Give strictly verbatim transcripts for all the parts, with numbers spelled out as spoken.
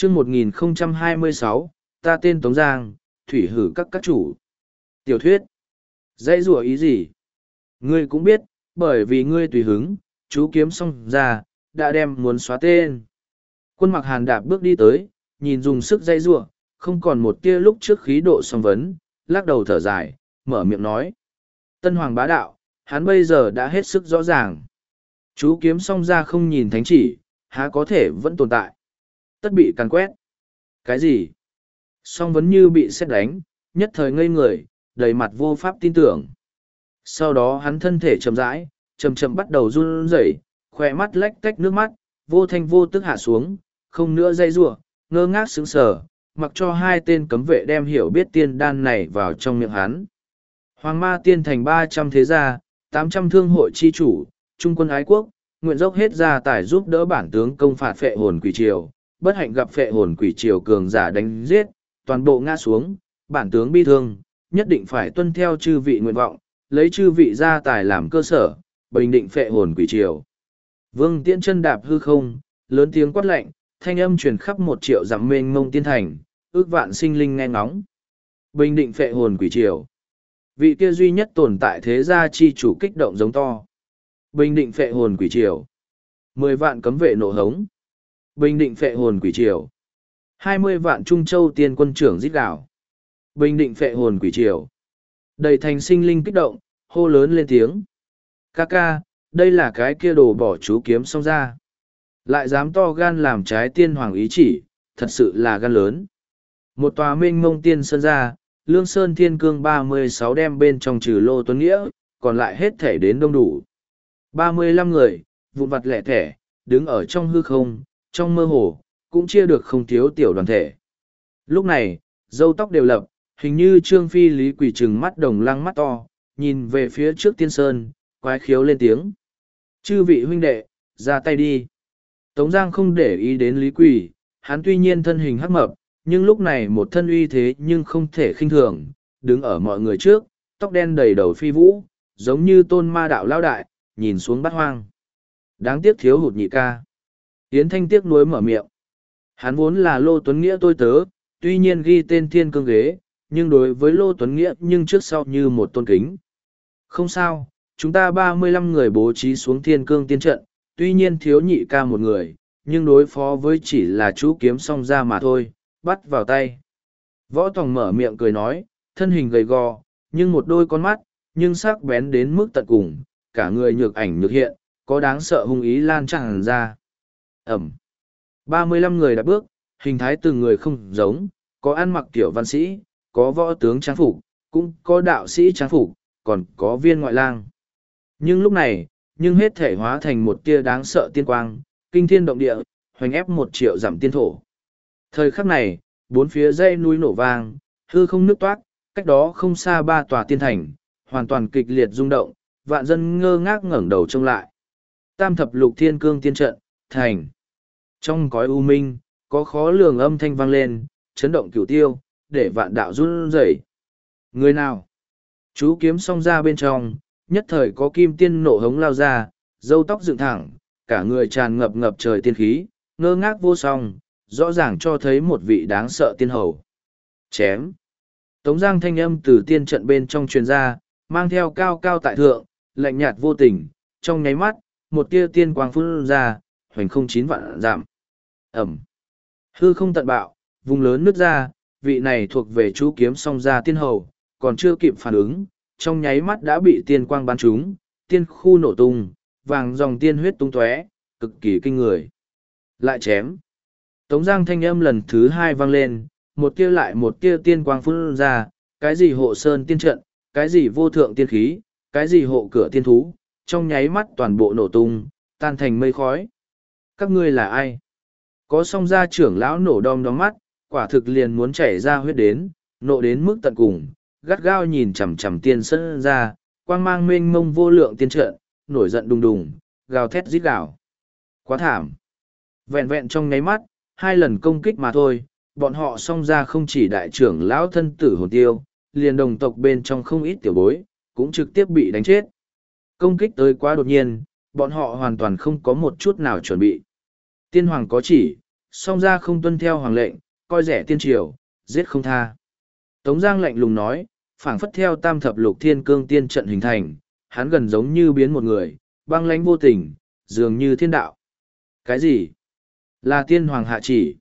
chương một nghìn không trăm hai mươi sáu, ta tên Tống Giang, thủy hử các các chủ. Tiểu thuyết. Dãy rủa ý gì? Ngươi cũng biết, bởi vì ngươi tùy hứng, chú kiếm xong ra, đã đem muốn xóa tên. Quân Mặc Hàn đạp bước đi tới, nhìn dùng sức dãy rủa, không còn một tia lúc trước khí độ song vấn, lắc đầu thở dài, mở miệng nói. Tân Hoàng bá đạo, hắn bây giờ đã hết sức rõ ràng. Chú kiếm xong ra không nhìn thánh chỉ, há có thể vẫn tồn tại. Tất bị càn quét. Cái gì? Song vấn như bị sét đánh, nhất thời ngây người, đầy mặt vô pháp tin tưởng. Sau đó hắn thân thể chậm rãi, chậm chậm bắt đầu run rẩy, khỏe mắt lách tách nước mắt, vô thanh vô tức hạ xuống, không nữa dây rủa, ngơ ngác sững sờ, mặc cho hai tên cấm vệ đem hiểu biết tiên đan này vào trong miệng hắn. Hoàng Ma Tiên thành ba trăm thế gia, tám trăm thương hội chi chủ, trung quân ái quốc, nguyện dốc hết gia tài giúp đỡ bản tướng công phạt phệ hồn quỷ triều, bất hạnh gặp phệ hồn quỷ triều cường giả đánh giết, toàn bộ ngã xuống, bản tướng bi thương, nhất định phải tuân theo chư vị nguyện vọng, lấy chư vị gia tài làm cơ sở, bình định phệ hồn quỷ triều. Vương Tiễn chân đạp hư không, lớn tiếng quát lệnh, thanh âm truyền khắp một triệu dặm mênh mông tiên thành, ước vạn sinh linh nghe ngóng. Bình định phệ hồn quỷ triều. Vị kia duy nhất tồn tại thế gia chi chủ kích động giống to. Bình định phệ hồn quỷ triều. Mười vạn cấm vệ nổ hống. Bình định phệ hồn quỷ triều. Hai mươi vạn Trung Châu tiên quân trưởng giết gào. Bình định phệ hồn quỷ triều. Đầy thành sinh linh kích động, hô lớn lên tiếng. Ca ca, đây là cái kia đồ bỏ chú kiếm xong ra. Lại dám to gan làm trái tiên hoàng ý chỉ, thật sự là gan lớn. Một tòa mênh mông tiên sơn ra, Lương Sơn Thiên Cương ba mươi sáu đem bên trong trừ Lô Tuấn Nghĩa, còn lại hết thể đến đông đủ. ba mươi lăm người, vụn vặt lẻ thẻ, đứng ở trong hư không, trong mơ hồ, cũng chia được không thiếu tiểu đoàn thể. Lúc này, râu tóc đều lập, hình như Trương Phi Lý Quỷ trừng mắt đồng lăng mắt to, nhìn về phía trước tiên sơn, quái khiếu lên tiếng. Chư vị huynh đệ, ra tay đi. Tống Giang không để ý đến Lý Quỷ, hắn tuy nhiên thân hình hắc mập, nhưng lúc này một thân uy thế nhưng không thể khinh thường, đứng ở mọi người trước, tóc đen đầy đầu phi vũ, giống như tôn ma đạo lao đại, nhìn xuống bát hoang. Đáng tiếc thiếu hụt nhị ca. Yến Thanh tiếc nuối mở miệng. Hắn vốn là Lô Tuấn Nghĩa tôi tớ, tuy nhiên ghi tên thiên cương ghế, nhưng đối với Lô Tuấn Nghĩa nhưng trước sau như một tôn kính. Không sao, chúng ta ba mươi lăm người bố trí xuống thiên cương tiên trận, tuy nhiên thiếu nhị ca một người, nhưng đối phó với chỉ là chú kiếm song ra mà thôi, bắt vào tay. Võ Tòng mở miệng cười nói, thân hình gầy gò, nhưng một đôi con mắt, nhưng sắc bén đến mức tận cùng, cả người nhược ảnh nhược hiện, có đáng sợ hung ý lan tràn ra. Ẩm. ba mươi lăm người đã bước, hình thái từng người không giống, có ăn mặc tiểu văn sĩ, có võ tướng trang phục, cũng có đạo sĩ trang phục, còn có viên ngoại lang. Nhưng lúc này, nhưng hết thể hóa thành một tia đáng sợ tiên quang, kinh thiên động địa, hoành ép một triệu dặm tiên thổ. Thời khắc này, bốn phía dãy núi nổ vang, hư không nước toát, cách đó không xa ba tòa tiên thành, hoàn toàn kịch liệt rung động, vạn dân ngơ ngác ngẩng đầu trông lại. Tam thập lục thiên cương tiên trận, thành. Trong cõi u minh, có khó lường âm thanh vang lên, chấn động cửu tiêu, để vạn đạo run rẩy. Người nào? Chú kiếm song ra bên trong, nhất thời có kim tiên nộ hống lao ra, râu tóc dựng thẳng, cả người tràn ngập ngập trời tiên khí, ngơ ngác vô song, rõ ràng cho thấy một vị đáng sợ tiên hầu. Chém. Tống Giang thanh âm từ tiên trận bên trong truyền ra, mang theo cao cao tại thượng, lạnh nhạt vô tình, trong nháy mắt, một tia tiên quang phun ra, hoành không chín vạn giảm. Ẩm. Hư không tận bạo, vùng lớn nứt ra, vị này thuộc về chú kiếm song ra tiên hầu, còn chưa kịp phản ứng, trong nháy mắt đã bị tiên quang bắn trúng, tiên khu nổ tung, vàng dòng tiên huyết tung tóe, cực kỳ kinh người. Lại chém. Tống Giang thanh âm lần thứ hai vang lên, một tia lại một tia tiên quang phun ra, cái gì hộ sơn tiên trận, cái gì vô thượng tiên khí, cái gì hộ cửa tiên thú, trong nháy mắt toàn bộ nổ tung, tan thành mây khói. Các ngươi là ai? Có song gia trưởng lão nổ đom đóm mắt, quả thực liền muốn chảy ra huyết đến, nộ đến mức tận cùng, gắt gao nhìn chằm chằm tiên sân ra, quang mang mênh mông vô lượng tiên trận, nổi giận đùng đùng, gào thét rít gào. Quá thảm. Vẹn vẹn trong nháy mắt, hai lần công kích mà thôi, bọn họ song ra không chỉ đại trưởng lão thân tử hồn tiêu, liền đồng tộc bên trong không ít tiểu bối, cũng trực tiếp bị đánh chết. Công kích tới quá đột nhiên, bọn họ hoàn toàn không có một chút nào chuẩn bị. Tiên hoàng có chỉ, song ra không tuân theo hoàng lệnh, coi rẻ tiên triều, giết không tha. Tống Giang lạnh lùng nói, phảng phất theo tam thập lục thiên cương tiên trận hình thành, hắn gần giống như biến một người, băng lãnh vô tình, dường như thiên đạo. Cái gì? Là tiên hoàng hạ chỉ.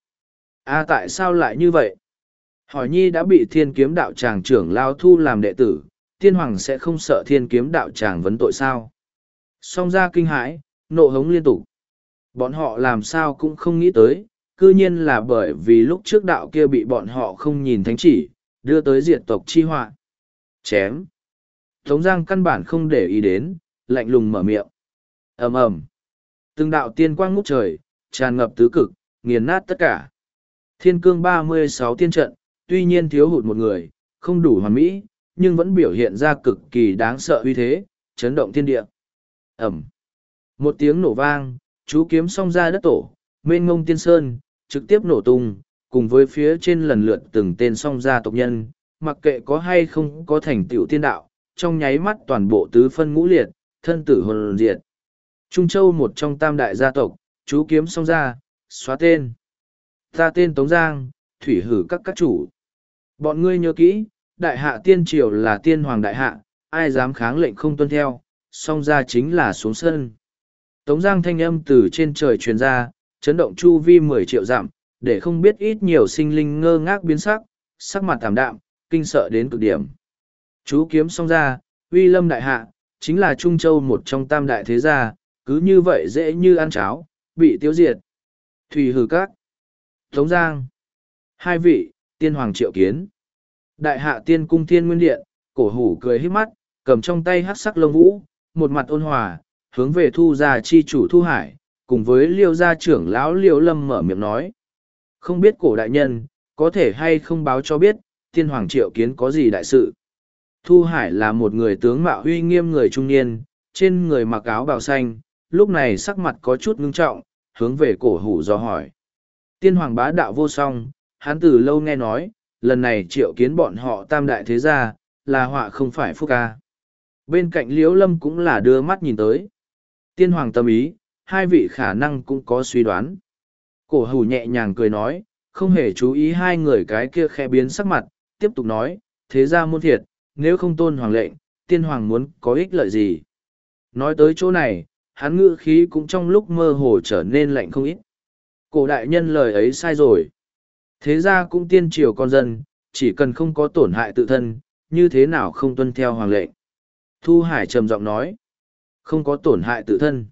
A tại sao lại như vậy? Hỏi nhi đã bị thiên kiếm đạo tràng trưởng lao thu làm đệ tử, tiên hoàng sẽ không sợ thiên kiếm đạo tràng vấn tội sao? Song ra kinh hãi, nộ hống liên tục. Bọn họ làm sao cũng không nghĩ tới, cư nhiên là bởi vì lúc trước đạo kia bị bọn họ không nhìn thánh chỉ, đưa tới diệt tộc chi họa. Chém. Tống Giang căn bản không để ý đến, lạnh lùng mở miệng. ầm ầm. Từng đạo tiên quang ngút trời, tràn ngập tứ cực, nghiền nát tất cả. Thiên cương ba mươi sáu tiên trận, tuy nhiên thiếu hụt một người, không đủ hoàn mỹ, nhưng vẫn biểu hiện ra cực kỳ đáng sợ uy thế, chấn động thiên địa. Ẩm. Một tiếng nổ vang, chú kiếm song ra đất tổ, mênh ngông tiên sơn, trực tiếp nổ tung, cùng với phía trên lần lượt từng tên song gia tộc nhân, mặc kệ có hay không có thành tựu tiên đạo, trong nháy mắt toàn bộ tứ phân ngũ liệt, thân tử hồn diệt. Trung Châu một trong tam đại gia tộc, chú kiếm song gia, xóa tên. Ta tên Tống Giang, thủy hử các các chủ. Bọn ngươi nhớ kỹ, đại hạ tiên triều là tiên hoàng đại hạ, ai dám kháng lệnh không tuân theo, song gia chính là xuống sân. Tống Giang thanh âm từ trên trời truyền ra, chấn động chu vi mười triệu dặm, để không biết ít nhiều sinh linh ngơ ngác biến sắc, sắc mặt thảm đạm, kinh sợ đến cực điểm. Chú kiếm song gia, uy lâm đại hạ, chính là Trung Châu một trong tam đại thế gia, cứ như vậy dễ như ăn cháo, bị tiêu diệt. Thủy hử các. Tống Giang. Hai vị, tiên hoàng triệu kiến. Đại hạ tiên cung thiên nguyên điện, cổ hủ cười hít mắt, cầm trong tay hắc sắc lông vũ, một mặt ôn hòa, hướng về thu gia chi chủ Thu Hải, cùng với liêu gia trưởng lão liêu lâm mở miệng nói. Không biết cổ đại nhân, có thể hay không báo cho biết, tiên hoàng triệu kiến có gì đại sự. Thu Hải là một người tướng mạo uy nghiêm người trung niên, trên người mặc áo bào xanh, lúc này sắc mặt có chút ngưng trọng, hướng về cổ hủ do hỏi. Tiên hoàng bá đạo vô song, hắn từ lâu nghe nói, lần này triệu kiến bọn họ tam đại thế gia, là họa không phải phúc ca. Bên cạnh liễu lâm cũng là đưa mắt nhìn tới. Tiên hoàng tâm ý, hai vị khả năng cũng có suy đoán. Cổ hủ nhẹ nhàng cười nói, không hề chú ý hai người cái kia khẽ biến sắc mặt, tiếp tục nói, thế gia muôn thiệt, nếu không tôn hoàng lệnh, tiên hoàng muốn có ích lợi gì. Nói tới chỗ này, hắn ngữ khí cũng trong lúc mơ hồ trở nên lạnh không ít. Cổ đại nhân lời ấy sai rồi. Thế gia cũng tiên triều con dân, chỉ cần không có tổn hại tự thân, như thế nào không tuân theo hoàng lệnh. Thu Hải trầm giọng nói, không có tổn hại tự thân.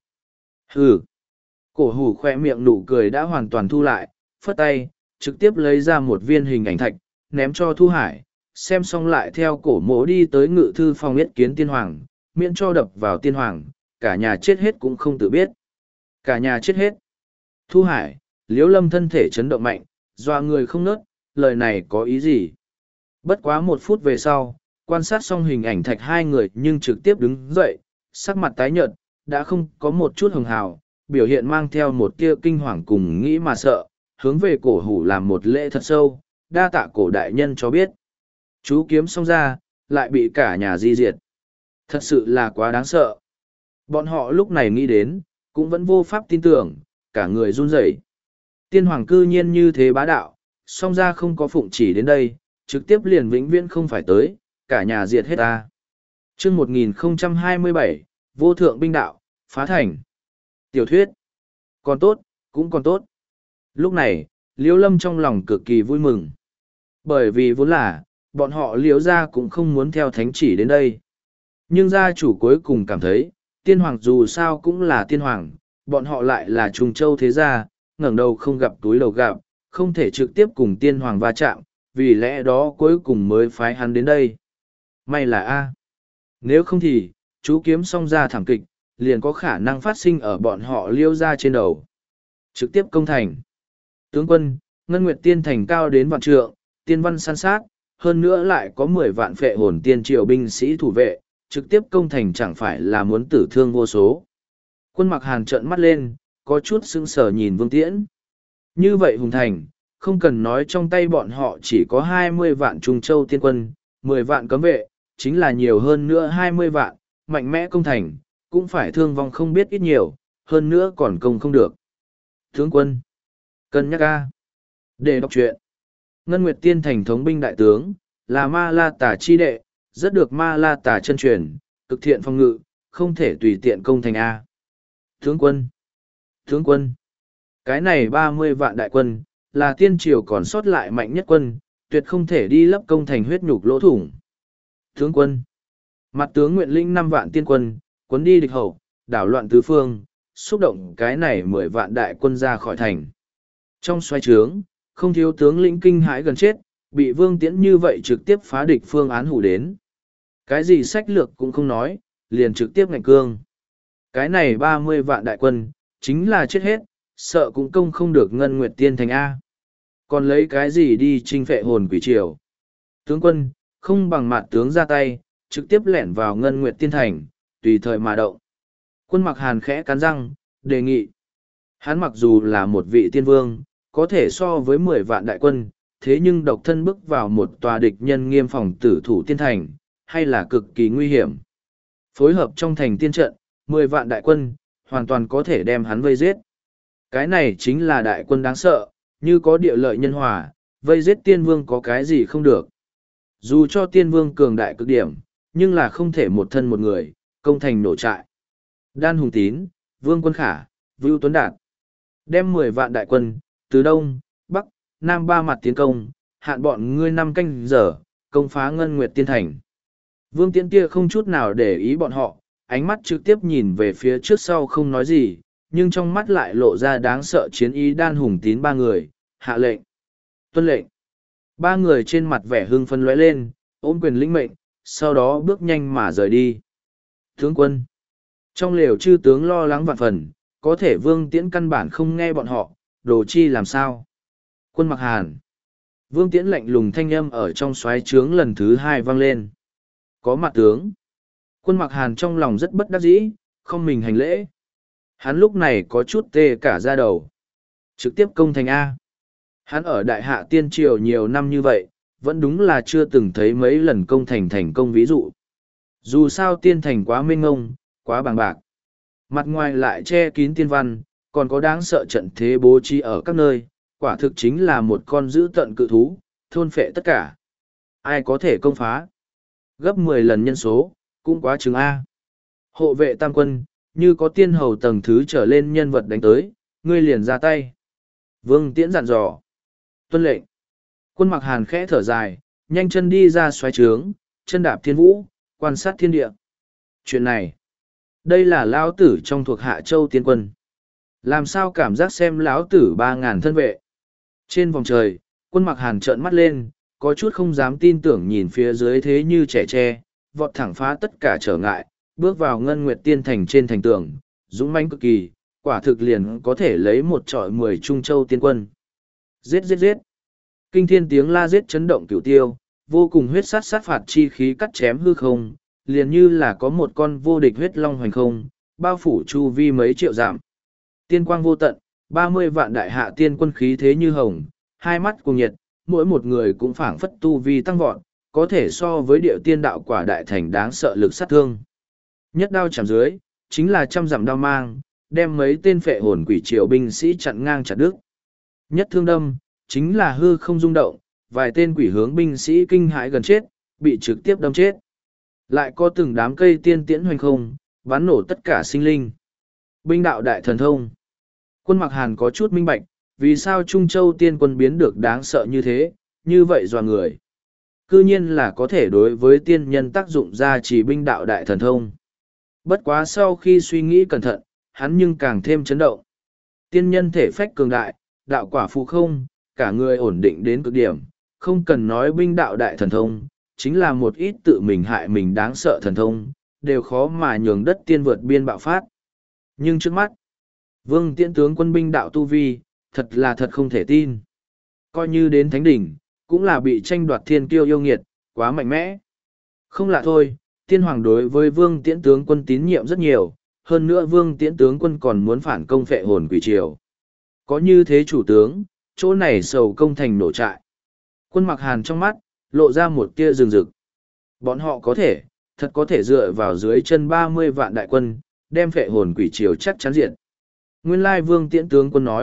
Hừ. Cổ hủ khoe miệng nụ cười đã hoàn toàn thu lại, phất tay, trực tiếp lấy ra một viên hình ảnh thạch, ném cho Thu Hải, xem xong lại theo cổ mỗ đi tới ngự thư phòng yết kiến tiên hoàng, miễn cho đập vào tiên hoàng, cả nhà chết hết cũng không tự biết. Cả nhà chết hết. Thu Hải, Liễu Lâm thân thể chấn động mạnh, doa người không nớt, lời này có ý gì? Bất quá một phút về sau, quan sát xong hình ảnh thạch hai người nhưng trực tiếp đứng dậy, sắc mặt tái nhợt, đã không có một chút hồng hào, biểu hiện mang theo một tia kinh hoàng cùng nghĩ mà sợ, hướng về cổ hủ làm một lễ thật sâu, đa tạ cổ đại nhân cho biết. Chú kiếm xong ra, lại bị cả nhà di diệt. Thật sự là quá đáng sợ. Bọn họ lúc này nghĩ đến, cũng vẫn vô pháp tin tưởng, cả người run rẩy. Tiên hoàng cư nhiên như thế bá đạo, song ra không có phụng chỉ đến đây, trực tiếp liền vĩnh viễn không phải tới, cả nhà diệt hết ta. Chương một nghìn không trăm hai mươi bảy, vô thượng binh đạo, phá thành. Tiểu thuyết. Còn tốt, cũng còn tốt. Lúc này, Liễu Lâm trong lòng cực kỳ vui mừng. Bởi vì vốn là, bọn họ Liễu gia cũng không muốn theo thánh chỉ đến đây. Nhưng gia chủ cuối cùng cảm thấy, tiên hoàng dù sao cũng là tiên hoàng, bọn họ lại là Trung Châu thế gia, ngẩng đầu không gặp túi đầu gặp, không thể trực tiếp cùng tiên hoàng va chạm, vì lẽ đó cuối cùng mới phái hắn đến đây. May là A. Nếu không thì, chú kiếm xong ra thảm kịch, liền có khả năng phát sinh ở bọn họ Liêu gia trên đầu. Trực tiếp công thành. Tướng quân, Ngân Nguyệt Tiên thành cao đến vạn trượng, tiên văn san sát, hơn nữa lại có mười vạn phệ hồn tiên triều binh sĩ thủ vệ, trực tiếp công thành chẳng phải là muốn tử thương vô số. Quân Mặc Hàn trợn mắt lên, có chút sững sờ nhìn Vương Tiễn. Như vậy hùng thành, không cần nói trong tay bọn họ chỉ có hai mươi vạn Trung Châu tiên quân, mười vạn cấm vệ, chính là nhiều hơn nữa hai mươi vạn, mạnh mẽ công thành, cũng phải thương vong không biết ít nhiều, hơn nữa còn công không được. Tướng quân, Cân nhắc ca. Để đọc truyện. Ngân Nguyệt Tiên Thành thống binh đại tướng, là ma la tả chi đệ, rất được ma la tả chân truyền, cực thiện phòng ngự, không thể tùy tiện công thành A. Tướng quân! Tướng quân! Cái này ba mươi vạn đại quân, là tiên triều còn sót lại mạnh nhất quân, tuyệt không thể đi lấp công thành huyết nhục lỗ thủng. Tướng quân! Mặt tướng nguyện linh năm vạn tiên quân, quân đi địch hậu, đảo loạn tứ phương, xúc động cái này mười vạn đại quân ra khỏi thành. Trong xoay trướng, không thiếu tướng lĩnh kinh hãi gần chết, bị Vương Tiễn như vậy trực tiếp phá địch phương án hủ đến. Cái gì sách lược cũng không nói, liền trực tiếp ngạnh cương. Cái này ba mươi vạn đại quân, chính là chết hết, sợ cũng công không được Ngân Nguyệt Tiên Thành A. Còn lấy cái gì đi chinh phệ hồn quỷ triều? Tướng quân, không bằng mặt tướng ra tay, trực tiếp lẻn vào Ngân Nguyệt Tiên Thành, tùy thời mà động. Quân Mặc Hàn khẽ cắn răng, đề nghị. Hắn mặc dù là một vị tiên vương, có thể so với mười vạn đại quân, thế nhưng độc thân bước vào một tòa địch nhân nghiêm phòng tử thủ tiên thành, hay là cực kỳ nguy hiểm. Phối hợp trong thành tiên trận, mười vạn đại quân, hoàn toàn có thể đem hắn vây giết. Cái này chính là đại quân đáng sợ, như có địa lợi nhân hòa, vây giết tiên vương có cái gì không được. Dù cho tiên vương cường đại cực điểm, nhưng là không thể một thân một người, công thành nổ trại. Đan Hùng Tín, Vương Quân Khả, Vưu Tuấn Đạt. Đem mười vạn đại quân, từ Đông, Bắc, Nam ba mặt tiến công, hạn bọn ngươi năm canh giờ, công phá Ngân Nguyệt Tiên Thành. Vương Tiễn kia không chút nào để ý bọn họ, ánh mắt trực tiếp nhìn về phía trước sau không nói gì, nhưng trong mắt lại lộ ra đáng sợ chiến ý. Đan Hùng Tín ba người, hạ lệnh. Tuân lệnh. Ba người trên mặt vẻ hưng phấn lóe lên, ôm quyền lĩnh mệnh, sau đó bước nhanh mà rời đi. Tướng quân. Trong lều chư tướng lo lắng vạn phần, có thể Vương Tiễn căn bản không nghe bọn họ, đồ chi làm sao. Quân Mặc Hàn. Vương Tiễn lạnh lùng thanh âm ở trong xoáy trướng lần thứ hai vang lên. Có mặt tướng. Quân Mặc Hàn trong lòng rất bất đắc dĩ, không mình hành lễ. Hắn lúc này có chút tê cả da đầu. Trực tiếp công thành A. Hắn ở đại hạ tiên triều nhiều năm như vậy, vẫn đúng là chưa từng thấy mấy lần công thành thành công ví dụ. Dù sao tiên thành quá mênh ngông, quá bằng bạc. Mặt ngoài lại che kín tiên văn, còn có đáng sợ trận thế bố trí ở các nơi, quả thực chính là một con dữ tận cự thú, thôn phệ tất cả. Ai có thể công phá? Gấp mười lần nhân số, cũng quá chừng A. Hộ vệ tam quân, như có tiên hầu tầng thứ trở lên nhân vật đánh tới, ngươi liền ra tay. Vương Tiễn dặn dò. Tuân lệnh. Quân Mặc Hàn khẽ thở dài, nhanh chân đi ra xoáy trướng, chân đạp thiên vũ, quan sát thiên địa. Chuyện này, đây là lão tử trong thuộc Hạ Châu tiên quân. Làm sao cảm giác xem lão tử ba ngàn thân vệ. Trên vòng trời, Quân Mặc Hàn trợn mắt lên, có chút không dám tin tưởng nhìn phía dưới thế như trẻ tre, vọt thẳng phá tất cả trở ngại, bước vào Ngân Nguyệt Tiên Thành trên thành tường, dũng mãnh cực kỳ, quả thực liền có thể lấy một trọi mười Trung Châu tiên quân. Giết giết giết. Kinh thiên tiếng la giết chấn động cửu tiêu, vô cùng huyết sát sát phạt chi khí cắt chém hư không, liền như là có một con vô địch huyết long hoành không, bao phủ chu vi mấy triệu dặm. Tiên quang vô tận, ba mươi vạn đại hạ tiên quân khí thế như hồng, hai mắt cùng nhiệt, mỗi một người cũng phảng phất tu vi tăng vọt, có thể so với địa tiên đạo quả đại thành đáng sợ lực sát thương. Nhất đao chạm dưới, chính là trăm dặm đao mang, đem mấy tên phệ hồn quỷ triều binh sĩ chặn ngang chặt đứt. Nhất thương đâm, chính là hư không rung động, vài tên quỷ hướng binh sĩ kinh hãi gần chết, bị trực tiếp đâm chết. Lại có từng đám cây tiên tiễn hoành không, bắn nổ tất cả sinh linh. Binh đạo đại thần thông. Quân Mặc Hàn có chút minh bạch, vì sao Trung Châu tiên quân biến được đáng sợ như thế, như vậy dọa người. Cư nhiên là có thể đối với tiên nhân tác dụng ra chỉ binh đạo đại thần thông. Bất quá sau khi suy nghĩ cẩn thận, hắn nhưng càng thêm chấn động. Tiên nhân thể phách cường đại, đạo quả phù không, cả người ổn định đến cực điểm, không cần nói binh đạo đại thần thông, chính là một ít tự mình hại mình đáng sợ thần thông, đều khó mà nhường đất tiên vượt biên bạo phát. Nhưng trước mắt, Vương Tiễn tướng quân binh đạo tu vi, thật là thật không thể tin. Coi như đến thánh đỉnh, cũng là bị tranh đoạt thiên kiêu yêu nghiệt, quá mạnh mẽ. Không lạ thôi, tiên hoàng đối với Vương Tiễn tướng quân tín nhiệm rất nhiều, hơn nữa Vương Tiễn tướng quân còn muốn phản công phệ hồn quỷ triều. Có như thế chủ tướng, chỗ này sầu công thành nổ trại. Quân Mặc Hàn trong mắt, lộ ra một tia rừng rực. Bọn họ có thể, thật có thể dựa vào dưới chân ba mươi vạn đại quân, đem phệ hồn quỷ triều chắc chắn diệt. Nguyên lai Vương Tiễn tướng quân nói,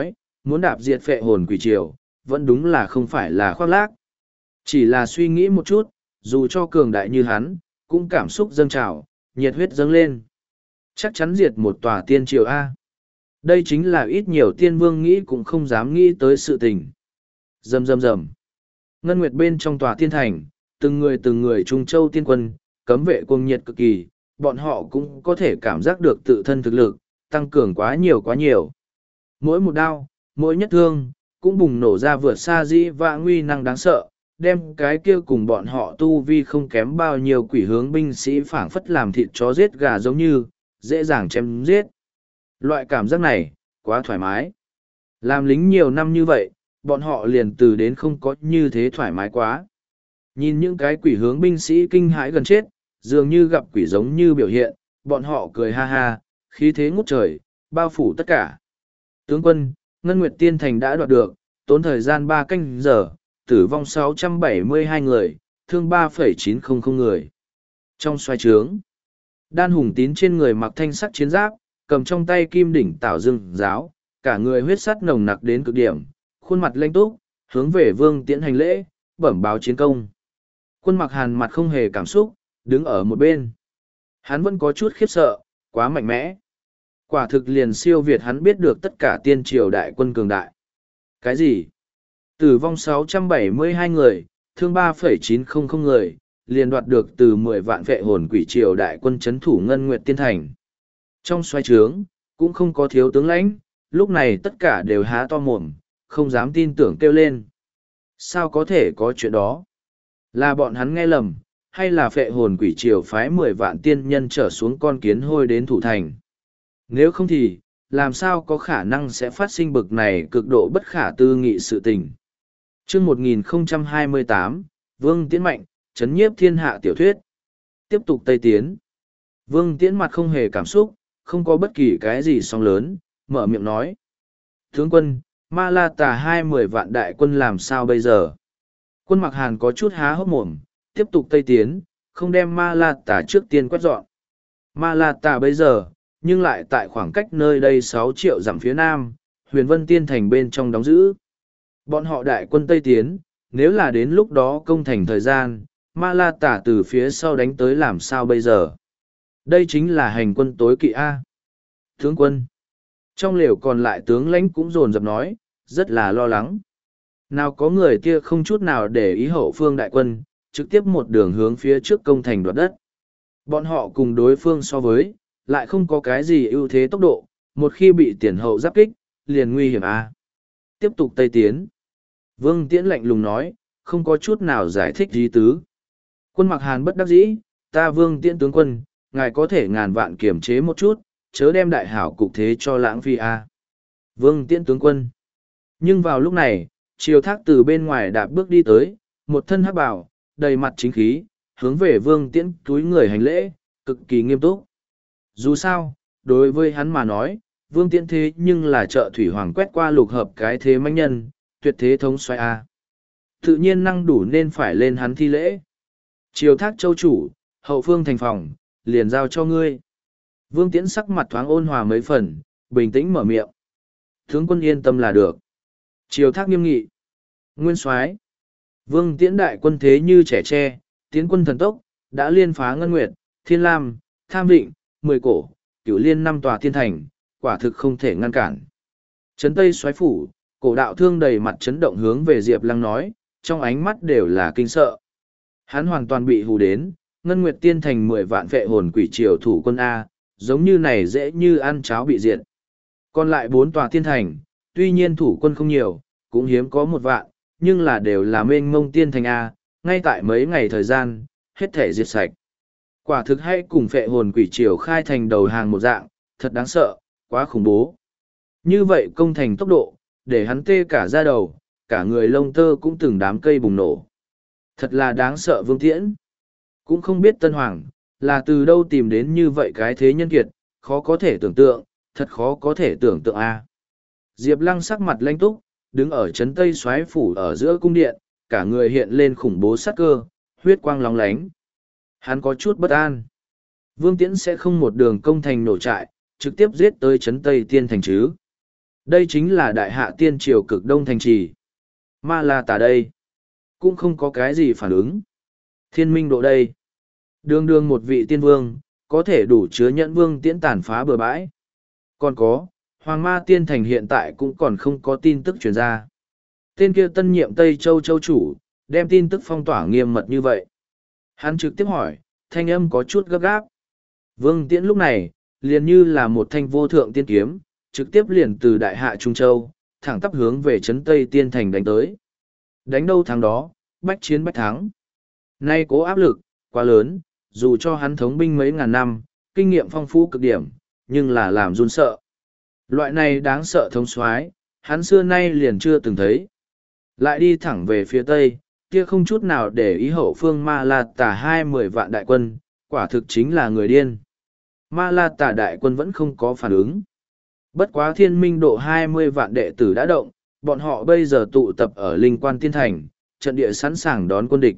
muốn đạp diệt phệ hồn quỷ triều, vẫn đúng là không phải là khoác lác. Chỉ là suy nghĩ một chút, dù cho cường đại như hắn, cũng cảm xúc dâng trào, nhiệt huyết dâng lên. Chắc chắn diệt một tòa tiên triều A. Đây chính là ít nhiều tiên vương nghĩ cũng không dám nghĩ tới sự tình. Rầm rầm rầm. Ngân Nguyệt bên trong tòa tiên thành, từng người từng người Trung Châu tiên quân, cấm vệ cuồng nhiệt cực kỳ, bọn họ cũng có thể cảm giác được tự thân thực lực, tăng cường quá nhiều quá nhiều. Mỗi một đao, mỗi nhất thương, cũng bùng nổ ra vượt xa dĩ và nguy năng đáng sợ, đem cái kia cùng bọn họ tu vi không kém bao nhiêu quỷ hướng binh sĩ phảng phất làm thịt chó giết gà giống như, dễ dàng chém giết. Loại cảm giác này, quá thoải mái. Làm lính nhiều năm như vậy, bọn họ liền từ đến không có như thế thoải mái quá. Nhìn những cái quỷ hướng binh sĩ kinh hãi gần chết, dường như gặp quỷ giống như biểu hiện, bọn họ cười ha ha, khí thế ngút trời, bao phủ tất cả. Tướng quân, Ngân Nguyệt Tiên Thành đã đoạt được, tốn thời gian ba canh giờ, tử vong sáu trăm bảy mươi hai người, thương ba phẩy chín không không người. Trong xoay trướng, Đan Hùng Tín trên người mặc thanh sắc chiến giáp, cầm trong tay kim đỉnh tảo dương giáo, cả người huyết sắt nồng nặc đến cực điểm, khuôn mặt lanh túc, hướng về Vương Tiễn hành lễ, bẩm báo chiến công. Quân Mặc Hàn mặt không hề cảm xúc, đứng ở một bên. Hắn vẫn có chút khiếp sợ, quá mạnh mẽ. Quả thực liền siêu việt hắn biết được tất cả tiên triều đại quân cường đại. Cái gì? Tử vong sáu trăm bảy mươi hai người, thương ba phẩy chín không không người, liền đoạt được từ mười vạn vệ hồn quỷ triều đại quân chấn thủ Ngân Nguyệt Tiên Thành. Trong xoay trướng, cũng không có thiếu tướng lãnh, lúc này tất cả đều há to mồm, không dám tin tưởng kêu lên. Sao có thể có chuyện đó? Là bọn hắn nghe lầm, hay là phệ hồn quỷ triều phái mười vạn tiên nhân trở xuống con kiến hôi đến thủ thành? Nếu không thì, làm sao có khả năng sẽ phát sinh bực này cực độ bất khả tư nghị sự tình? Chương một nghìn không trăm hai mươi tám, Vương Tiễn Mạnh, chấn nhiếp thiên hạ tiểu thuyết. Tiếp tục Tây Tiến. Vương Tiễn mặt không hề cảm xúc, không có bất kỳ cái gì song lớn, mở miệng nói. Tướng quân, Ma La Tà hai mười vạn đại quân làm sao bây giờ? Quân Mặc Hàn có chút há hốc mồm, tiếp tục Tây Tiến, không đem Ma La Tà trước tiên quét dọn. Ma La Tà bây giờ, nhưng lại tại khoảng cách nơi đây sáu triệu dặm phía nam, Huyền Vân Tiên Thành bên trong đóng giữ. Bọn họ đại quân Tây Tiến, nếu là đến lúc đó công thành thời gian, Ma La Tà từ phía sau đánh tới làm sao bây giờ? Đây chính là hành quân tối kỵ A. Tướng quân. Trong lều còn lại tướng lãnh cũng dồn dập nói, rất là lo lắng. Nào có người kia không chút nào để ý hậu phương đại quân, trực tiếp một đường hướng phía trước công thành đoạt đất. Bọn họ cùng đối phương so với, lại không có cái gì ưu thế tốc độ, một khi bị tiền hậu giáp kích, liền nguy hiểm A. Tiếp tục Tây Tiến. Vương Tiễn lạnh lùng nói, không có chút nào giải thích ý tứ. Quân Mặc Hàn bất đắc dĩ, ta Vương Tiễn tướng quân, ngài có thể ngàn vạn kiềm chế một chút, chớ đem đại hảo cục thế cho lãng phi A. Vương Tiễn tướng quân. Nhưng vào lúc này, Triều Thác từ bên ngoài đạp bước đi tới, một thân hắc bào, đầy mặt chính khí, hướng về Vương Tiễn túi người hành lễ, cực kỳ nghiêm túc. Dù sao, đối với hắn mà nói, Vương Tiễn thế nhưng là trợ thủy hoàng quét qua lục hợp cái thế mãnh nhân, tuyệt thế thống xoay A. Tự nhiên năng đủ nên phải lên hắn thi lễ. Triều Thác châu chủ, hậu phương thành phòng, liền giao cho ngươi. Vương Tiễn sắc mặt thoáng ôn hòa mấy phần, bình tĩnh mở miệng. Tướng quân yên tâm là được. Triều Thác nghiêm nghị. Nguyên soái. Vương Tiễn đại quân thế như trẻ tre, tiến quân thần tốc, đã liên phá Ngân Nguyệt, Thiên Lam, Tham Vịnh, Mười Cổ, Cửu Liên năm tòa thiên thành, quả thực không thể ngăn cản. Trấn Tây soái phủ, Cổ Đạo Thương đầy mặt chấn động hướng về Diệp Lăng nói, trong ánh mắt đều là kinh sợ. Hắn hoàn toàn bị hù đến, Ngân Nguyệt Tiên Thành mười vạn vệ hồn quỷ triều thủ quân A, giống như này dễ như ăn cháo bị diệt. Còn lại bốn tòa tiên thành, tuy nhiên thủ quân không nhiều, cũng hiếm có một vạn, nhưng là đều là mênh mông tiên thành A, ngay tại mấy ngày thời gian, hết thể diệt sạch. Quả thực hay cùng phệ hồn quỷ triều khai thành đầu hàng một dạng, thật đáng sợ, quá khủng bố. Như vậy công thành tốc độ, để hắn tê cả da đầu, cả người lông tơ cũng từng đám cây bùng nổ. Thật là đáng sợ Vương Tiễn. Cũng không biết Tân Hoàng, là từ đâu tìm đến như vậy cái thế nhân kiệt, khó có thể tưởng tượng, thật khó có thể tưởng tượng a. Diệp Lăng sắc mặt lanh túc, đứng ở trấn Tây Soái phủ ở giữa cung điện, cả người hiện lên khủng bố sát cơ, huyết quang lóng lánh. Hắn có chút bất an. Vương Tiễn sẽ không một đường công thành nổ trại, trực tiếp giết tới trấn Tây Tiên thành chứ. Đây chính là đại hạ tiên triều cực đông thành trì. Ma La Tà đây, cũng không có cái gì phản ứng. Thiên Minh Độ đây, đường đường một vị tiên vương, có thể đủ chứa nhẫn vương tiễn tàn phá bừa bãi. Còn có, Hoàng Ma Tiên Thành hiện tại cũng còn không có tin tức truyền ra. Tên kia tân nhiệm Tây Châu Châu chủ, đem tin tức phong tỏa nghiêm mật như vậy. Hắn trực tiếp hỏi, thanh âm có chút gấp gáp. Vương Tiễn lúc này, liền như là một thanh vô thượng tiên kiếm, trực tiếp liền từ đại hạ Trung Châu, thẳng tắp hướng về trấn Tây Tiên Thành đánh tới. Đánh đâu thắng đó, bách chiến bách thắng. Nay cố áp lực, quá lớn, dù cho hắn thống binh mấy ngàn năm, kinh nghiệm phong phú cực điểm, nhưng là làm run sợ. Loại này đáng sợ thống soái, hắn xưa nay liền chưa từng thấy. Lại đi thẳng về phía Tây, kia không chút nào để ý hậu phương Ma La Tà hai mươi vạn đại quân, quả thực chính là người điên. Ma La Tà đại quân vẫn không có phản ứng. Bất quá Thiên Minh Độ hai mươi vạn đệ tử đã động, bọn họ bây giờ tụ tập ở Linh Quan Tiên Thành, trận địa sẵn sàng đón quân địch.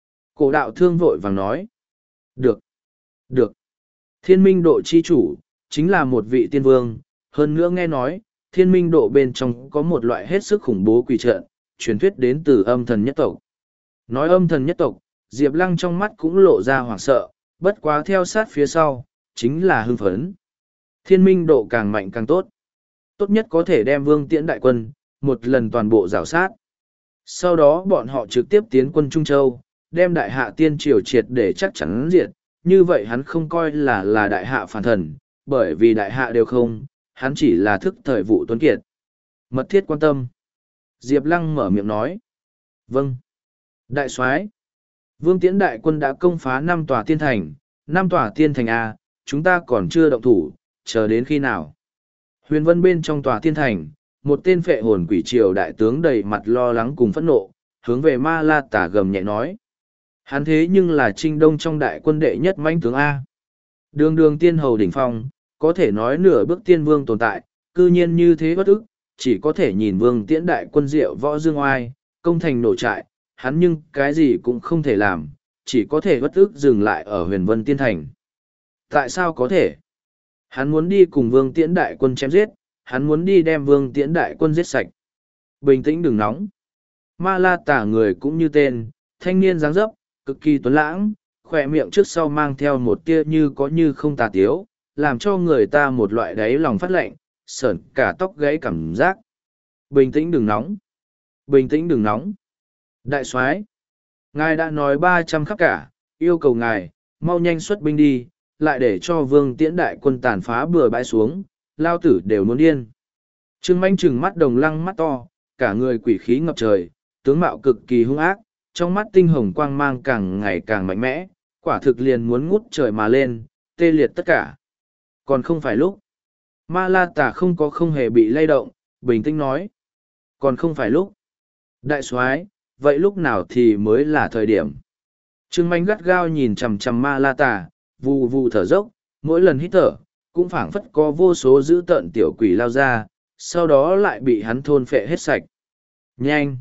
Cổ đạo thương vội vàng nói. Được. Được. Thiên Minh Độ chi chủ, chính là một vị tiên vương, hơn nữa nghe nói, Thiên Minh Độ bên trong có một loại hết sức khủng bố quỷ trận, truyền thuyết đến từ âm thần nhất tộc. Nói âm thần nhất tộc, Diệp Lăng trong mắt cũng lộ ra hoảng sợ, bất quá theo sát phía sau, chính là hưng phấn. Thiên Minh Độ càng mạnh càng tốt. Tốt nhất có thể đem Vương Tiễn đại quân, một lần toàn bộ rào sát. Sau đó bọn họ trực tiếp tiến quân Trung Châu, đem đại hạ tiên triều triệt để chắc chắn diệt, như vậy hắn không coi là là đại hạ phản thần, bởi vì đại hạ đều không, hắn chỉ là thức thời vụ tuấn kiệt. Mật thiết quan tâm. Diệp Lăng mở miệng nói. Vâng. Đại soái, Vương Tiễn đại quân đã công phá năm tòa tiên thành, năm tòa tiên thành A, chúng ta còn chưa động thủ, chờ đến khi nào? Huyền Vân bên trong tòa tiên thành, một tên phệ hồn quỷ triều đại tướng đầy mặt lo lắng cùng phẫn nộ, hướng về Ma La Tà gầm nhẹ nói. Hắn thế nhưng là Trinh Đông trong đại quân đệ nhất mãnh tướng A. Đường đường tiên hầu đỉnh phong, có thể nói nửa bước tiên vương tồn tại, cư nhiên như thế bất ức, chỉ có thể nhìn Vương Tiễn đại quân diệu võ dương oai, công thành nổ trại, hắn nhưng cái gì cũng không thể làm, chỉ có thể bất ức dừng lại ở huyền vân tiên thành. Tại sao có thể? Hắn muốn đi cùng Vương Tiễn đại quân chém giết, hắn muốn đi đem Vương Tiễn đại quân giết sạch. Bình tĩnh đừng nóng. Ma La Tà người cũng như tên, thanh niên dáng dấp, cực kỳ tuấn lãng, khỏe miệng trước sau mang theo một tia như có như không tà tiếu, làm cho người ta một loại đáy lòng phát lạnh, sởn cả tóc gáy cảm giác. Bình tĩnh đừng nóng. Bình tĩnh đừng nóng. Đại soái, ngài đã nói ba trăm khắp cả, yêu cầu ngài, mau nhanh xuất binh đi, lại để cho Vương Tiễn đại quân tàn phá bừa bãi xuống, lao tử đều muốn điên. Trương Manh trừng mắt đồng lăng mắt to, cả người quỷ khí ngập trời, tướng mạo cực kỳ hung ác, trong mắt tinh hồng quang mang càng ngày càng mạnh mẽ, quả thực liền muốn ngút trời mà lên, tê liệt tất cả. Còn không phải lúc. Ma La Tà không có không hề bị lay động, bình tĩnh nói. Còn không phải lúc. Đại soái, vậy lúc nào thì mới là thời điểm? Trương Manh gắt gao nhìn chằm chằm Ma La Tà, vù vù thở dốc, mỗi lần hít thở, cũng phảng phất có vô số dữ tợn tiểu quỷ lao ra, sau đó lại bị hắn thôn phệ hết sạch. Nhanh!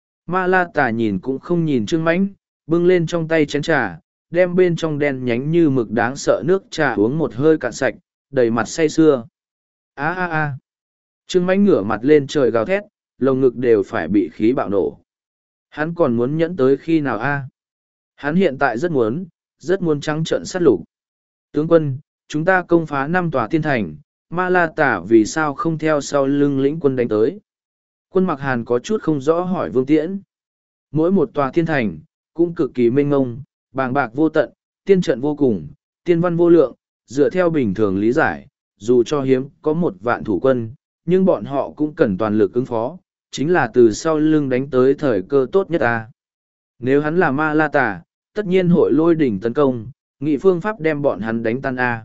Ma La Tà nhìn cũng không nhìn Trương Manh, bưng lên trong tay chén trà, đem bên trong đen nhánh như mực đáng sợ nước trà uống một hơi cạn sạch, đầy mặt say sưa. Á á á! Trương Manh ngửa mặt lên trời gào thét, lồng ngực đều phải bị khí bạo nổ. Hắn còn muốn nhẫn tới khi nào a? Hắn hiện tại rất muốn, rất muốn trắng trợn sát lục. Tướng quân, chúng ta công phá năm tòa tiên thành, Ma La Tà vì sao không theo sau lưng lĩnh quân đánh tới? Quân Mặc Hàn có chút không rõ hỏi Vương Tiễn. Mỗi một tòa tiên thành, cũng cực kỳ mênh mông, bàng bạc vô tận, tiên trận vô cùng, tiên văn vô lượng, dựa theo bình thường lý giải, dù cho hiếm có một vạn thủ quân, nhưng bọn họ cũng cần toàn lực ứng phó, chính là từ sau lưng đánh tới thời cơ tốt nhất ta. Nếu hắn là Ma La Tà, tất nhiên hội lôi đỉnh tấn công, nghị phương pháp đem bọn hắn đánh tan A.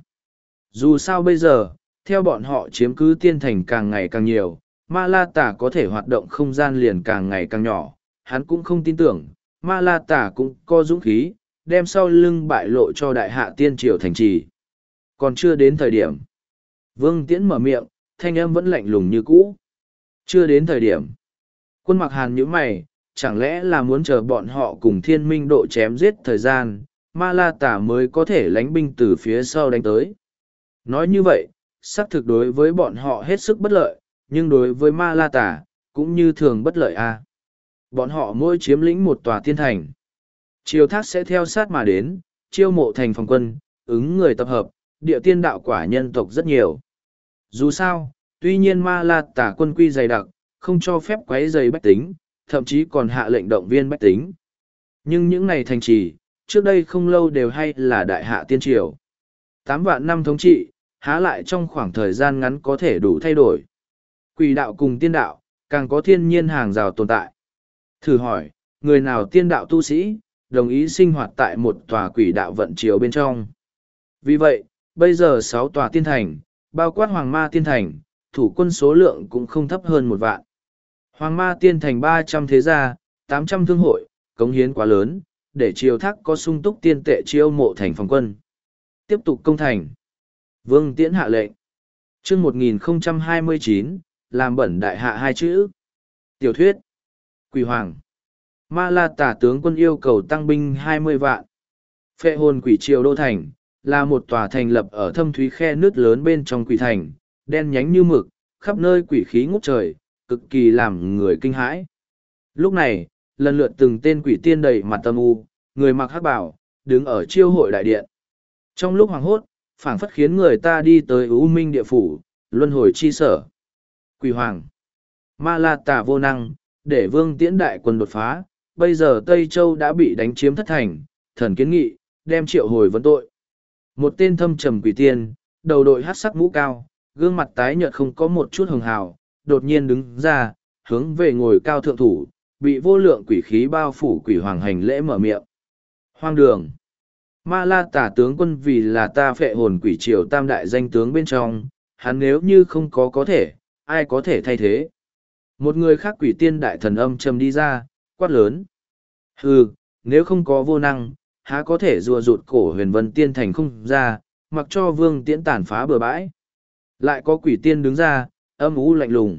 Dù sao bây giờ, theo bọn họ chiếm cứ tiên thành càng ngày càng nhiều, Ma La Tà có thể hoạt động không gian liền càng ngày càng nhỏ, hắn cũng không tin tưởng, Ma La Tà cũng có dũng khí, đem sau lưng bại lộ cho đại hạ tiên triều thành trì. Còn chưa đến thời điểm. Vương Tiễn mở miệng, thanh âm vẫn lạnh lùng như cũ. Chưa đến thời điểm. Quân Mặc Hàn nhíu mày, chẳng lẽ là muốn chờ bọn họ cùng Thiên Minh Độ chém giết thời gian, Ma La Tà mới có thể lánh binh từ phía sau đánh tới. Nói như vậy, xác thực đối với bọn họ hết sức bất lợi, nhưng đối với ma la tả, cũng như thường bất lợi a. Bọn họ mỗi chiếm lĩnh một tòa tiên thành. Triều thác sẽ theo sát mà đến, chiêu mộ thành phòng quân, ứng người tập hợp, địa tiên đạo quả nhân tộc rất nhiều. Dù sao, tuy nhiên ma la tả quân quy dày đặc, không cho phép quấy rầy bách tính, thậm chí còn hạ lệnh động viên bách tính. Nhưng những này thành trì, trước đây không lâu đều hay là đại hạ tiên triều. Tám vạn năm thống trị, há lại trong khoảng thời gian ngắn có thể đủ thay đổi. Quỷ đạo cùng tiên đạo, càng có thiên nhiên hàng rào tồn tại. Thử hỏi, người nào tiên đạo tu sĩ, đồng ý sinh hoạt tại một tòa quỷ đạo vận chiếu bên trong. Vì vậy, bây giờ sáu tòa tiên thành, bao quát Hoàng Ma Tiên Thành, thủ quân số lượng cũng không thấp hơn một vạn. Hoàng Ma Tiên Thành ba trăm thế gia, tám trăm thương hội, cống hiến quá lớn, để triều thác có sung túc tiên tệ chiêu mộ thành phòng quân. Tiếp tục công thành. Vương Tiễn hạ lệnh. chương một nghìn không trăm hai mươi chín, làm bẩn đại hạ hai chữ. Tiểu thuyết. Quỷ Hoàng. Ma La Tả tướng quân yêu cầu tăng binh hai mươi vạn. Phệ hồn quỷ triều đô thành, là một tòa thành lập ở thâm thúy khe nước lớn bên trong quỷ thành, đen nhánh như mực, khắp nơi quỷ khí ngút trời, cực kỳ làm người kinh hãi. Lúc này, lần lượt từng tên quỷ tiên đầy mặt âm u, người mặc hắc bào, đứng ở chiêu hội đại điện. Trong lúc hoàng hốt, phảng phất khiến người ta đi tới U Minh địa phủ, luân hồi chi sở. Quỷ Hoàng. Ma La Tả vô năng, để Vương Tiễn đại quân đột phá, bây giờ Tây Châu đã bị đánh chiếm thất thành, thần kiến nghị, đem triệu hồi vấn tội. Một tên thâm trầm quỷ tiên, đầu đội hắc sắc mũ cao, gương mặt tái nhợt không có một chút hường hào, đột nhiên đứng ra, hướng về ngồi cao thượng thủ, bị vô lượng quỷ khí bao phủ Quỷ Hoàng hành lễ mở miệng. Hoang đường. Ma La Tả tướng quân vì là ta phệ hồn quỷ triều tam đại danh tướng bên trong, hắn nếu như không có có thể, ai có thể thay thế. Một người khác quỷ tiên đại thần âm trầm đi ra, quát lớn. Hừ, nếu không có vô năng, há có thể rùa rụt cổ huyền vân tiên thành không ra, mặc cho Vương Tiễn tàn phá bừa bãi. Lại có quỷ tiên đứng ra, âm u lạnh lùng.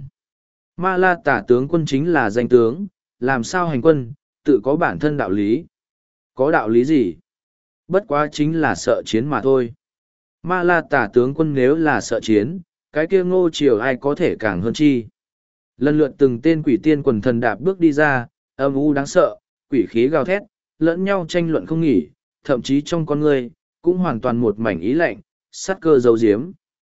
Ma La Tả tướng quân chính là danh tướng, làm sao hành quân, tự có bản thân đạo lý. Có đạo lý gì? Bất quá chính là sợ chiến mà thôi. Ma La Tả tướng quân nếu là sợ chiến, cái kia Ngô Triều ai có thể càng hơn chi. Lần lượt từng tên quỷ tiên quần thần đạp bước đi ra, âm u đáng sợ, quỷ khí gào thét, lẫn nhau tranh luận không nghỉ, thậm chí trong con người, cũng hoàn toàn một mảnh ý lạnh, sát cơ dấu diếm.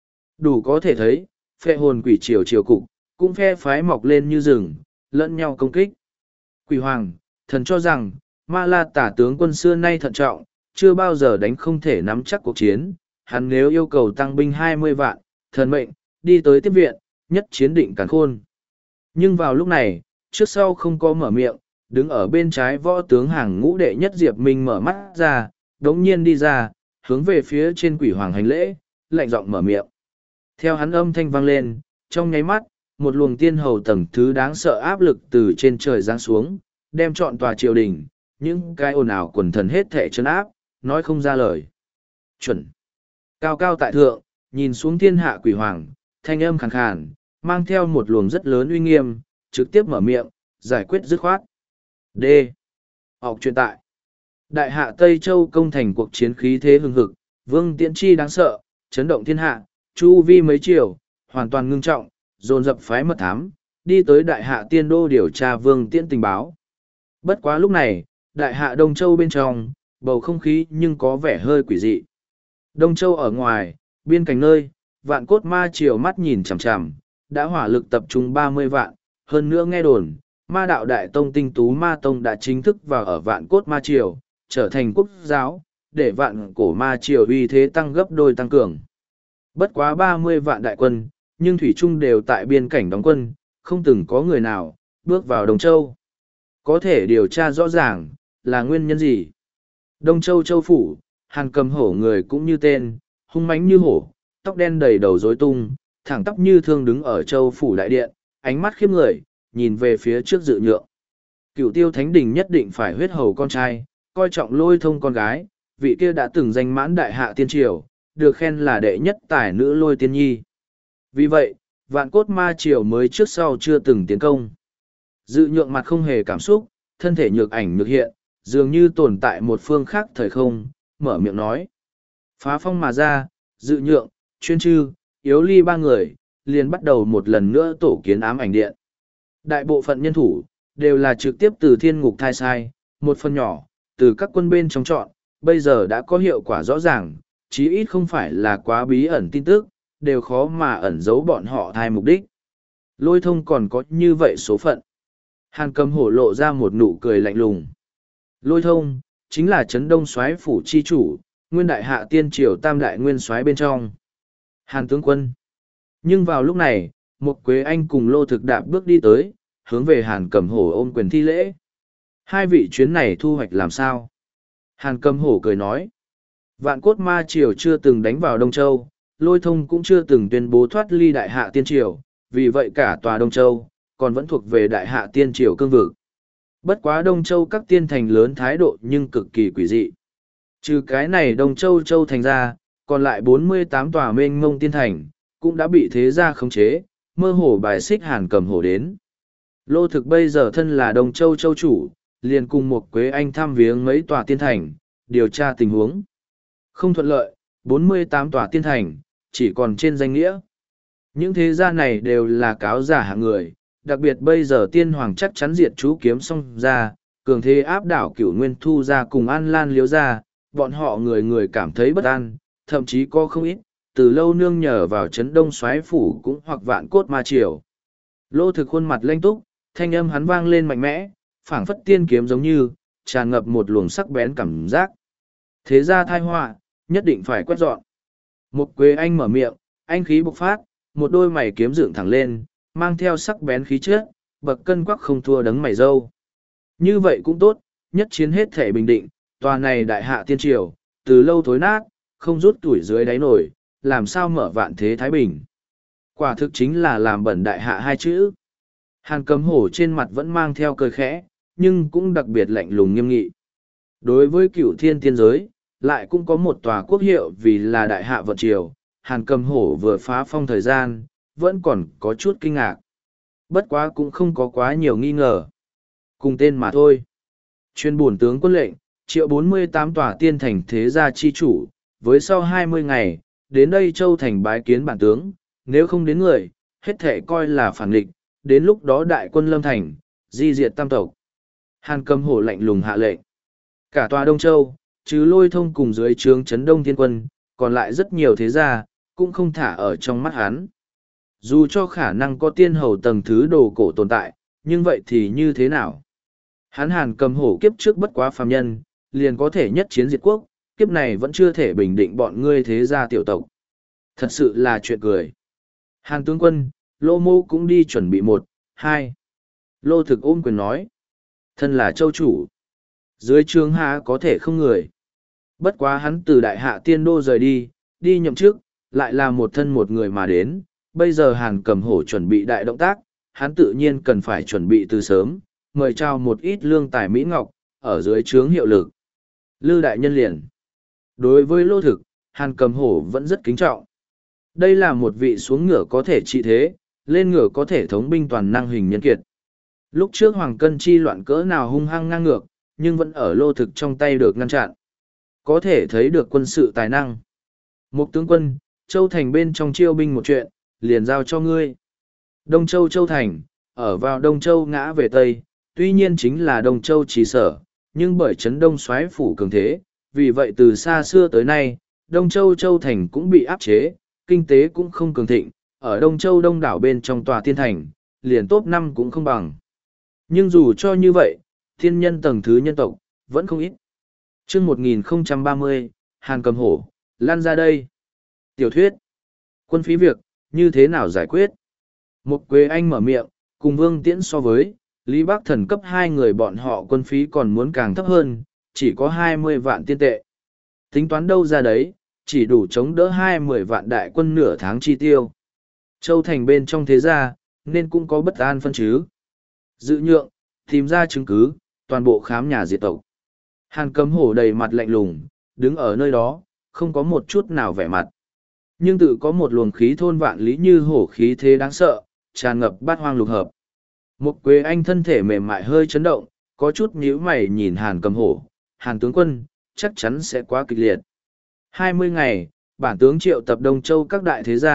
Đủ có thể thấy, phệ hồn quỷ triều triều cục, cũng phe phái mọc lên như rừng, lẫn nhau công kích. Quỷ Hoàng, thần cho rằng, Ma La Tả tướng quân xưa nay thận trọng, chưa bao giờ đánh không thể nắm chắc cuộc chiến, hắn nếu yêu cầu tăng binh hai mươi vạn, thần mệnh, đi tới tiếp viện, nhất chiến định càn khôn. Nhưng vào lúc này, trước sau không có mở miệng, đứng ở bên trái võ tướng hàng ngũ đệ nhất Diệp Minh mở mắt ra, đống nhiên đi ra, hướng về phía trên Quỷ Hoàng hành lễ, lạnh giọng mở miệng. Theo hắn âm thanh vang lên, trong nháy mắt, một luồng tiên hầu tầng thứ đáng sợ áp lực từ trên trời giáng xuống, đem trọn tòa triều đình, những cái ồn ào quần thần hết thệ chân áp, nói không ra lời. Chuẩn. Cao cao tại thượng, nhìn xuống thiên hạ Quỷ Hoàng, thanh âm khàn khàn, mang theo một luồng rất lớn uy nghiêm, trực tiếp mở miệng, giải quyết dứt khoát. D. Học truyền tại. Đại hạ Tây Châu công thành cuộc chiến khí thế hưng hực, Vương Tiễn chi đáng sợ, chấn động thiên hạ, chu vi mấy triều, hoàn toàn ngưng trọng, dồn dập phái mật thám, đi tới đại hạ tiên đô điều tra Vương Tiễn tình báo. Bất quá lúc này, đại hạ Đông Châu bên trong, bầu không khí nhưng có vẻ hơi quỷ dị. Đông Châu ở ngoài, biên cảnh nơi, vạn cốt ma triều mắt nhìn chằm chằm, đã hỏa lực tập trung ba mươi vạn, hơn nữa nghe đồn, ma đạo đại tông tinh tú ma tông đã chính thức vào ở vạn cốt ma triều, trở thành quốc giáo, để vạn cổ ma triều uy thế tăng gấp đôi tăng cường. Bất quá ba mươi vạn đại quân, nhưng thủy trung đều tại biên cảnh đóng quân, không từng có người nào bước vào Đông Châu. Có thể điều tra rõ ràng, là nguyên nhân gì? Đông Châu châu phủ, Hàn Cầm Hổ người cũng như tên, hung mãnh như hổ, tóc đen đầy đầu rối tung, thẳng tắp như thương đứng ở châu phủ đại điện, ánh mắt khiếp người, nhìn về phía trước dự nhượng. Cựu Tiêu Thánh Đình nhất định phải huyết hầu con trai, coi trọng Lôi Thông con gái, vị kia đã từng danh mãn đại hạ tiên triều, được khen là đệ nhất tài nữ Lôi Tiên Nhi. Vì vậy, vạn cốt ma triều mới trước sau chưa từng tiến công. Dự nhượng mặt không hề cảm xúc, thân thể nhược ảnh nhược hiện, dường như tồn tại một phương khác thời không, mở miệng nói. Phá phong mà ra, dự nhượng, chuyên chư, yếu ly ba người, liền bắt đầu một lần nữa tổ kiến ám ảnh điện. Đại bộ phận nhân thủ, đều là trực tiếp từ thiên ngục thai sai, một phần nhỏ, từ các quân bên trong chọn, bây giờ đã có hiệu quả rõ ràng, chí ít không phải là quá bí ẩn tin tức, đều khó mà ẩn giấu bọn họ thai mục đích. Lôi thông còn có như vậy số phận. Hàn Cầm Hổ lộ ra một nụ cười lạnh lùng. Lôi thông, chính là Trấn Đông Soái phủ chi chủ, nguyên đại hạ tiên triều tam đại nguyên soái bên trong. Hàn tướng quân. Nhưng vào lúc này, một Quế Anh cùng Lô Thực đạp bước đi tới, hướng về Hàn Cầm Hổ ôm quyền thi lễ. Hai vị chuyến này thu hoạch làm sao? Hàn Cầm Hổ cười nói. Vạn cốt ma triều chưa từng đánh vào Đông Châu, Lôi thông cũng chưa từng tuyên bố thoát ly đại hạ tiên triều, vì vậy cả tòa Đông Châu, còn vẫn thuộc về đại hạ tiên triều cương vực. Bất quá Đông Châu các tiên thành lớn thái độ nhưng cực kỳ quỷ dị. Trừ cái này Đông Châu Châu thành ra, còn lại bốn mươi tám tòa mênh mông tiên thành, cũng đã bị thế gia khống chế, mơ hồ bài xích Hàn Cầm Hổ đến. Lô Thực bây giờ thân là Đông Châu Châu chủ, liền cùng một Quế Anh thăm viếng mấy tòa tiên thành, điều tra tình huống. Không thuận lợi, bốn mươi tám tòa tiên thành, chỉ còn trên danh nghĩa. Những thế gia này đều là cáo giả hạng người, đặc biệt bây giờ tiên hoàng chắc chắn diệt chú kiếm xong ra, cường thế áp đảo cửu nguyên thu ra cùng An Lan liếu ra, bọn họ người người cảm thấy bất an, thậm chí có không ít, từ lâu nương nhờ vào Trấn Đông Soái phủ cũng hoặc Vạn Cốt Ma Triều. Lô Thực khuôn mặt lanh túc, thanh âm hắn vang lên mạnh mẽ, phảng phất tiên kiếm giống như, tràn ngập một luồng sắc bén cảm giác. Thế gia thai họa, nhất định phải quét dọn. Một Quế Anh mở miệng, anh khí bộc phát, một đôi mày kiếm dựng thẳng lên, mang theo sắc bén khí chất, bậc cân quắc không thua đấng mày râu. Như vậy cũng tốt, nhất chiến hết thể bình định, tòa này đại hạ tiên triều, từ lâu thối nát, không rút tuổi dưới đáy nổi, làm sao mở vạn thế thái bình. Quả thực chính là làm bẩn đại hạ hai chữ. Hàn Cầm Hổ trên mặt vẫn mang theo cười khẽ, nhưng cũng đặc biệt lạnh lùng nghiêm nghị. Đối với cửu thiên tiên giới, lại cũng có một tòa quốc hiệu vì là đại hạ vận triều, Hàn Cầm Hổ vừa phá phong thời gian, vẫn còn có chút kinh ngạc. Bất quá cũng không có quá nhiều nghi ngờ. Cùng tên mà thôi. Chuyên bổn tướng quân lệnh, triệu bốn mươi tám tòa tiên thành thế gia chi chủ, với sau hai mươi ngày, đến đây châu thành bái kiến bản tướng, nếu không đến người, hết thể coi là phản nghịch, đến lúc đó đại quân lâm thành, di diệt tam tộc. Hàn Cầm Hổ lạnh lùng hạ lệnh. Cả tòa Đông Châu, chứ Lôi thông cùng dưới trướng Trấn Đông Thiên Quân, còn lại rất nhiều thế gia, cũng không thả ở trong mắt hắn. Dù cho khả năng có tiên hầu tầng thứ đồ cổ tồn tại, nhưng vậy thì như thế nào? Hắn Hàn Cầm Hổ kiếp trước bất quá phàm nhân, liền có thể nhất chiến diệt quốc, kiếp này vẫn chưa thể bình định bọn ngươi thế gia tiểu tộc. Thật sự là chuyện cười. Hàn tướng quân, Lô Mô cũng đi chuẩn bị một, hai. Lô Thực ôm quyền nói. Thân là châu chủ. Dưới trướng hạ có thể không người. Bất quá hắn từ đại hạ tiên đô rời đi, đi nhậm chức, lại là một thân một người mà đến. Bây giờ Hàn Cầm Hổ chuẩn bị đại động tác, hắn tự nhiên cần phải chuẩn bị từ sớm, mời trao một ít lương tài Mỹ Ngọc, ở dưới trướng hiệu lực. Lư đại nhân liền. Đối với Lô Thực, Hàn Cầm Hổ vẫn rất kính trọng. Đây là một vị xuống ngựa có thể trị thế, lên ngựa có thể thống binh toàn năng hình nhân kiệt. Lúc trước Hoàng Cân chi loạn cỡ nào hung hăng ngang ngược, nhưng vẫn ở Lô Thực trong tay được ngăn chặn. Có thể thấy được quân sự tài năng. Một tướng quân, Châu Thành bên trong chiêu binh một chuyện, liền giao cho ngươi. Đông Châu Châu Thành, ở vào Đông Châu ngã về Tây, tuy nhiên chính là Đông Châu chỉ sở, nhưng bởi Trấn Đông Soái phủ cường thế, vì vậy từ xa xưa tới nay, Đông Châu Châu Thành cũng bị áp chế, kinh tế cũng không cường thịnh, ở Đông Châu đông đảo bên trong tòa tiên thành, liền top năm cũng không bằng. Nhưng dù cho như vậy, thiên nhân tầng thứ nhân tộc, vẫn không ít. chương một nghìn không trăm ba mươi, Hàn Cầm Hổ, lan ra đây. Tiểu thuyết, quân phí việc, như thế nào giải quyết? Một Quế Anh mở miệng, cùng Vương Tiễn so với, Lý Bắc Thần cấp hai người bọn họ quân phí còn muốn càng thấp hơn, chỉ có hai mươi vạn tiên tệ. Tính toán đâu ra đấy, chỉ đủ chống đỡ hai mươi vạn đại quân nửa tháng chi tiêu. Châu Thành bên trong thế gia, nên cũng có bất an phân chứ. Dự nhượng, tìm ra chứng cứ, toàn bộ khám nhà diệt tộc. Hàn Cầm Hổ đầy mặt lạnh lùng, đứng ở nơi đó, không có một chút nào vẻ mặt. Nhưng tự có một luồng khí thôn vạn lý như hổ khí thế đáng sợ, tràn ngập bát hoang lục hợp. Một Quế Anh thân thể mềm mại hơi chấn động, có chút nhíu mày nhìn Hàn Cầm Hổ. Hàn tướng quân, chắc chắn sẽ quá kịch liệt. Hai mươi ngày, bản tướng triệu tập Đông Châu các đại thế gia,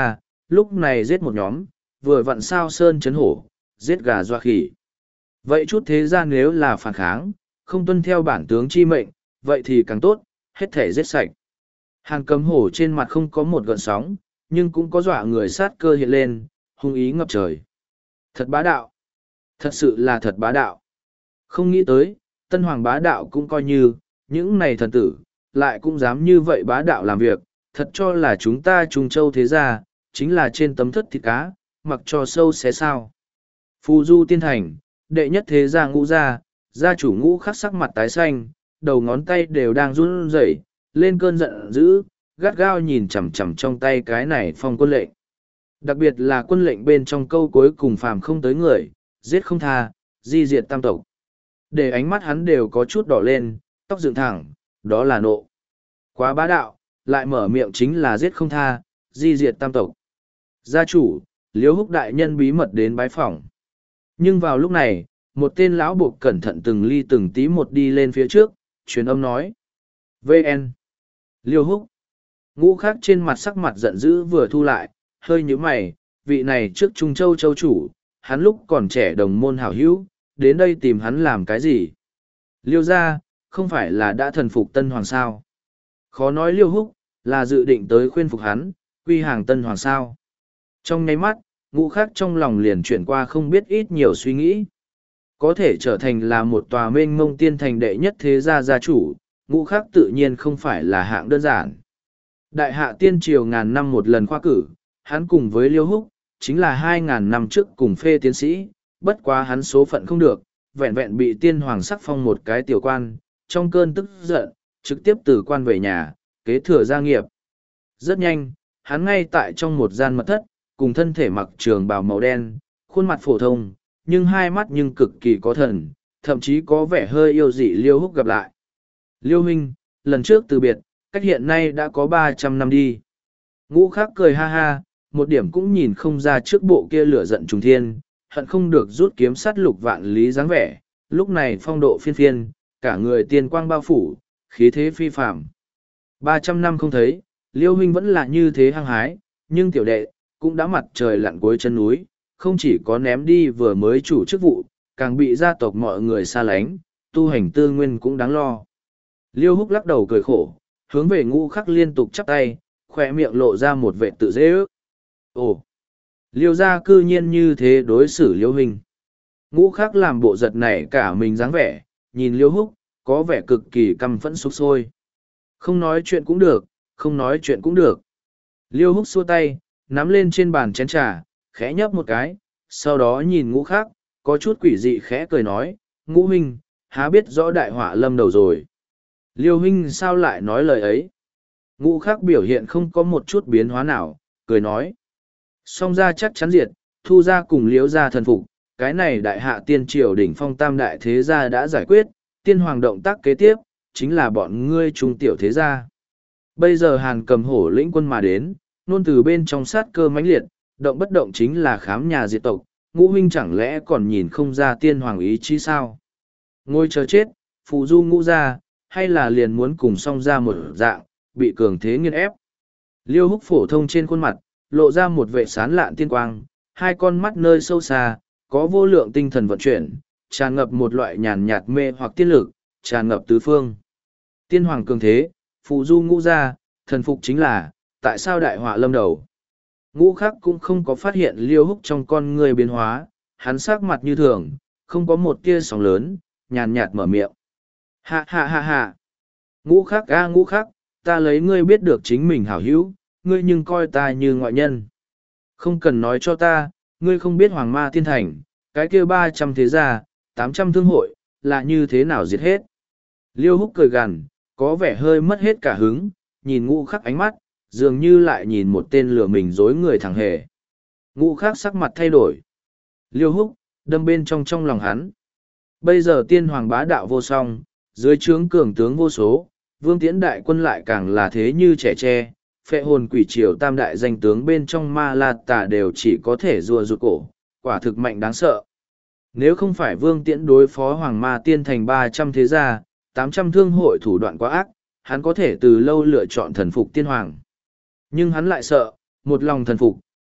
lúc này giết một nhóm, vừa vặn sao sơn chấn hổ, giết gà doa khỉ. Vậy chút thế gian nếu là phản kháng, không tuân theo bản tướng chi mệnh, vậy thì càng tốt, hết thể giết sạch. Hàn Cầm Hổ trên mặt không có một gợn sóng, nhưng cũng có dọa người sát cơ hiện lên, hung ý ngập trời. Thật bá đạo. Thật sự là thật bá đạo. Không nghĩ tới, Tân Hoàng bá đạo cũng coi như, những này thần tử, lại cũng dám như vậy bá đạo làm việc, thật cho là chúng ta Trung Châu thế gia, chính là trên tấm thất thịt cá, mặc cho sâu xé sao. Phù Du Tiên Thành, đệ nhất thế gia Ngũ gia, gia chủ Ngũ Khắc sắc mặt tái xanh, đầu ngón tay đều đang run rẩy, lên cơn giận dữ, gắt gao nhìn chằm chằm trong tay cái này phong quân lệnh. Đặc biệt là quân lệnh bên trong câu cuối cùng phàm không tới người, giết không tha, di diệt tam tộc. Để ánh mắt hắn đều có chút đỏ lên, tóc dựng thẳng, đó là nộ. Quá bá đạo, lại mở miệng chính là giết không tha, di diệt tam tộc. Gia chủ, Liễu Húc đại nhân bí mật đến bái phỏng. Nhưng vào lúc này, một tên lão buộc cẩn thận từng ly từng tí một đi lên phía trước, truyền âm nói. vê en. Liêu Húc. Ngũ Khắc trên mặt sắc mặt giận dữ vừa thu lại, hơi nhíu mày, vị này trước Trung Châu châu chủ, hắn lúc còn trẻ đồng môn hảo hữu, đến đây tìm hắn làm cái gì? Liêu gia, không phải là đã thần phục Tân Hoàng sao? Khó nói Liêu Húc, là dự định tới khuyên phục hắn, quy hàng Tân Hoàng sao? Trong nháy mắt, Ngũ Khắc trong lòng liền chuyển qua không biết ít nhiều suy nghĩ. Có thể trở thành là một tòa mênh mông tiên thành đệ nhất thế gia gia chủ, Ngũ Khắc tự nhiên không phải là hạng đơn giản. Đại hạ tiên triều ngàn năm một lần khoa cử, hắn cùng với Liêu Húc, chính là hai ngàn năm trước cùng phê tiến sĩ, bất quá hắn số phận không được, vẹn vẹn bị tiên hoàng sắc phong một cái tiểu quan, trong cơn tức giận, trực tiếp từ quan về nhà, kế thừa gia nghiệp. Rất nhanh, hắn ngay tại trong một gian mật thất, cùng thân thể mặc trường bào màu đen, khuôn mặt phổ thông, nhưng hai mắt nhưng cực kỳ có thần, thậm chí có vẻ hơi yêu dị Liêu Húc gặp lại. Liêu huynh, lần trước từ biệt, cách hiện nay đã có ba trăm năm đi. Ngũ Khắc cười ha ha, một điểm cũng nhìn không ra trước bộ kia lửa giận trùng thiên, hận không được rút kiếm sát lục vạn lý dáng vẻ, lúc này phong độ phiên phiên, cả người tiên quang bao phủ, khí thế phi phạm. Ba trăm năm không thấy, Liêu huynh vẫn là như thế hăng hái, nhưng tiểu đệ, cũng đã mặt trời lặn cuối chân núi, không chỉ có ném đi vừa mới chủ chức vụ, càng bị gia tộc mọi người xa lánh, tu hành tư nguyên cũng đáng lo. Liêu Húc lắc đầu cười khổ, hướng về Ngũ Khắc liên tục chắp tay, khỏe miệng lộ ra một vẻ tự dễ ước. Ồ! Liêu gia cư nhiên như thế đối xử Liêu huynh. Ngũ Khắc làm bộ giật này cả mình dáng vẻ, nhìn Liêu Húc, có vẻ cực kỳ căm phẫn sục sôi. Không nói chuyện cũng được, không nói chuyện cũng được. Liêu Húc xua tay, nắm lên trên bàn chén trà, khẽ nhấp một cái, sau đó nhìn Ngũ Khắc, có chút quỷ dị khẽ cười nói, Ngũ huynh, há biết rõ đại họa lâm đầu rồi. Liêu huynh sao lại nói lời ấy? Ngũ Khắc biểu hiện không có một chút biến hóa nào, cười nói. Song gia chắc chắn diệt, thu gia cùng Liễu gia thần phục, cái này đại hạ tiên triều đỉnh phong tam đại thế gia đã giải quyết, tiên hoàng động tác kế tiếp, chính là bọn ngươi trung tiểu thế gia. Bây giờ Hàn Cầm Hổ lĩnh quân mà đến, nôn từ bên trong sát cơ mãnh liệt, động bất động chính là khám nhà diệt tộc, Ngũ huynh chẳng lẽ còn nhìn không ra tiên hoàng ý chí sao? Ngôi chờ chết, phù du Ngũ gia, hay là liền muốn cùng song ra một dạng, bị cường thế nghiên ép. Liêu Húc phổ thông trên khuôn mặt, lộ ra một vẻ sán lạn tiên quang, hai con mắt nơi sâu xa, có vô lượng tinh thần vận chuyển, tràn ngập một loại nhàn nhạt mê hoặc tiên lực, tràn ngập tứ phương. Tiên hoàng cường thế, phù du Ngũ gia, thần phục chính là, tại sao đại họa lâm đầu? Ngũ Khắc cũng không có phát hiện Liêu Húc trong con người biến hóa, hắn sắc mặt như thường, không có một tia sóng lớn, nhàn nhạt mở miệng. Hạ hạ hạ hạ. Ngũ Khắc a Ngũ Khắc, ta lấy ngươi biết được chính mình hảo hữu, ngươi nhưng coi ta như ngoại nhân. Không cần nói cho ta, ngươi không biết Hoàng Ma Tiên Thành, cái kia ba trăm thế gia, tám trăm thương hội, là như thế nào diệt hết. Liêu Húc cười gằn, có vẻ hơi mất hết cả hứng, nhìn Ngũ Khắc ánh mắt, dường như lại nhìn một tên lừa mình dối người thằng hề. Ngũ Khắc sắc mặt thay đổi. Liêu Húc, đâm bên trong trong lòng hắn. Bây giờ tiên hoàng bá đạo vô song, dưới trướng cường tướng vô số, Vương Tiễn đại quân lại càng là thế như trẻ tre, phệ hồn quỷ triều tam đại danh tướng bên trong ma la tà đều chỉ có thể rùa rụt cổ, quả thực mạnh đáng sợ. Nếu không phải Vương Tiễn đối phó Hoàng Ma Tiên Thành ba trăm thế gia, tám trăm thương hội thủ đoạn quá ác, hắn có thể từ lâu lựa chọn thần phục tiên hoàng. Nhưng hắn lại sợ, một lòng thần phục,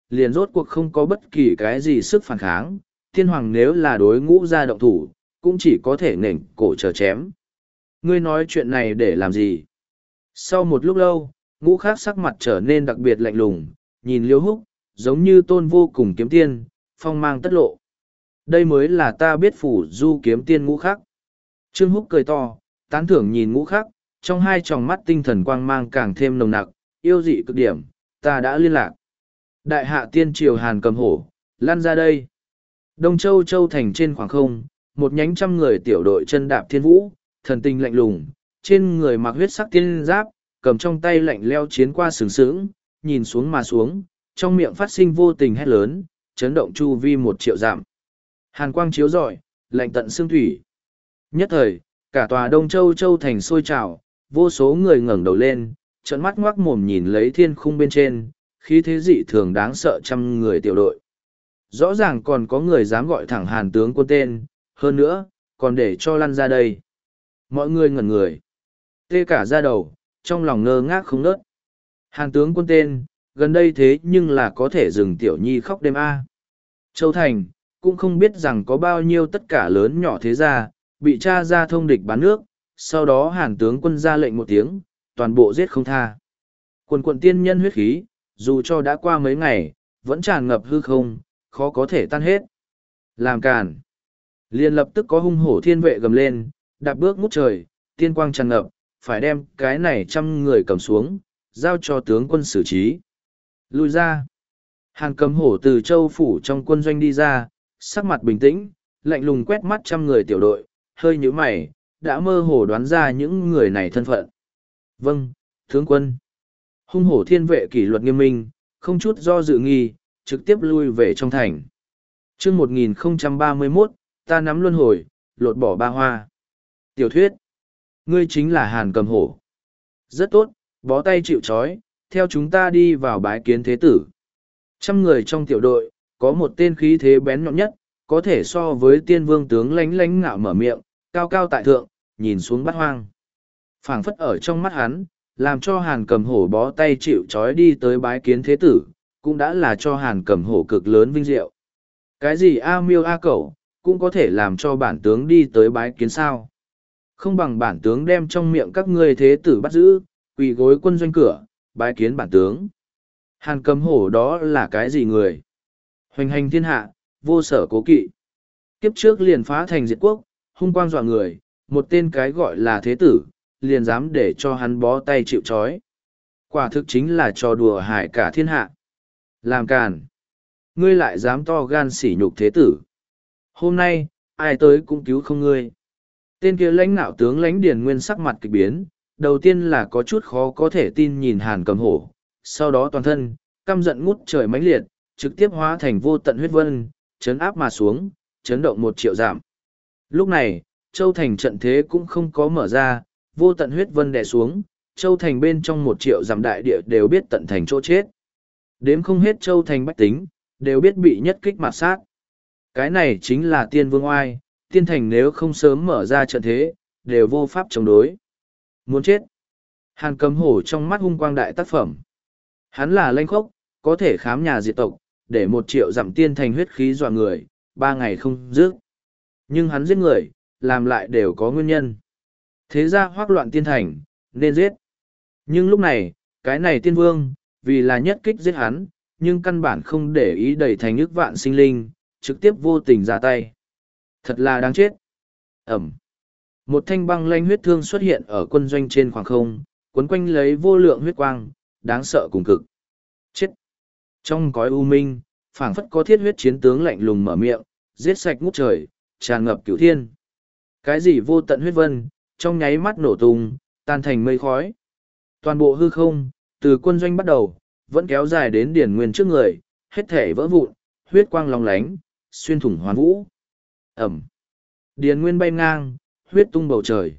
liền rốt cuộc không có bất kỳ cái gì sức phản kháng, thiên hoàng nếu là đối ngũ gia động thủ, cũng chỉ có thể nểnh cổ chờ chém. Ngươi nói chuyện này để làm gì? Sau một lúc lâu, ngũ khác sắc mặt trở nên đặc biệt lạnh lùng, nhìn Liêu Húc, giống như tôn vô cùng kiếm tiên, phong mang tất lộ. Đây mới là ta biết phủ du kiếm tiên ngũ khắc. Trương Húc cười to, tán thưởng nhìn ngũ khắc, trong hai tròng mắt tinh thần quang mang càng thêm nồng nặc, yêu dị cực điểm, ta đã liên lạc. Đại hạ tiên triều Hàn Cầm Hổ, lăn ra đây. Đông Châu Châu thành trên khoảng không, một nhánh trăm người tiểu đội chân đạp thiên vũ, thần tình lạnh lùng, trên người mặc huyết sắc tiên giáp, cầm trong tay lạnh leo chiến qua sừng sững, nhìn xuống mà xuống, trong miệng phát sinh vô tình hét lớn, chấn động chu vi một triệu dặm. Hàn quang chiếu rọi, lạnh tận xương thủy. Nhất thời, cả tòa Đông Châu Châu thành sôi trào, vô số người ngẩng đầu lên, trợn mắt ngoác mồm nhìn lấy thiên khung bên trên, khí thế dị thường đáng sợ trăm người tiểu đội. Rõ ràng còn có người dám gọi thẳng Hàn tướng quân tên, hơn nữa, còn để cho lăn ra đây. Mọi người ngẩn người, tê cả ra đầu, trong lòng ngơ ngác không nớt. Hàn tướng quân tên, gần đây thế nhưng là có thể dừng tiểu nhi khóc đêm a. Châu Thành, cũng không biết rằng có bao nhiêu tất cả lớn nhỏ thế gia, bị cha ra thông địch bán nước, sau đó Hàn tướng quân ra lệnh một tiếng, toàn bộ giết không tha. Quần quận tiên nhân huyết khí, dù cho đã qua mấy ngày, vẫn tràn ngập hư không, khó có thể tan hết. Làm càn. Liền lập tức có hung hổ thiên vệ gầm lên, đạp bước ngút trời, tiên quang tràn ngập, phải đem cái này trăm người cầm xuống, giao cho tướng quân xử trí. Lui ra. Hàn Cầm Hổ từ châu phủ trong quân doanh đi ra, sắc mặt bình tĩnh, lạnh lùng quét mắt trăm người tiểu đội, hơi nhíu mày, đã mơ hồ đoán ra những người này thân phận. Vâng, tướng quân. Hung hổ thiên vệ kỷ luật nghiêm minh, không chút do dự nghi, trực tiếp lui về trong thành. Chương một nghìn không trăm ba mươi mốt, ta nắm luân hồi, lột bỏ ba hoa. Tiểu thuyết. Ngươi chính là Hàn Cầm Hổ. Rất tốt, bó tay chịu trói, theo chúng ta đi vào bái kiến thế tử. Trăm người trong tiểu đội, có một tên khí thế bén nhọn nhất, có thể so với tiên vương tướng lánh lánh ngạo mở miệng, cao cao tại thượng, nhìn xuống bát hoang. Phảng phất ở trong mắt hắn, làm cho Hàn Cầm Hổ bó tay chịu trói đi tới bái kiến thế tử, cũng đã là cho Hàn Cầm Hổ cực lớn vinh diệu. Cái gì A miêu A cẩu, cũng có thể làm cho bản tướng đi tới bái kiến sao. Không bằng bản tướng đem trong miệng các ngươi thế tử bắt giữ, quỳ gối quân doanh cửa, bái kiến bản tướng. Hàn Cầm Hổ đó là cái gì người? Hoành hành thiên hạ, vô sở cố kỵ. Kiếp trước liền phá thành diệt quốc, hung quang dọa người, một tên cái gọi là thế tử, liền dám để cho hắn bó tay chịu trói. Quả thực chính là trò đùa hại cả thiên hạ. Làm càn. Ngươi lại dám to gan sỉ nhục thế tử. Hôm nay, ai tới cũng cứu không ngươi. Tên kia lãnh nạo tướng lãnh điền nguyên sắc mặt kịch biến, đầu tiên là có chút khó có thể tin nhìn Hàn Cầm Hổ, sau đó toàn thân, căm giận ngút trời mãnh liệt, trực tiếp hóa thành vô tận huyết vân, chấn áp mà xuống, chấn động một triệu giảm. Lúc này, Châu Thành trận thế cũng không có mở ra, vô tận huyết vân đè xuống, Châu Thành bên trong một triệu giảm đại địa đều biết tận thành chỗ chết. Đếm không hết Châu Thành bách tính, đều biết bị nhất kích mạt sát. Cái này chính là tiên vương oai, tiên thành nếu không sớm mở ra trận thế, đều vô pháp chống đối. Muốn chết. Hàn Cầm Hổ trong mắt hung quang đại tác phẩm. Hắn là lanh khốc, có thể khám nhà diệt tộc, để một triệu dặm tiên thành huyết khí dọa người, ba ngày không dứt. Nhưng hắn giết người, làm lại đều có nguyên nhân. Thế ra hoác loạn tiên thành, nên giết. Nhưng lúc này, cái này tiên vương, vì là nhất kích giết hắn, nhưng căn bản không để ý đẩy thành ức vạn sinh linh, trực tiếp vô tình ra tay. Thật là đáng chết. Ẩm. Một thanh băng lanh huyết thương xuất hiện ở quân doanh trên khoảng không, quấn quanh lấy vô lượng huyết quang, đáng sợ cùng cực. Chết. Trong cõi u minh, phảng phất có thiết huyết chiến tướng lạnh lùng mở miệng, giết sạch ngút trời, tràn ngập cửu thiên. Cái gì vô tận huyết vân, trong nháy mắt nổ tung, tan thành mây khói. Toàn bộ hư không, từ quân doanh bắt đầu, vẫn kéo dài đến điển nguyên trước người, hết thể vỡ vụn, huyết quang long lánh, xuyên thủng hoàn vũ. Ẩm. Điền nguyên bay ngang, huyết tung bầu trời.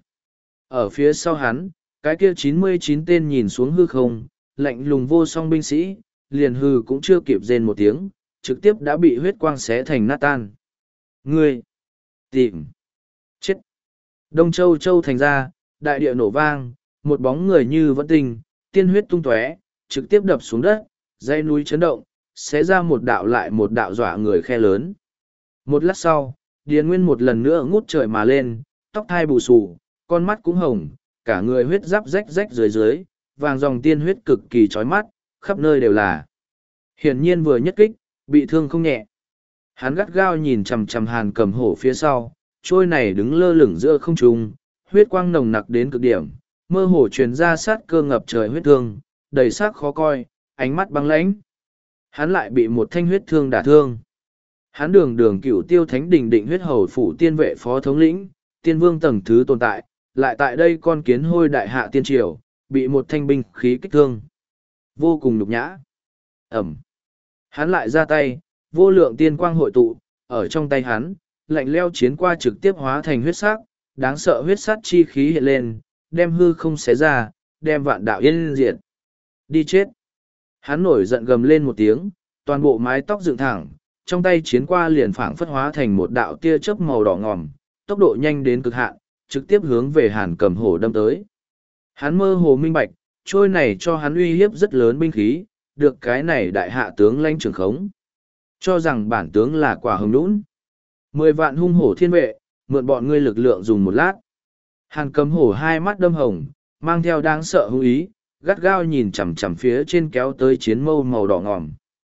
Ở phía sau hắn, cái kia chín mươi chín tên nhìn xuống hư không, lạnh lùng vô song binh sĩ, liền hư cũng chưa kịp rên một tiếng, trực tiếp đã bị huyết quang xé thành nát tan. Ngươi! Tìm! Chết! Đông Châu Châu thành ra, đại địa nổ vang, một bóng người như vẫn tình, tiên huyết tung tóe, trực tiếp đập xuống đất, dãy núi chấn động, sẽ ra một đạo lại một đạo dọa người khe lớn. Một lát sau, Điền Nguyên một lần nữa ngút trời mà lên, tóc thai bù xù, con mắt cũng hồng, cả người huyết giáp rách rách dưới dưới, vàng dòng tiên huyết cực kỳ chói mắt, khắp nơi đều là. Hiển nhiên vừa nhất kích, bị thương không nhẹ. Hắn gắt gao nhìn chằm chằm Hàn Cầm Hổ phía sau, trôi này đứng lơ lửng giữa không trung, huyết quang nồng nặc đến cực điểm, mơ hồ truyền ra sát cơ ngập trời huyết thương, đầy sắc khó coi, ánh mắt băng lãnh. Hắn lại bị một thanh huyết thương đả thương. Hắn đường đường cửu tiêu thánh đình định huyết hầu phủ tiên vệ phó thống lĩnh, tiên vương tầng thứ tồn tại, lại tại đây con kiến hôi đại hạ tiên triều, bị một thanh binh khí kích thương. Vô cùng nhục nhã. Ẩm. Hắn lại ra tay, vô lượng tiên quang hội tụ, ở trong tay hắn, lạnh leo chiến qua trực tiếp hóa thành huyết sắc, đáng sợ huyết sắc chi khí hiện lên, đem hư không xé ra, đem vạn đạo yên diệt. Đi chết. Hắn nổi giận gầm lên một tiếng, toàn bộ mái tóc dựng thẳng, trong tay chiến qua liền phảng phất hóa thành một đạo tia chớp màu đỏ ngòm, tốc độ nhanh đến cực hạn, trực tiếp hướng về Hàn Cầm Hổ đâm tới. Hắn mơ hồ minh bạch, trôi này cho hắn uy hiếp rất lớn binh khí, được cái này đại hạ tướng lãnh trưởng khống. Cho rằng bản tướng là quả hồng nũng. Mười vạn hung hổ thiên vệ, mượn bọn ngươi lực lượng dùng một lát. Hàn Cầm Hổ hai mắt đâm hồng, mang theo đáng sợ hung ý, gắt gao nhìn chằm chằm phía trên kéo tới chiến mâu màu đỏ ngòm.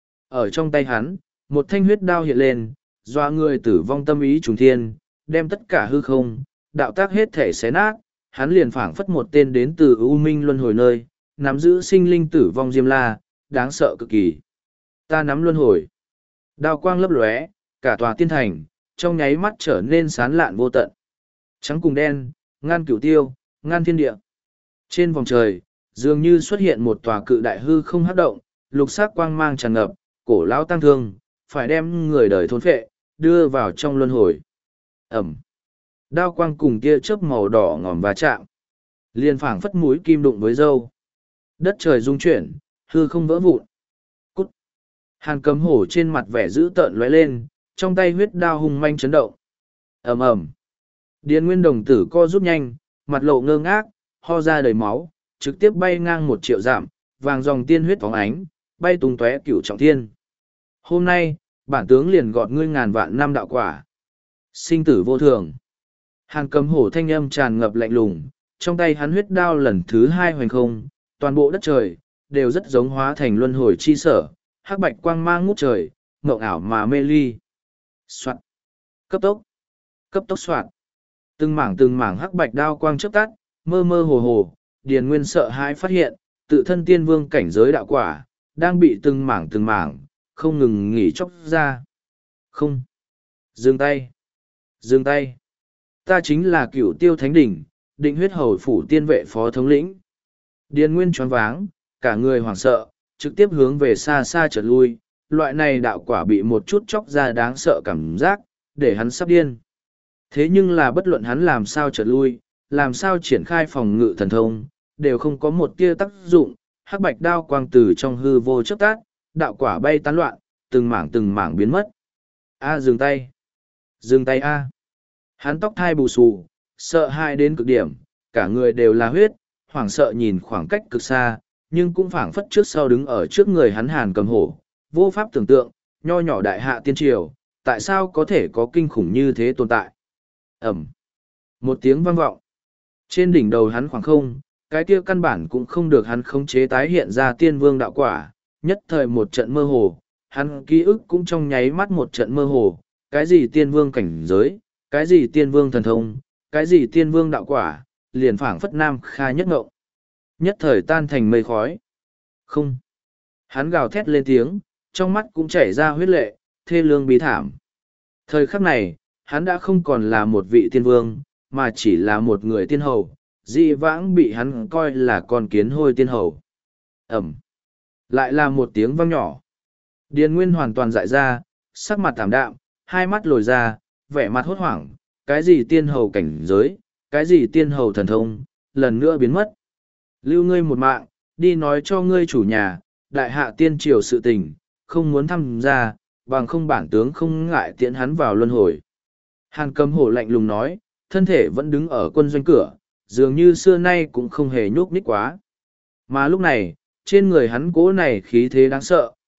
Ở trong tay hắn, một thanh huyết đao hiện lên, doa người tử vong tâm ý trùng thiên, đem tất cả hư không, đạo tác hết thể xé nát, hắn liền phảng phất một tên đến từ U Minh Luân Hồi nơi, nắm giữ sinh linh tử vong Diêm La, đáng sợ cực kỳ. Ta nắm luân hồi. Đao quang lấp lóe, cả tòa tiên thành, trong nháy mắt trở nên sán lạn vô tận. Trắng cùng đen, ngăn cửu tiêu, ngăn thiên địa. Trên vòng trời, dường như xuất hiện một tòa cự đại hư không hấp động, lục sắc quang mang tràn ngập, cổ lão tăng thương, phải đem người đời thôn phệ, đưa vào trong luân hồi. Ẩm. Đao quang cùng tia chớp màu đỏ ngòm va chạm. Liên phảng phất mũi kim đụng với dâu. Đất trời rung chuyển, hư không vỡ vụn. Cút. Hàn Cầm Hổ trên mặt vẻ dữ tợn lóe lên, trong tay huyết đao hung manh chấn động. Ầm ầm. Điền Nguyên đồng tử co rút nhanh, mặt lộ ngơ ngác, ho ra đầy máu, trực tiếp bay ngang một triệu dặm, vàng dòng tiên huyết phóng ánh, bay tung tóe cửu trọng thiên. Hôm nay, bản tướng liền gọt ngươi ngàn vạn năm đạo quả. Sinh tử vô thường. Hàn Cầm Hổ thanh âm tràn ngập lạnh lùng, trong tay hắn huyết đao lần thứ hai hoành không, toàn bộ đất trời, đều rất giống hóa thành luân hồi chi sở, hắc bạch quang mang ngút trời, mộng ảo mà mê ly. Soạn. Cấp tốc. Cấp tốc soạn. Từng mảng từng mảng hắc bạch đao quang chớp tắt, mơ mơ hồ hồ, Điền Nguyên sợ hãi phát hiện, tự thân tiên vương cảnh giới đạo quả, đang bị từng mảng từng mảng, không ngừng nghỉ chốc ra. Không. Dừng tay. Dừng tay. Ta chính là cửu tiêu thánh đỉnh, định huyết hầu phủ tiên vệ phó thống lĩnh. Điền Nguyên choáng váng, cả người hoảng sợ, trực tiếp hướng về xa xa trượt lui, loại này đạo quả bị một chút chóc ra đáng sợ cảm giác, để hắn sắp điên. Thế nhưng là bất luận hắn làm sao trượt lui, làm sao triển khai phòng ngự thần thông, đều không có một tia tác dụng, hắc bạch đao quang từ trong hư vô chớp tát, đạo quả bay tán loạn, từng mảng từng mảng biến mất. A dừng tay. Dừng tay a. Hắn tóc thai bù xù, sợ hãi đến cực điểm, cả người đều là huyết, hoảng sợ nhìn khoảng cách cực xa, nhưng cũng phảng phất trước sau đứng ở trước người hắn Hàn Cầm Hổ, vô pháp tưởng tượng, nho nhỏ đại hạ tiên triều, tại sao có thể có kinh khủng như thế tồn tại. Ẩm. Một tiếng vang vọng. Trên đỉnh đầu hắn khoảng không, cái kia căn bản cũng không được hắn khống chế tái hiện ra tiên vương đạo quả, nhất thời một trận mơ hồ, hắn ký ức cũng trong nháy mắt một trận mơ hồ, cái gì tiên vương cảnh giới, cái gì tiên vương thần thông, cái gì tiên vương đạo quả, liền phảng phất nam kha nhất ngộng. Nhất thời tan thành mây khói. Không. Hắn gào thét lên tiếng, trong mắt cũng chảy ra huyết lệ, thê lương bí thảm. Thời khắc này, hắn đã không còn là một vị tiên vương, mà chỉ là một người tiên hầu, dị vãng bị hắn coi là con kiến hôi tiên hầu. Ẩm. Lại là một tiếng vang nhỏ. Điền Nguyên hoàn toàn dại ra, sắc mặt thảm đạm, hai mắt lồi ra, vẻ mặt hốt hoảng, cái gì tiên hầu cảnh giới, cái gì tiên hầu thần thông, lần nữa biến mất. Lưu ngươi một mạng, đi nói cho ngươi chủ nhà, đại hạ tiên triều sự tình, không muốn tham gia, bằng không bản tướng không ngại tiễn hắn vào luân hồi. Hàn Cầm Hổ lạnh lùng nói, thân thể vẫn đứng ở quân doanh cửa, dường như xưa nay cũng không hề nhúc nhích quá. Mà lúc này, trên người hắn cố này khí thế đáng sợ,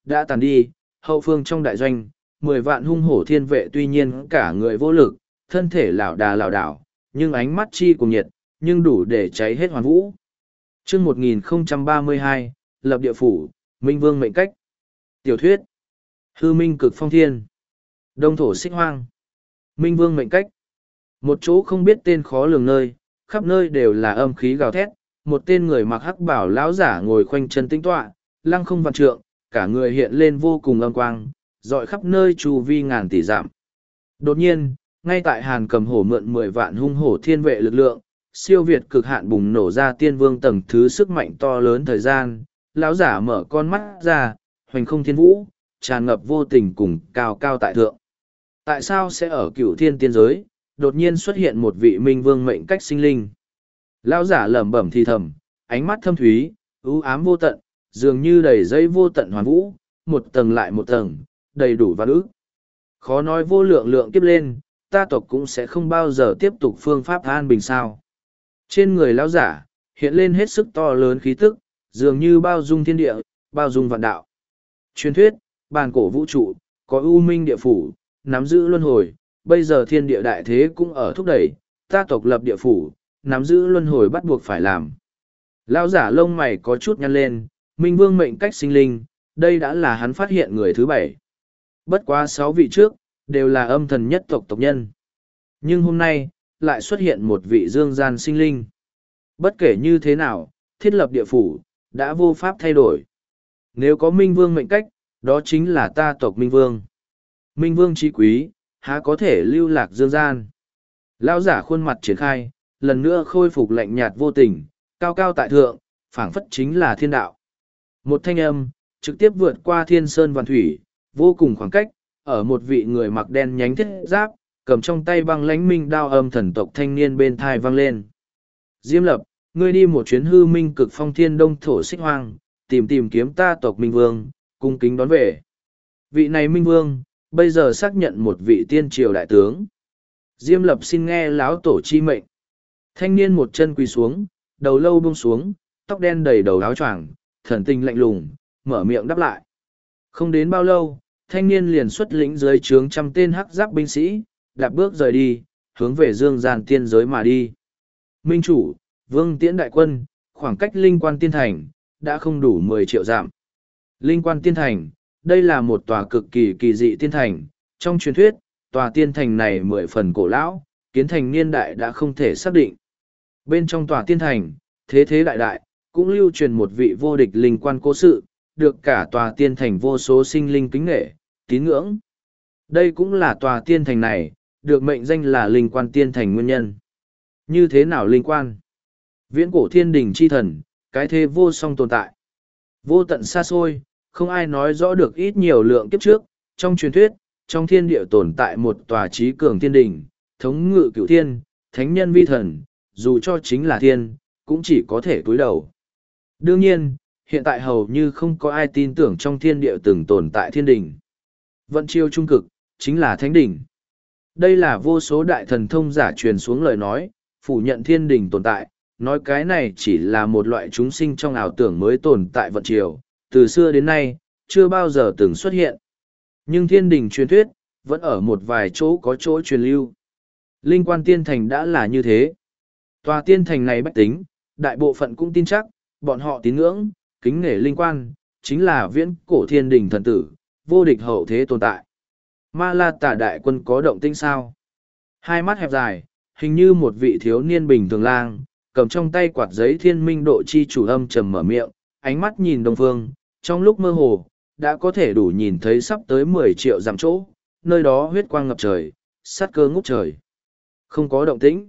đã tàn đi, hậu phương trong đại doanh, mười vạn hung hổ thiên vệ tuy nhiên cả người vô lực, thân thể lảo đà lảo đảo, nhưng ánh mắt chi cùng nhiệt, nhưng đủ để cháy hết hoàn vũ. Chương một nghìn không trăm ba mươi hai, lập địa phủ, Minh Vương mệnh cách. Tiểu thuyết. Hư Minh cực phong thiên. Đông thổ xích hoang. Minh Vương mệnh cách. Một chỗ không biết tên khó lường nơi, khắp nơi đều là âm khí gào thét, một tên người mặc hắc bảo lão giả ngồi khoanh chân tĩnh tọa, lăng không vạn trượng, cả người hiện lên vô cùng âm quang, dọi khắp nơi chu vi ngàn tỷ dặm. Đột nhiên, ngay tại Hàn Cầm Hổ mượn mười vạn hung hổ thiên vệ lực lượng, siêu việt cực hạn bùng nổ ra tiên vương tầng thứ sức mạnh to lớn thời gian, lão giả mở con mắt ra, hoành không thiên vũ, tràn ngập vô tình cùng cao cao tại thượng. Tại sao sẽ ở cửu thiên tiên giới, đột nhiên xuất hiện một vị minh vương mệnh cách sinh linh? Lão giả lẩm bẩm thì thầm, ánh mắt thâm thúy, u ám vô tận, dường như đầy dây vô tận hoàn vũ, một tầng lại một tầng, đầy đủ vạn ức. Khó nói vô lượng lượng kiếp lên, ta tộc cũng sẽ không bao giờ tiếp tục phương pháp an bình sao. Trên người lão giả, hiện lên hết sức to lớn khí tức, dường như bao dung thiên địa, bao dung vạn đạo. Truyền thuyết, bàn cổ vũ trụ, có u minh địa phủ, nắm giữ luân hồi, bây giờ thiên địa đại thế cũng ở thúc đẩy, ta tộc lập địa phủ, nắm giữ luân hồi bắt buộc phải làm. Lão giả lông mày có chút nhăn lên, Minh Vương mệnh cách sinh linh, đây đã là hắn phát hiện người thứ bảy. Bất quá sáu vị trước, đều là âm thần nhất tộc tộc nhân. Nhưng hôm nay, lại xuất hiện một vị dương gian sinh linh. Bất kể như thế nào, thiết lập địa phủ, đã vô pháp thay đổi. Nếu có Minh Vương mệnh cách, đó chính là ta tộc Minh Vương. Minh Vương trí quý, há có thể lưu lạc dương gian. Lão giả khuôn mặt triển khai, lần nữa khôi phục lạnh nhạt vô tình, cao cao tại thượng, phảng phất chính là thiên đạo. Một thanh âm, trực tiếp vượt qua thiên sơn vạn thủy, vô cùng khoảng cách, ở một vị người mặc đen nhánh thiết giáp, cầm trong tay băng lãnh minh đao âm thần tộc thanh niên bên thai vang lên. Diêm Lập, ngươi đi một chuyến hư minh cực phong thiên đông thổ xích hoang, tìm tìm kiếm ta tộc Minh Vương, cung kính đón về. Vị này Minh Vương, bây giờ xác nhận một vị tiên triều đại tướng. Diêm Lập xin nghe láo tổ chi mệnh. Thanh niên một chân quỳ xuống, đầu lâu buông xuống, tóc đen đầy đầu áo choàng, thần tình lạnh lùng, mở miệng đáp lại. Không đến bao lâu, thanh niên liền xuất lĩnh dưới trướng trăm tên hắc giáp binh sĩ, đạp bước rời đi, hướng về dương gian tiên giới mà đi. Minh chủ, Vương Tiễn đại quân, khoảng cách linh quan tiên thành, đã không đủ mười triệu dặm. Linh quan tiên thành, đây là một tòa cực kỳ kỳ dị tiên thành, trong truyền thuyết, tòa tiên thành này mười phần cổ lão, kiến thành niên đại đã không thể xác định. Bên trong tòa tiên thành, thế thế đại đại, cũng lưu truyền một vị vô địch linh quan cố sự, được cả tòa tiên thành vô số sinh linh kính nghệ, tín ngưỡng. Đây cũng là tòa tiên thành này, được mệnh danh là linh quan tiên thành nguyên nhân. Như thế nào linh quan? Viễn cổ thiên đình chi thần, cái thế vô song tồn tại. Vô tận xa xôi, không ai nói rõ được ít nhiều lượng kiếp trước, trong truyền thuyết, trong thiên địa tồn tại một tòa trí cường thiên đình, thống ngự cửu thiên, thánh nhân vi thần, dù cho chính là thiên, cũng chỉ có thể cúi đầu. Đương nhiên, hiện tại hầu như không có ai tin tưởng trong thiên địa từng tồn tại thiên đình. Vận chiêu trung cực, chính là thánh đỉnh. Đây là vô số đại thần thông giả truyền xuống lời nói, phủ nhận thiên đình tồn tại, nói cái này chỉ là một loại chúng sinh trong ảo tưởng mới tồn tại vận chiều, từ xưa đến nay, chưa bao giờ từng xuất hiện. Nhưng thiên đình truyền thuyết, vẫn ở một vài chỗ có chỗ truyền lưu. Linh quan tiên thành đã là như thế. Tòa tiên thành này bách tính, đại bộ phận cũng tin chắc, bọn họ tín ngưỡng, kính nể linh quan, chính là viễn cổ thiên đình thần tử, vô địch hậu thế tồn tại. Ma La Tả đại quân có động tĩnh sao? Hai mắt hẹp dài, hình như một vị thiếu niên bình thường lang, cầm trong tay quạt giấy thiên minh độ chi chủ âm trầm mở miệng, ánh mắt nhìn đông phương, trong lúc mơ hồ, đã có thể đủ nhìn thấy sắp tới mười triệu dặm chỗ, nơi đó huyết quang ngập trời, sát cơ ngút trời. Không có động tĩnh.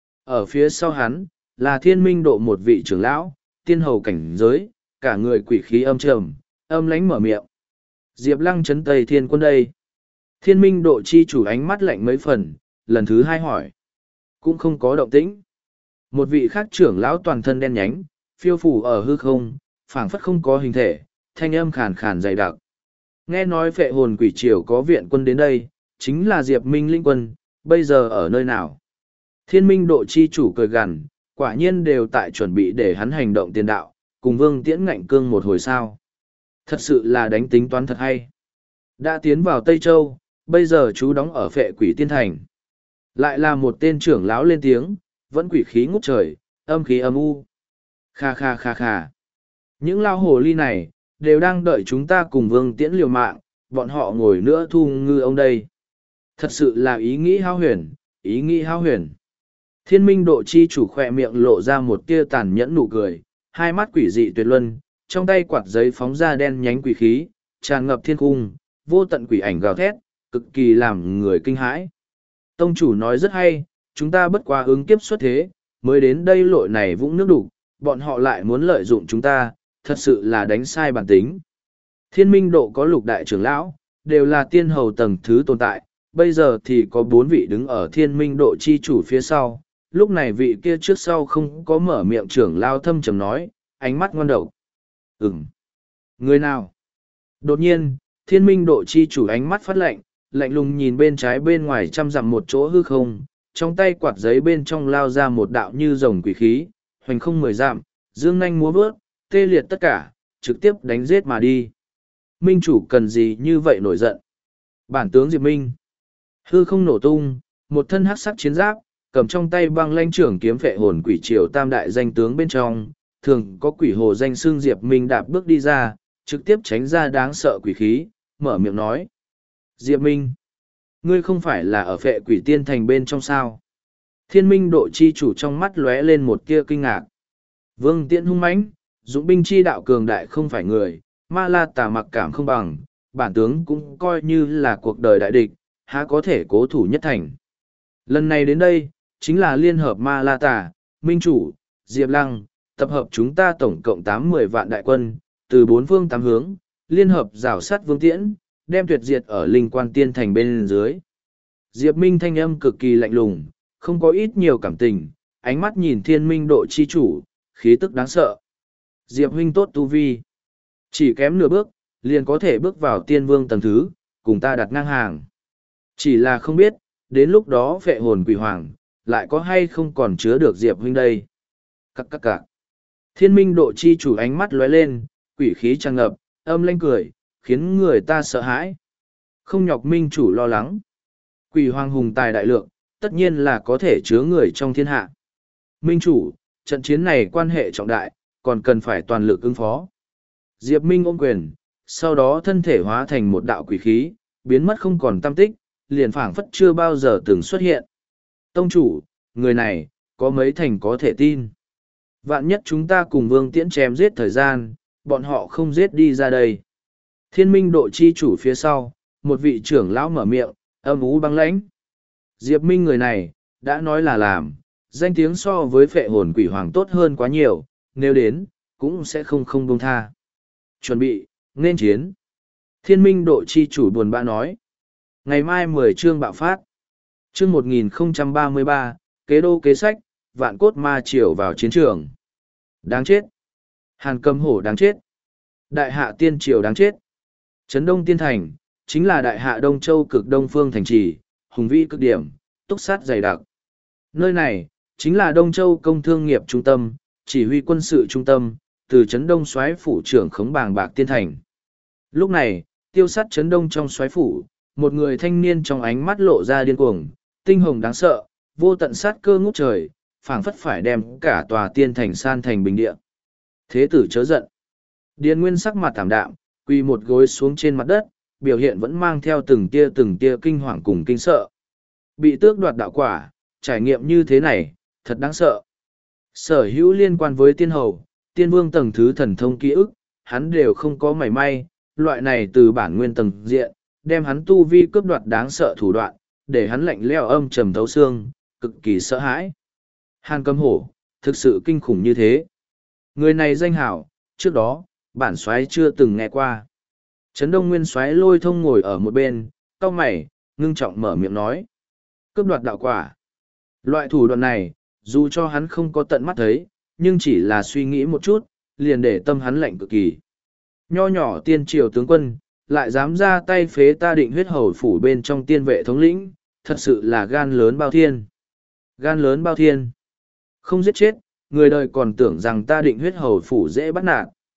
Ở phía sau hắn, là thiên minh độ một vị trưởng lão, tiên hầu cảnh giới, cả người quỷ khí âm trầm, âm lánh mở miệng. Diệp Lăng chấn Tây Thiên quân đây. Thiên minh độ chi chủ ánh mắt lạnh mấy phần, lần thứ hai hỏi. Cũng không có động tĩnh. Một vị khác trưởng lão toàn thân đen nhánh, phiêu phủ ở hư không, phảng phất không có hình thể, thanh âm khàn khàn dày đặc. Nghe nói phệ hồn quỷ triều có viện quân đến đây, chính là Diệp Minh linh quân, bây giờ ở nơi nào? Thiên minh độ chi chủ cười gằn, quả nhiên đều tại chuẩn bị để hắn hành động tiền đạo, cùng Vương Tiễn ngạnh cương một hồi sao. Thật sự là đánh tính toán thật hay. Đã tiến vào Tây Châu, bây giờ chú đóng ở Phệ Quỷ Tiên Thành. Lại là một tên trưởng lão lên tiếng, vẫn quỷ khí ngút trời, âm khí âm u. Kha kha kha kha. Những lao hồ ly này, đều đang đợi chúng ta cùng Vương Tiễn liều mạng, bọn họ ngồi nữa thu ngư ông đây. Thật sự là ý nghĩ hao huyền, ý nghĩ hao huyền. Thiên minh độ chi chủ khỏe miệng lộ ra một tia tàn nhẫn nụ cười, hai mắt quỷ dị tuyệt luân, trong tay quạt giấy phóng ra đen nhánh quỷ khí, tràn ngập thiên cung, vô tận quỷ ảnh gào thét, cực kỳ làm người kinh hãi. Tông chủ nói rất hay, chúng ta bất quá ứng kiếp xuất thế, mới đến đây lội này vũng nước đục, bọn họ lại muốn lợi dụng chúng ta, thật sự là đánh sai bản tính. Thiên minh độ có lục đại trưởng lão, đều là tiên hầu tầng thứ tồn tại, bây giờ thì có bốn vị đứng ở thiên minh độ chi chủ phía sau, lúc này vị kia trước sau không có mở miệng trưởng lao thâm trầm nói, ánh mắt ngon độc. Ừm. Người nào? Đột nhiên, thiên minh độ chi chủ ánh mắt phát lạnh, lạnh lùng nhìn bên trái bên ngoài trăm dặm một chỗ hư không, trong tay quạt giấy bên trong lao ra một đạo như rồng quỷ khí, hoành không mười dặm, dương nanh múa vớt, tê liệt tất cả, trực tiếp đánh giết mà đi. Minh chủ cần gì như vậy nổi giận? Bản tướng Diệp Minh. Hư không nổ tung, một thân hắc sắc chiến giáp, cầm trong tay băng lanh trưởng kiếm phệ hồn quỷ triều tam đại danh tướng bên trong, thường có quỷ hồ danh xương Diệp Minh đạp bước đi ra, trực tiếp tránh ra đáng sợ quỷ khí, mở miệng nói. Diệp Minh, ngươi không phải là ở phệ quỷ tiên thành bên trong sao? Thiên minh độ chi chủ trong mắt lóe lên một tia kinh ngạc. Vương Tiễn hung mãnh, dũng binh chi đạo cường đại không phải người, ma la tà mặc cảm không bằng, bản tướng cũng coi như là cuộc đời đại địch, há có thể cố thủ nhất thành. Lần này đến đây, chính là liên hợp ma la tà, minh chủ, Diệp Lăng, tập hợp chúng ta tổng cộng tám mười vạn đại quân, từ bốn phương tám hướng, liên hợp rào sát Vương Tiễn, đem tuyệt diệt ở linh quan tiên thành bên dưới. Diệp Minh thanh âm cực kỳ lạnh lùng, không có ít nhiều cảm tình, ánh mắt nhìn thiên minh độ chi chủ, khí tức đáng sợ. Diệp huynh tốt tu vi. Chỉ kém nửa bước, liền có thể bước vào tiên vương tầng thứ, cùng ta đặt ngang hàng. Chỉ là không biết, đến lúc đó phệ hồn quỷ hoàng, lại có hay không còn chứa được Diệp huynh đây. Các các các. Thiên minh độ chi chủ ánh mắt lóe lên, quỷ khí tràn ngập, âm lanh cười, khiến người ta sợ hãi. Không nhọc minh chủ lo lắng. Quỷ hoàng hùng tài đại lượng, tất nhiên là có thể chứa người trong thiên hạ. Minh chủ, trận chiến này quan hệ trọng đại, còn cần phải toàn lực ứng phó. Diệp Minh ôm quyền, sau đó thân thể hóa thành một đạo quỷ khí, biến mất không còn tăm tích, liền phảng phất chưa bao giờ từng xuất hiện. Tông chủ, người này, có mấy thành có thể tin. Vạn nhất chúng ta cùng Vương Tiễn chém giết thời gian, bọn họ không giết đi ra đây. Thiên minh độ chi chủ phía sau, một vị trưởng lão mở miệng, âm ú băng lãnh. Diệp Minh người này, đã nói là làm, danh tiếng so với phệ hồn quỷ hoàng tốt hơn quá nhiều, nếu đến, cũng sẽ không không buông tha. Chuẩn bị, nên chiến. Thiên minh độ chi chủ buồn bã nói. Ngày mai mười chương bạo phát. Chương một nghìn không trăm ba mươi ba, kế đô kế sách, vạn cốt ma triều vào chiến trường. Đáng chết. Hàn Cầm Hổ đáng chết. Đại hạ tiên triều đáng chết. Trấn Đông Tiên Thành, chính là đại hạ Đông Châu cực đông phương thành trì, hùng vĩ cực điểm, túc sát dày đặc. Nơi này, chính là Đông Châu công thương nghiệp trung tâm, chỉ huy quân sự trung tâm, từ Trấn Đông soái phủ trưởng khống bàng bạc tiên thành. Lúc này, tiêu sát Trấn Đông trong soái phủ, một người thanh niên trong ánh mắt lộ ra điên cuồng, tinh hồng đáng sợ, vô tận sát cơ ngút trời, phảng phất phải đem cả tòa tiên thành san thành bình địa. Thế tử chớ giận. Điền Nguyên sắc mặt tảm đạm, quỳ một gối xuống trên mặt đất, biểu hiện vẫn mang theo từng tia từng tia kinh hoàng cùng kinh sợ. Bị tước đoạt đạo quả, trải nghiệm như thế này, thật đáng sợ. Sở hữu liên quan với tiên hầu, tiên vương tầng thứ thần thông ký ức, hắn đều không có mảy may, loại này từ bản nguyên tầng diện, đem hắn tu vi cướp đoạt đáng sợ thủ đoạn, để hắn lạnh leo âm trầm thấu xương, cực kỳ sợ hãi. Hàn Cầm Hổ, thực sự kinh khủng như thế. Người này danh hảo, trước đó, bản soái chưa từng nghe qua. Trấn Đông Nguyên soái Lôi Thông ngồi ở một bên, cau mày, ngưng trọng mở miệng nói. Cướp đoạt đạo quả. Loại thủ đoạn này, dù cho hắn không có tận mắt thấy, nhưng chỉ là suy nghĩ một chút, liền để tâm hắn lạnh cực kỳ. Nho nhỏ tiên triều tướng quân, lại dám ra tay phế ta Định Huyết Hầu phủ bên trong tiên vệ thống lĩnh, thật sự là gan lớn bao thiên. Gan lớn bao thiên. Không giết chết, người đời còn tưởng rằng ta Định Huyết Hầu phủ dễ bắt nạt.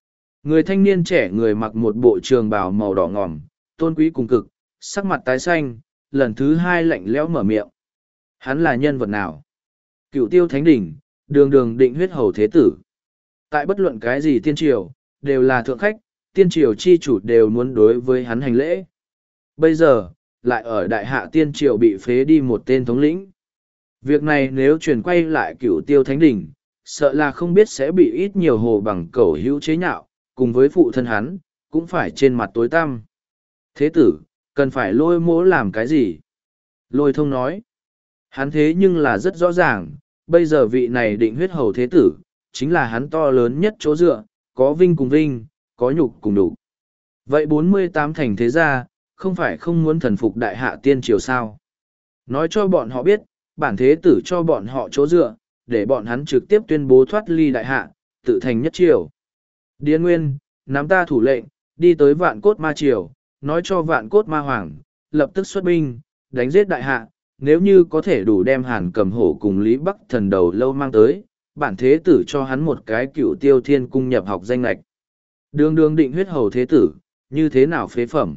Người thanh niên trẻ người mặc một bộ trường bào màu đỏ ngòm, tôn quý cùng cực, sắc mặt tái xanh, lần thứ hai lạnh lẽo mở miệng. Hắn là nhân vật nào? Cựu tiêu thánh đỉnh, đường đường định huyết hầu thế tử. Tại bất luận cái gì tiên triều, đều là thượng khách, tiên triều chi chủ đều muốn đối với hắn hành lễ. Bây giờ, lại ở đại hạ tiên triều bị phế đi một tên thống lĩnh. Việc này nếu chuyển quay lại cựu tiêu thánh đỉnh, sợ là không biết sẽ bị ít nhiều hồ bằng cẩu hữu chế nhạo, cùng với phụ thân hắn, cũng phải trên mặt tối tăm. Thế tử, cần phải lôi mỗ làm cái gì? Lôi thông nói. Hắn thế nhưng là rất rõ ràng, bây giờ vị này định huyết hầu thế tử, chính là hắn to lớn nhất chỗ dựa, có vinh cùng vinh, có nhục cùng nhục. Vậy bốn mươi tám thành thế gia, không phải không muốn thần phục đại hạ tiên triều sao? Nói cho bọn họ biết, bản thế tử cho bọn họ chỗ dựa, để bọn hắn trực tiếp tuyên bố thoát ly đại hạ, tự thành nhất triều. Điền Nguyên, nắm ta thủ lệnh, đi tới vạn cốt ma triều, nói cho vạn cốt ma hoàng, lập tức xuất binh, đánh giết đại hạ, nếu như có thể đủ đem hàn cầm hổ cùng Lý Bắc thần đầu lâu mang tới, bản thế tử cho hắn một cái cựu tiêu thiên cung nhập học danh lạch. Đường đường định huyết hầu thế tử, như thế nào phế phẩm?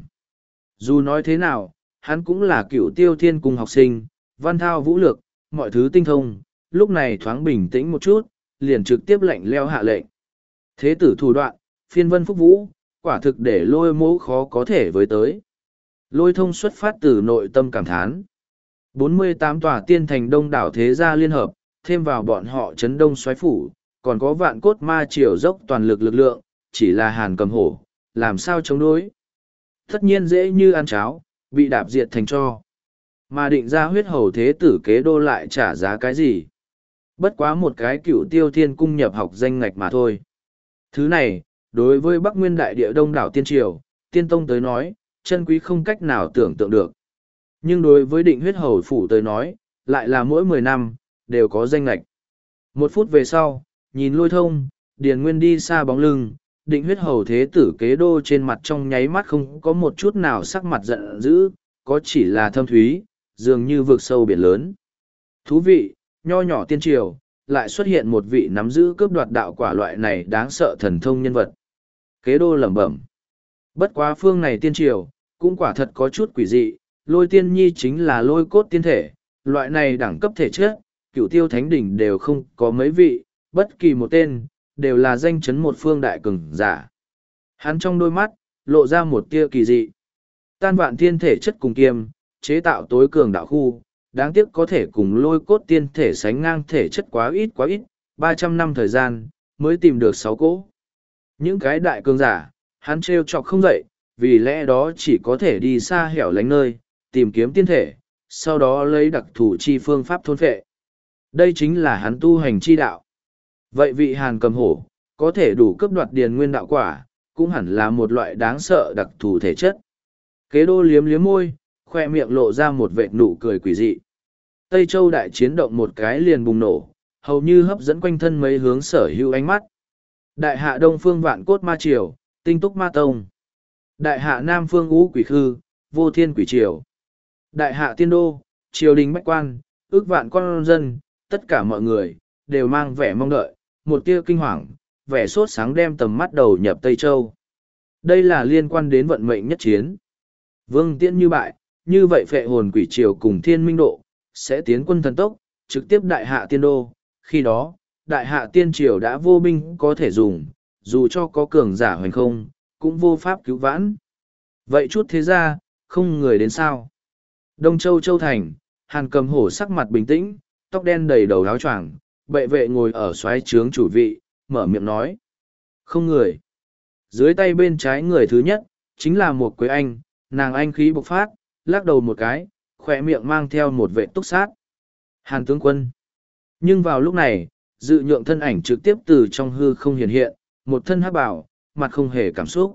Dù nói thế nào, hắn cũng là cựu tiêu thiên cung học sinh, văn thao vũ lược, mọi thứ tinh thông, lúc này thoáng bình tĩnh một chút, liền trực tiếp lệnh leo hạ lệnh. Thế tử thủ đoạn, phiên vân phúc vũ, quả thực để lôi mỗ khó có thể với tới. Lôi thông xuất phát từ nội tâm cảm thán. bốn mươi tám tòa tiên thành đông đảo thế gia liên hợp, thêm vào bọn họ chấn đông xoáy phủ, còn có vạn cốt ma triều dốc toàn lực lực lượng, chỉ là hàn cầm hổ, làm sao chống đối. Tất nhiên dễ như ăn cháo, bị đạp diệt thành cho. Mà định ra huyết hầu thế tử kế đô lại trả giá cái gì? Bất quá một cái cựu tiêu thiên cung nhập học danh ngạch mà thôi. Thứ này, đối với Bắc Nguyên đại địa đông đảo tiên triều, tiên tông tới nói, chân quý không cách nào tưởng tượng được. Nhưng đối với định huyết hầu phủ tới nói, lại là mỗi mười năm, đều có danh ngạch. Một phút về sau, nhìn lôi thông, Điền Nguyên đi xa bóng lưng, định huyết hầu thế tử kế đô trên mặt trong nháy mắt không có một chút nào sắc mặt giận dữ, có chỉ là thâm thúy, dường như vực sâu biển lớn. Thú vị, nho nhỏ tiên triều, lại xuất hiện một vị nắm giữ cướp đoạt đạo quả loại này đáng sợ thần thông nhân vật. Kế đô lẩm bẩm. Bất quá phương này tiên triều, cũng quả thật có chút quỷ dị, lôi tiên nhi chính là lôi cốt tiên thể, loại này đẳng cấp thể chất, cửu tiêu thánh đỉnh đều không có mấy vị, bất kỳ một tên, đều là danh chấn một phương đại cường giả. Hắn trong đôi mắt, lộ ra một tia kỳ dị. Tan vạn thiên thể chất cùng kiêm, chế tạo tối cường đạo khu, đáng tiếc có thể cùng lôi cốt tiên thể sánh ngang thể chất quá ít quá ít, ba trăm năm thời gian, mới tìm được sáu cỗ. Những cái đại cường giả, hắn trêu chọc không dậy, vì lẽ đó chỉ có thể đi xa hẻo lánh nơi, tìm kiếm tiên thể, sau đó lấy đặc thủ chi phương pháp thôn phệ. Đây chính là hắn tu hành chi đạo. Vậy vị hàn cầm hổ, có thể đủ cấp đoạt điền nguyên đạo quả, cũng hẳn là một loại đáng sợ đặc thù thể chất. Kế đô liếm liếm môi, khoe miệng lộ ra một vệt nụ cười quỷ dị. Tây Châu đại chiến động một cái liền bùng nổ, hầu như hấp dẫn quanh thân mấy hướng sở hữu ánh mắt. Đại hạ đông phương vạn cốt ma triều, tinh túc ma tông. Đại hạ nam phương ngũ quỷ khư, vô thiên quỷ triều. Đại hạ tiên đô, triều đình bách quan, ước vạn con dân, tất cả mọi người, đều mang vẻ mong đợi, một tia kinh hoàng, vẻ sốt sáng đem tầm mắt đầu nhập Tây Châu. Đây là liên quan đến vận mệnh nhất chiến. Vương Tiễn như bại, như vậy phệ hồn quỷ triều cùng thiên minh độ, sẽ tiến quân thần tốc, trực tiếp đại hạ tiên đô. Khi đó, đại hạ tiên triều đã vô binh có thể dùng, dù cho có cường giả hoành không, cũng vô pháp cứu vãn. Vậy chút thế ra, không người đến sao. Đông Châu Châu Thành, Hàn cầm hổ sắc mặt bình tĩnh, tóc đen đầy đầu áo choàng, bệ vệ ngồi ở xoáy trướng chủ vị, mở miệng nói. Không người. Dưới tay bên trái người thứ nhất, chính là một quế anh, nàng anh khí bộc phát, lắc đầu một cái, khỏe miệng mang theo một vệ túc sát. Hàn tướng quân. Nhưng vào lúc này, dự nhượng thân ảnh trực tiếp từ trong hư không hiện hiện, một thân hắc bảo, mặt không hề cảm xúc.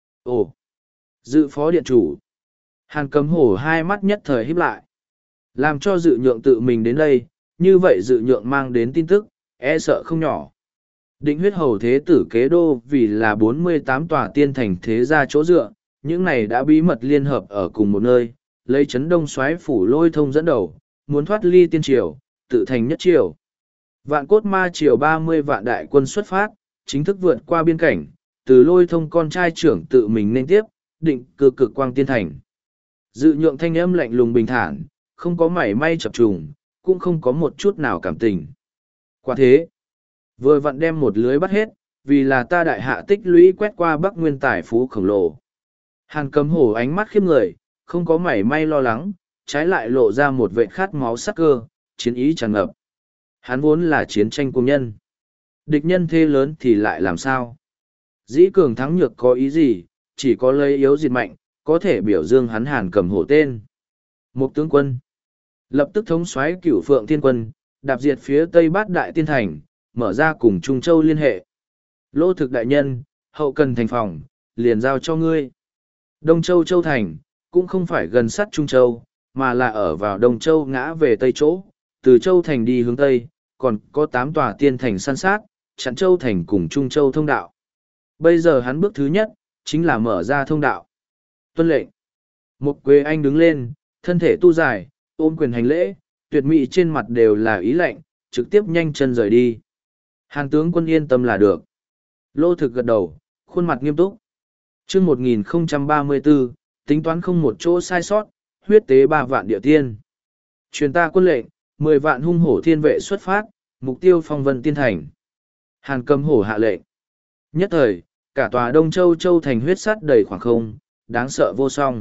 Ồ! Dự phó điện chủ. Hàn cầm hổ hai mắt nhất thời híp lại. Làm cho dự nhượng tự mình đến đây, như vậy dự nhượng mang đến tin tức, e sợ không nhỏ. Định huyết hầu thế tử kế đô vì là bốn mươi tám tòa tiên thành thế gia chỗ dựa, những này đã bí mật liên hợp ở cùng một nơi, lấy chấn đông xoáy phủ lôi thông dẫn đầu, muốn thoát ly tiên triều, tự thành nhất triều. Vạn cốt ma triều ba mươi vạn đại quân xuất phát, chính thức vượt qua biên cảnh, từ lôi thông con trai trưởng tự mình nên tiếp, định cư cực quang tiên thành. Dự nhượng thanh âm lạnh lùng bình thản, không có mảy may chập trùng, cũng không có một chút nào cảm tình. Quả thế, vừa vặn đem một lưới bắt hết, vì là ta đại hạ tích lũy quét qua Bắc Nguyên tài phú khổng lồ. Hàn Cầm Hổ ánh mắt khiếp người, không có mảy may lo lắng, trái lại lộ ra một vệ khát máu sắc cơ, chiến ý tràn ngập. Hắn vốn là chiến tranh công nhân. Địch nhân thế lớn thì lại làm sao? Dĩ cường thắng nhược có ý gì, chỉ có lấy yếu diệt mạnh, có thể biểu dương hắn Hàn Cầm Hổ tên. Một tướng quân. Lập tức thống soái cửu phượng thiên quân, đạp diệt phía tây bát đại tiên thành, mở ra cùng Trung Châu liên hệ. Lô thực đại nhân, hậu cần thành phòng, liền giao cho ngươi. Đông Châu Châu Thành, cũng không phải gần sát Trung Châu, mà là ở vào Đông Châu ngã về Tây chỗ, từ Châu Thành đi hướng Tây, còn có tám tòa tiên thành san sát, chặn Châu Thành cùng Trung Châu thông đạo. Bây giờ hắn bước thứ nhất, chính là mở ra thông đạo. Tuân lệnh. Một Quế Anh đứng lên, thân thể tu dài, ôm quyền hành lễ, tuyệt mỹ trên mặt đều là ý lệnh, trực tiếp nhanh chân rời đi. Hàn tướng quân yên tâm là được. Lô thực gật đầu, khuôn mặt nghiêm túc. Trước một nghìn không trăm ba mươi tư, tính toán không một chỗ sai sót, huyết tế ba vạn địa tiên. Truyền ta quân lệnh, mười vạn hung hổ thiên vệ xuất phát, mục tiêu phong vân tiên thành. Hàn Cầm Hổ hạ lệnh. Nhất thời, cả tòa Đông Châu Châu thành huyết sắt đầy khoảng không, đáng sợ vô song.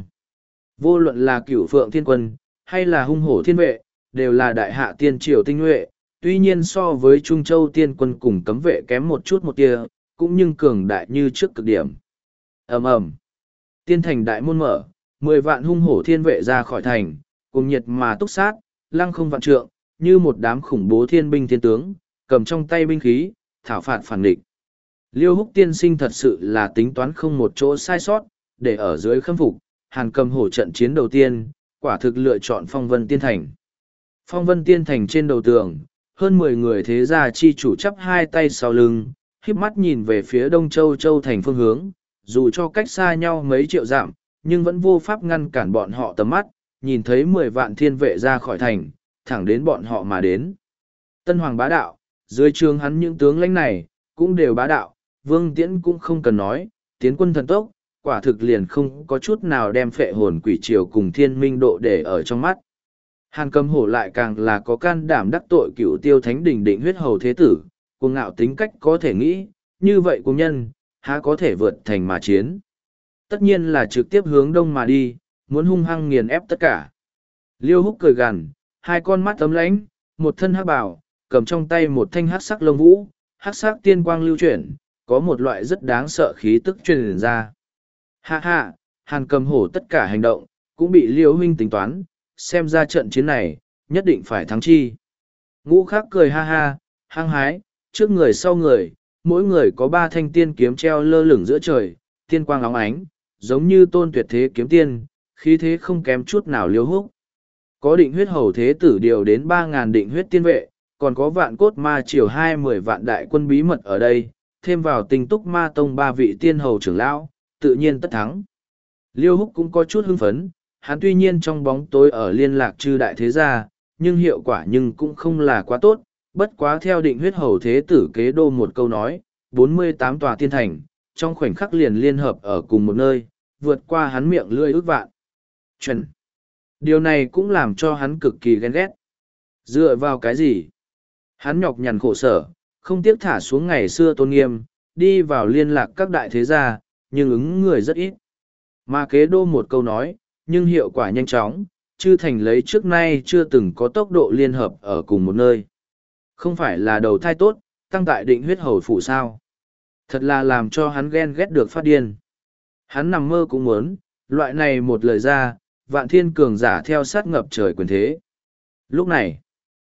Vô luận là cửu phượng thiên quân, hay là hung hổ thiên vệ, đều là đại hạ tiên triều tinh nhuệ, tuy nhiên so với Trung Châu tiên quân cùng cấm vệ kém một chút một tia, cũng nhưng cường đại như trước cực điểm. Ầm ầm, tiên thành đại môn mở, mười vạn hung hổ thiên vệ ra khỏi thành, cùng nhiệt mà túc sát, lăng không vạn trượng, như một đám khủng bố thiên binh thiên tướng, cầm trong tay binh khí, thảo phạt phản địch. Liêu Húc tiên sinh thật sự là tính toán không một chỗ sai sót, để ở dưới khâm phục, Hàn Cầm Hổ trận chiến đầu tiên, quả thực lựa chọn Phong Vân Tiên Thành. Phong Vân Tiên Thành trên đầu tường, hơn mười người thế gia chi chủ chắp hai tay sau lưng, khiếp mắt nhìn về phía Đông Châu Châu Thành phương hướng, dù cho cách xa nhau mấy triệu dặm, nhưng vẫn vô pháp ngăn cản bọn họ tầm mắt, nhìn thấy mười vạn thiên vệ ra khỏi thành, thẳng đến bọn họ mà đến. Tân Hoàng bá đạo, dưới trường hắn những tướng lãnh này, cũng đều bá đạo, Vương Tiễn cũng không cần nói, tiến quân thần tốc, quả thực liền không có chút nào đem phệ hồn quỷ triều cùng thiên minh độ để ở trong mắt. Hàn Cầm Hổ lại càng là có can đảm đắc tội cửu tiêu thánh đỉnh định huyết hầu thế tử, cuồng ngạo tính cách có thể nghĩ, như vậy cùng nhân, há có thể vượt thành mà chiến. Tất nhiên là trực tiếp hướng đông mà đi, muốn hung hăng nghiền ép tất cả. Liêu Húc cười gằn, hai con mắt ấm lãnh, một thân hắc bào, cầm trong tay một thanh hắc sắc lông vũ, hắc sắc tiên quang lưu chuyển, có một loại rất đáng sợ khí tức truyền ra. Ha ha, Hàn Cầm Hổ tất cả hành động, cũng bị Liêu huynh tính toán, xem ra trận chiến này, nhất định phải thắng chi. Ngũ Khắc cười ha ha, hăng hái, trước người sau người, mỗi người có ba thanh tiên kiếm treo lơ lửng giữa trời, tiên quang óng ánh, giống như tôn tuyệt thế kiếm tiên, khí thế không kém chút nào Liêu Húc. Có định huyết hầu thế tử điều đến ba ngàn định huyết tiên vệ, còn có vạn cốt ma triều hai mươi vạn đại quân bí mật ở đây, thêm vào tinh túc ma tông ba vị tiên hầu trưởng lão, tự nhiên tất thắng. Liêu Húc cũng có chút hưng phấn, hắn tuy nhiên trong bóng tối ở liên lạc chư đại thế gia, nhưng hiệu quả nhưng cũng không là quá tốt, bất quá theo định huyết hầu thế tử kế đô một câu nói, bốn mươi tám tòa tiên thành, trong khoảnh khắc liền liên hợp ở cùng một nơi, vượt qua hắn miệng lưỡi ước vạn. Chuẩn. Điều này cũng làm cho hắn cực kỳ ghen ghét. Dựa vào cái gì? Hắn nhọc nhằn khổ sở, không tiếc thả xuống ngày xưa tôn nghiêm, đi vào liên lạc các đại thế gia, nhưng ứng người rất ít. Mà kế đô một câu nói, nhưng hiệu quả nhanh chóng, chư thành lấy trước nay chưa từng có tốc độ liên hợp ở cùng một nơi. Không phải là đầu thai tốt, tăng tại định huyết hầu phủ sao. Thật là làm cho hắn ghen ghét được phát điên. Hắn nằm mơ cũng muốn, loại này một lời ra, vạn thiên cường giả theo sát ngập trời quyền thế. Lúc này,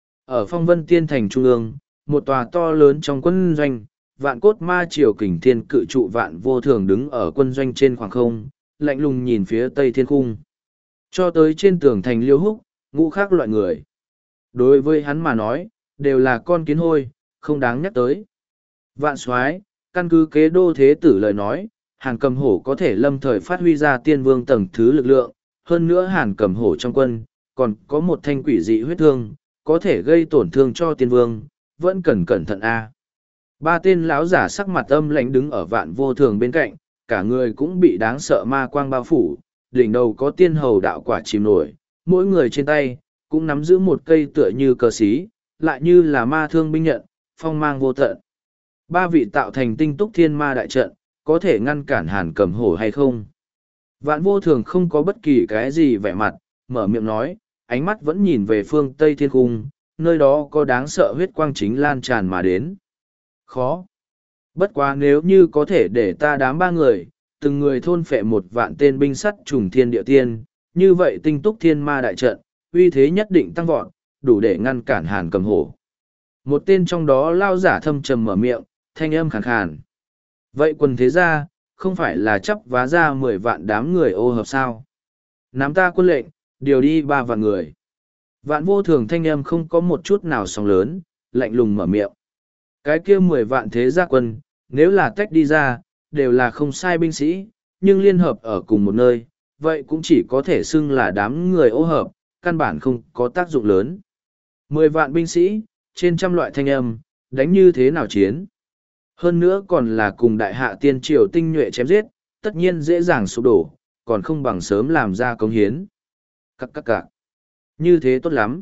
ở phong vân tiên thành trung ương, một tòa to lớn trong quân doanh, vạn cốt ma triều kình thiên cự trụ vạn vô thường đứng ở quân doanh trên khoảng không, lạnh lùng nhìn phía tây thiên cung. Cho tới trên tường thành Liêu Húc, Ngũ Khắc loại người. Đối với hắn mà nói, đều là con kiến hôi, không đáng nhắc tới. Vạn soái, căn cứ kế đô thế tử lời nói, Hàn Cầm Hổ có thể lâm thời phát huy ra tiên vương tầng thứ lực lượng, hơn nữa Hàn Cầm Hổ trong quân, còn có một thanh quỷ dị huyết thương, có thể gây tổn thương cho tiên vương, vẫn cần cẩn thận a. Ba tên lão giả sắc mặt âm lãnh đứng ở vạn vô thường bên cạnh, cả người cũng bị đáng sợ ma quang bao phủ, đỉnh đầu có tiên hầu đạo quả chìm nổi, mỗi người trên tay cũng nắm giữ một cây tựa như cờ xí, lại như là ma thương binh nhận, phong mang vô tận. Ba vị tạo thành tinh túc thiên ma đại trận, có thể ngăn cản Hàn Cầm Hổ hay không? Vạn vô thường không có bất kỳ cái gì vẻ mặt, mở miệng nói, ánh mắt vẫn nhìn về phương Tây Thiên Cung, nơi đó có đáng sợ huyết quang chính lan tràn mà đến. Khó. Bất quá nếu như có thể để ta đám ba người, từng người thôn phệ một vạn tên binh sắt trùng thiên địa tiên, như vậy tinh túc thiên ma đại trận, uy thế nhất định tăng vọt, đủ để ngăn cản Hàn Cầm Hổ. Một tên trong đó lao giả thâm trầm mở miệng, thanh âm khàn khàn. Vậy quần thế gia, không phải là chấp vá ra mười vạn đám người ô hợp sao? Nắm ta quân lệnh, điều đi ba vạn người. Vạn vô thường thanh âm không có một chút nào sóng lớn, lạnh lùng mở miệng. Cái kia mười vạn thế gia quân, nếu là tách đi ra, đều là không sai binh sĩ, nhưng liên hợp ở cùng một nơi, vậy cũng chỉ có thể xưng là đám người ô hợp, căn bản không có tác dụng lớn. Mười vạn binh sĩ, trên trăm loại thanh âm, đánh như thế nào chiến? Hơn nữa còn là cùng đại hạ tiên triều tinh nhuệ chém giết, tất nhiên dễ dàng sụp đổ, còn không bằng sớm làm ra công hiến. Các các cạc. Như thế tốt lắm.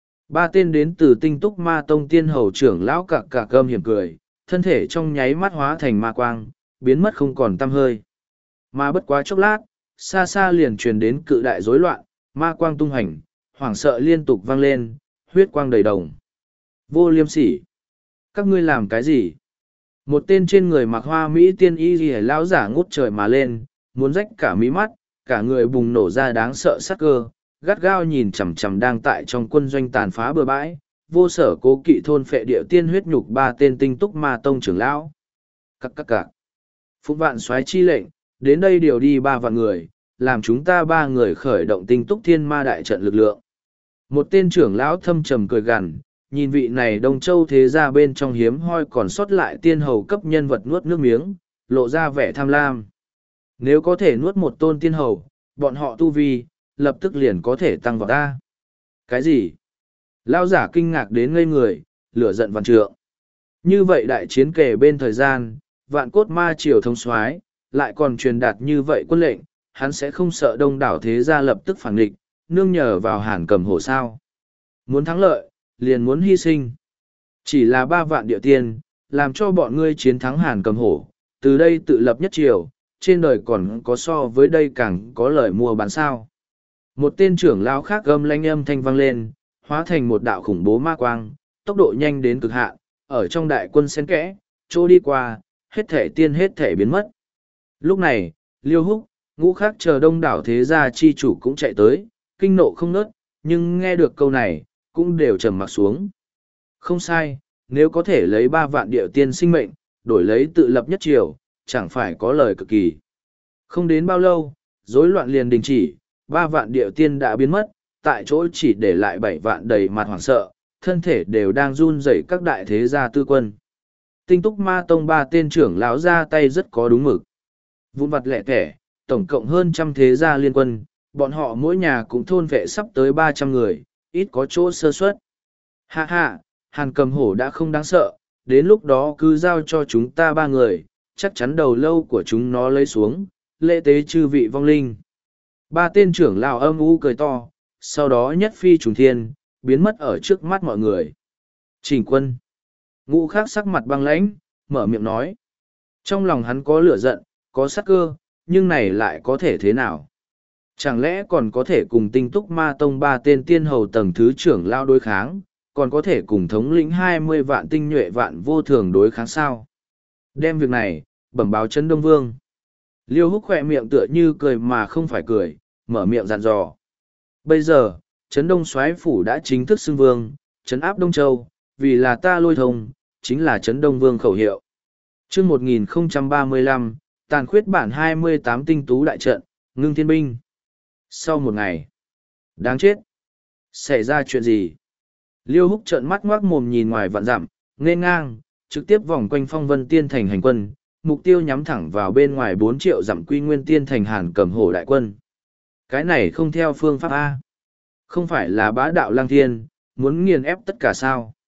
Ba tên đến từ tinh túc ma tông tiên hầu trưởng lão cạc cạc cơm hiểm cười, thân thể trong nháy mắt hóa thành ma quang, biến mất không còn tăm hơi. Mà bất quá chốc lát, xa xa liền truyền đến cự đại rối loạn, ma quang tung hành, hoảng sợ liên tục vang lên, huyết quang đầy đồng. Vô liêm sỉ. Các ngươi làm cái gì? Một tên trên người mặc hoa mỹ tiên y ghi lão giả ngút trời mà lên, muốn rách cả mí mắt, cả người bùng nổ ra đáng sợ sắc cơ, gắt gao nhìn chằm chằm đang tại trong quân doanh tàn phá bừa bãi, vô sở cố kỵ thôn phệ địa tiên huyết nhục ba tên tinh túc ma tông trưởng lão. Các các cạc. Phúc vạn soái chi lệnh, đến đây điều đi ba vạn người, làm chúng ta ba người khởi động tinh túc thiên ma đại trận lực lượng. Một tên trưởng lão thâm trầm cười gằn, nhìn vị này Đông Châu thế gia bên trong hiếm hoi còn sót lại tiên hầu cấp nhân vật nuốt nước miếng, lộ ra vẻ tham lam. Nếu có thể nuốt một tôn tiên hầu, bọn họ tu vi, lập tức liền có thể tăng vào ta. Cái gì? Lao giả kinh ngạc đến ngây người, lửa giận vạn trượng. Như vậy đại chiến kể bên thời gian, vạn cốt ma triều thông soái lại còn truyền đạt như vậy quân lệnh, hắn sẽ không sợ đông đảo thế gia lập tức phản địch, nương nhờ vào Hàn Cầm Hổ sao. Muốn thắng lợi, liền muốn hy sinh. Chỉ là ba vạn địa tiên, làm cho bọn ngươi chiến thắng Hàn Cầm Hổ, từ đây tự lập nhất triều, trên đời còn có so với đây càng có lời mua bán sao. Một tên trưởng lão khác gầm lanh âm thanh vang lên, hóa thành một đạo khủng bố ma quang, tốc độ nhanh đến cực hạn, ở trong đại quân xen kẽ, chỗ đi qua, hết thể tiên hết thể biến mất. Lúc này, Liêu Húc, Ngũ Khác chờ đông đảo thế gia chi chủ cũng chạy tới, kinh nộ không nớt, nhưng nghe được câu này, cũng đều trầm mặc xuống. Không sai, nếu có thể lấy ba vạn địa tiên sinh mệnh, đổi lấy tự lập nhất triều, chẳng phải có lời cực kỳ. Không đến bao lâu, rối loạn liền đình chỉ, ba vạn địa tiên đã biến mất, tại chỗ chỉ để lại bảy vạn đầy mặt hoảng sợ, thân thể đều đang run rẩy các đại thế gia tư quân. Tinh túc ma tông ba tên trưởng lão ra tay rất có đúng mực. Vụn vặt lẻ tẻ, tổng cộng hơn trăm thế gia liên quân, bọn họ mỗi nhà cũng thôn vệ sắp tới ba trăm người, ít có chỗ sơ suất. Hạ hạ, Hàn Cầm Hổ đã không đáng sợ, đến lúc đó cứ giao cho chúng ta ba người, chắc chắn đầu lâu của chúng nó lấy xuống, lễ tế chư vị vong linh. Ba tên trưởng lão âm u cười to, sau đó nhất phi trùng thiên, biến mất ở trước mắt mọi người. Chỉnh quân. Ngũ Khác sắc mặt băng lãnh, mở miệng nói. Trong lòng hắn có lửa giận, có sắc cơ, nhưng này lại có thể thế nào? Chẳng lẽ còn có thể cùng tinh túc ma tông ba tên tiên hầu tầng thứ trưởng lao đối kháng, còn có thể cùng thống lĩnh hai mươi vạn tinh nhuệ vạn vô thường đối kháng sao? Đem việc này, bẩm báo Trấn Đông Vương. Liêu Húc khỏe miệng tựa như cười mà không phải cười, mở miệng dặn dò. Bây giờ, Trấn Đông Soái Phủ đã chính thức xưng vương, trấn áp Đông Châu, vì là ta lôi thông, chính là Trấn Đông Vương khẩu hiệu. chương một nghìn không trăm ba mươi lăm, tàn khuyết bản hai mươi tám tinh tú đại trận, ngưng thiên binh. Sau một ngày, đáng chết, xảy ra chuyện gì? Liêu Húc trợn mắt ngoác mồm nhìn ngoài vạn dặm, nên ngang, trực tiếp vòng quanh phong vân tiên thành hành quân, mục tiêu nhắm thẳng vào bên ngoài bốn triệu dặm quy nguyên tiên thành Hàn Cầm Hổ đại quân. Cái này không theo phương pháp A. Không phải là bá đạo lang thiên, muốn nghiền ép tất cả sao.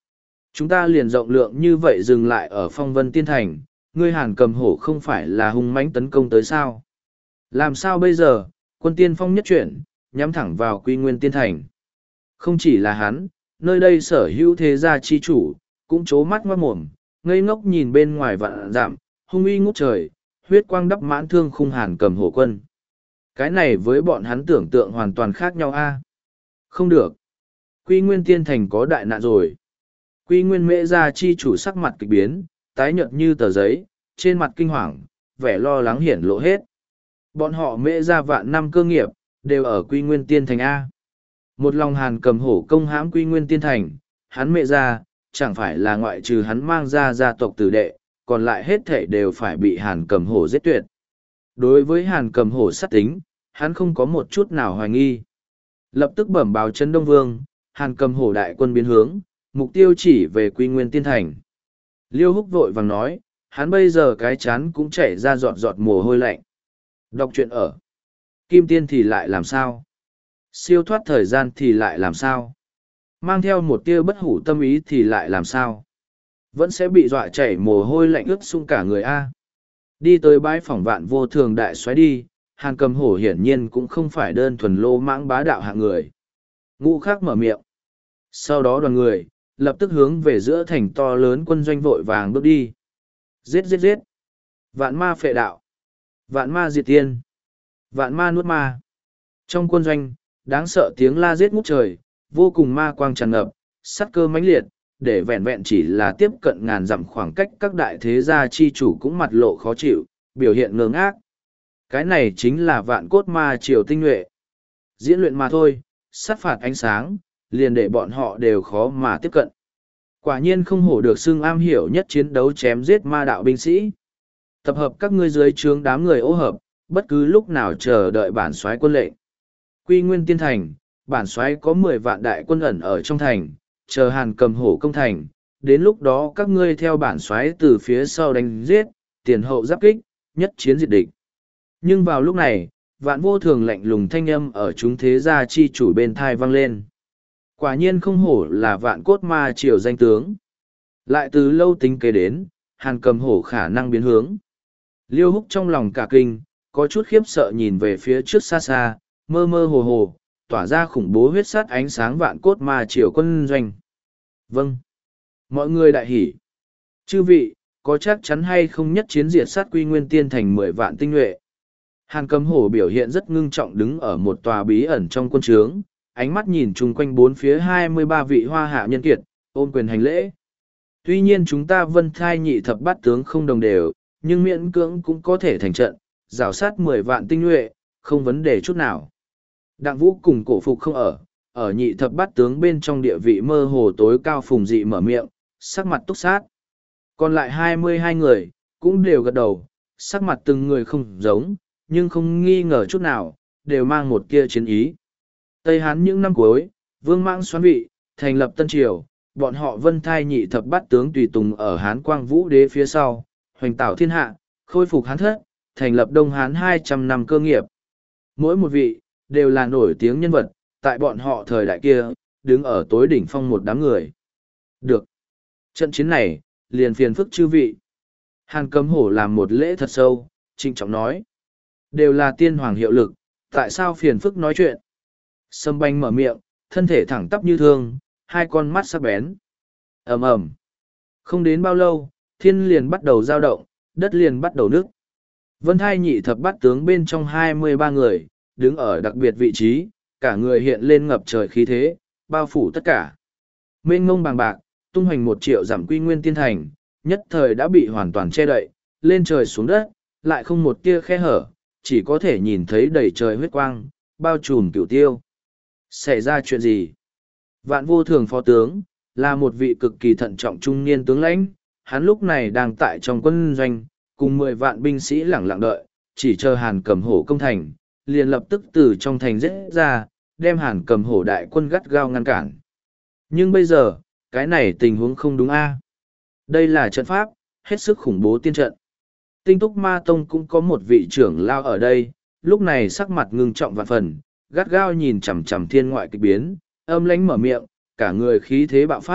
Chúng ta liền rộng lượng như vậy dừng lại ở phong vân tiên thành, ngươi Hàn Cầm Hổ không phải là hung mãnh tấn công tới sao? Làm sao bây giờ, quân tiên phong nhất chuyển, nhắm thẳng vào Quy Nguyên tiên thành. Không chỉ là hắn, nơi đây sở hữu thế gia chi chủ, cũng chố mắt ngoát mồm, ngây ngốc nhìn bên ngoài vạn dặm, hung uy ngút trời, huyết quang đắp mãn thương khung Hàn Cầm Hổ quân. Cái này với bọn hắn tưởng tượng hoàn toàn khác nhau a. Không được. Quy Nguyên tiên thành có đại nạn rồi. Quy Nguyên mễ gia chi chủ sắc mặt kịch biến, tái nhợt như tờ giấy, trên mặt kinh hoàng, vẻ lo lắng hiển lộ hết. Bọn họ mễ gia vạn năm cơ nghiệp, đều ở Quy Nguyên tiên thành A. Một lòng Hàn Cầm Hổ công hãm Quy Nguyên tiên thành, hắn mễ gia, chẳng phải là ngoại trừ hắn mang ra gia tộc tử đệ, còn lại hết thể đều phải bị Hàn Cầm Hổ giết tuyệt. Đối với Hàn Cầm Hổ sát tính, hắn không có một chút nào hoài nghi. Lập tức bẩm báo Trấn Đông Vương, Hàn Cầm Hổ đại quân biến hướng, mục tiêu chỉ về Quy Nguyên tiên thành. Liêu Húc vội vàng nói, hắn bây giờ cái chán cũng chảy ra giọt giọt mồ hôi lạnh. Đọc truyện ở Kim Tiên thì lại làm sao? Siêu thoát thời gian thì lại làm sao? Mang theo một tia bất hủ tâm ý thì lại làm sao? Vẫn sẽ bị dọa chảy mồ hôi lạnh ướt sũng cả người A. Đi tới bãi phỏng vạn vô thường đại xoáy đi, Hàn Cầm Hổ hiển nhiên cũng không phải đơn thuần lô mãng bá đạo hạng người. Ngũ Khắc mở miệng. Sau đó đoàn người, lập tức hướng về giữa thành to lớn quân doanh vội vàng bước đi. Giết giết giết. Vạn ma phệ đạo. Vạn ma diệt tiên. Vạn ma nuốt ma. Trong quân doanh, đáng sợ tiếng la giết ngút trời, vô cùng ma quang tràn ngập, sát cơ mãnh liệt, để vẹn vẹn chỉ là tiếp cận ngàn dặm khoảng cách các đại thế gia chi chủ cũng mặt lộ khó chịu, biểu hiện ngơ ngác. Cái này chính là vạn cốt ma triều tinh nhuệ. Diễn luyện mà thôi, sát phạt ánh sáng, liền để bọn họ đều khó mà tiếp cận. Quả nhiên không hổ được xưng am hiểu nhất chiến đấu chém giết ma đạo binh sĩ. Tập hợp các ngươi dưới trướng đám người ô hợp, bất cứ lúc nào chờ đợi bản soái quân lệnh. Quy Nguyên tiên thành, bản soái có mười vạn đại quân ẩn ở trong thành, chờ Hàn Cầm Hổ công thành, đến lúc đó các ngươi theo bản soái từ phía sau đánh giết, tiền hậu giáp kích, nhất chiến diệt địch. Nhưng vào lúc này, vạn vô thường lạnh lùng thanh âm ở chúng thế gia chi chủ bên thai vang lên. Quả nhiên không hổ là vạn cốt ma triều danh tướng. Lại từ lâu tính kế đến, Hàn Cầm Hổ khả năng biến hướng. Liêu Húc trong lòng cả kinh, có chút khiếp sợ nhìn về phía trước xa xa, mơ mơ hồ hồ, tỏa ra khủng bố huyết sát ánh sáng vạn cốt ma triều quân doanh. Vâng. Mọi người đại hỉ. Chư vị, có chắc chắn hay không nhất chiến diệt sát Quy Nguyên tiên thành mười vạn tinh nhuệ? Hàn Cầm Hổ biểu hiện rất ngưng trọng đứng ở một tòa bí ẩn trong quân trướng, ánh mắt nhìn chung quanh bốn phía hai mươi ba vị hoa hạ nhân kiệt, ôm quyền hành lễ. Tuy nhiên chúng ta vân thai nhị thập bát tướng không đồng đều, nhưng miễn cưỡng cũng có thể thành trận, rào sát mười vạn tinh nhuệ, không vấn đề chút nào. Đặng Vũ cùng Cổ Phục không ở, ở nhị thập bát tướng bên trong địa vị mơ hồ tối cao Phùng Dị mở miệng, sắc mặt túc sát. Còn lại hai mươi hai người, cũng đều gật đầu, sắc mặt từng người không giống, nhưng không nghi ngờ chút nào, đều mang một kia chiến ý. Tây Hán những năm cuối, Vương Mãng xoán vị, thành lập Tân Triều, bọn họ vân thai nhị thập bát tướng tùy tùng ở Hán Quang Vũ Đế phía sau, hoành tạo thiên hạ, khôi phục Hán thất, thành lập Đông Hán hai trăm năm cơ nghiệp. Mỗi một vị, đều là nổi tiếng nhân vật, tại bọn họ thời đại kia, đứng ở tối đỉnh phong một đám người. Được. Trận chiến này, liền phiền phức chư vị. Hàn Cầm Hổ làm một lễ thật sâu, trịnh trọng nói. Đều là tiên hoàng hiệu lực, tại sao phiền phức nói chuyện? Sâm Banh mở miệng, thân thể thẳng tắp như thương, hai con mắt sắc bén. Ầm ầm. Không đến bao lâu, thiên liền bắt đầu dao động, đất liền bắt đầu nứt. Vân Thai nhị thập bát tướng bên trong hai mươi ba người, đứng ở đặc biệt vị trí, cả người hiện lên ngập trời khí thế, bao phủ tất cả. Mênh ngông bàng bạc, tung hoành một triệu giảm Quy Nguyên tiên thành, nhất thời đã bị hoàn toàn che đậy, lên trời xuống đất, lại không một tia khe hở, chỉ có thể nhìn thấy đầy trời huyết quang, bao trùm cửu tiêu. Xảy ra chuyện gì? Vạn Vô Thường phó tướng, là một vị cực kỳ thận trọng trung niên tướng lãnh, hắn lúc này đang tại trong quân doanh, cùng mười vạn binh sĩ lẳng lặng đợi, chỉ chờ Hàn Cầm Hổ công thành, liền lập tức từ trong thành giết ra, đem Hàn Cầm Hổ đại quân gắt gao ngăn cản. Nhưng bây giờ, cái này tình huống không đúng a. Đây là trận pháp, hết sức khủng bố tiên trận. Tinh Túc Ma Tông cũng có một vị trưởng lao ở đây, lúc này sắc mặt ngưng trọng vạn phần, gắt gao nhìn chằm chằm thiên ngoại kịch biến, âm lãnh mở miệng, cả người khí thế bạo phát,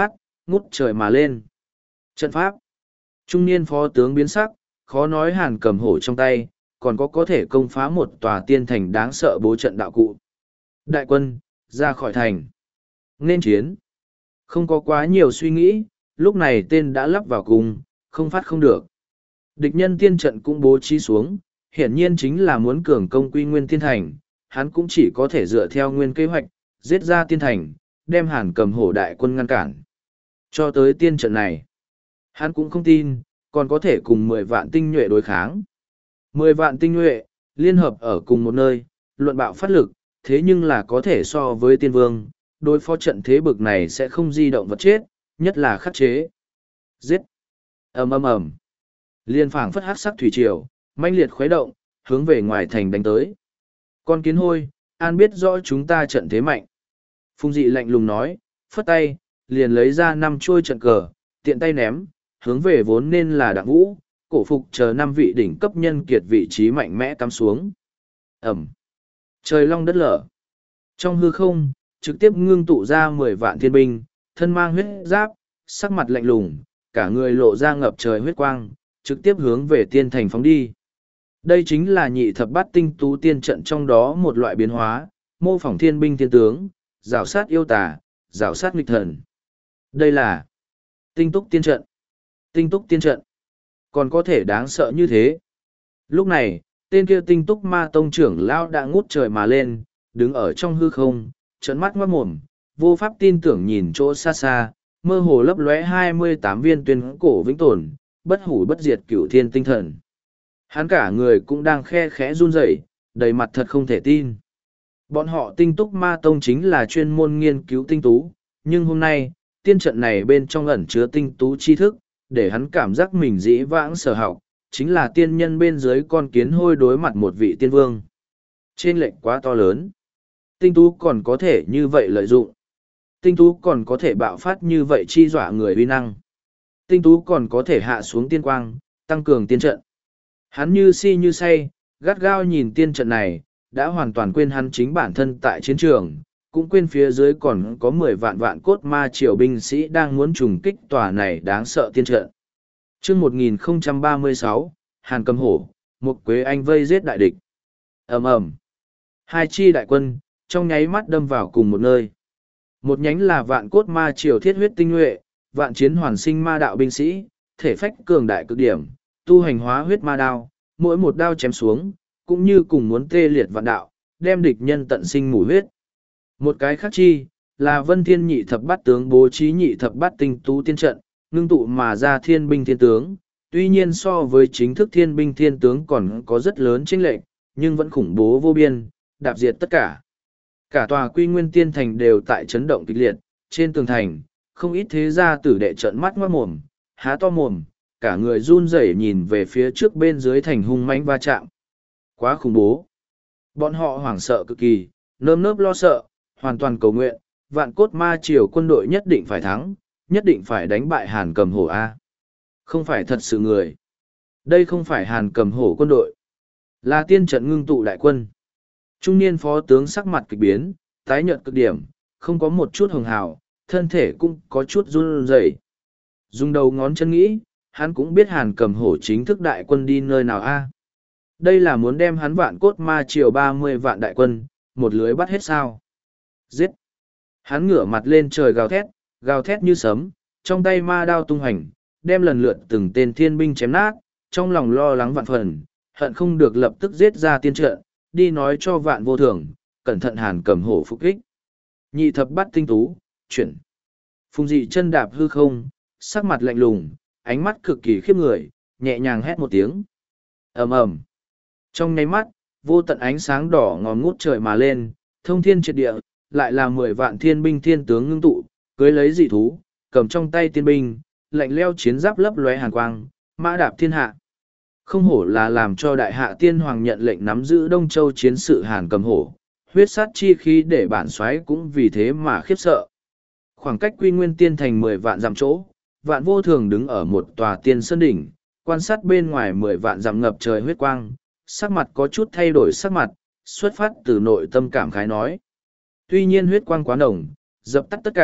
ngút trời mà lên. Trận pháp. Trung niên phó tướng biến sắc, khó nói Hàn Cầm Hổ trong tay, còn có có thể công phá một tòa tiên thành đáng sợ bố trận đạo cụ. Đại quân, ra khỏi thành. Nên chiến. Không có quá nhiều suy nghĩ, lúc này tên đã lắp vào cùng, không phát không được. Địch nhân tiên trận cũng bố trí xuống, hiển nhiên chính là muốn cường công quy nguyên tiên thành, hắn cũng chỉ có thể dựa theo nguyên kế hoạch, giết ra tiên thành, đem Hàn Cầm Hổ đại quân ngăn cản. Cho tới tiên trận này, hắn cũng không tin, còn có thể cùng mười vạn tinh nhuệ đối kháng. Mười vạn tinh nhuệ, liên hợp ở cùng một nơi, luận bạo phát lực, thế nhưng là có thể so với tiên vương, đối phó trận thế bực này sẽ không di động vật chết, nhất là khắc chế. Giết! ầm ầm ầm, liên phảng phất hắc sắc thủy triều, mãnh liệt khuấy động, hướng về ngoài thành đánh tới. Con kiến hôi, an biết rõ chúng ta trận thế mạnh. Phùng Dị lạnh lùng nói, phất tay, liền lấy ra năm chuôi trận cờ, tiện tay ném, hướng về vốn nên là Đặng Vũ, cổ phục chờ năm vị đỉnh cấp nhân kiệt vị trí mạnh mẽ cắm xuống. Ẩm. Trời long đất lở. Trong hư không, trực tiếp ngưng tụ ra mười vạn thiên binh, thân mang huyết giáp, sắc mặt lạnh lùng, cả người lộ ra ngập trời huyết quang, trực tiếp hướng về tiên thành phóng đi. Đây chính là nhị thập bát tinh tú tiên trận trong đó một loại biến hóa, mô phỏng thiên binh thiên tướng, rào sát yêu tà, rào sát nghịch thần. Đây là tinh túc tiên trận. Tinh túc tiên trận. Còn có thể đáng sợ như thế. Lúc này, tên kia tinh túc ma tông trưởng lão đã ngút trời mà lên, đứng ở trong hư không, trợn mắt ngoát mồm, vô pháp tin tưởng nhìn chỗ xa xa, mơ hồ lấp lóe hai mươi tám viên tuyên cổ vĩnh tồn, bất hủ bất diệt cửu thiên tinh thần. Hắn cả người cũng đang khe khẽ run rẩy, đầy mặt thật không thể tin. Bọn họ tinh túc ma tông chính là chuyên môn nghiên cứu tinh tú, nhưng hôm nay, tiên trận này bên trong ẩn chứa tinh tú tri thức, để hắn cảm giác mình dĩ vãng sở học, chính là tiên nhân bên dưới con kiến hôi đối mặt một vị tiên vương. Trên lệnh quá to lớn. Tinh tú còn có thể như vậy lợi dụng. Tinh tú còn có thể bạo phát như vậy chi dọa người uy năng. Tinh tú còn có thể hạ xuống tiên quang, tăng cường tiên trận. Hắn như si như say, gắt gao nhìn tiên trận này, đã hoàn toàn quên hắn chính bản thân tại chiến trường, cũng quên phía dưới còn có mười vạn vạn cốt ma triều binh sĩ đang muốn trùng kích tòa này đáng sợ tiên trận. Chương một nghìn không trăm ba mươi sáu, Hàn Cầm Hổ, một Quế Anh vây giết đại địch. Ầm ầm. Hai chi đại quân, trong nháy mắt đâm vào cùng một nơi. Một nhánh là vạn cốt ma triều thiết huyết tinh nhuệ, vạn chiến hoàn sinh ma đạo binh sĩ, thể phách cường đại cực điểm, tu hành hóa huyết ma đao, mỗi một đao chém xuống, cũng như cùng muốn tê liệt vạn đạo, đem địch nhân tận sinh mù huyết. Một cái khác chi, là vân thiên nhị thập bát tướng bố trí nhị thập bát tinh tú tiên trận, ngưng tụ mà ra thiên binh thiên tướng, tuy nhiên so với chính thức thiên binh thiên tướng còn có rất lớn chênh lệch, nhưng vẫn khủng bố vô biên, đạp diệt tất cả. Cả tòa quy nguyên tiên thành đều tại chấn động kịch liệt, trên tường thành, không ít thế gia tử đệ trợn mắt ngoát mồm, há to mồm, cả người run rẩy nhìn về phía trước bên dưới thành hung mãnh va chạm. Quá khủng bố. Bọn họ hoảng sợ cực kỳ, nơm nớp lo sợ, hoàn toàn cầu nguyện, vạn cốt ma triều quân đội nhất định phải thắng, nhất định phải đánh bại Hàn Cầm Hổ A. Không phải thật sự người. Đây không phải Hàn Cầm Hổ quân đội, là tiên trận ngưng tụ đại quân. Trung niên phó tướng sắc mặt kịch biến, tái nhợt cực điểm, không có một chút hồng hào, thân thể cũng có chút run rẩy. Dùng đầu ngón chân nghĩ, hắn cũng biết Hàn Cầm Hổ chính thức đại quân đi nơi nào a. Đây là muốn đem hắn vạn cốt ma triều ba mươi vạn đại quân, một lưới bắt hết sao. Giết! Hắn ngửa mặt lên trời gào thét, gào thét như sấm, trong tay ma đao tung hành, đem lần lượt từng tên thiên binh chém nát, trong lòng lo lắng vạn phần, hận không được lập tức giết ra tiên trận, đi nói cho vạn vô thường, cẩn thận Hàn Cầm Hổ phục kích. Nhị thập bát tinh tú, chuyển. Phùng Dị chân đạp hư không, sắc mặt lạnh lùng, ánh mắt cực kỳ khiếp người, nhẹ nhàng hét một tiếng. Ầm ầm. Trong nháy mắt, vô tận ánh sáng đỏ ngòm ngút trời mà lên, thông thiên triệt địa, lại là mười vạn thiên binh thiên tướng ngưng tụ, cưới lấy dị thú, cầm trong tay tiên binh, lạnh leo chiến giáp lấp lóe hàn quang, mã đạp thiên hạ. Không hổ là làm cho đại hạ tiên hoàng nhận lệnh nắm giữ Đông Châu chiến sự Hàn Cầm Hổ, huyết sát chi khí để bản soái cũng vì thế mà khiếp sợ. Khoảng cách quy nguyên tiên thành mười vạn dặm chỗ, vạn vô thường đứng ở một tòa tiên sơn đỉnh, quan sát bên ngoài mười vạn dặm ngập trời huyết quang, sắc mặt có chút thay đổi sắc mặt, xuất phát từ nội tâm cảm khái nói. Tuy nhiên huyết quang quá nồng, dập tắt tất cả,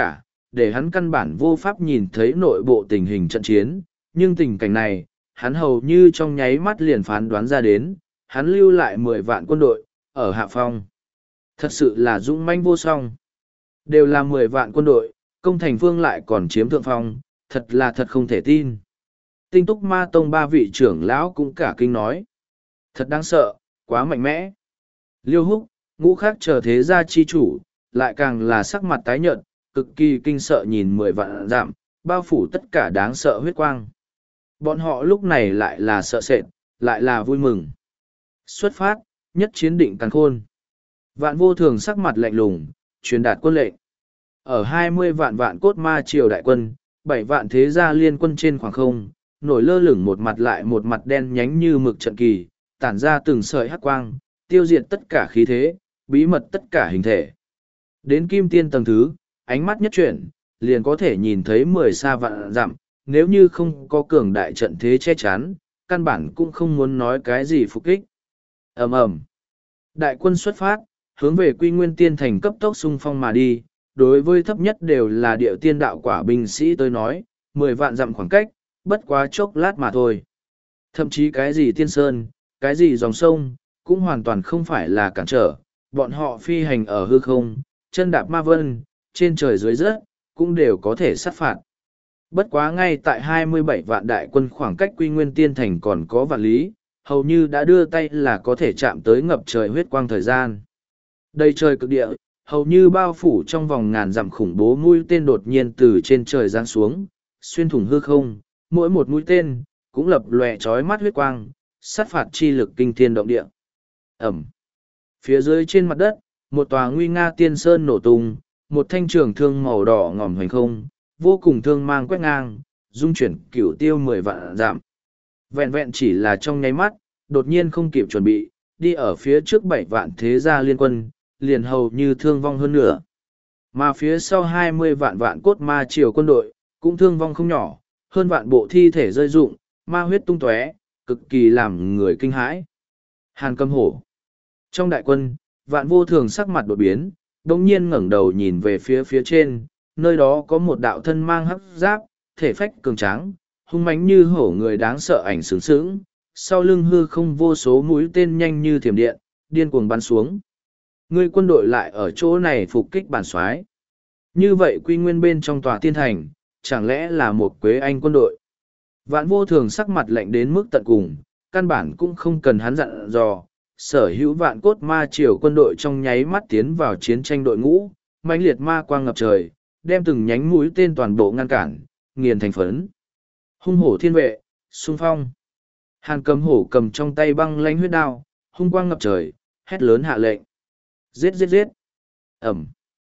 để hắn căn bản vô pháp nhìn thấy nội bộ tình hình trận chiến, nhưng tình cảnh này, hắn hầu như trong nháy mắt liền phán đoán ra đến, hắn lưu lại mười vạn quân đội, ở hạ phong. Thật sự là dũng mãnh vô song. Đều là mười vạn quân đội, công thành phương lại còn chiếm thượng phong, thật là thật không thể tin. Tinh túc ma tông ba vị trưởng lão cũng cả kinh nói. Thật đáng sợ, quá mạnh mẽ. Liêu húc, ngũ khác chờ thế gia chi chủ, lại càng là sắc mặt tái nhợt, cực kỳ kinh sợ nhìn mười vạn dặm, bao phủ tất cả đáng sợ huyết quang. Bọn họ lúc này lại là sợ sệt, lại là vui mừng. Xuất phát, nhất chiến định càn khôn. Vạn vô thường sắc mặt lạnh lùng, truyền đạt quân lệnh. Ở hai mươi vạn vạn cốt ma triều đại quân, bảy vạn thế gia liên quân trên khoảng không, nổi lơ lửng một mặt lại một mặt đen nhánh như mực trận kỳ, tản ra từng sợi hắc quang, tiêu diệt tất cả khí thế, bí mật tất cả hình thể. Đến kim tiên tầng thứ, ánh mắt nhất chuyển, liền có thể nhìn thấy mười xa vạn dặm, nếu như không có cường đại trận thế che chắn, căn bản cũng không muốn nói cái gì phục kích. Ầm ầm. Đại quân xuất phát, hướng về Quy Nguyên Tiên thành cấp tốc xung phong mà đi, đối với thấp nhất đều là địa tiên đạo quả binh sĩ tôi nói, mười vạn dặm khoảng cách, bất quá chốc lát mà thôi. Thậm chí cái gì tiên sơn, cái gì dòng sông, cũng hoàn toàn không phải là cản trở, bọn họ phi hành ở hư không, chân đạp ma vân, trên trời dưới rớt, cũng đều có thể sát phạt. Bất quá ngay tại hai mươi bảy vạn đại quân khoảng cách Quy Nguyên Tiên thành còn có vạn lý, hầu như đã đưa tay là có thể chạm tới ngập trời huyết quang thời gian. Đầy trời cực địa, hầu như bao phủ trong vòng ngàn dặm khủng bố mũi tên đột nhiên từ trên trời giáng xuống, xuyên thủng hư không, mỗi một mũi tên cũng lập lòe chói mắt huyết quang, sát phạt chi lực kinh thiên động địa. Ẩm. Phía dưới trên mặt đất, một tòa nguy nga tiên sơn nổ tung, một thanh trường thương màu đỏ ngòm hoành không, vô cùng thương mang quét ngang, dung chuyển cửu tiêu mười vạn dặm. Vẹn vẹn chỉ là trong nháy mắt, đột nhiên không kịp chuẩn bị, đi ở phía trước bảy vạn thế gia liên quân, liền hầu như thương vong hơn nữa. Mà phía sau hai mươi vạn vạn cốt ma triều quân đội, cũng thương vong không nhỏ, hơn vạn bộ thi thể rơi rụng, ma huyết tung tóe, cực kỳ làm người kinh hãi. Hàn Cầm Hổ. Trong đại quân, vạn vô thường sắc mặt đột biến, đồng nhiên ngẩng đầu nhìn về phía phía trên, nơi đó có một đạo thân mang hắc giáp, thể phách cường tráng, hung mãnh như hổ người đáng sợ ảnh sướng sướng, sau lưng hư không vô số mũi tên nhanh như thiểm điện, điên cuồng bắn xuống. Ngươi quân đội lại ở chỗ này phục kích bản soái. Như vậy Quy Nguyên bên trong tòa tiên thành, chẳng lẽ là một Quế Anh quân đội? Vạn vô thường sắc mặt lạnh đến mức tận cùng, căn bản cũng không cần hắn dặn dò. Sở hữu vạn cốt ma triều quân đội trong nháy mắt tiến vào chiến tranh đội ngũ, mãnh liệt ma quang ngập trời, đem từng nhánh mũi tên toàn bộ ngăn cản, nghiền thành phấn. Hung hổ thiên vệ, xung phong. Hàn Cầm Hổ cầm trong tay băng lãnh huyết đao, hung quang ngập trời, hét lớn hạ lệnh. Giết giết giết. Ẩm.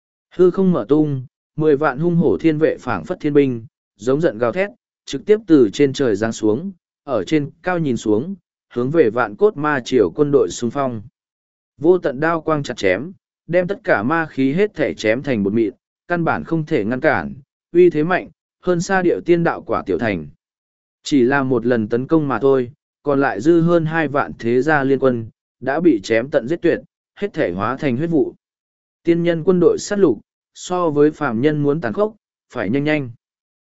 Hư không mở tung, mười vạn hung hổ thiên vệ phảng phất thiên binh, giống giận gào thét, trực tiếp từ trên trời giáng xuống, ở trên cao nhìn xuống, hướng về vạn cốt ma triều quân đội xung phong. Vô tận đao quang chặt chém, đem tất cả ma khí hết thể chém thành bột mịn, căn bản không thể ngăn cản, uy thế mạnh, hơn xa điệu tiên đạo quả tiểu thành. Chỉ là một lần tấn công mà thôi, còn lại dư hơn hai vạn thế gia liên quân, đã bị chém tận giết tuyệt, hết thể hóa thành huyết vụ. Tiên nhân quân đội sát lục, so với phàm nhân muốn tàn khốc, phải nhanh nhanh.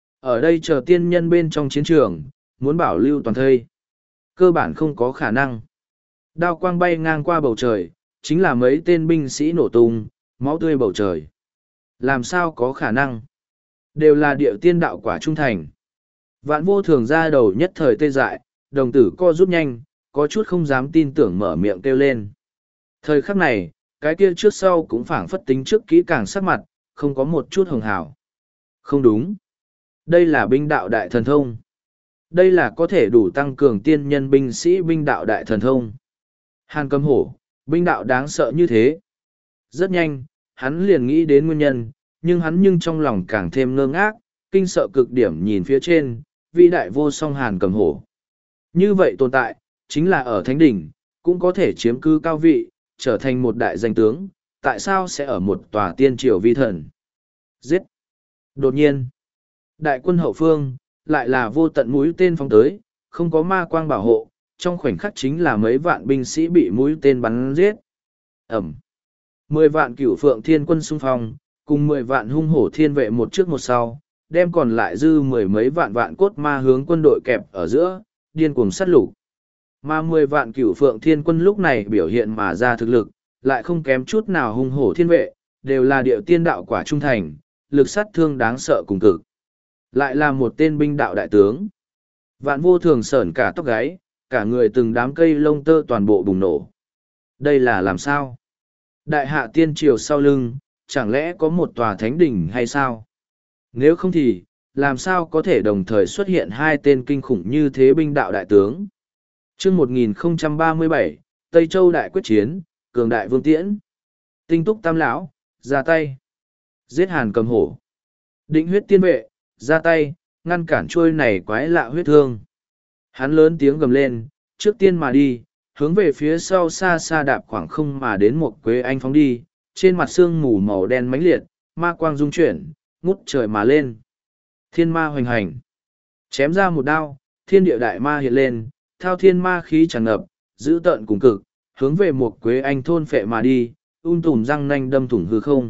Ở đây chờ tiên nhân bên trong chiến trường, muốn bảo lưu toàn thây. Cơ bản không có khả năng. Đao quang bay ngang qua bầu trời, chính là mấy tên binh sĩ nổ tung, máu tươi bầu trời. Làm sao có khả năng? Đều là địa tiên đạo quả trung thành. Vạn vô thường ra đầu nhất thời tê dại, đồng tử co rút nhanh, có chút không dám tin tưởng mở miệng kêu lên. Thời khắc này, cái kia trước sau cũng phảng phất tính trước kỹ càng sắc mặt, không có một chút hồng hào. Không đúng. Đây là binh đạo đại thần thông. Đây là có thể đủ tăng cường tiên nhân binh sĩ binh đạo đại thần thông. Hàn Cầm Hổ, binh đạo đáng sợ như thế. Rất nhanh, hắn liền nghĩ đến nguyên nhân, nhưng hắn nhưng trong lòng càng thêm ngơ ngác, kinh sợ cực điểm nhìn phía trên, vĩ đại vô song Hàn Cầm Hổ. Như vậy tồn tại, chính là ở Thánh Đỉnh, cũng có thể chiếm cư cao vị, trở thành một đại danh tướng, tại sao sẽ ở một tòa tiên triều vi thần? Giết! Đột nhiên, đại quân hậu phương, lại là vô tận mũi tên phóng tới, không có ma quang bảo hộ, trong khoảnh khắc chính là mấy vạn binh sĩ bị mũi tên bắn giết. Ẩm! Mười vạn cửu phượng thiên quân xung phong, Cùng mười vạn hung hổ thiên vệ một trước một sau, đem còn lại dư mười mấy vạn vạn cốt ma hướng quân đội kẹp ở giữa, điên cuồng sát lục. Mà mười vạn cửu phượng thiên quân lúc này biểu hiện mà ra thực lực, lại không kém chút nào hung hổ thiên vệ, đều là điệu tiên đạo quả trung thành, lực sát thương đáng sợ cùng cực. Lại là một tên binh đạo đại tướng. Vạn vô thường sởn cả tóc gáy, cả người từng đám cây lông tơ toàn bộ bùng nổ. Đây là làm sao? Đại hạ tiên triều sau lưng, chẳng lẽ có một tòa thánh đỉnh hay sao? Nếu không thì, làm sao có thể đồng thời xuất hiện hai tên kinh khủng như thế binh đạo đại tướng? Chương một nghìn không trăm ba mươi bảy, Tây Châu đại quyết chiến, cường đại vương tiễn. Tinh túc tam lão, ra tay. Giết hàn cầm hổ. Định huyết tiên vệ, ra tay, ngăn cản trôi này quái lạ huyết thương. Hắn lớn tiếng gầm lên, trước tiên mà đi, hướng về phía sau xa xa đạp khoảng không mà đến một quế anh phóng đi, trên mặt sương mù màu đen mãnh liệt, ma quang dung chuyển, ngút trời mà lên. Thiên ma hoành hành. Chém ra một đao, thiên địa đại ma hiện lên, thao thiên ma khí tràn ngập, giữ tợn cùng cực, hướng về một quế anh thôn phệ mà đi, un tùm răng nanh đâm thủng hư không.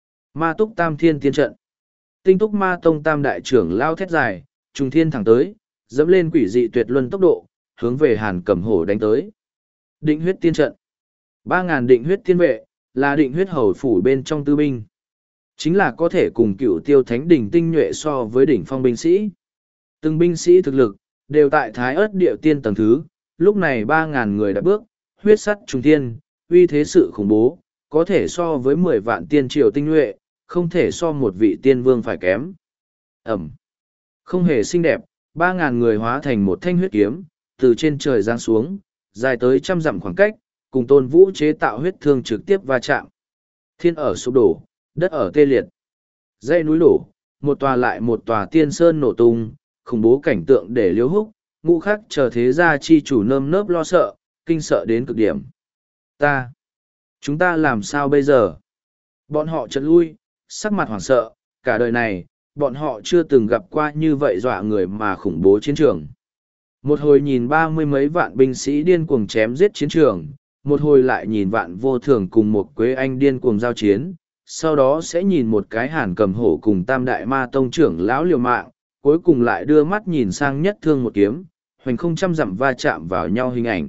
Ma túc tam thiên tiên trận. Tinh túc ma tông tam đại trưởng lao thét dài, trùng thiên thẳng tới, dẫm lên quỷ dị tuyệt luân tốc độ, hướng về hàn cầm hổ đánh tới. Định huyết tiên trận. Ba ngàn định huyết tiên vệ, là định huyết hầu phủ bên trong tư binh. Chính là có thể cùng cựu tiêu thánh đỉnh tinh nhuệ so với đỉnh phong binh sĩ. Từng binh sĩ thực lực, đều tại thái ớt địa tiên tầng thứ, lúc này ba ngàn người đã bước, huyết sắt trùng thiên, uy thế sự khủng bố, có thể so với mười vạn tiên triều tinh nhuệ, không thể so một vị tiên vương phải kém. Ẩm. Không hề xinh đẹp, ba ngàn người hóa thành một thanh huyết kiếm, từ trên trời giáng xuống, dài tới trăm dặm khoảng cách, cùng tôn vũ chế tạo huyết thương trực tiếp va chạm. Thiên ở sụp đổ, đất ở tê liệt. Dãy núi đổ, một tòa lại một tòa tiên sơn nổ tung, khủng bố cảnh tượng để liếu húc, ngũ khắc chờ thế gia chi chủ nơm nớp lo sợ, kinh sợ đến cực điểm. Ta, chúng ta làm sao bây giờ? Bọn họ chợt lui, sắc mặt hoảng sợ, cả đời này, bọn họ chưa từng gặp qua như vậy dọa người mà khủng bố chiến trường. Một hồi nhìn ba mươi mấy vạn binh sĩ điên cuồng chém giết chiến trường, một hồi lại nhìn vạn vô thường cùng một quế anh điên cuồng giao chiến, sau đó sẽ nhìn một cái hàn cầm hổ cùng tam đại ma tông trưởng lão liều mạng, cuối cùng lại đưa mắt nhìn sang nhất thương một kiếm, hoành không trăm dặm va chạm vào nhau hình ảnh.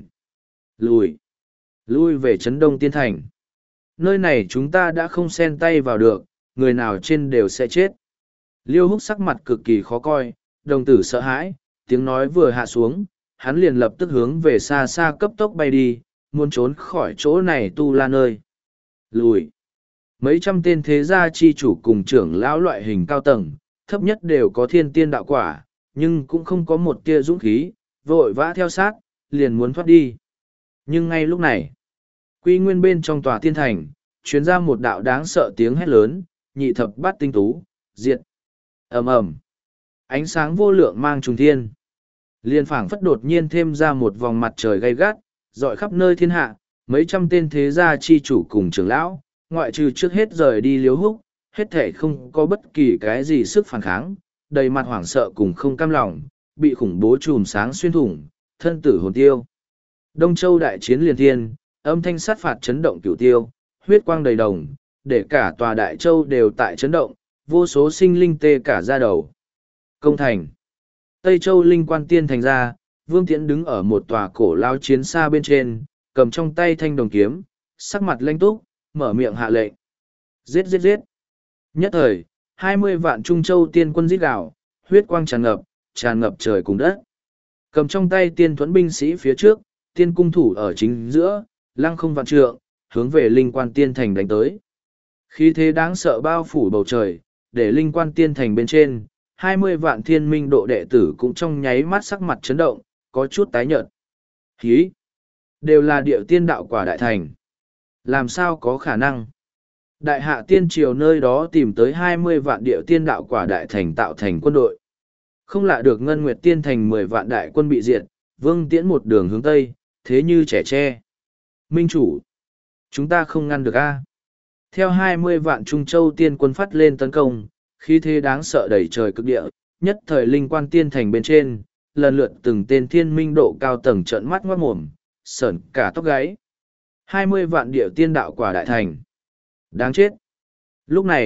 Lùi! Lui về Trấn Đông Tiên Thành. Nơi này chúng ta đã không xen tay vào được, người nào trên đều sẽ chết. Liêu Húc sắc mặt cực kỳ khó coi, đồng tử sợ hãi, tiếng nói vừa hạ xuống, hắn liền lập tức hướng về xa xa cấp tốc bay đi, muốn trốn khỏi chỗ này tu la nơi. Lùi! Mấy trăm tên thế gia chi chủ cùng trưởng lão loại hình cao tầng, thấp nhất đều có thiên tiên đạo quả, nhưng cũng không có một tia dũng khí, vội vã theo sát, liền muốn thoát đi. Nhưng ngay lúc này, quy nguyên bên trong tòa tiên thành, chuyến ra một đạo đáng sợ tiếng hét lớn, nhị thập bát tinh tú, diệt. Ầm ầm, ánh sáng vô lượng mang trùng thiên. Liên phảng phất đột nhiên thêm ra một vòng mặt trời gay gắt, dọi khắp nơi thiên hạ, mấy trăm tên thế gia chi chủ cùng trưởng lão, ngoại trừ trước hết rời đi Liếu Húc, hết thể không có bất kỳ cái gì sức phản kháng, đầy mặt hoảng sợ cùng không cam lòng, bị khủng bố chùm sáng xuyên thủng, thân tử hồn tiêu. Đông Châu đại chiến liền thiên, âm thanh sát phạt chấn động cửu tiêu, huyết quang đầy đồng, để cả tòa đại châu đều tại chấn động, vô số sinh linh tê cả ra đầu. Công thành. Tây Châu linh quan tiên thành ra, Vương Tiễn đứng ở một tòa cổ lao chiến xa bên trên, cầm trong tay thanh đồng kiếm, sắc mặt lanh túc, mở miệng hạ lệnh. Giết giết giết. Nhất thời, hai mươi vạn Trung Châu tiên quân giết gào, huyết quang tràn ngập, tràn ngập trời cùng đất. Cầm trong tay tiên thuẫn binh sĩ phía trước, tiên cung thủ ở chính giữa, lăng không vạn trượng, hướng về linh quan tiên thành đánh tới. Khí thế đáng sợ bao phủ bầu trời, để linh quan tiên thành bên trên, hai mươi vạn thiên minh độ đệ tử cũng trong nháy mắt sắc mặt chấn động, có chút tái nhợt. Hí! Đều là địa tiên đạo quả đại thành. Làm sao có khả năng? Đại hạ tiên triều nơi đó tìm tới hai mươi vạn địa tiên đạo quả đại thành tạo thành quân đội. Không lạ được Ngân Nguyệt tiên thành mười vạn đại quân bị diệt, Vương Tiễn một đường hướng Tây, thế như trẻ tre. Minh chủ! Chúng ta không ngăn được a. Theo hai mươi vạn Trung Châu tiên quân phát lên tấn công, khí thế đáng sợ đẩy trời cực địa, nhất thời linh quan tiên thành bên trên, lần lượt từng tên thiên minh độ cao tầng trợn mắt ngoát mồm, sởn cả tóc gáy. hai mươi vạn địa tiên đạo quả đại thành. Đáng chết. Lúc này,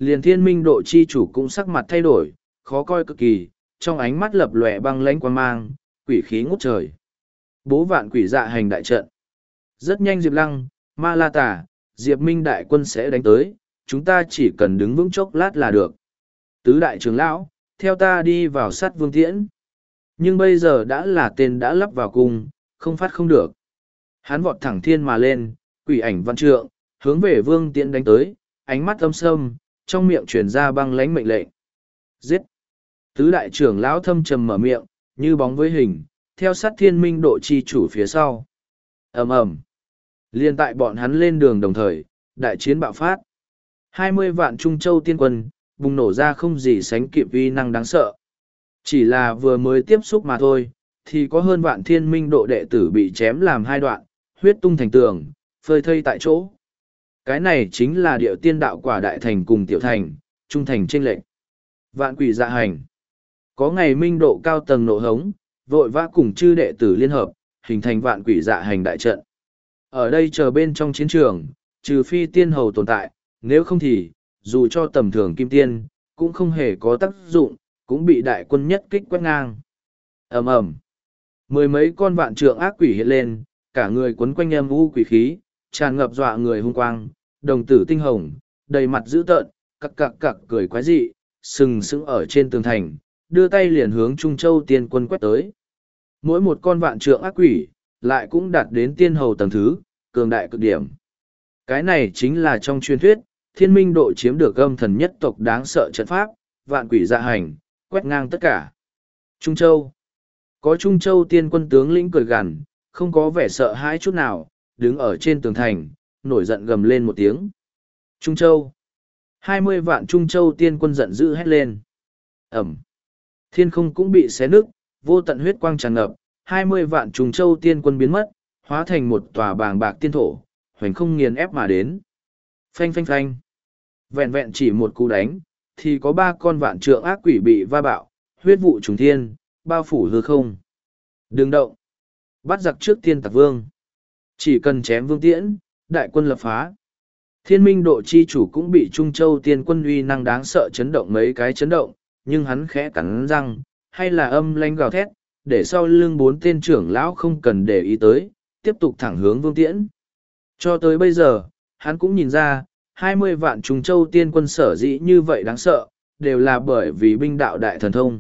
Liền thiên minh độ chi chủ cũng sắc mặt thay đổi, khó coi cực kỳ, trong ánh mắt lập lòe băng lãnh quang mang, quỷ khí ngút trời. Bố vạn quỷ dạ hành đại trận. Rất nhanh Diệp Lăng, Ma La Tả, Diệp Minh đại quân sẽ đánh tới, chúng ta chỉ cần đứng vững chốc lát là được. Tứ đại trưởng lão, theo ta đi vào sát Vương Tiễn. Nhưng bây giờ đã là tên đã lắp vào cung, không phát không được. Hắn vọt thẳng thiên mà lên, quỷ ảnh văn trượng, hướng về Vương Tiễn đánh tới, ánh mắt âm sâm, trong miệng truyền ra băng lãnh mệnh lệnh. Giết! Tứ đại trưởng lão thâm trầm mở miệng, như bóng với hình, theo sát thiên minh độ chi chủ phía sau. ầm ầm, liên tại bọn hắn lên đường đồng thời, đại chiến bạo phát. Hai mươi vạn Trung Châu tiên quân, bùng nổ ra không gì sánh kịp uy năng đáng sợ. Chỉ là vừa mới tiếp xúc mà thôi, thì có hơn vạn thiên minh độ đệ tử bị chém làm hai đoạn, huyết tung thành tường, phơi thây tại chỗ. Cái này chính là điệu tiên đạo quả đại thành cùng tiểu thành, trung thành chênh lệch. Vạn quỷ dạ hành. Có ngày minh độ cao tầng nộ hống, vội vã cùng chư đệ tử liên hợp, hình thành vạn quỷ dạ hành đại trận. Ở đây chờ bên trong chiến trường, trừ phi tiên hầu tồn tại, nếu không thì, dù cho tầm thường kim tiên, cũng không hề có tác dụng, cũng bị đại quân nhất kích quét ngang. ầm ầm, mười mấy con vạn trượng ác quỷ hiện lên, cả người quấn quanh âm u quỷ khí, tràn ngập dọa người hung quang, đồng tử tinh hồng, đầy mặt dữ tợn, cặc cặc cặc cười quái dị, sừng sững ở trên tường thành, đưa tay liền hướng Trung Châu tiên quân quét tới. Mỗi một con vạn trượng ác quỷ, lại cũng đạt đến tiên hầu tầng thứ, cường đại cực điểm. Cái này chính là trong truyền thuyết, thiên minh độ chiếm được âm thần nhất tộc đáng sợ trận pháp, vạn quỷ dạ hành, quét ngang tất cả. Trung Châu. Có Trung Châu tiên quân tướng lĩnh cười gằn, không có vẻ sợ hãi chút nào, đứng ở trên tường thành, nổi giận gầm lên một tiếng. Trung Châu. Hai mươi vạn Trung Châu tiên quân giận dữ hét lên. Ẩm. Thiên không cũng bị xé nứt, vô tận huyết quang tràn ngập, hai mươi vạn Trung Châu tiên quân biến mất, hóa thành một tòa bàng bạc tiên thổ, hoành không nghiền ép mà đến. Phanh phanh phanh. Vẹn vẹn chỉ một cú đánh, thì có ba con vạn trượng ác quỷ bị va bạo, huyết vụ trùng thiên, bao phủ hư không. Đừng động. Bắt giặc trước tiên tặc vương. Chỉ cần chém Vương Tiễn, đại quân lập phá. Thiên minh độ chi chủ cũng bị Trung Châu tiên quân uy năng đáng sợ chấn động mấy cái chấn động, nhưng hắn khẽ cắn răng, hay là âm lanh gào thét, để sau lưng bốn tên trưởng lão không cần để ý tới, tiếp tục thẳng hướng Vương Tiễn. Cho tới bây giờ, hắn cũng nhìn ra, hai mươi vạn Trung Châu tiên quân sở dĩ như vậy đáng sợ, đều là bởi vì binh đạo đại thần thông.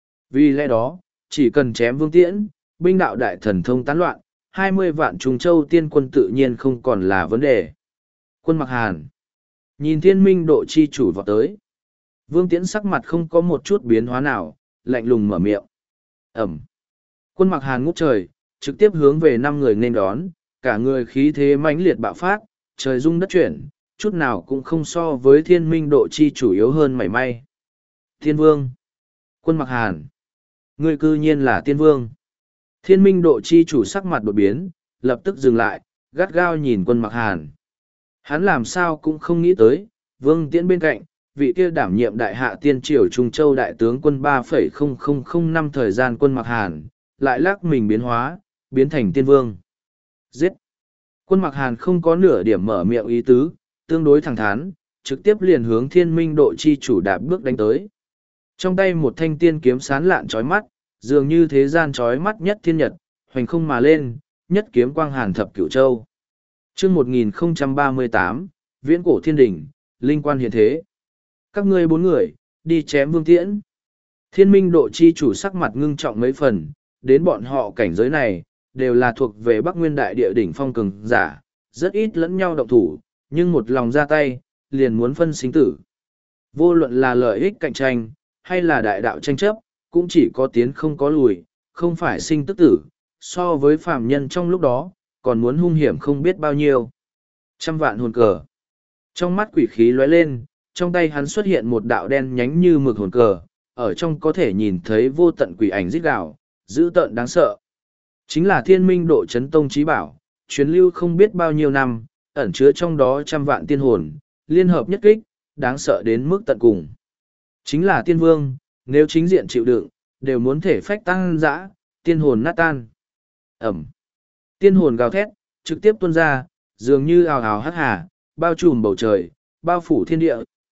Vì lẽ đó, chỉ cần chém Vương Tiễn, binh đạo đại thần thông tán loạn, hai mươi vạn Trung Châu tiên quân tự nhiên không còn là vấn đề. Quân Mặc Hàn. Nhìn thiên minh độ chi chủ vào tới. Vương Tiễn sắc mặt không có một chút biến hóa nào, lạnh lùng mở miệng. Ẩm. Quân Mặc Hàn ngút trời, trực tiếp hướng về năm người nên đón, cả người khí thế mãnh liệt bạo phát, trời rung đất chuyển, chút nào cũng không so với thiên minh độ chi chủ yếu hơn mảy may. Thiên Vương. Quân Mặc Hàn. Ngươi cư nhiên là Tiên Vương. Thiên minh độ chi chủ sắc mặt đột biến, lập tức dừng lại, gắt gao nhìn Quân Mặc Hàn. Hắn làm sao cũng không nghĩ tới, Vương Tiễn bên cạnh, vị kia đảm nhiệm đại hạ tiên triều Trung Châu đại tướng quân ba phẩy không không không năm thời gian Quân Mặc Hàn, lại lắc mình biến hóa, biến thành Tiên Vương. Giết! Quân Mặc Hàn không có nửa điểm mở miệng ý tứ, tương đối thẳng thắn, trực tiếp liền hướng thiên minh độ chi chủ đạp bước đánh tới. Trong tay một thanh tiên kiếm sán lạn chói mắt, dường như thế gian chói mắt nhất thiên nhật, hoành không mà lên, nhất kiếm quang hàn thập cửu châu. Chương một nghìn không trăm ba mươi tám, Viễn cổ thiên đỉnh, linh quan hiện thế. Các ngươi bốn người, đi chém Vương Tiễn. Thiên minh độ chi chủ sắc mặt ngưng trọng mấy phần, đến bọn họ cảnh giới này, đều là thuộc về Bắc Nguyên đại địa đỉnh phong cường giả, rất ít lẫn nhau động thủ, nhưng một lòng ra tay, liền muốn phân sinh tử. Vô luận là lợi ích cạnh tranh, hay là đại đạo tranh chấp, cũng chỉ có tiến không có lùi, không phải sinh tức tử, so với phàm nhân trong lúc đó, còn muốn hung hiểm không biết bao nhiêu. Trăm vạn hồn cờ. Trong mắt quỷ khí lóe lên, trong tay hắn xuất hiện một đạo đen nhánh như mực hồn cờ, ở trong có thể nhìn thấy vô tận quỷ ảnh rít gào, dữ tợn đáng sợ. Chính là thiên minh độ chấn tông trí bảo, truyền lưu không biết bao nhiêu năm, ẩn chứa trong đó trăm vạn tiên hồn, liên hợp nhất kích, đáng sợ đến mức tận cùng. Chính là tiên vương, nếu chính diện chịu đựng, đều muốn thể phách tăng dã, tiên hồn nát tan. Ẩm. Tiên hồn gào thét, trực tiếp tuôn ra, dường như ào ào hắc hà, bao trùm bầu trời, bao phủ thiên địa,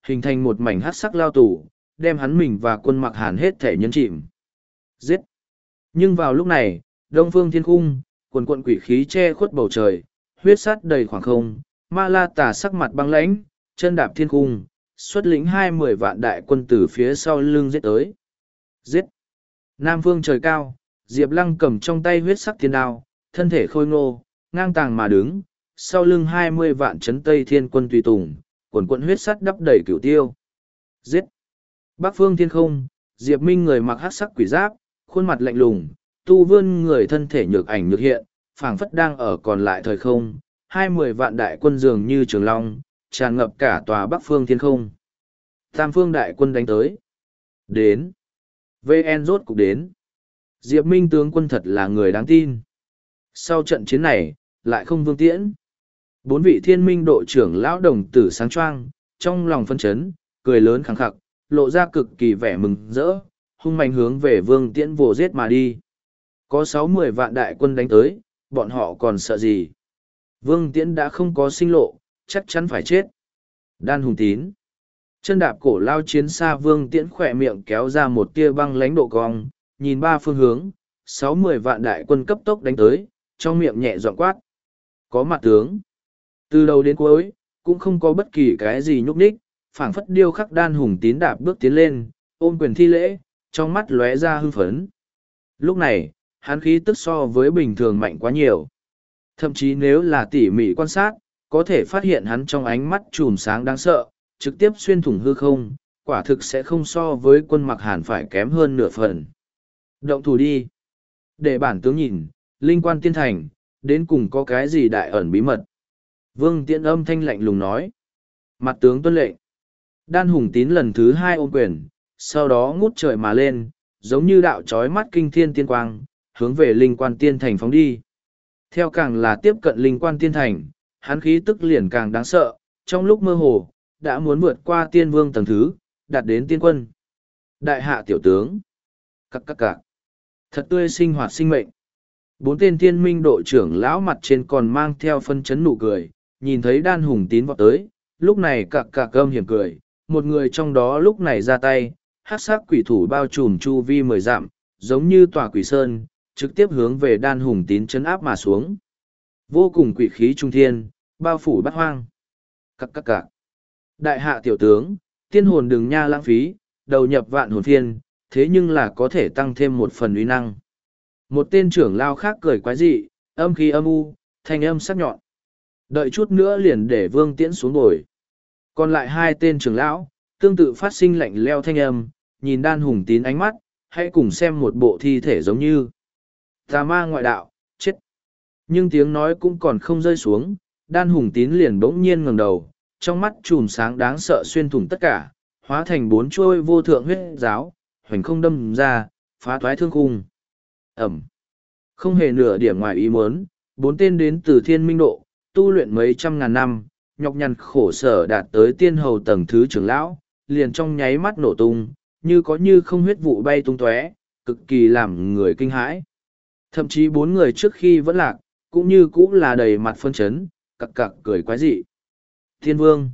hình thành một mảnh hắc sắc lao tù, đem hắn mình và quân mặc hàn hết thể nhấn chìm. Giết! Nhưng vào lúc này, đông phương thiên khung, quần quận quỷ khí che khuất bầu trời, huyết sát đầy khoảng không, ma la tà sắc mặt băng lãnh, chân đạp thiên khung, xuất lĩnh hai mươi vạn đại quân từ phía sau lưng giết tới. Giết! Nam phương trời cao, Diệp Lăng cầm trong tay huyết sắc thiên đao, thân thể khôi ngô, ngang tàng mà đứng, sau lưng hai mươi vạn chấn tây thiên quân tùy tùng, quần quận huyết sắt đắp đầy cửu tiêu. Giết! Bắc phương thiên không, Diệp Minh người mặc hắc sắc quỷ giáp, khuôn mặt lạnh lùng, tu vươn người thân thể nhược ảnh nhược hiện, phảng phất đang ở còn lại thời không, hai mươi vạn đại quân dường như trường long, tràn ngập cả tòa Bắc phương thiên không. Tam phương đại quân đánh tới. Đến. vê en rốt cục đến. Diệp Minh tướng quân thật là người đáng tin. Sau trận chiến này, lại không vương tiễn. Bốn vị thiên minh đội trưởng lão đồng tử sáng choang, trong lòng phân chấn, cười lớn khẳng khặc, lộ ra cực kỳ vẻ mừng rỡ, hung mạnh hướng về vương tiễn vồ giết mà đi. Có sáu mươi vạn đại quân đánh tới, bọn họ còn sợ gì? Vương tiễn đã không có sinh lộ, chắc chắn phải chết. Đan Hùng Tín. Chân đạp cổ lao chiến xa vương tiễn khỏe miệng kéo ra một tia băng lánh độ cong, nhìn ba phương hướng, sáu mươi vạn đại quân cấp tốc đánh tới, trong miệng nhẹ dọn quát. Có mặt tướng. Từ đầu đến cuối, cũng không có bất kỳ cái gì nhúc nhích, phảng phất điêu khắc Đan Hùng Tín đạp bước tiến lên, ôm quyền thi lễ, trong mắt lóe ra hưng phấn. Lúc này, hắn khí tức so với bình thường mạnh quá nhiều. Thậm chí nếu là tỉ mỉ quan sát, có thể phát hiện hắn trong ánh mắt chùm sáng đáng sợ, trực tiếp xuyên thủng hư không, quả thực sẽ không so với quân mặc hàn phải kém hơn nửa phần. Động thủ đi. Để bản tướng nhìn, linh quan tiên thành, đến cùng có cái gì đại ẩn bí mật. Vương Tiễn âm thanh lạnh lùng nói. Mặt tướng tuân lệnh. Đan Hùng Tín lần thứ hai ôm quyền, sau đó ngút trời mà lên, giống như đạo trói mắt kinh thiên tiên quang, hướng về linh quan tiên thành phóng đi. Theo càng là tiếp cận linh quan tiên thành, hắn khí tức liền càng đáng sợ, trong lúc mơ hồ, đã muốn vượt qua tiên vương tầng thứ, đạt đến tiên quân. Đại hạ tiểu tướng. Các các các. Thật tươi sinh hoạt sinh mệnh. Bốn tên tiên minh đội trưởng lão mặt trên còn mang theo phân chấn nụ cười, nhìn thấy Đan Hùng Tín vọt tới, lúc này cạc cạc cơm hiểm cười, một người trong đó lúc này ra tay, hắc sắc quỷ thủ bao trùm chu vi mười dặm, giống như tòa quỷ sơn, trực tiếp hướng về Đan Hùng Tín chấn áp mà xuống. Vô cùng quỷ khí trung thiên, bao phủ bát hoang. Cạc cạc cạc. Đại hạ tiểu tướng, tiên hồn đừng nha lãng phí, đầu nhập vạn hồn phiên, thế nhưng là có thể tăng thêm một phần uy năng. Một tên trưởng lao khác cười quái dị, âm khí âm u, thanh âm sắc nhọn. Đợi chút nữa liền để Vương Tiễn xuống ngồi. Còn lại hai tên trưởng lão, tương tự phát sinh lạnh leo thanh âm, nhìn Đan Hùng Tín ánh mắt, hãy cùng xem một bộ thi thể giống như tà ma ngoại đạo, chết. Nhưng tiếng nói cũng còn không rơi xuống, Đan Hùng Tín liền bỗng nhiên ngẩng đầu, trong mắt chùm sáng đáng sợ xuyên thủng tất cả, hóa thành bốn trôi vô thượng huyết giáo, hoành không đâm ra, phá toái thương khung. Ẩm. Không hề nửa điểm ngoài ý muốn, bốn tên đến từ thiên minh độ, tu luyện mấy trăm ngàn năm, nhọc nhằn khổ sở đạt tới tiên hầu tầng thứ trưởng lão, liền trong nháy mắt nổ tung, như có như không huyết vụ bay tung tóe, cực kỳ làm người kinh hãi. Thậm chí bốn người trước khi vẫn lạc, cũng như cũng là đầy mặt phân chấn, cặc cặc cười quái dị. Thiên vương.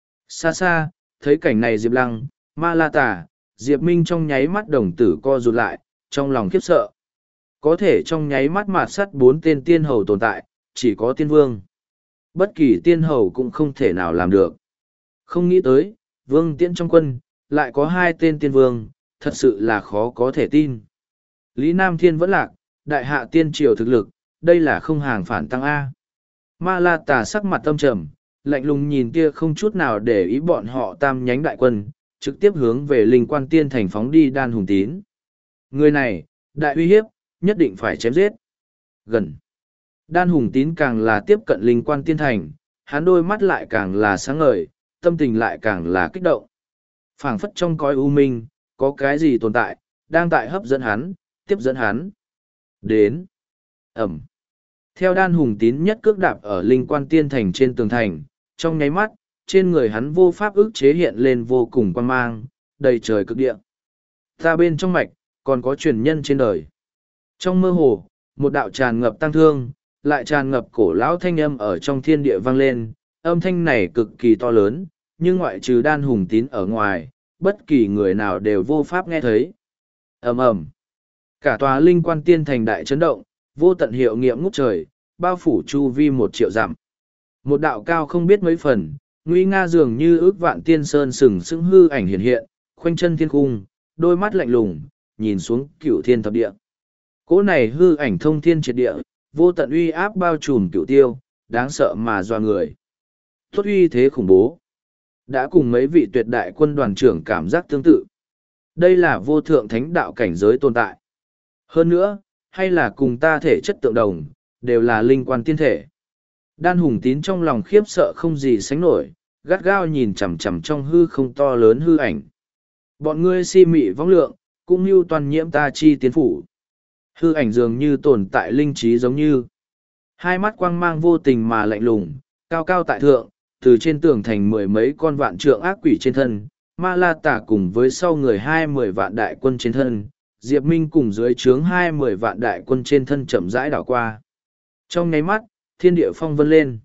Xa xa, thấy cảnh này Diệp Lăng, Ma La Tà, Diệp Minh trong nháy mắt đồng tử co rụt lại, trong lòng khiếp sợ. Có thể trong nháy mắt mạt sắt bốn tên tiên hầu tồn tại, chỉ có tiên vương. Bất kỳ tiên hầu cũng không thể nào làm được. Không nghĩ tới, vương tiễn trong quân, lại có hai tên tiên vương, thật sự là khó có thể tin. Lý Nam Thiên vẫn lạc, đại hạ tiên triều thực lực, đây là không hàng phản tăng A. Ma La Tà sắc mặt tâm trầm, lạnh lùng nhìn kia không chút nào để ý bọn họ tam nhánh đại quân, trực tiếp hướng về linh quan tiên thành phóng đi Đan Hùng Tín. Người này, đại uy hiếp, nhất định phải chém giết. Gần. Đan Hùng Tín càng là tiếp cận linh quan tiên thành, hắn đôi mắt lại càng là sáng ngời, tâm tình lại càng là kích động. Phảng phất trong cõi u minh, có cái gì tồn tại, đang tại hấp dẫn hắn, tiếp dẫn hắn. Đến. Ẩm. Theo Đan Hùng Tín nhất cước đạp ở linh quan tiên thành trên tường thành, trong nháy mắt, trên người hắn vô pháp ức chế hiện lên vô cùng quan mang, đầy trời cực địa. Ta bên trong mạch, còn có truyền nhân trên đời. Trong mơ hồ, một đạo tràn ngập tăng thương, lại tràn ngập cổ lão thanh âm ở trong thiên địa vang lên, âm thanh này cực kỳ to lớn, nhưng ngoại trừ Đan Hùng Tín ở ngoài, bất kỳ người nào đều vô pháp nghe thấy. Ầm ầm, cả tòa linh quan tiên thành đại chấn động, vô tận hiệu nghiệm ngút trời, bao phủ chu vi một triệu dặm. Một đạo cao không biết mấy phần, nguy nga dường như ước vạn tiên sơn sừng sững hư ảnh hiện hiện, khoanh chân thiên cung, đôi mắt lạnh lùng, nhìn xuống cửu thiên thập địa. Cỗ này hư ảnh thông thiên triệt địa, vô tận uy áp bao trùm cửu tiêu, đáng sợ mà doa người. Tốt uy thế khủng bố. Đã cùng mấy vị tuyệt đại quân đoàn trưởng cảm giác tương tự. Đây là vô thượng thánh đạo cảnh giới tồn tại. Hơn nữa, hay là cùng ta thể chất tượng đồng, đều là linh quan tiên thể. Đan Hùng Tín trong lòng khiếp sợ không gì sánh nổi, gắt gao nhìn chằm chằm trong hư không to lớn hư ảnh. Bọn ngươi si mị vong lượng, cũng như toàn nhiễm ta chi tiến phủ. Hư ảnh dường như tồn tại linh trí giống như. Hai mắt quang mang vô tình mà lạnh lùng, cao cao tại thượng, từ trên tường thành mười mấy con vạn trượng ác quỷ trên thân, ma la tả cùng với sau người hai mười vạn đại quân trên thân, Diệp Minh cùng dưới trướng hai mười vạn đại quân trên thân chậm rãi đảo qua. Trong nháy mắt, thiên địa phong vân lên.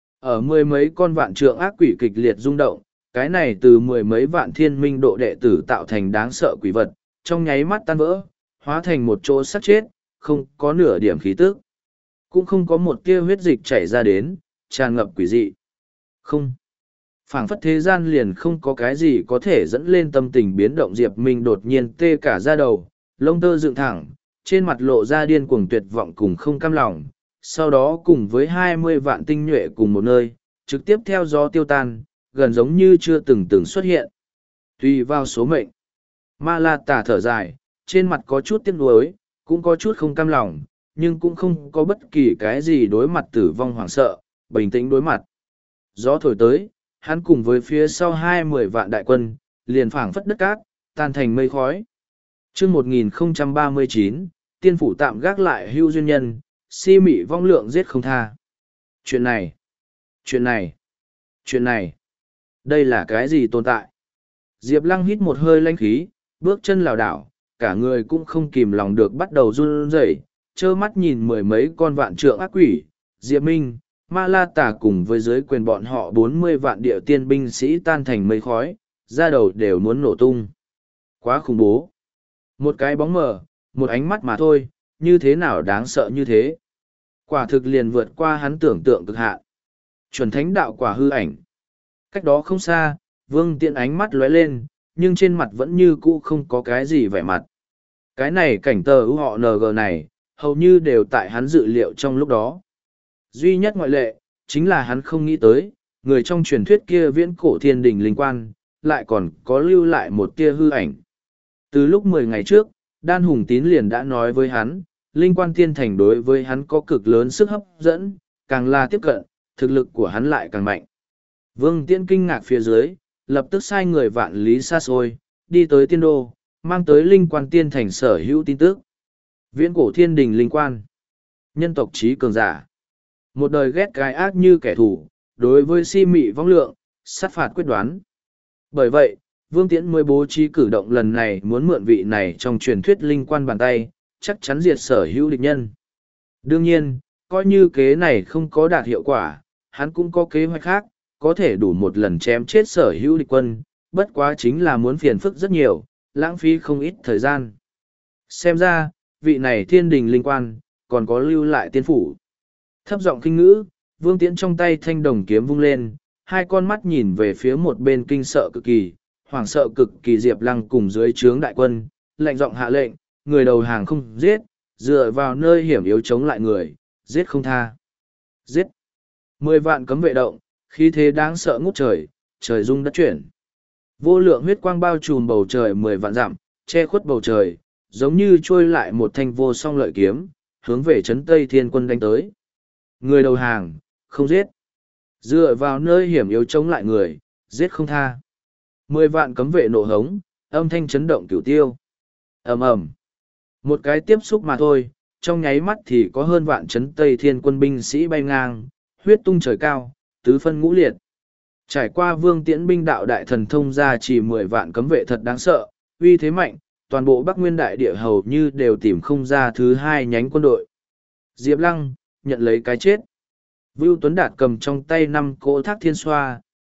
Ở mười mấy con vạn trượng ác quỷ kịch liệt rung động, cái này từ mười mấy vạn thiên minh độ đệ tử tạo thành đáng sợ quỷ vật, trong nháy mắt tan vỡ, hóa thành một chỗ sắc chết, không có nửa điểm khí tức. Cũng không có một tia huyết dịch chảy ra đến, tràn ngập quỷ dị. Không. Phảng phất thế gian liền không có cái gì có thể dẫn lên tâm tình biến động. Diệp Minh đột nhiên tê cả da đầu, lông tơ dựng thẳng, trên mặt lộ ra điên cuồng tuyệt vọng cùng không cam lòng. Sau đó cùng với hai mươi vạn tinh nhuệ cùng một nơi, trực tiếp theo gió tiêu tan, gần giống như chưa từng từng xuất hiện. Tùy vào số mệnh. Ma La Tả thở dài, trên mặt có chút tiếc nuối, cũng có chút không cam lòng, nhưng cũng không có bất kỳ cái gì đối mặt tử vong hoảng sợ, bình tĩnh đối mặt. Gió thổi tới, hắn cùng với phía sau hai mươi vạn đại quân, liền phảng phất đất cát, tan thành mây khói. Chương một nghìn không trăm ba mươi chín, tiên phủ tạm gác lại hưu duyên nhân, si mị vong lượng giết không tha. Chuyện này, chuyện này, chuyện này, đây là cái gì tồn tại? Diệp Lăng hít một hơi lãnh khí, bước chân lảo đảo, cả người cũng không kìm lòng được bắt đầu run rẩy, trơ mắt nhìn mười mấy con vạn trượng ác quỷ, Diệp Minh, Ma La Tả cùng với dưới quyền bọn họ bốn mươi vạn địa tiên binh sĩ tan thành mây khói, da đầu đều muốn nổ tung. Quá khủng bố. Một cái bóng mờ, một ánh mắt mà thôi, như thế nào đáng sợ như thế. Quả thực liền vượt qua hắn tưởng tượng cực hạn. Chuẩn thánh đạo quả hư ảnh. Cách đó không xa, Vương Tiễn ánh mắt lóe lên, nhưng trên mặt vẫn như cũ không có cái gì vẻ mặt. Cái này cảnh tờ ưu họ en giê này, hầu như đều tại hắn dự liệu trong lúc đó. Duy nhất ngoại lệ, chính là hắn không nghĩ tới, người trong truyền thuyết kia viễn cổ thiên đình linh quan, lại còn có lưu lại một tia hư ảnh. Từ lúc mười ngày trước, Đan Hùng Tín liền đã nói với hắn, linh quan tiên thành đối với hắn có cực lớn sức hấp dẫn, càng là tiếp cận, thực lực của hắn lại càng mạnh. Vương Tiễn kinh ngạc phía dưới, lập tức sai người vạn lý xa xôi, đi tới tiên đô, mang tới linh quan tiên thành sở hữu tin tức. Viễn cổ thiên đình linh quan, nhân tộc trí cường giả, một đời ghét gai ác như kẻ thù, đối với si mị vong lượng, sát phạt quyết đoán. Bởi vậy, Vương Tiễn mới bố trí cử động lần này muốn mượn vị này trong truyền thuyết linh quan bàn tay, chắc chắn diệt sở hữu địch nhân. Đương nhiên, coi như kế này không có đạt hiệu quả, hắn cũng có kế hoạch khác, có thể đủ một lần chém chết sở hữu địch quân, bất quá chính là muốn phiền phức rất nhiều, lãng phí không ít thời gian. Xem ra, vị này thiên đình linh quan, còn có lưu lại tiên phủ. Thấp giọng kinh ngữ, Vương Tiễn trong tay thanh đồng kiếm vung lên, hai con mắt nhìn về phía một bên kinh sợ cực kỳ, hoảng sợ cực kỳ Diệp Lăng cùng dưới trướng đại quân, lạnh giọng hạ lệnh, người đầu hàng không giết, dựa vào nơi hiểm yếu chống lại người, giết không tha. Giết! Mười vạn cấm vệ động, khí thế đáng sợ ngút trời, trời rung đất chuyển. Vô lượng huyết quang bao trùm bầu trời mười vạn dặm, che khuất bầu trời, giống như trôi lại một thanh vô song lợi kiếm, hướng về trấn Tây Thiên Quân đánh tới. Người đầu hàng, không giết. Dựa vào nơi hiểm yếu chống lại người, giết không tha. Mười vạn cấm vệ nộ hống, âm thanh chấn động cửu tiêu. Ầm ầm. Một cái tiếp xúc mà thôi, trong nháy mắt thì có hơn vạn trấn Tây Thiên Quân binh sĩ bay ngang, huyết tung trời cao, tứ phân ngũ liệt. Trải qua Vương Tiễn binh đạo đại thần thông ra chỉ mười vạn cấm vệ thật đáng sợ, uy thế mạnh, toàn bộ Bắc Nguyên đại địa hầu như đều tìm không ra thứ hai nhánh quân đội. Diệp Lăng, nhận lấy cái chết. Vưu Tuấn Đạt cầm trong tay năm cỗ thác thiên xoa,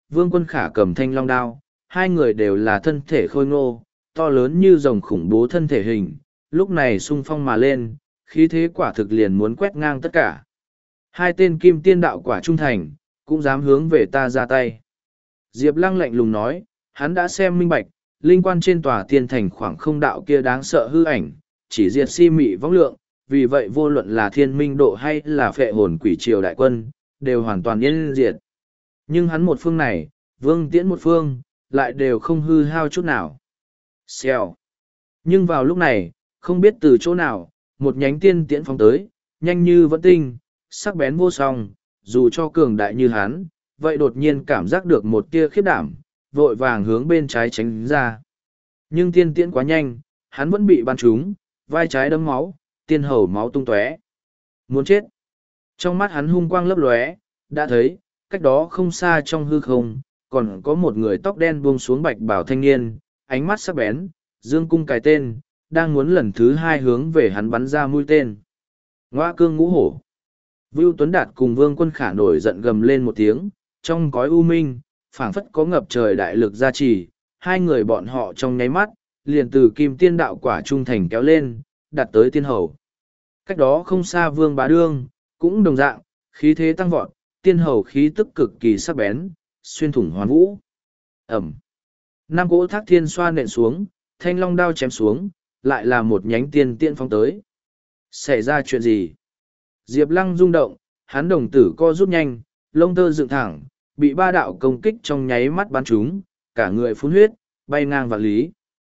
Vương Quân Khả cầm thanh long đao, hai người đều là thân thể khôi ngô, to lớn như rồng khủng bố thân thể hình, lúc này sung phong mà lên, khí thế quả thực liền muốn quét ngang tất cả. Hai tên kim tiên đạo quả trung thành, cũng dám hướng về ta ra tay. Diệp Lăng lạnh lùng nói, hắn đã xem minh bạch, linh quan trên tòa tiên thành khoảng không đạo kia đáng sợ hư ảnh, chỉ diệt si mị vong lượng, vì vậy vô luận là thiên minh độ hay là phệ hồn quỷ triều đại quân, đều hoàn toàn yên diệt. Nhưng hắn một phương này, Vương Tiễn một phương, lại đều không hư hao chút nào. Xèo. Nhưng vào lúc này, không biết từ chỗ nào, một nhánh tiên tiễn phóng tới, nhanh như vẫn tinh, sắc bén vô song, dù cho cường đại như hắn, vậy đột nhiên cảm giác được một tia khiếp đảm, vội vàng hướng bên trái tránh ra. Nhưng tiên tiễn quá nhanh, hắn vẫn bị bắn trúng, vai trái đấm máu, tiên hầu máu tung tóe. Muốn chết. Trong mắt hắn hung quang lấp lóe, đã thấy, cách đó không xa trong hư không, còn có một người tóc đen buông xuống bạch bảo thanh niên, ánh mắt sắc bén, dương cung cài tên, đang muốn lần thứ hai hướng về hắn bắn ra mũi tên. Ngoa cương ngũ hổ. Vưu Tuấn Đạt cùng Vương Quân Khả nổi giận gầm lên một tiếng, trong cõi u minh, phảng phất có ngập trời đại lực gia trì, hai người bọn họ trong nháy mắt, liền từ kim tiên đạo quả trung thành kéo lên, đặt tới tiên hầu. Cách đó không xa Vương Bá Đương, cũng đồng dạng, khí thế tăng vọt, tiên hầu khí tức cực kỳ sắc bén, xuyên thủng hoàn vũ. Ẩm. Năm cỗ thác thiên xoa nện xuống, thanh long đao chém xuống, lại là một nhánh tiên tiên phong tới. Xảy ra chuyện gì? Diệp Lăng rung động, hắn đồng tử co rút nhanh, lông tơ dựng thẳng, bị ba đạo công kích trong nháy mắt bắn trúng, cả người phun huyết, bay ngang vạn lý.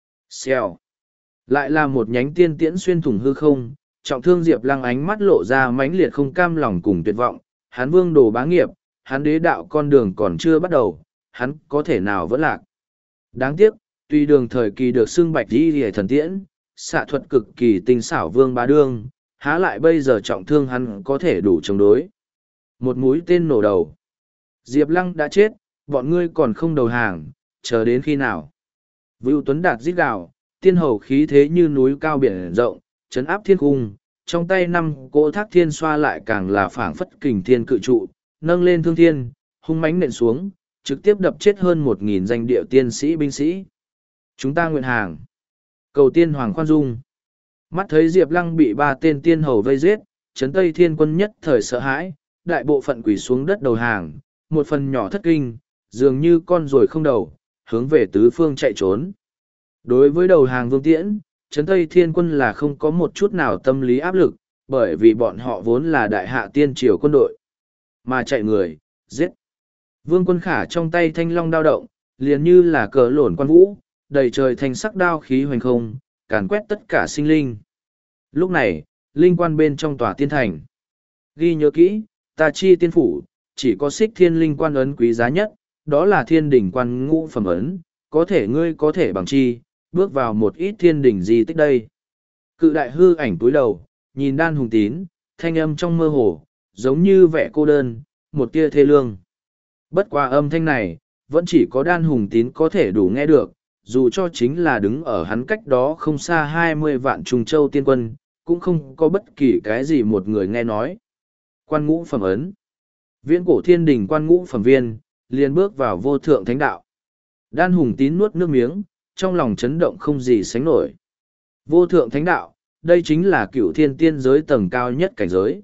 Xèo. Lại là một nhánh tiên tiễn xuyên thủng hư không, trọng thương Diệp Lăng ánh mắt lộ ra mãnh liệt không cam lòng cùng tuyệt vọng, hắn vương đồ bá nghiệp, hắn đế đạo con đường còn chưa bắt đầu, hắn có thể nào vẫn lạc. Đáng tiếc, tuy đường thời kỳ được xưng bạch đi hề thần tiễn, xạ thuật cực kỳ tinh xảo Vương Bá Đương, há lại bây giờ trọng thương hắn có thể đủ chống đối. Một mũi tên nổ đầu. Diệp Lăng đã chết, bọn ngươi còn không đầu hàng, chờ đến khi nào? Vưu Tuấn Đạt rít gào, tiên hầu khí thế như núi cao biển rộng, chấn áp thiên cung, trong tay năm cỗ thác thiên xoa lại càng là phảng phất kình thiên cự trụ, nâng lên thương thiên, hung mãnh nện xuống, trực tiếp đập chết hơn một nghìn danh điệu tiên sĩ binh sĩ. Chúng ta nguyện hàng. Cầu tiên hoàng khoan dung. Mắt thấy Diệp Lăng bị ba tên tiên hầu vây giết, Trấn Tây Thiên quân nhất thời sợ hãi, đại bộ phận quỳ xuống đất đầu hàng, một phần nhỏ thất kinh, dường như con ruồi không đầu, hướng về tứ phương chạy trốn. Đối với đầu hàng Vương Tiễn, Trấn Tây Thiên quân là không có một chút nào tâm lý áp lực, bởi vì bọn họ vốn là đại hạ tiên triều quân đội. Mà chạy người, giết. Vương Quân Khả trong tay thanh long đao động, liền như là cờ lổn quan vũ, đầy trời thanh sắc đao khí hoành không, càn quét tất cả sinh linh. Lúc này, linh quan bên trong tòa tiên thành. Ghi nhớ kỹ, ta chi tiên phủ, chỉ có xích thiên linh quan ấn quý giá nhất, đó là thiên đỉnh quan ngũ phẩm ấn, có thể ngươi có thể bằng chi, bước vào một ít thiên đỉnh gì tích đây. Cự đại hư ảnh túi đầu, nhìn đan hùng tín, thanh âm trong mơ hồ, giống như vẻ cô đơn, một tia thê lương. Bất qua âm thanh này, vẫn chỉ có đan hùng tín có thể đủ nghe được, dù cho chính là đứng ở hắn cách đó không xa hai mươi vạn trùng châu tiên quân, cũng không có bất kỳ cái gì một người nghe nói. Quan ngũ phẩm ấn. Viễn cổ thiên đình quan ngũ phẩm viên, liền bước vào vô thượng thánh đạo. Đan hùng tín nuốt nước miếng, trong lòng chấn động không gì sánh nổi. Vô thượng thánh đạo, đây chính là cựu thiên tiên giới tầng cao nhất cảnh giới.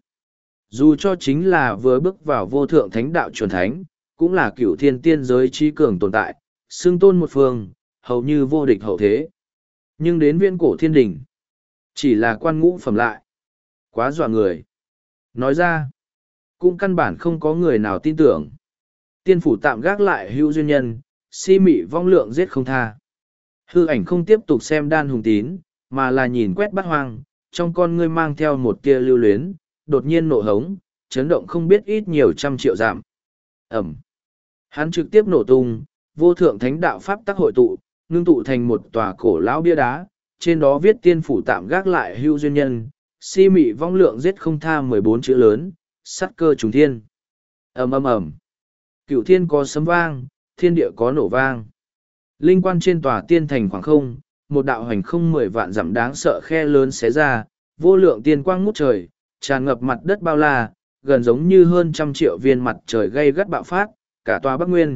Dù cho chính là vừa bước vào vô thượng thánh đạo chuẩn thánh, cũng là cựu thiên tiên giới trí cường tồn tại, xưng tôn một phương, hầu như vô địch hậu thế. Nhưng đến viễn cổ thiên đình, chỉ là quan ngũ phẩm lại. Quá dọa người. Nói ra, cũng căn bản không có người nào tin tưởng. Tiên phủ tạm gác lại hữu duyên nhân, si mị vong lượng giết không tha. Hư ảnh không tiếp tục xem đan hùng tín, mà là nhìn quét bắt hoang, trong con ngươi mang theo một tia lưu luyến, đột nhiên nổ hống, chấn động không biết ít nhiều trăm triệu giảm. Ẩm. Hắn trực tiếp nổ tung, vô thượng thánh đạo pháp tắc hội tụ, ngưng tụ thành một tòa cổ lão bia đá, trên đó viết tiên phủ tạm gác lại hữu duyên nhân, si mị vong lượng giết không tha mười bốn chữ lớn, sắt cơ trùng thiên. Ầm ầm ầm. Cửu thiên có sấm vang, thiên địa có nổ vang. Linh quan trên tòa tiên thành khoảng không, một đạo hành không mười vạn dặm đáng sợ khe lớn xé ra, vô lượng tiên quang ngút trời, tràn ngập mặt đất bao la, gần giống như hơn trăm triệu viên mặt trời gây gắt bạo phát, cả tòa Bắc Nguyên,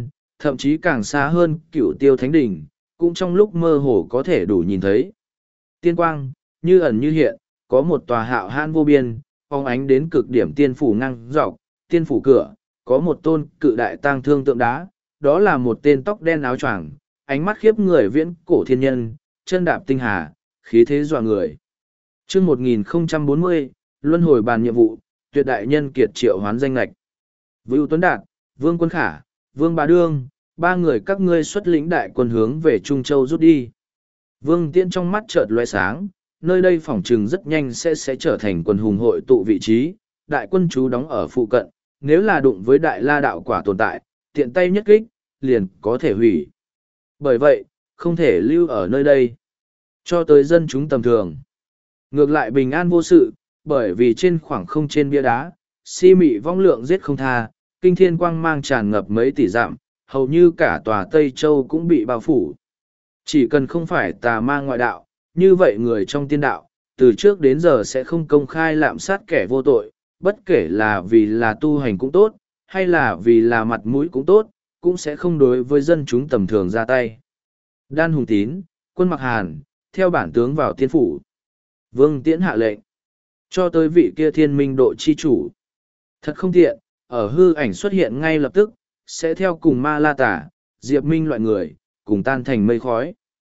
thậm chí càng xa hơn cửu tiêu thánh đỉnh, cũng trong lúc mơ hồ có thể đủ nhìn thấy. Tiên quang, như ẩn như hiện, có một tòa hạo hãn vô biên, phóng ánh đến cực điểm tiên phủ ngang dọc, tiên phủ cửa, có một tôn cự đại tang thương tượng đá, đó là một tên tóc đen áo choàng, ánh mắt khiếp người viễn cổ thiên nhân, chân đạp tinh hà, khí thế dọa người. Chương một nghìn không trăm bốn mươi, luân hồi bàn nhiệm vụ, tuyệt đại nhân kiệt triệu hoán danh lệch. Vưu Tuấn Đạt, Vương Quân Khả, Vương Bá Đương, ba người các ngươi xuất lĩnh đại quân hướng về Trung Châu rút đi. Vương Tiễn trong mắt chợt lóe sáng, nơi đây phỏng chừng rất nhanh sẽ sẽ trở thành quân hùng hội tụ vị trí, đại quân trú đóng ở phụ cận, nếu là đụng với đại la đạo quả tồn tại, tiện tay nhất kích, liền có thể hủy. Bởi vậy, không thể lưu ở nơi đây, cho tới dân chúng tầm thường. Ngược lại bình an vô sự, bởi vì trên khoảng không trên bia đá, si mị vong lượng giết không tha, kinh thiên quang mang tràn ngập mấy tỷ dặm, hầu như cả tòa Tây Châu cũng bị bao phủ. Chỉ cần không phải tà ma ngoại đạo, như vậy người trong tiên đạo, từ trước đến giờ sẽ không công khai lạm sát kẻ vô tội, bất kể là vì là tu hành cũng tốt, hay là vì là mặt mũi cũng tốt, cũng sẽ không đối với dân chúng tầm thường ra tay. Đan Hùng Tín, Quân Mặc Hàn, theo bản tướng vào tiên phủ. Vương Tiễn hạ lệnh, cho tới vị kia thiên minh độ chi chủ. Thật không tiện, ở hư ảnh xuất hiện ngay lập tức, sẽ theo cùng ma la tả, diệp minh loại người, cùng tan thành mây khói.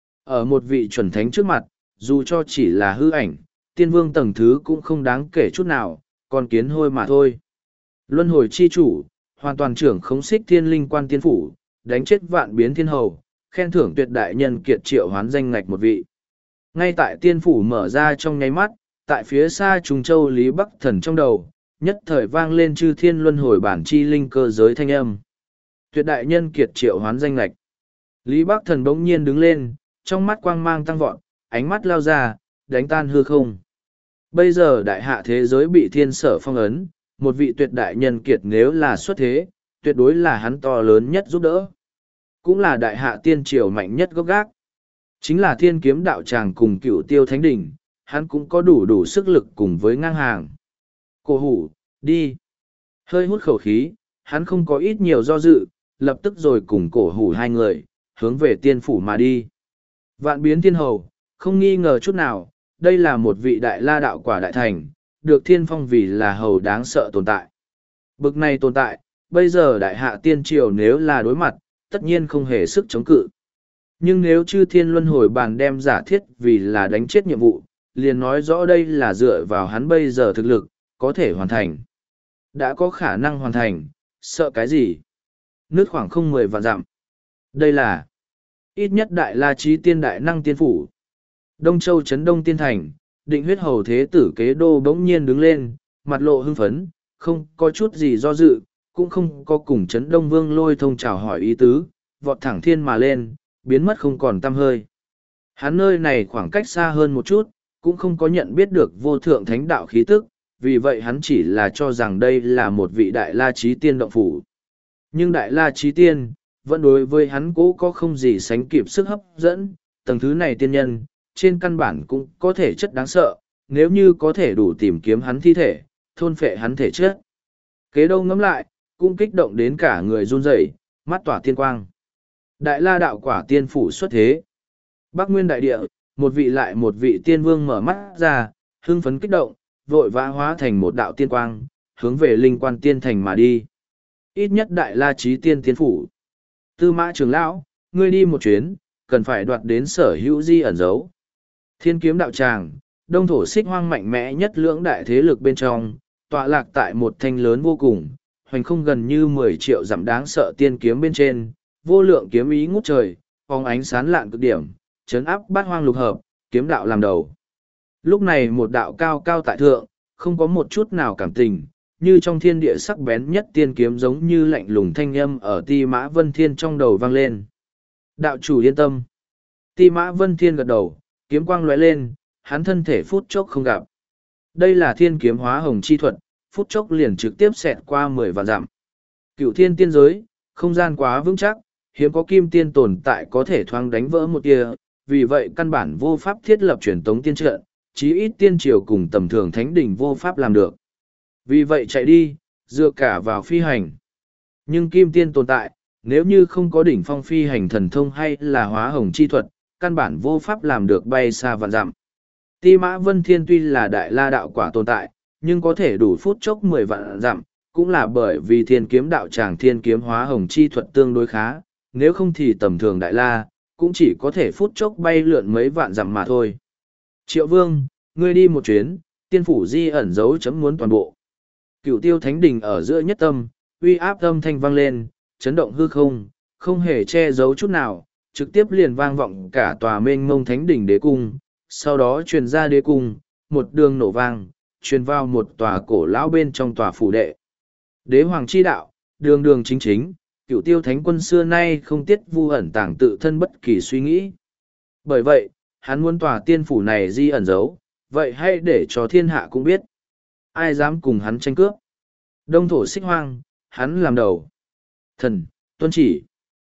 Ở một vị chuẩn thánh trước mặt, dù cho chỉ là hư ảnh, tiên vương tầng thứ cũng không đáng kể chút nào, còn kiến hôi mà thôi. Luân hồi chi chủ, hoàn toàn trưởng khống xích thiên linh quan tiên phủ, đánh chết vạn biến thiên hầu, khen thưởng tuyệt đại nhân kiệt triệu hoán danh ngạch một vị. Ngay tại tiên phủ mở ra trong nháy mắt, tại phía xa Trung Châu Lý Bắc Thần trong đầu, nhất thời vang lên chư thiên luân hồi bản chi linh cơ giới thanh âm. Tuyệt đại nhân kiệt triệu hoán danh ngạch. Lý Bắc Thần bỗng nhiên đứng lên, trong mắt quang mang tăng vọt, ánh mắt lao ra, đánh tan hư không. Bây giờ đại hạ thế giới bị thiên sở phong ấn, một vị tuyệt đại nhân kiệt nếu là xuất thế, tuyệt đối là hắn to lớn nhất giúp đỡ. Cũng là đại hạ tiên triều mạnh nhất gốc gác. Chính là thiên kiếm đạo tràng cùng cựu tiêu thánh đỉnh, hắn cũng có đủ đủ sức lực cùng với ngang hàng. Cổ hủ, đi. Hơi hút khẩu khí, hắn không có ít nhiều do dự, lập tức rồi cùng cổ hủ hai người, hướng về tiên phủ mà đi. Vạn biến thiên hầu, không nghi ngờ chút nào, đây là một vị đại la đạo quả đại thành, được thiên phong vì là hầu đáng sợ tồn tại. Bực này tồn tại, bây giờ đại hạ tiên triều nếu là đối mặt, tất nhiên không hề sức chống cự. Nhưng nếu chư thiên luân hồi bàn đem giả thiết vì là đánh chết nhiệm vụ, liền nói rõ đây là dựa vào hắn bây giờ thực lực, có thể hoàn thành. Đã có khả năng hoàn thành, sợ cái gì? Nước khoảng không mười vạn dặm. Đây là ít nhất đại la trí tiên đại năng tiên phủ. Đông Châu Trấn Đông Tiên Thành, định huyết hầu thế tử kế đô bỗng nhiên đứng lên, mặt lộ hưng phấn, không có chút gì do dự, cũng không có cùng Trấn Đông Vương lôi thông chào hỏi ý tứ, vọt thẳng thiên mà lên, biến mất không còn tăm hơi. Hắn nơi này khoảng cách xa hơn một chút, cũng không có nhận biết được vô thượng thánh đạo khí tức, vì vậy hắn chỉ là cho rằng đây là một vị đại la trí tiên động phủ. Nhưng đại la trí tiên, vẫn đối với hắn cố có không gì sánh kịp sức hấp dẫn, tầng thứ này tiên nhân, trên căn bản cũng có thể chất đáng sợ, nếu như có thể đủ tìm kiếm hắn thi thể, thôn phệ hắn thể chất. Kế đâu ngẫm lại, cũng kích động đến cả người run rẩy, mắt tỏa tiên quang. Đại la đạo quả tiên phủ xuất thế. Bắc Nguyên đại địa, một vị lại một vị tiên vương mở mắt ra, hưng phấn kích động, vội vã hóa thành một đạo tiên quang, hướng về linh quan tiên thành mà đi. Ít nhất đại la trí tiên tiên phủ. Tư mã trưởng lão, ngươi đi một chuyến, cần phải đoạt đến sở hữu di ẩn dấu. Thiên kiếm đạo tràng, đông thổ xích hoang mạnh mẽ nhất lưỡng đại thế lực bên trong, tọa lạc tại một thanh lớn vô cùng, hoành không gần như mười triệu dặm đáng sợ tiên kiếm bên trên, vô lượng kiếm ý ngút trời, phóng ánh sán lạn cực điểm, chấn áp bát hoang lục hợp, kiếm đạo làm đầu. Lúc này một đạo cao cao tại thượng, không có một chút nào cảm tình, như trong thiên địa sắc bén nhất tiên kiếm giống như lạnh lùng thanh âm ở Ti Mã Vân Thiên trong đầu vang lên. Đạo chủ yên tâm. Ti Mã Vân Thiên gật đầu, kiếm quang lóe lên, hắn thân thể phút chốc không gặp. Đây là thiên kiếm hóa hồng chi thuật, phút chốc liền trực tiếp xẹt qua mười vạn dặm. Cựu thiên tiên giới, không gian quá vững chắc, hiếm có kim tiên tồn tại có thể thoáng đánh vỡ một tia, vì vậy căn bản vô pháp thiết lập truyền tống tiên trận, chí ít tiên triều cùng tầm thường thánh đỉnh vô pháp làm được. Vì vậy chạy đi, dựa cả vào phi hành. Nhưng kim tiên tồn tại, Nếu như không có đỉnh phong phi hành thần thông hay là hóa hồng chi thuật, căn bản vô pháp làm được bay xa vạn dặm. Ti Mã Vân Thiên tuy là đại la đạo quả tồn tại, nhưng có thể đủ phút chốc mười vạn dặm, cũng là bởi vì thiên kiếm đạo tràng thiên kiếm hóa hồng chi thuật tương đối khá, nếu không thì tầm thường đại la, cũng chỉ có thể phút chốc bay lượn mấy vạn dặm mà thôi. Triệu Vương, ngươi đi một chuyến, tiên phủ di ẩn dấu chấm muốn toàn bộ. Cửu Tiêu Thánh Đình ở giữa nhất tâm, uy áp âm thanh vang lên, chấn động hư không, không hề che giấu chút nào, trực tiếp liền vang vọng cả tòa mênh mông Thánh Đình đế cung, sau đó truyền ra đế cung, một đường nổ vang, truyền vào một tòa cổ lão bên trong tòa phủ đệ. Đế hoàng chi đạo, đường đường chính chính, Cửu Tiêu Thánh Quân xưa nay không tiết vu ẩn tàng tự thân bất kỳ suy nghĩ. Bởi vậy, hắn muốn tòa tiên phủ này di ẩn giấu, vậy hãy để cho thiên hạ cũng biết. Ai dám cùng hắn tranh cướp? Đông thổ xích hoang, hắn làm đầu. Thần, tuân chỉ.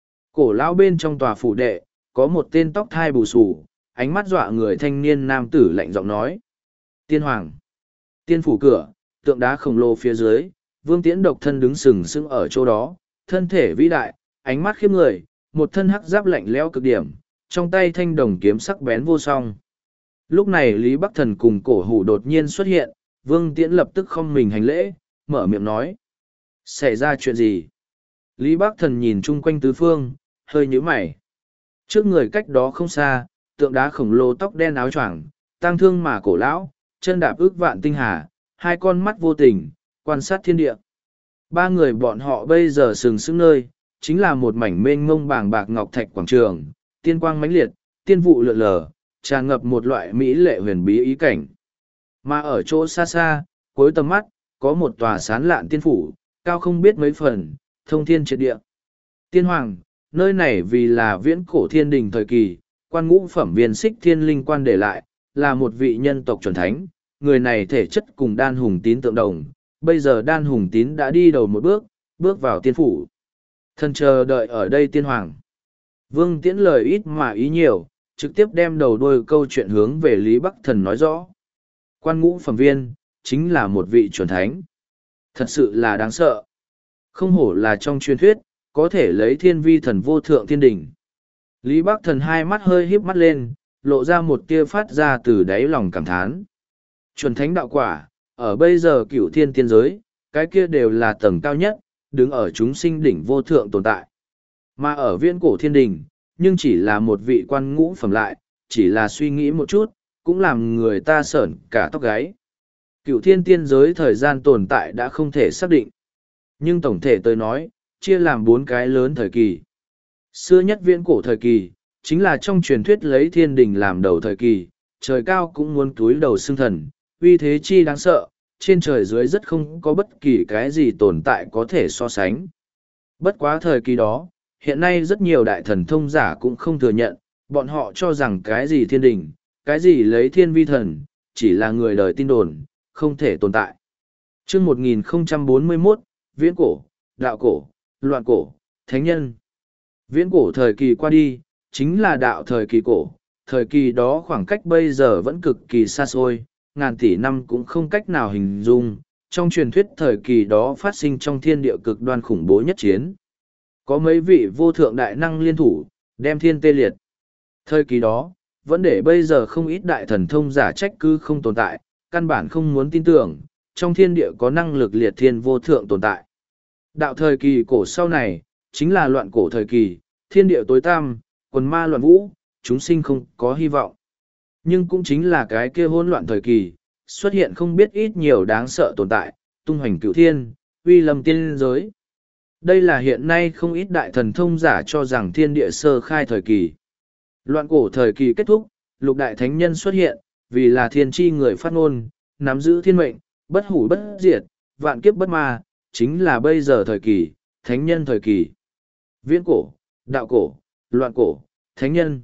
Cổ lão bên trong tòa phủ đệ, có một tên tóc thai bù xù, ánh mắt dọa người thanh niên nam tử lạnh giọng nói. Tiên hoàng. Tiên phủ cửa, tượng đá khổng lồ phía dưới, Vương Tiễn độc thân đứng sừng sững ở chỗ đó, thân thể vĩ đại, ánh mắt khiếp người, một thân hắc giáp lạnh lẽo cực điểm, trong tay thanh đồng kiếm sắc bén vô song. Lúc này Lý Bắc Thần cùng cổ hủ đột nhiên xuất hiện, Vương Tiễn lập tức không mình hành lễ, mở miệng nói. Xảy ra chuyện gì? Lý Bắc Thần nhìn chung quanh tứ phương, hơi nhíu mày. Trước người cách đó không xa, tượng đá khổng lồ tóc đen áo choàng, tang thương mà cổ lão, chân đạp ước vạn tinh hà, hai con mắt vô tình, quan sát thiên địa. Ba người bọn họ bây giờ sừng sững nơi, chính là một mảnh mênh mông bàng bạc ngọc thạch quảng trường, tiên quang mãnh liệt, tiên vụ lượn lờ, tràn ngập một loại mỹ lệ huyền bí ý cảnh. Mà ở chỗ xa xa, cuối tầm mắt, có một tòa sán lạn tiên phủ, cao không biết mấy phần, thông thiên triệt địa. Tiên hoàng, nơi này vì là viễn cổ thiên đình thời kỳ, quan ngũ phẩm viên xích thiên linh quan để lại, là một vị nhân tộc chuẩn thánh, người này thể chất cùng đan hùng tín tượng đồng, bây giờ đan hùng tín đã đi đầu một bước, bước vào tiên phủ. Thân chờ đợi ở đây tiên hoàng. Vương Tiễn lời ít mà ý nhiều, trực tiếp đem đầu đuôi câu chuyện hướng về Lý Bắc Thần nói rõ. Quan ngũ phẩm viên, chính là một vị chuẩn thánh. Thật sự là đáng sợ. Không hổ là trong truyền thuyết, có thể lấy thiên vi thần vô thượng thiên đỉnh. Lý Bắc Thần hai mắt hơi híp mắt lên, lộ ra một tia phát ra từ đáy lòng cảm thán. Chuẩn thánh đạo quả, ở bây giờ cửu thiên tiên giới, cái kia đều là tầng cao nhất, đứng ở chúng sinh đỉnh vô thượng tồn tại. Mà ở viễn cổ thiên đình, nhưng chỉ là một vị quan ngũ phẩm lại, chỉ là suy nghĩ một chút, cũng làm người ta sởn cả tóc gáy. Cửu thiên tiên giới thời gian tồn tại đã không thể xác định. Nhưng tổng thể tôi nói, chia làm bốn cái lớn thời kỳ. Xưa nhất viễn cổ thời kỳ, chính là trong truyền thuyết lấy thiên đình làm đầu thời kỳ, trời cao cũng muốn túi đầu xưng thần, uy thế chi đáng sợ, trên trời dưới rất không có bất kỳ cái gì tồn tại có thể so sánh. Bất quá thời kỳ đó, hiện nay rất nhiều đại thần thông giả cũng không thừa nhận, bọn họ cho rằng cái gì thiên đình, cái gì lấy thiên vi thần, chỉ là người đời tin đồn, không thể tồn tại. chương một nghìn không trăm bốn mươi mốt, Viễn cổ, đạo cổ, loạn cổ, thánh nhân. Viễn cổ thời kỳ qua đi, chính là đạo thời kỳ cổ, thời kỳ đó khoảng cách bây giờ vẫn cực kỳ xa xôi, ngàn tỷ năm cũng không cách nào hình dung. Trong truyền thuyết thời kỳ đó phát sinh trong thiên địa cực đoan khủng bố nhất chiến. Có mấy vị vô thượng đại năng liên thủ, đem thiên tê liệt. Thời kỳ đó, vẫn để bây giờ không ít đại thần thông giả trách cứ không tồn tại, căn bản không muốn tin tưởng, trong thiên địa có năng lực liệt thiên vô thượng tồn tại. Đạo thời kỳ cổ sau này, chính là loạn cổ thời kỳ, thiên địa tối tăm, quần ma loạn vũ, chúng sinh không có hy vọng. Nhưng cũng chính là cái kia hỗn loạn thời kỳ, xuất hiện không biết ít nhiều đáng sợ tồn tại, tung hoành cửu thiên, uy lâm tiên giới. Đây là hiện nay không ít đại thần thông giả cho rằng thiên địa sơ khai thời kỳ. Loạn cổ thời kỳ kết thúc, lục đại thánh nhân xuất hiện, vì là thiên tri người phát ngôn, nắm giữ thiên mệnh, bất hủ bất diệt, vạn kiếp bất ma, chính là bây giờ thời kỳ, thánh nhân thời kỳ. Viễn cổ, đạo cổ, loạn cổ, thánh nhân.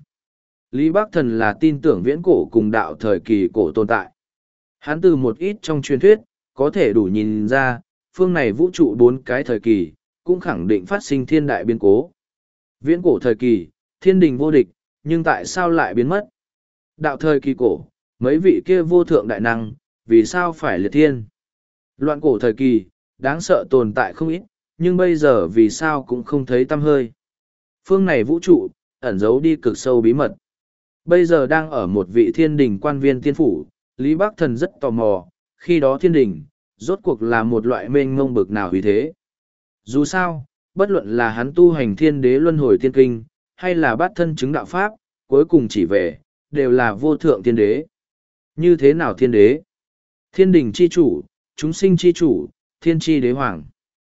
Lý Bắc Thần là tin tưởng viễn cổ cùng đạo thời kỳ cổ tồn tại. Hắn từ một ít trong truyền thuyết, có thể đủ nhìn ra, phương này vũ trụ bốn cái thời kỳ, cũng khẳng định phát sinh thiên đại biến cố. Viễn cổ thời kỳ, thiên đình vô địch, nhưng tại sao lại biến mất? Đạo thời kỳ cổ, mấy vị kia vô thượng đại năng, vì sao phải liệt thiên? Loạn cổ thời kỳ, đáng sợ tồn tại không ít, nhưng bây giờ vì sao cũng không thấy tăm hơi. Phương này vũ trụ, ẩn giấu đi cực sâu bí mật. Bây giờ đang ở một vị thiên đình quan viên tiên phủ, Lý Bắc Thần rất tò mò, khi đó thiên đình, rốt cuộc là một loại mênh mông bực nào vì thế. Dù sao, bất luận là hắn tu hành thiên đế luân hồi tiên kinh, hay là bát thân chứng đạo pháp, cuối cùng chỉ về, đều là vô thượng thiên đế. Như thế nào thiên đế? Thiên đình chi chủ, chúng sinh chi chủ, thiên chi đế hoàng.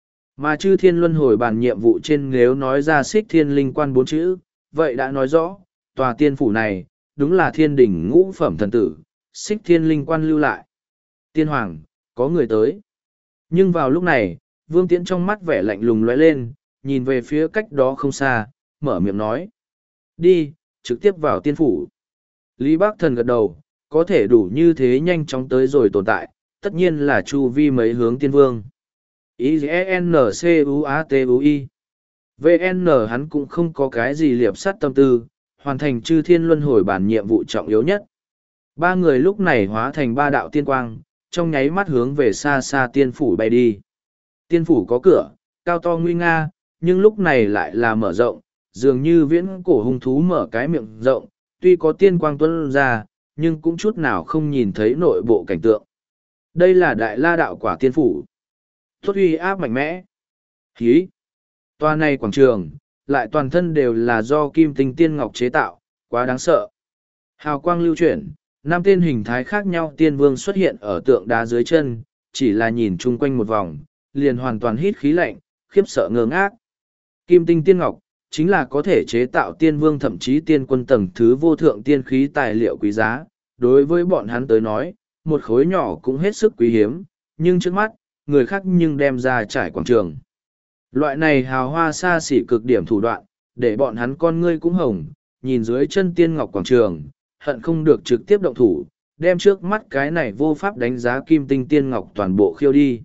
Mà chư thiên luân hồi bàn nhiệm vụ trên nếu nói ra xích thiên linh quan bốn chữ, vậy đã nói rõ, tòa tiên phủ này, đúng là thiên đình ngũ phẩm thần tử, xích thiên linh quan lưu lại. Tiên hoàng, có người tới. Nhưng vào lúc này, Vương Tiễn trong mắt vẻ lạnh lùng lóe lên, nhìn về phía cách đó không xa, mở miệng nói. Đi, trực tiếp vào tiên phủ. Lý Bác Thần gật đầu, có thể đủ như thế nhanh chóng tới rồi tồn tại, tất nhiên là chu vi mấy hướng tiên vương. I N C U A T U I V N hắn cũng không có cái gì liệp sát tâm tư, hoàn thành chư thiên luân hồi bản nhiệm vụ trọng yếu nhất. Ba người lúc này hóa thành ba đạo tiên quang, trong nháy mắt hướng về xa xa tiên phủ bay đi. Tiên phủ có cửa, cao to nguy nga, nhưng lúc này lại là mở rộng, dường như viễn cổ hung thú mở cái miệng rộng, tuy có tiên quang tuôn ra, nhưng cũng chút nào không nhìn thấy nội bộ cảnh tượng. Đây là đại la đạo quả tiên phủ. Tốt uy áp mạnh mẽ. Hí! Tòa này quảng trường, lại toàn thân đều là do kim tinh tiên ngọc chế tạo, quá đáng sợ. Hào quang lưu chuyển, năm tên hình thái khác nhau tiên vương xuất hiện ở tượng đá dưới chân, chỉ là nhìn chung quanh một vòng, liền hoàn toàn hít khí lạnh, khiếp sợ ngơ ngác. Kim tinh tiên ngọc, chính là có thể chế tạo tiên vương thậm chí tiên quân tầng thứ vô thượng tiên khí tài liệu quý giá. Đối với bọn hắn tới nói, một khối nhỏ cũng hết sức quý hiếm, nhưng trước mắt, người khác nhưng đem ra trải quảng trường. Loại này hào hoa xa xỉ cực điểm thủ đoạn, để bọn hắn con ngươi cũng hồng, nhìn dưới chân tiên ngọc quảng trường, hận không được trực tiếp động thủ, đem trước mắt cái này vô pháp đánh giá kim tinh tiên ngọc toàn bộ khiêu đi.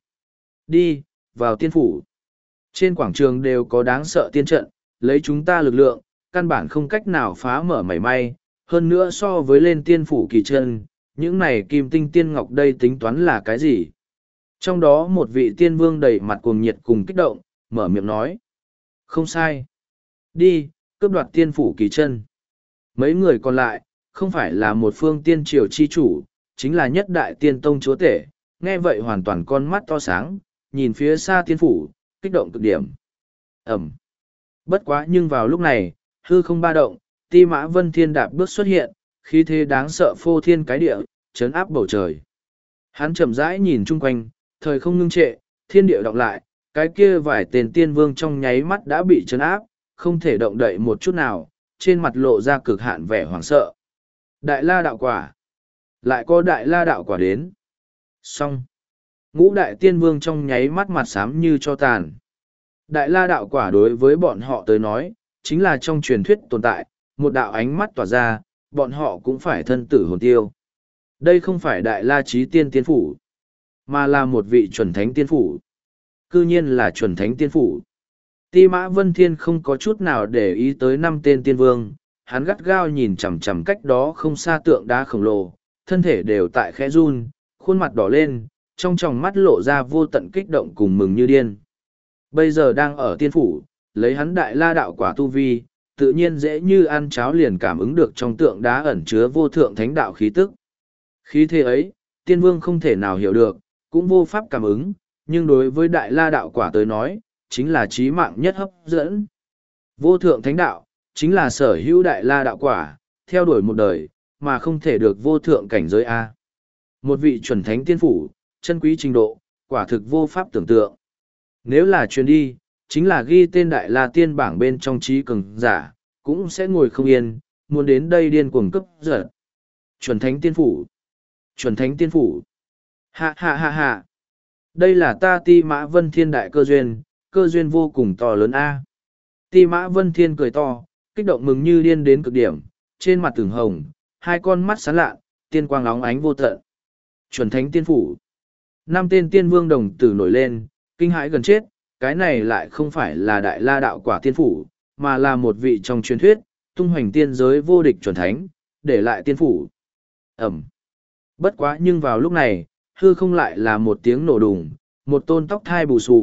Đi, vào tiên phủ. Trên quảng trường đều có đáng sợ tiên trận, lấy chúng ta lực lượng, căn bản không cách nào phá mở mảy may, hơn nữa so với lên tiên phủ kỳ chân, những này kim tinh tiên ngọc đây tính toán là cái gì? Trong đó một vị tiên vương đầy mặt cuồng nhiệt cùng kích động, mở miệng nói. Không sai. Đi, cướp đoạt tiên phủ kỳ chân. Mấy người còn lại, không phải là một phương tiên triều chi chủ, chính là nhất đại tiên tông chúa tể, nghe vậy hoàn toàn con mắt to sáng, nhìn phía xa tiên phủ, kích động cực điểm. Ẩm. Bất quá nhưng vào lúc này, hư không ba động, ti mã vân thiên đạp bước xuất hiện, khí thế đáng sợ phô thiên cái địa, chấn áp bầu trời. Hắn chậm rãi nhìn chung quanh, thời không ngưng trệ, thiên địa động lại, cái kia vài tên tiên vương trong nháy mắt đã bị chấn áp, không thể động đậy một chút nào, trên mặt lộ ra cực hạn vẻ hoảng sợ. Đại la đạo quả. Lại có đại la đạo quả đến. Xong. Ngũ đại tiên vương trong nháy mắt mặt xám như cho tàn. Đại la đạo quả đối với bọn họ tới nói, chính là trong truyền thuyết tồn tại, một đạo ánh mắt tỏa ra, bọn họ cũng phải thân tử hồn tiêu. Đây không phải đại la trí tiên tiên phủ, mà là một vị chuẩn thánh tiên phủ. Cư nhiên là chuẩn thánh tiên phủ. Ti Mã Vân Thiên không có chút nào để ý tới năm tên tiên vương, hắn gắt gao nhìn chằm chằm cách đó không xa tượng đá khổng lồ, thân thể đều tại khẽ run, khuôn mặt đỏ lên, trong tròng mắt lộ ra vô tận kích động cùng mừng như điên. Bây giờ đang ở tiên phủ, lấy hắn đại la đạo quả tu vi, tự nhiên dễ như ăn cháo liền cảm ứng được trong tượng đá ẩn chứa vô thượng thánh đạo khí tức. Khí thế ấy, tiên vương không thể nào hiểu được, cũng vô pháp cảm ứng, nhưng đối với đại la đạo quả tới nói, chính là chí mạng nhất hấp dẫn. Vô thượng thánh đạo, chính là sở hữu đại la đạo quả, theo đuổi một đời, mà không thể được vô thượng cảnh giới A. Một vị chuẩn thánh tiên phủ, chân quý trình độ, quả thực vô pháp tưởng tượng. Nếu là truyền đi, chính là ghi tên đại la tiên bảng bên trong trí cường giả, cũng sẽ ngồi không yên, muốn đến đây điên cuồng cấp giật. Chuẩn thánh tiên phủ. Chuẩn thánh tiên phủ. Hạ hạ hạ hạ. Đây là ta Ti Mã Vân Thiên đại cơ duyên, cơ duyên vô cùng to lớn A. Ti Mã Vân Thiên cười to, kích động mừng như điên đến cực điểm, trên mặt từng hồng, hai con mắt sáng lạ, tiên quang óng ánh vô tận. Chuẩn thánh tiên phủ. Năm tên tiên vương đồng tử nổi lên, kinh hãi gần chết, cái này lại không phải là đại la đạo quả tiên phủ, mà là một vị trong truyền thuyết, tung hoành tiên giới vô địch chuẩn thánh, để lại tiên phủ. Ẩm. Bất quá nhưng vào lúc này, hư không lại là một tiếng nổ đùng, một tôn tóc thai bù xù,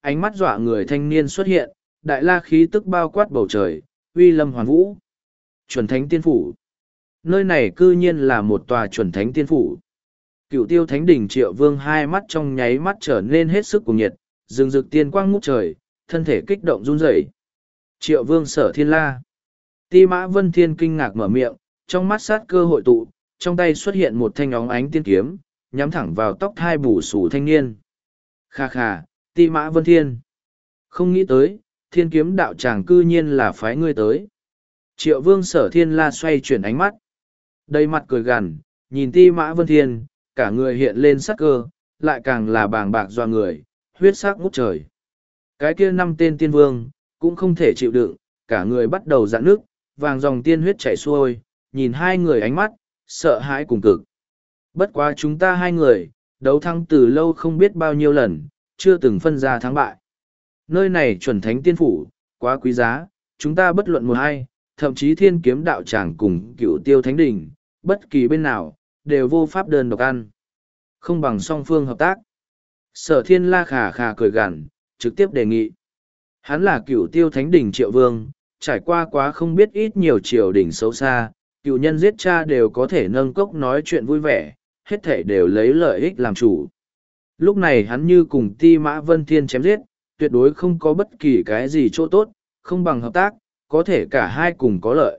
ánh mắt dọa người thanh niên xuất hiện, đại la khí tức bao quát bầu trời, uy lâm hoàn vũ. Chuẩn thánh tiên phủ. Nơi này cư nhiên là một tòa chuẩn thánh tiên phủ. Cựu tiêu thánh đỉnh Triệu Vương hai mắt trong nháy mắt trở nên hết sức cuồng nhiệt, rừng rực tiên quang ngút trời, thân thể kích động run rẩy. Triệu Vương Sở Thiên La. Ti Mã Vân Thiên kinh ngạc mở miệng, trong mắt sát cơ hội tụ, trong tay xuất hiện một thanh óng ánh tiên kiếm, nhắm thẳng vào tóc thai bù xù thanh niên. Kha kha, Ti Mã Vân Thiên. Không nghĩ tới, thiên kiếm đạo tràng cư nhiên là phái ngươi tới. Triệu Vương Sở Thiên La xoay chuyển ánh mắt. Đầy mặt cười gằn, nhìn Ti Mã Vân Thiên, cả người hiện lên sắc cơ, lại càng là bàng bạc doa người, huyết sắc ngút trời. Cái kia năm tên tiên vương, cũng không thể chịu đựng, cả người bắt đầu dạn nước, vàng dòng tiên huyết chảy xuôi, nhìn hai người ánh mắt, sợ hãi cùng cực. Bất quá chúng ta hai người, đấu thắng từ lâu không biết bao nhiêu lần, chưa từng phân ra thắng bại. Nơi này chuẩn thánh tiên phủ, quá quý giá, chúng ta bất luận một hai, thậm chí thiên kiếm đạo tràng cùng cựu tiêu thánh đỉnh, bất kỳ bên nào, đều vô pháp đơn độc ăn. Không bằng song phương hợp tác. Sở Thiên La khà khà cười gằn, trực tiếp đề nghị. Hắn là cựu tiêu thánh đỉnh Triệu Vương, trải qua quá không biết ít nhiều triều đỉnh xấu xa, cựu nhân giết cha đều có thể nâng cốc nói chuyện vui vẻ, hết thể đều lấy lợi ích làm chủ. Lúc này hắn như cùng Ti Mã Vân Thiên chém giết, tuyệt đối không có bất kỳ cái gì chỗ tốt, không bằng hợp tác, có thể cả hai cùng có lợi.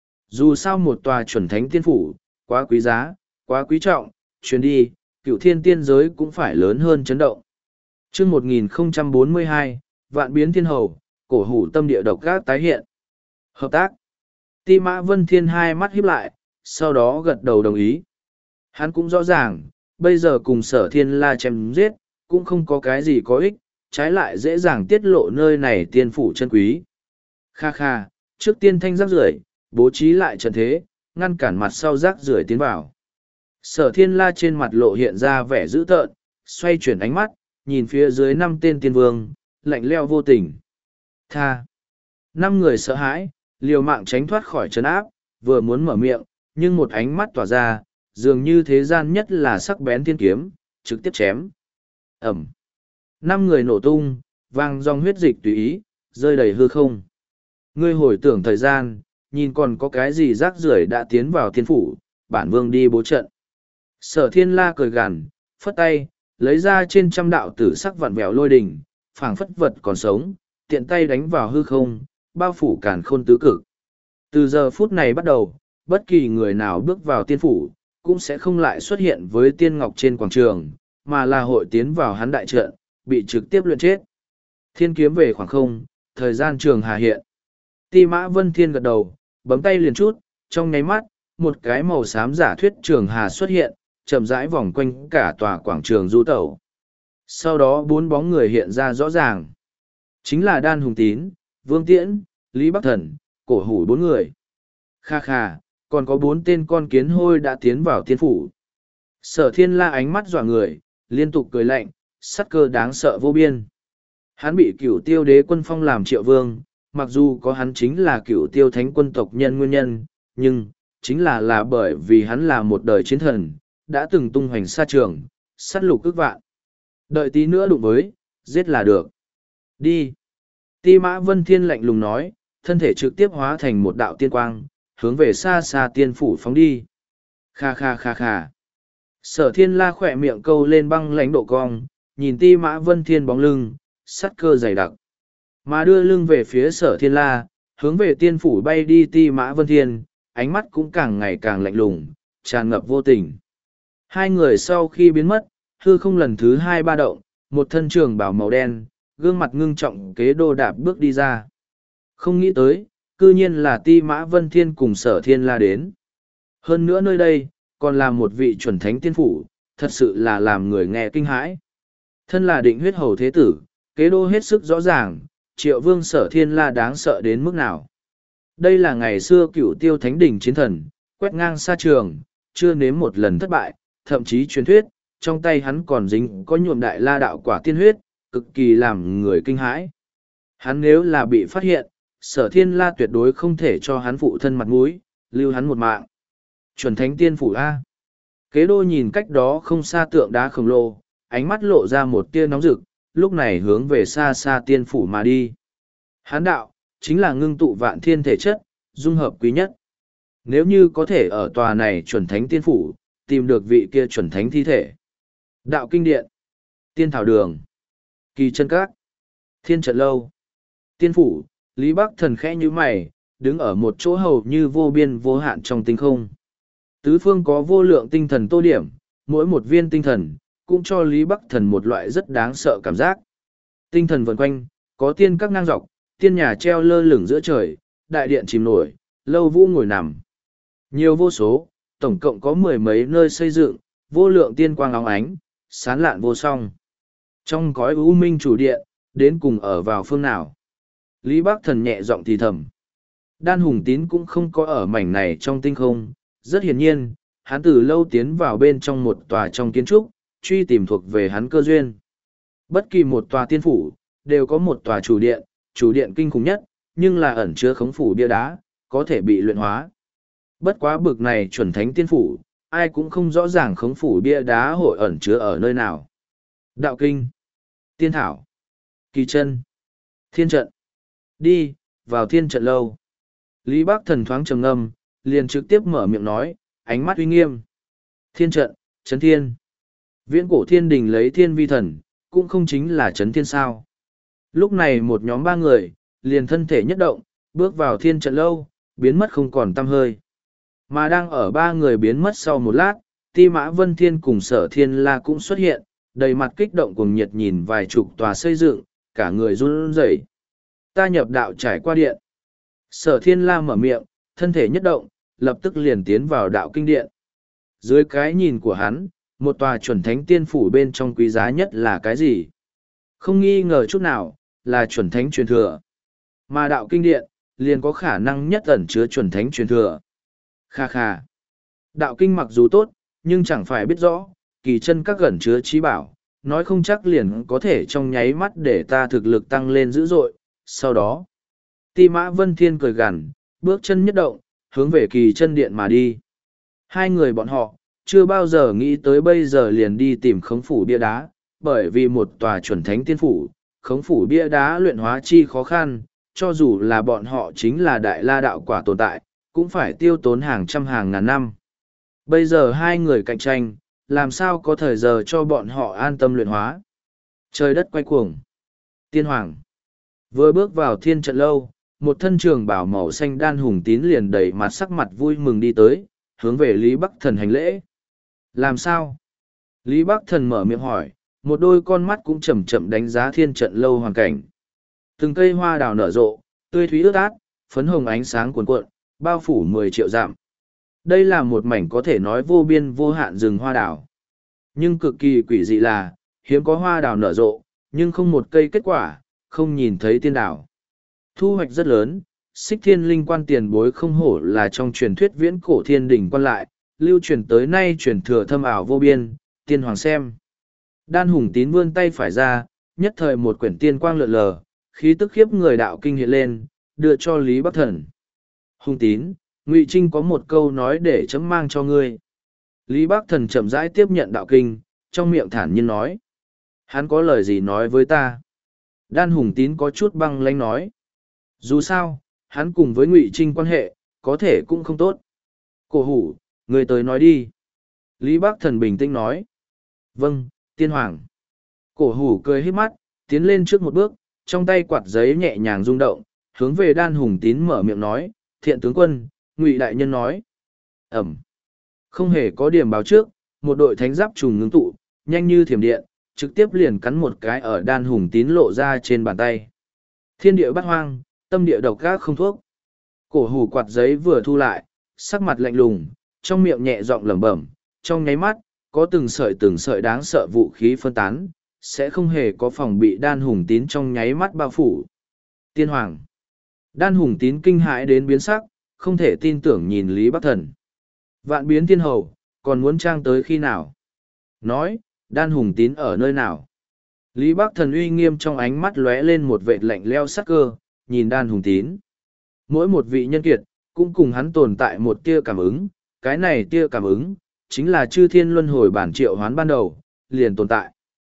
Dù sao một tòa chuẩn thánh tiên phủ, quá quý giá, quá quý trọng, chuyến đi, cựu thiên tiên giới cũng phải lớn hơn chấn động. chương một nghìn không trăm bốn mươi hai, vạn biến thiên hầu, cổ hủ tâm địa độc gác tái hiện. Hợp tác. Ti Mã Vân Thiên hai mắt híp lại, sau đó gật đầu đồng ý. Hắn cũng rõ ràng, bây giờ cùng Sở Thiên La chém giết, cũng không có cái gì có ích, trái lại dễ dàng tiết lộ nơi này tiên phủ chân quý. Kha kha, trước tiên thanh rác rưởi, bố trí lại trận thế, ngăn cản mặt sau rác rưởi tiến vào. Sở Thiên La trên mặt lộ hiện ra vẻ dữ tợn, xoay chuyển ánh mắt, nhìn phía dưới năm tên tiên vương, lạnh leo vô tình. Tha! Năm người sợ hãi, liều mạng tránh thoát khỏi trấn áp, vừa muốn mở miệng, nhưng một ánh mắt tỏa ra, dường như thế gian nhất là sắc bén thiên kiếm, trực tiếp chém. Ẩm! Năm người nổ tung, vang dòng huyết dịch tùy ý, rơi đầy hư không. Ngươi hồi tưởng thời gian, nhìn còn có cái gì rác rưởi đã tiến vào thiên phủ, bản vương đi bố trận. Sở Thiên La cười gằn, phất tay, lấy ra trên trăm đạo tử sắc vặn vẹo lôi đình, phảng phất vật còn sống, tiện tay đánh vào hư không, bao phủ càn khôn tứ cực. Từ giờ phút này bắt đầu, bất kỳ người nào bước vào tiên phủ, cũng sẽ không lại xuất hiện với tiên ngọc trên quảng trường, mà là hội tiến vào hắn đại trận, bị trực tiếp luyện chết. Thiên kiếm về khoảng không, thời gian trường hà hiện. Ti Mã Vân Thiên gật đầu, bấm tay liền chút, trong nháy mắt, một cái màu xám giả thuyết trường hà xuất hiện, chậm rãi vòng quanh cả tòa quảng trường du tẩu. Sau đó bốn bóng người hiện ra rõ ràng. Chính là Đan Hùng Tín, Vương Tiễn, Lý Bắc Thần, cổ hủ bốn người. Kha kha, còn có bốn tên con kiến hôi đã tiến vào tiên phủ. Sở Thiên La ánh mắt dọa người, liên tục cười lạnh, sắc cơ đáng sợ vô biên. Hắn bị cửu tiêu đế quân phong làm Triệu Vương, mặc dù có hắn chính là cửu tiêu thánh quân tộc nhân nguyên nhân, nhưng, chính là là bởi vì hắn là một đời chiến thần, đã từng tung hoành xa trường, sát lục ức vạn. Đợi tí nữa đụng với, giết là được. Đi. Ti Mã Vân Thiên lạnh lùng nói, thân thể trực tiếp hóa thành một đạo tiên quang, hướng về xa xa tiên phủ phóng đi. Kha kha kha kha. Sở Thiên La khỏe miệng câu lên băng lãnh độ cong, nhìn Ti Mã Vân Thiên bóng lưng, sắt cơ dày đặc. Mà đưa lưng về phía Sở Thiên La, hướng về tiên phủ bay đi Ti Mã Vân Thiên, ánh mắt cũng càng ngày càng lạnh lùng, tràn ngập vô tình. Hai người sau khi biến mất, hư không lần thứ hai ba động, một thân trường bào màu đen, gương mặt ngưng trọng kế đô đạp bước đi ra. Không nghĩ tới, cư nhiên là Ti Mã Vân Thiên cùng Sở Thiên La đến. Hơn nữa nơi đây, còn là một vị chuẩn thánh tiên phủ, thật sự là làm người nghe kinh hãi. Thân là định huyết hầu thế tử, kế đô hết sức rõ ràng, Triệu Vương Sở Thiên La đáng sợ đến mức nào. Đây là ngày xưa cựu tiêu thánh đỉnh chiến thần, quét ngang xa trường, chưa nếm một lần thất bại, thậm chí truyền thuyết, trong tay hắn còn dính có nhuộm đại la đạo quả tiên huyết, cực kỳ làm người kinh hãi. Hắn nếu là bị phát hiện, Sở Thiên La tuyệt đối không thể cho hắn phụ thân mặt mũi, lưu hắn một mạng. Chuẩn thánh tiên phủ A. Kế đô nhìn cách đó không xa tượng đá khổng lồ, ánh mắt lộ ra một tia nóng rực, lúc này hướng về xa xa tiên phủ mà đi. Hán đạo, chính là ngưng tụ vạn thiên thể chất, dung hợp quý nhất. Nếu như có thể ở tòa này chuẩn thánh tiên phủ, tìm được vị kia chuẩn thánh thi thể. Đạo kinh điện, tiên thảo đường, kỳ chân các, thiên trận lâu, tiên phủ, Lý Bắc Thần khẽ như mày, đứng ở một chỗ hầu như vô biên vô hạn trong tinh không. Tứ phương có vô lượng tinh thần tô điểm, mỗi một viên tinh thần, cũng cho Lý Bắc Thần một loại rất đáng sợ cảm giác. Tinh thần vần quanh, có tiên các ngang dọc, tiên nhà treo lơ lửng giữa trời, đại điện chìm nổi, lâu vũ ngồi nằm. Nhiều vô số, tổng cộng có mười mấy nơi xây dựng, vô lượng tiên quang óng ánh, sán lạn vô song. Trong cõi u minh chủ điện, đến cùng ở vào phương nào? Lý Bắc Thần nhẹ giọng thì thầm. Đan Hùng Tín cũng không có ở mảnh này trong tinh không, rất hiển nhiên, hắn từ lâu tiến vào bên trong một tòa trong kiến trúc, truy tìm thuộc về hắn cơ duyên. Bất kỳ một tòa tiên phủ, đều có một tòa chủ điện, chủ điện kinh khủng nhất, nhưng là ẩn chứa khống phủ bia đá, có thể bị luyện hóa. Bất quá bực này chuẩn thánh tiên phủ, ai cũng không rõ ràng khống phủ bia đá hội ẩn chứa ở nơi nào. Đạo kinh, tiên thảo, kỳ chân, thiên trận. Đi, vào thiên trận lâu. Lý Bắc Thần thoáng trầm ngâm, liền trực tiếp mở miệng nói, ánh mắt uy nghiêm. Thiên trận, chấn thiên. Viễn cổ thiên đình lấy thiên vi thần, cũng không chính là chấn thiên sao. Lúc này một nhóm ba người, liền thân thể nhất động, bước vào thiên trận lâu, biến mất không còn tăm hơi. Mà đang ở ba người biến mất sau một lát, Ti Mã Vân Thiên cùng Sở Thiên La cũng xuất hiện, đầy mặt kích động cùng nhiệt nhìn vài chục tòa xây dựng, cả người run rẩy. Ta nhập đạo trải qua điện. Sở Thiên La mở miệng, thân thể nhất động, lập tức liền tiến vào đạo kinh điện. Dưới cái nhìn của hắn, một tòa chuẩn thánh tiên phủ bên trong quý giá nhất là cái gì? Không nghi ngờ chút nào, là chuẩn thánh truyền thừa. Mà đạo kinh điện, liền có khả năng nhất ẩn chứa chuẩn thánh truyền thừa. Kha kha. Đạo kinh mặc dù tốt, nhưng chẳng phải biết rõ, kỳ chân các gần chứa trí bảo, nói không chắc liền có thể trong nháy mắt để ta thực lực tăng lên dữ dội. Sau đó, Ti Mã Vân Thiên cười gằn, bước chân nhất động, hướng về kỳ chân điện mà đi. Hai người bọn họ, chưa bao giờ nghĩ tới bây giờ liền đi tìm khống phủ bia đá, bởi vì một tòa chuẩn thánh tiên phủ, khống phủ bia đá luyện hóa chi khó khăn, cho dù là bọn họ chính là đại la đạo quả tồn tại, cũng phải tiêu tốn hàng trăm hàng ngàn năm. Bây giờ hai người cạnh tranh, làm sao có thời giờ cho bọn họ an tâm luyện hóa. Trời đất quay cuồng. Tiên Hoàng vừa bước vào thiên trận lâu, một thân trường bảo màu xanh Đan Hùng Tín liền đầy mặt sắc mặt vui mừng đi tới, hướng về Lý Bắc Thần hành lễ. Làm sao? Lý Bắc Thần mở miệng hỏi, một đôi con mắt cũng chậm chậm đánh giá thiên trận lâu hoàn cảnh. Từng cây hoa đào nở rộ, tươi thúy ướt át, phấn hồng ánh sáng cuồn cuộn, bao phủ mười triệu dặm. Đây là một mảnh có thể nói vô biên vô hạn rừng hoa đào. Nhưng cực kỳ quỷ dị là, hiếm có hoa đào nở rộ, nhưng không một cây kết quả, không nhìn thấy tiên đào. Thu hoạch rất lớn, Xích Thiên Linh quan tiền bối không hổ là trong truyền thuyết viễn cổ thiên đỉnh quan lại, lưu truyền tới nay truyền thừa thâm ảo vô biên, tiên hoàng xem. Đan Hùng Tín vươn tay phải ra, nhất thời một quyển tiên quang lượn lờ, khí tức khiếp người đạo kinh hiện lên, đưa cho Lý Bắc Thần. Hùng Tín, Ngụy Trinh có một câu nói để chấm mang cho ngươi. Lý Bắc Thần chậm rãi tiếp nhận đạo kinh, trong miệng thản nhiên nói. Hắn có lời gì nói với ta? Đan Hùng Tín có chút băng lãnh nói. Dù sao, hắn cùng với Ngụy Trinh quan hệ, có thể cũng không tốt. Cổ hủ, người tới nói đi. Lý Bắc Thần bình tĩnh nói. Vâng, tiên hoàng. Cổ hủ cười hít mắt, tiến lên trước một bước, trong tay quạt giấy nhẹ nhàng rung động, hướng về Đan Hùng Tín mở miệng nói, thiện tướng quân, Ngụy đại nhân nói. Ẩm. Không hề có điểm báo trước, một đội thánh giáp trùng ngưng tụ, nhanh như thiểm điện, trực tiếp liền cắn một cái ở Đan Hùng Tín lộ ra trên bàn tay. Thiên địa bát hoang, tâm địa độc ác không thuốc. Cổ hủ quạt giấy vừa thu lại, sắc mặt lạnh lùng, trong miệng nhẹ giọng lẩm bẩm, trong nháy mắt, có từng sợi từng sợi đáng sợ vũ khí phân tán, sẽ không hề có phòng bị Đan Hùng Tín trong nháy mắt bao phủ. Tiên Hoàng. Đan Hùng Tín kinh hãi đến biến sắc, không thể tin tưởng nhìn Lý Bắc Thần. Vạn biến thiên hầu, còn muốn trang tới khi nào? Nói, Đan Hùng Tín ở nơi nào? Lý Bắc Thần uy nghiêm trong ánh mắt lóe lên một vệt lạnh leo sắc cơ, nhìn Đan Hùng Tín. Mỗi một vị nhân kiệt, cũng cùng hắn tồn tại một tia cảm ứng, cái này tia cảm ứng, chính là chư thiên luân hồi bản triệu hoán ban đầu, liền tồn tại.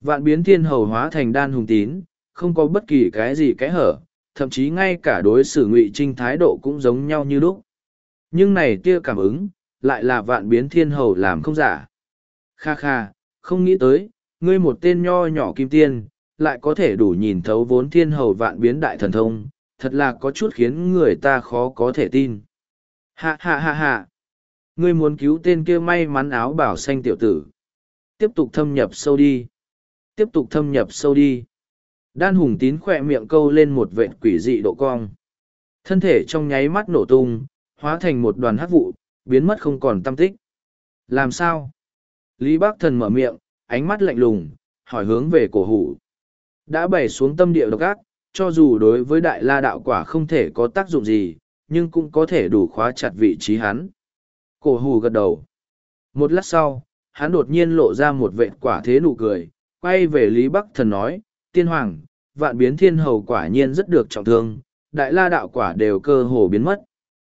Vạn biến thiên hầu hóa thành đan hùng tín, không có bất kỳ cái gì kẽ hở, thậm chí ngay cả đối xử Ngụy Trinh thái độ cũng giống nhau như lúc. Nhưng này tia cảm ứng, lại là vạn biến thiên hầu làm không giả. Kha kha, không nghĩ tới, ngươi một tên nho nhỏ kim tiên, lại có thể đủ nhìn thấu vốn thiên hầu vạn biến đại thần thông, thật là có chút khiến người ta khó có thể tin. Hạ hạ hạ hạ, ngươi muốn cứu tên kia may mắn áo bảo xanh tiểu tử. Tiếp tục thâm nhập sâu đi. Tiếp tục thâm nhập sâu đi. Đan hùng tín khỏe miệng câu lên một vệt quỷ dị độ cong. Thân thể trong nháy mắt nổ tung, hóa thành một đoàn hắc vụ, biến mất không còn tăm tích. Làm sao? Lý Bác Thần mở miệng, ánh mắt lạnh lùng, hỏi hướng về cổ hủ. Đã bày xuống tâm địa độc ác, cho dù đối với đại la đạo quả không thể có tác dụng gì, nhưng cũng có thể đủ khóa chặt vị trí hắn. Cổ hủ gật đầu. Một lát sau, hắn đột nhiên lộ ra một vệt quả thế nụ cười, quay về Lý Bắc Thần nói, tiên hoàng, vạn biến thiên hầu quả nhiên rất được trọng thương, đại la đạo quả đều cơ hồ biến mất.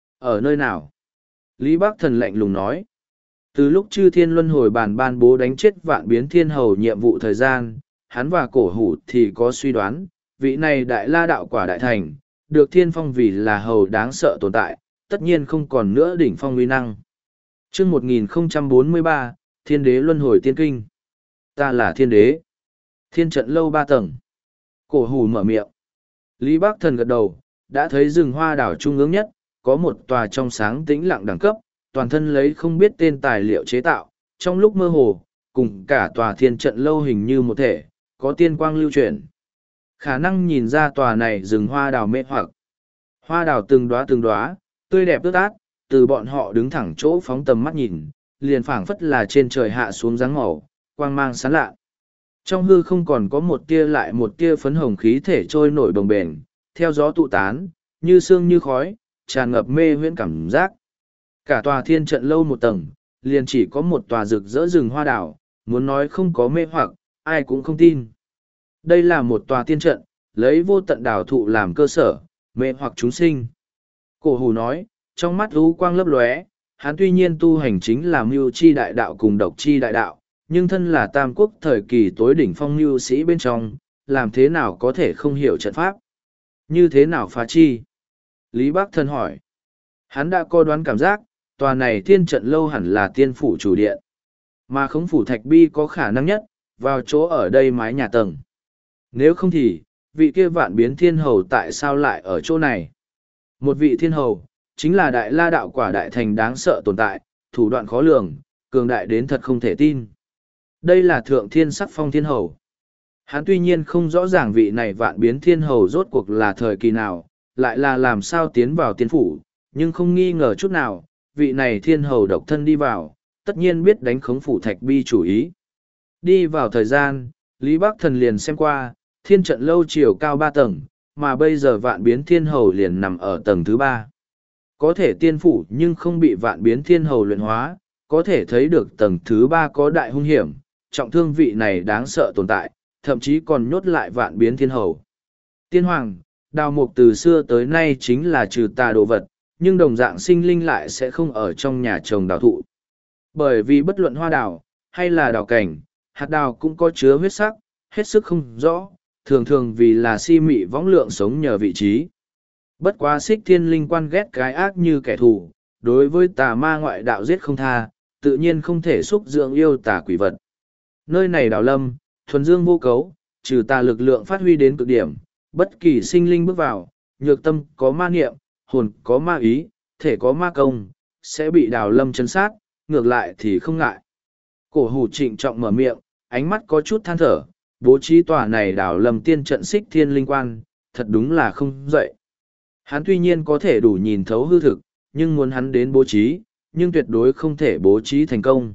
Ở nơi nào? Lý Bắc Thần lạnh lùng nói. Từ lúc chư thiên luân hồi bàn ban bố đánh chết vạn biến thiên hầu nhiệm vụ thời gian, hắn và cổ hủ thì có suy đoán, vị này đại la đạo quả đại thành, được thiên phong vì là hầu đáng sợ tồn tại, tất nhiên không còn nữa đỉnh phong uy năng. Chương một nghìn không trăm bốn mươi ba, Thiên đế luân hồi tiên kinh. Ta là thiên đế. Thiên trận lâu ba tầng. Cổ hủ mở miệng. Lý Bác Thần gật đầu, đã thấy rừng hoa đảo trung ương nhất, có một tòa trong sáng tĩnh lặng đẳng cấp, toàn thân lấy không biết tên tài liệu chế tạo, trong lúc mơ hồ, cùng cả tòa thiên trận lâu hình như một thể, có tiên quang lưu chuyển. Khả năng nhìn ra tòa này rừng hoa đào mê hoặc. Hoa đào từng đóa từng đóa, tươi đẹp tươi át, từ bọn họ đứng thẳng chỗ phóng tầm mắt nhìn, liền phảng phất là trên trời hạ xuống dáng màu, quang mang sáng lạ. Trong hư không còn có một tia lại một tia phấn hồng khí thể trôi nổi đồng bền, theo gió tụ tán, như sương như khói, tràn ngập mê huyễn cảm giác. Cả tòa thiên trận lâu một tầng, liền chỉ có một tòa rực rỡ rừng hoa đảo, muốn nói không có mê hoặc, ai cũng không tin. Đây là một tòa tiên trận, lấy vô tận đảo thụ làm cơ sở, mê hoặc chúng sinh. Cổ hủ nói, trong mắt u quang lấp lóe, hắn tuy nhiên tu hành chính là mưu chi đại đạo cùng độc chi đại đạo, nhưng thân là tam quốc thời kỳ tối đỉnh phong mưu sĩ bên trong, làm thế nào có thể không hiểu trận pháp? Như thế nào phá chi? Lý Bác Thần hỏi. Hắn đã có đoán cảm giác, tòa này thiên trận lâu hẳn là tiên phủ chủ điện. Mà khống phủ thạch bi có khả năng nhất, vào chỗ ở đây mái nhà tầng. Nếu không thì, vị kia vạn biến thiên hầu tại sao lại ở chỗ này? Một vị thiên hầu, chính là đại la đạo quả đại thành đáng sợ tồn tại, thủ đoạn khó lường, cường đại đến thật không thể tin. Đây là thượng thiên sắc phong thiên hầu. Hắn tuy nhiên không rõ ràng vị này vạn biến thiên hầu rốt cuộc là thời kỳ nào, lại là làm sao tiến vào tiên phủ, nhưng không nghi ngờ chút nào, vị này thiên hầu độc thân đi vào, tất nhiên biết đánh khống phủ thạch bi chủ ý. Đi vào thời gian, Lý Bắc Thần liền xem qua, thiên trận lâu chiều cao ba tầng, mà bây giờ vạn biến thiên hầu liền nằm ở tầng thứ ba. Có thể tiên phủ nhưng không bị vạn biến thiên hầu luyện hóa, có thể thấy được tầng thứ ba có đại hung hiểm, trọng thương vị này đáng sợ tồn tại, thậm chí còn nhốt lại vạn biến thiên hầu. Tiên hoàng, đào mục từ xưa tới nay chính là trừ tà đồ vật, nhưng đồng dạng sinh linh lại sẽ không ở trong nhà trồng đào thụ. Bởi vì bất luận hoa đào, hay là đào cảnh, hạt đào cũng có chứa huyết sắc, hết sức không rõ, thường thường vì là si mị võng lượng sống nhờ vị trí. Bất quá xích thiên linh quan ghét cái ác như kẻ thù, đối với tà ma ngoại đạo giết không tha, tự nhiên không thể xúc dưỡng yêu tà quỷ vật. Nơi này đào lâm, thuần dương vô cấu, trừ tà lực lượng phát huy đến cực điểm, bất kỳ sinh linh bước vào, nhược tâm có ma niệm, hồn có ma ý, thể có ma công, sẽ bị đào lâm chấn sát, ngược lại thì không ngại. Cổ hủ trịnh trọng mở miệng, ánh mắt có chút than thở, bố trí tòa này đào lâm tiên trận xích thiên linh quan, thật đúng là không dậy. Hắn tuy nhiên có thể đủ nhìn thấu hư thực, nhưng muốn hắn đến bố trí, nhưng tuyệt đối không thể bố trí thành công.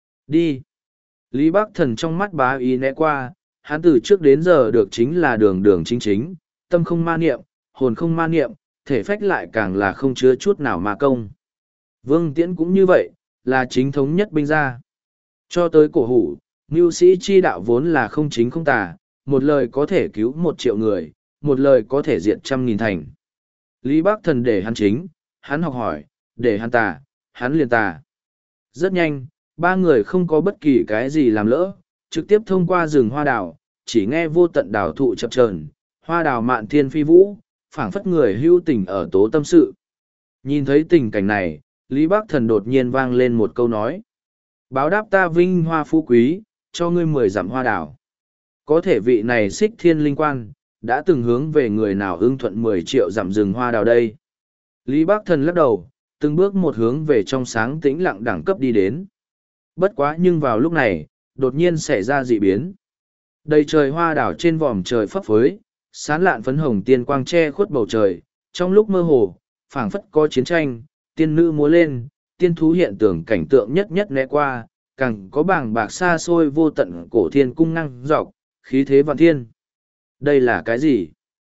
Đi! Lý Bắc Thần trong mắt bá ý né qua, hắn từ trước đến giờ được chính là đường đường chính chính, tâm không ma niệm, hồn không ma niệm, thể phách lại càng là không chứa chút nào ma công. Vương Tiễn cũng như vậy, là chính thống nhất binh gia. Cho tới cổ hủ, mưu sĩ chi đạo vốn là không chính không tà, một lời có thể cứu một triệu người, một lời có thể diệt trăm nghìn thành. Lý Bắc Thần để hắn chính, hắn học hỏi, để hắn tà, hắn liền tà. Rất nhanh, ba người không có bất kỳ cái gì làm lỡ, trực tiếp thông qua rừng hoa đào, chỉ nghe vô tận đào thụ chập chờn, hoa đào mạn thiên phi vũ, phảng phất người hưu tình ở tố tâm sự. Nhìn thấy tình cảnh này, Lý Bắc Thần đột nhiên vang lên một câu nói. Báo đáp ta vinh hoa phú quý, cho ngươi mười dặm hoa đào. Có thể vị này xích thiên linh quan, đã từng hướng về người nào ưng thuận mười triệu dặm rừng hoa đào đây. Lý Bắc Thần lắc đầu, từng bước một hướng về trong sáng tĩnh lặng đẳng cấp đi đến. Bất quá nhưng vào lúc này, đột nhiên xảy ra dị biến. Đầy trời hoa đào trên vòm trời phấp phới, sán lạn phấn hồng tiên quang che khuất bầu trời, trong lúc mơ hồ, phảng phất có chiến tranh, tiên nữ múa lên, tiên thú hiện tưởng cảnh tượng nhất nhất né qua, càng có bảng bạc xa xôi vô tận cổ thiên cung năng dọc, khí thế vạn thiên. Đây là cái gì?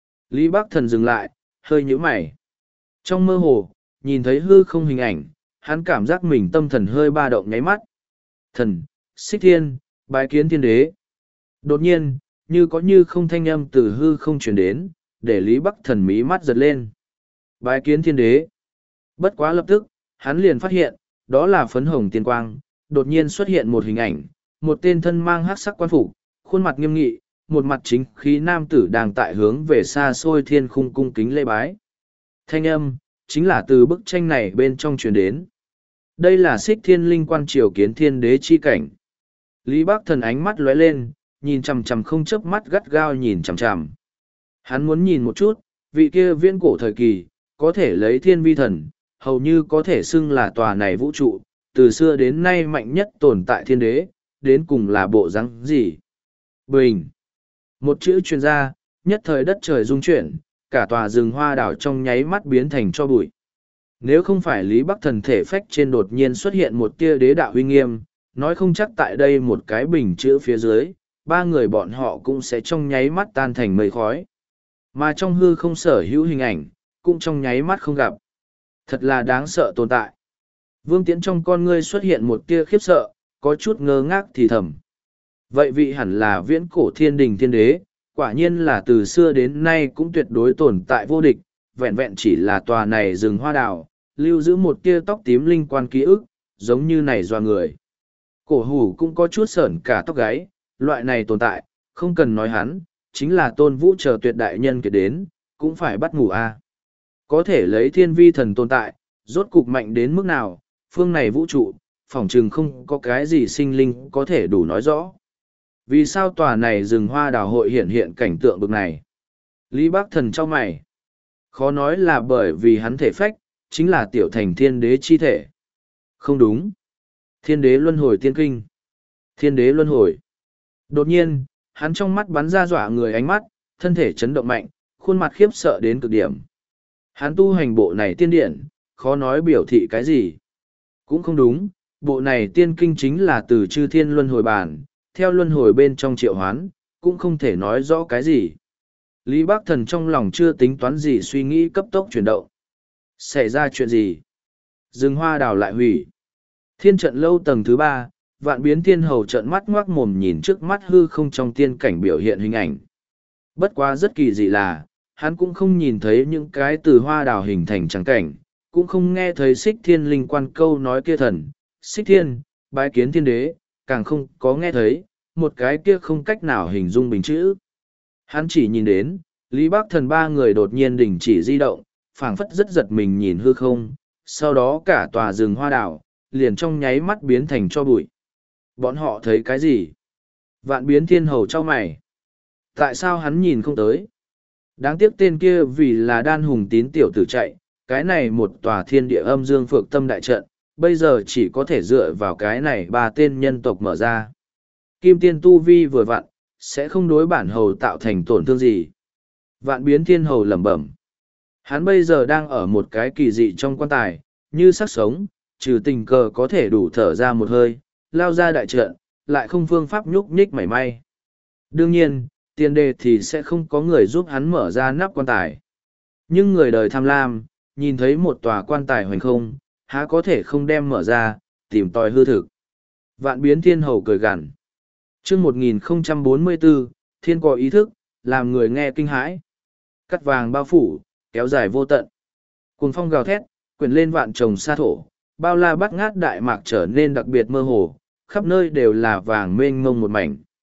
Lý Bắc Thần dừng lại, hơi nhíu mày. Trong mơ hồ, nhìn thấy hư không hình ảnh, hắn cảm giác mình tâm thần hơi ba động nháy mắt. Thần, xích thiên, bái kiến thiên đế. Đột nhiên, như có như không thanh âm từ hư không truyền đến, để Lý Bắc Thần mí mắt giật lên. Bái kiến thiên đế. Bất quá lập tức, hắn liền phát hiện, đó là phấn hồng tiên quang, đột nhiên xuất hiện một hình ảnh, một tên thân mang hắc sắc quan phục, khuôn mặt nghiêm nghị, một mặt chính khí nam tử đang tại hướng về xa xôi thiên khung cung kính lễ bái. Thanh âm, chính là từ bức tranh này bên trong truyền đến. Đây là xích thiên linh quan triều kiến thiên đế chi cảnh. Lý Bắc Thần ánh mắt lóe lên, nhìn chằm chằm không chớp mắt gắt gao nhìn chằm chằm. Hắn muốn nhìn một chút, vị kia viễn cổ thời kỳ, có thể lấy thiên vi thần, hầu như có thể xưng là tòa này vũ trụ, từ xưa đến nay mạnh nhất tồn tại thiên đế, đến cùng là bộ rắn gì. Bình. Một chữ truyền ra, nhất thời đất trời rung chuyển, cả tòa rừng hoa đảo trong nháy mắt biến thành cho bụi. Nếu không phải Lý Bắc Thần thể phách trên đột nhiên xuất hiện một tia đế đạo uy nghiêm, nói không chắc tại đây một cái bình chữ phía dưới, ba người bọn họ cũng sẽ trong nháy mắt tan thành mây khói. Mà trong hư không sở hữu hình ảnh, cũng trong nháy mắt không gặp. Thật là đáng sợ tồn tại. Vương Tiễn trong con ngươi xuất hiện một tia khiếp sợ, có chút ngơ ngác thì thầm. Vậy vị hẳn là viễn cổ thiên đình thiên đế, quả nhiên là từ xưa đến nay cũng tuyệt đối tồn tại vô địch, vẹn vẹn chỉ là tòa này rừng hoa đào, lưu giữ một tia tóc tím linh quan ký ức, giống như này doa người. Cổ hủ cũng có chút sởn cả tóc gáy, loại này tồn tại, không cần nói hắn, chính là tôn vũ chờ tuyệt đại nhân kiệt đến, cũng phải bắt ngủ a. Có thể lấy thiên vi thần tồn tại, rốt cục mạnh đến mức nào, phương này vũ trụ, phỏng chừng không có cái gì sinh linh có thể đủ nói rõ. Vì sao tòa này rừng hoa đào hội hiện hiện cảnh tượng bực này? Lý Bắc Thần cho mày. Khó nói là bởi vì hắn thể phách, chính là tiểu thành thiên đế chi thể. Không đúng. Thiên đế luân hồi tiên kinh. Thiên đế luân hồi. Đột nhiên, hắn trong mắt bắn ra dọa người ánh mắt, thân thể chấn động mạnh, khuôn mặt khiếp sợ đến cực điểm. Hắn tu hành bộ này tiên điển, khó nói biểu thị cái gì. Cũng không đúng, bộ này tiên kinh chính là từ chư thiên luân hồi bản, theo luân hồi bên trong triệu hoán, cũng không thể nói rõ cái gì. Lý Bắc Thần trong lòng chưa tính toán gì suy nghĩ cấp tốc chuyển động. Xảy ra chuyện gì? Rừng hoa đào lại hủy. Thiên trận lâu tầng thứ ba, vạn biến thiên hầu trận mắt ngoác mồm nhìn trước mắt hư không trong tiên cảnh biểu hiện hình ảnh. Bất quá rất kỳ dị là, hắn cũng không nhìn thấy những cái từ hoa đào hình thành trắng cảnh, cũng không nghe thấy xích thiên linh quan câu nói kia thần, xích thiên, bái kiến thiên đế, càng không có nghe thấy, một cái kia không cách nào hình dung bình chữ. Hắn chỉ nhìn đến, Lý Bắc Thần ba người đột nhiên đình chỉ di động, phảng phất rất giật mình nhìn hư không, sau đó cả tòa rừng hoa đào, liền trong nháy mắt biến thành cho bụi. Bọn họ thấy cái gì? Vạn biến thiên hầu cho mày. Tại sao hắn nhìn không tới? Đáng tiếc tên kia vì là đan hùng tín tiểu tử chạy, cái này một tòa thiên địa âm dương phược tâm đại trận, bây giờ chỉ có thể dựa vào cái này ba tên nhân tộc mở ra. Kim tiên tu vi vừa vặn, sẽ không đối bản hầu tạo thành tổn thương gì. Vạn biến thiên hầu lẩm bẩm. Hắn bây giờ đang ở một cái kỳ dị trong quan tài, như sắc sống, trừ tình cờ có thể đủ thở ra một hơi, lao ra đại trận, lại không phương pháp nhúc nhích mảy may. Đương nhiên, tiền đề thì sẽ không có người giúp hắn mở ra nắp quan tài. Nhưng người đời tham lam, nhìn thấy một tòa quan tài hoành không, há có thể không đem mở ra, tìm tòi hư thực. Vạn biến thiên hầu cười gằn. chương một nghìn không trăm bốn mươi bốn, thiên có ý thức, làm người nghe kinh hãi. Cắt vàng bao phủ, kéo dài vô tận. Cuồng phong gào thét, quyển lên vạn trồng sa thổ, bao la bắt ngát đại mạc trở nên đặc biệt mơ hồ, khắp nơi đều là vàng mênh mông một mảnh.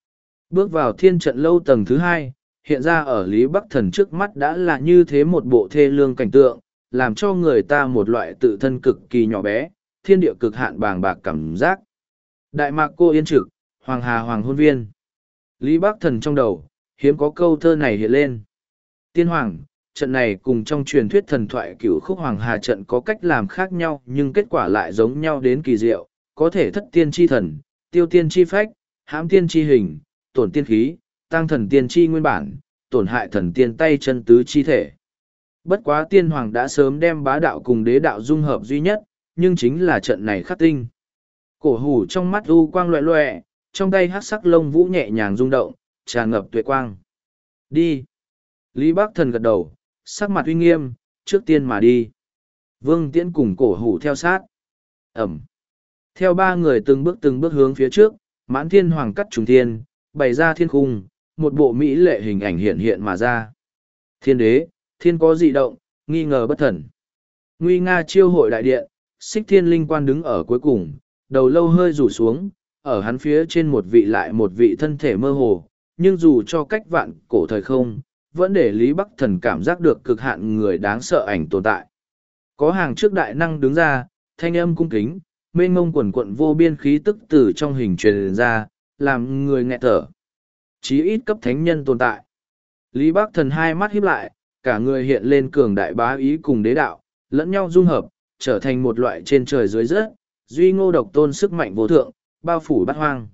Bước vào thiên trận lâu tầng thứ hai, hiện ra ở Lý Bắc Thần trước mắt đã là như thế một bộ thê lương cảnh tượng, làm cho người ta một loại tự thân cực kỳ nhỏ bé, thiên địa cực hạn bàng bạc cảm giác. Đại mạc cô yên trực, hoàng hà hoàng hôn viên. Lý Bắc Thần trong đầu, hiếm có câu thơ này hiện lên. Tiên hoàng, trận này cùng trong truyền thuyết thần thoại cửu khúc hoàng hà trận có cách làm khác nhau nhưng kết quả lại giống nhau đến kỳ diệu, có thể thất tiên chi thần, tiêu tiên chi phách, hãm tiên chi hình, tổn tiên khí, tăng thần tiên chi nguyên bản, tổn hại thần tiên tay chân tứ chi thể. Bất quá tiên hoàng đã sớm đem bá đạo cùng đế đạo dung hợp duy nhất, nhưng chính là trận này khắc tinh. Cổ hủ trong mắt u quang loẹ loẹ, trong tay hát sắc lông vũ nhẹ nhàng rung động, tràn ngập tuệ quang. Đi! Lý Bắc Thần gật đầu, sắc mặt uy nghiêm, trước tiên mà đi. Vương Tiễn cùng cổ hủ theo sát. Ẩm! Theo ba người từng bước từng bước hướng phía trước, mãn thiên hoàng cắt trùng thiên, bày ra thiên khung, một bộ mỹ lệ hình ảnh hiện hiện mà ra. Thiên đế, thiên có dị động, nghi ngờ bất thần. Nguy nga chiêu hội đại điện, xích thiên linh quan đứng ở cuối cùng, đầu lâu hơi rủ xuống, ở hắn phía trên một vị lại một vị thân thể mơ hồ, nhưng dù cho cách vạn cổ thời không, vẫn để Lý Bắc Thần cảm giác được cực hạn người đáng sợ ảnh tồn tại. Có hàng trước đại năng đứng ra, thanh âm cung kính, mênh mông quần quận vô biên khí tức từ trong hình truyền ra, làm người nghẹt thở. Chí ít cấp thánh nhân tồn tại. Lý Bắc Thần hai mắt híp lại, cả người hiện lên cường đại bá ý cùng đế đạo, lẫn nhau dung hợp, trở thành một loại trên trời dưới rớt, duy ngô độc tôn sức mạnh vô thượng, bao phủ bát hoang.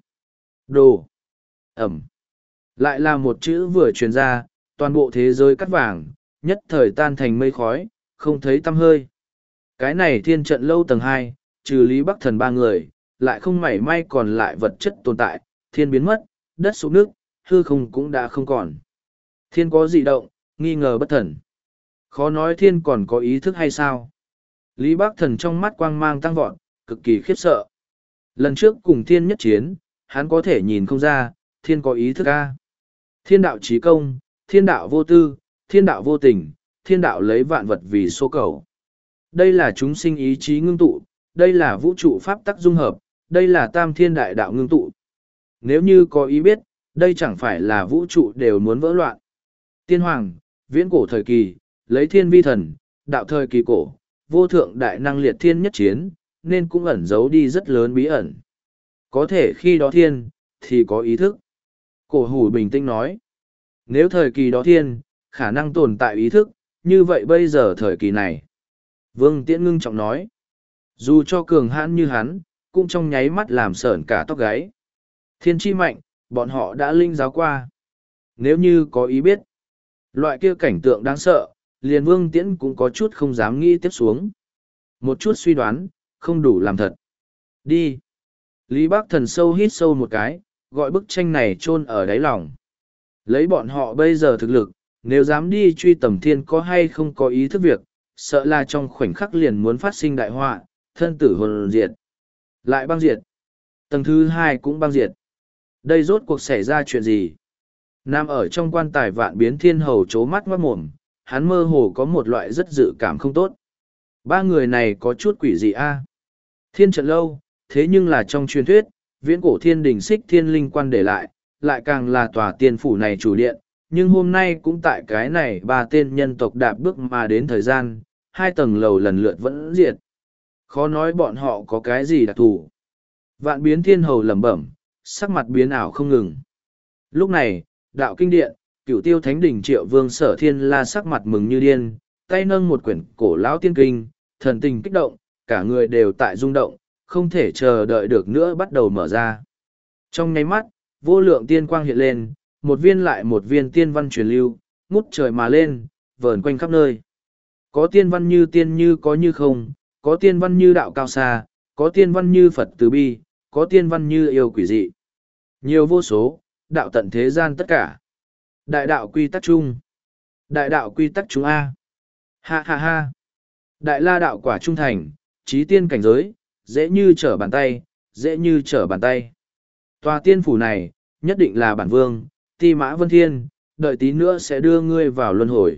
Đồ. Ẩm. Lại là một chữ vừa truyền ra, toàn bộ thế giới cắt vàng, nhất thời tan thành mây khói, không thấy tăm hơi. Cái này thiên trận lâu tầng hai, trừ Lý Bắc Thần ba người, lại không mảy may còn lại vật chất tồn tại, thiên biến mất, đất sụp nước, hư không cũng đã không còn. Thiên có dị động, nghi ngờ bất thần. Khó nói thiên còn có ý thức hay sao? Lý Bắc Thần trong mắt quang mang tăng vọt, cực kỳ khiếp sợ. Lần trước cùng thiên nhất chiến, hắn có thể nhìn không ra, thiên có ý thức a. Thiên đạo trí công, thiên đạo vô tư, thiên đạo vô tình, thiên đạo lấy vạn vật vì số cầu. Đây là chúng sinh ý chí ngưng tụ, đây là vũ trụ pháp tắc dung hợp, đây là tam thiên đại đạo ngưng tụ. Nếu như có ý biết, đây chẳng phải là vũ trụ đều muốn vỡ loạn. Tiên hoàng, viễn cổ thời kỳ, lấy thiên vi thần, đạo thời kỳ cổ, vô thượng đại năng liệt thiên nhất chiến, nên cũng ẩn giấu đi rất lớn bí ẩn. Có thể khi đó thiên, thì có ý thức. Cổ hủ bình tĩnh nói. Nếu thời kỳ đó thiên, khả năng tồn tại ý thức, như vậy bây giờ thời kỳ này. Vương Tiễn ngưng trọng nói. Dù cho cường hãn như hắn, cũng trong nháy mắt làm sởn cả tóc gáy. Thiên chi mạnh, bọn họ đã linh giáo qua. Nếu như có ý biết, loại kia cảnh tượng đáng sợ, liền Vương Tiễn cũng có chút không dám nghĩ tiếp xuống. Một chút suy đoán, không đủ làm thật. Đi. Lý Bắc Thần sâu hít sâu một cái, gọi bức tranh này chôn ở đáy lòng. Lấy bọn họ bây giờ thực lực, nếu dám đi truy tầm thiên có hay không có ý thức việc, sợ là trong khoảnh khắc liền muốn phát sinh đại họa, thân tử hồn diệt. Lại băng diệt. Tầng thứ hai cũng băng diệt. Đây rốt cuộc xảy ra chuyện gì? Nam ở trong quan tài vạn biến thiên hầu chố mắt ngoát mồm, hắn mơ hồ có một loại rất dự cảm không tốt. Ba người này có chút quỷ gì a? Thiên trận lâu, thế nhưng là trong truyền thuyết, viễn cổ thiên đình xích thiên linh quan để lại, lại càng là tòa tiên phủ này chủ điện, nhưng hôm nay cũng tại cái này ba tên nhân tộc đạp bước mà đến thời gian, hai tầng lầu lần lượt vẫn diệt. Khó nói bọn họ có cái gì đặc thù. Vạn biến thiên hầu lẩm bẩm, sắc mặt biến ảo không ngừng. Lúc này, đạo kinh điện, cửu tiêu thánh đỉnh triệu vương sở thiên la sắc mặt mừng như điên, tay nâng một quyển cổ lão tiên kinh, thần tình kích động, cả người đều tại rung động, không thể chờ đợi được nữa bắt đầu mở ra. Trong nháy mắt, vô lượng tiên quang hiện lên, một viên lại một viên tiên văn truyền lưu, ngút trời mà lên, vờn quanh khắp nơi. Có tiên văn như tiên như có như không, có tiên văn như đạo cao xa, có tiên văn như Phật từ bi, có tiên văn như yêu quỷ dị. Nhiều vô số, đạo tận thế gian tất cả. Đại đạo quy tắc chung. Đại đạo quy tắc chúng A. Ha ha ha. Đại la đạo quả trung thành, trí tiên cảnh giới, dễ như trở bàn tay, dễ như trở bàn tay. Tòa tiên phủ này, nhất định là bản vương, Ti Mã Vân Thiên, đợi tí nữa sẽ đưa ngươi vào luân hồi.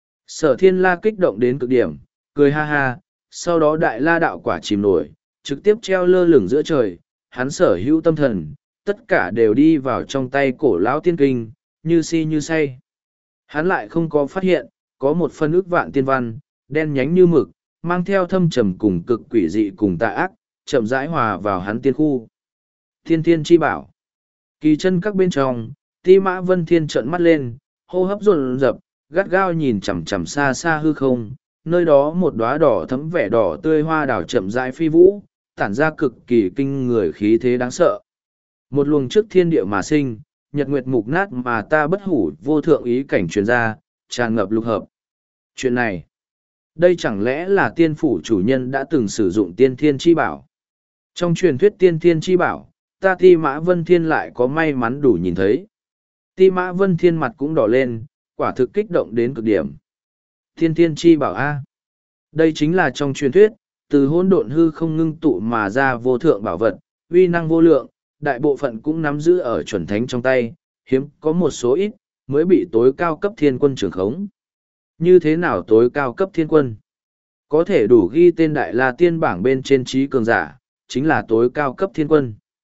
Sở thiên la kích động đến cực điểm, cười ha ha, sau đó đại la đạo quả chìm nổi, trực tiếp treo lơ lửng giữa trời, hắn sở hữu tâm thần, tất cả đều đi vào trong tay cổ lão tiên kinh, như si như say. Hắn lại không có phát hiện, có một phân ức vạn tiên văn, đen nhánh như mực, mang theo thâm trầm cùng cực quỷ dị cùng tà ác, chậm rãi hòa vào hắn tiên khu. Thiên thiên chi bảo. Kỳ chân các bên trong, Ti Mã Vân Thiên trợn mắt lên, hô hấp dồn dập, gắt gao nhìn chằm chằm xa xa hư không, nơi đó một đóa đỏ thấm vẻ đỏ tươi hoa đào chậm rãi phi vũ, tản ra cực kỳ kinh người khí thế đáng sợ. Một luồng trước thiên địa mà sinh, nhật nguyệt mục nát mà ta bất hủ vô thượng ý cảnh truyền ra, tràn ngập lục hợp. Chuyện này, đây chẳng lẽ là tiên phủ chủ nhân đã từng sử dụng tiên thiên chi bảo? Trong truyền thuyết tiên thiên chi bảo, ta Ti Mã Vân Thiên lại có may mắn đủ nhìn thấy. Ti Mã Vân Thiên mặt cũng đỏ lên, quả thực kích động đến cực điểm. Tiên thiên chi bảo A. Đây chính là trong truyền thuyết, từ hỗn độn hư không ngưng tụ mà ra vô thượng bảo vật, uy năng vô lượng, đại bộ phận cũng nắm giữ ở chuẩn thánh trong tay, hiếm có một số ít, mới bị tối cao cấp thiên quân trưởng khống. Như thế nào tối cao cấp thiên quân? Có thể đủ ghi tên Đại La Tiên bảng bên trên trí cường giả, chính là tối cao cấp thiên quân.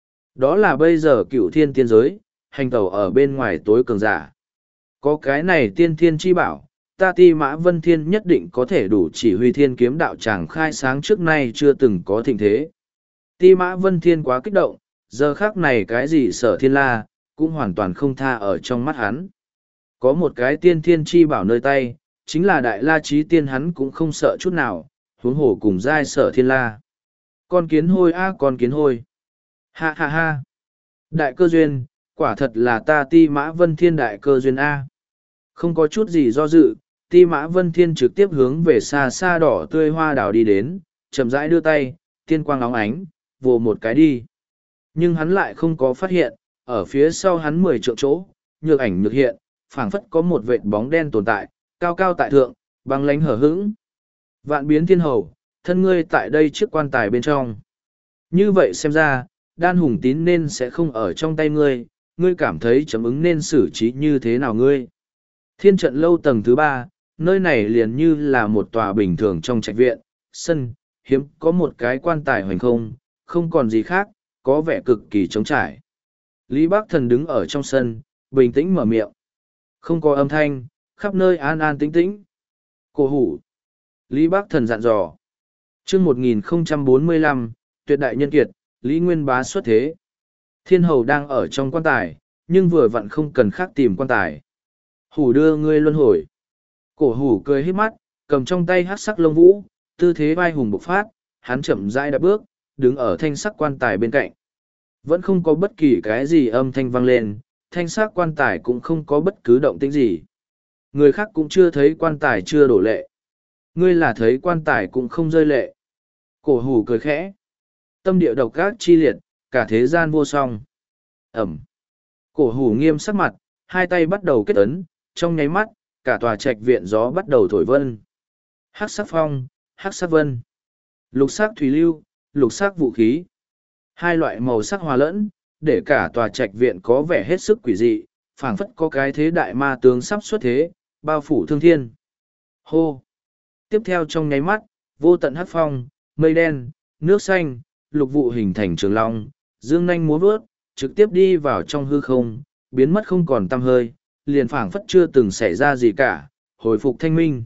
Đó là bây giờ cựu thiên tiên giới, hành tẩu ở bên ngoài tối cường giả. Có cái này tiên thiên chi bảo, ta Ti Mã Vân Thiên nhất định có thể đủ chỉ huy thiên kiếm đạo tràng khai sáng trước nay chưa từng có thịnh thế. Ti Mã Vân Thiên quá kích động, giờ khác này cái gì Sở Thiên La, cũng hoàn toàn không tha ở trong mắt hắn. Có một cái tiên thiên chi bảo nơi tay, chính là Đại La Chí Tiên hắn cũng không sợ chút nào, huống hồ cùng giai Sở Thiên La. Con kiến hôi a con kiến hôi. Ha ha ha. Đại cơ duyên, quả thật là ta Ti Mã Vân Thiên đại cơ duyên A. Không có chút gì do dự, Ti Mã Vân Thiên trực tiếp hướng về xa xa đỏ tươi hoa đào đi đến, chậm rãi đưa tay, tiên quang óng ánh, vồ một cái đi. Nhưng hắn lại không có phát hiện, ở phía sau hắn mười trượng chỗ, nhược ảnh nhược hiện, phảng phất có một vệt bóng đen tồn tại, cao cao tại thượng, băng lánh hở hững. Vạn biến thiên hầu, thân ngươi tại đây chiếc quan tài bên trong. Như vậy xem ra, đan hùng tín nên sẽ không ở trong tay ngươi, ngươi cảm thấy chấm ứng nên xử trí như thế nào ngươi. Thiên trận lâu tầng thứ ba, nơi này liền như là một tòa bình thường trong trạch viện, sân, hiếm có một cái quan tài hoành không, không còn gì khác, có vẻ cực kỳ trống trải. Lý Bác Thần đứng ở trong sân, bình tĩnh mở miệng. Không có âm thanh, khắp nơi an an tĩnh tĩnh. Cổ hủ. Lý Bác Thần dặn dò. Chương một nghìn không trăm bốn mươi lăm, tuyệt đại nhân kiệt, Lý Nguyên Bá xuất thế. Thiên hầu đang ở trong quan tài, nhưng vừa vặn không cần khác tìm quan tài. Hủ đưa ngươi luân hồi. Cổ hủ cười hít mắt, cầm trong tay hát sắc lông vũ, tư thế vai hùng bộc phát, hắn chậm rãi đạp bước, đứng ở thanh sắc quan tài bên cạnh. Vẫn không có bất kỳ cái gì âm thanh vang lên, thanh sắc quan tài cũng không có bất cứ động tĩnh gì. Người khác cũng chưa thấy quan tài chưa đổ lệ. Ngươi là thấy quan tài cũng không rơi lệ. Cổ hủ cười khẽ. Tâm địa độc ác chi liệt, cả thế gian vô song. Ẩm. Cổ hủ nghiêm sắc mặt, hai tay bắt đầu kết ấn, trong nháy mắt, cả tòa trạch viện gió bắt đầu thổi vân. Hắc sắc phong, hắc sắc vân. Lục sắc thủy lưu, lục sắc vũ khí. Hai loại màu sắc hòa lẫn, để cả tòa trạch viện có vẻ hết sức quỷ dị, phảng phất có cái thế đại ma tướng sắp xuất thế, bao phủ thương thiên. Hô. Tiếp theo trong nháy mắt, vô tận hắc phong, mây đen, nước xanh, lục vụ hình thành trường long, dương nanh múa vớt, trực tiếp đi vào trong hư không, biến mất không còn tăm hơi, liền phảng phất chưa từng xảy ra gì cả, hồi phục thanh minh.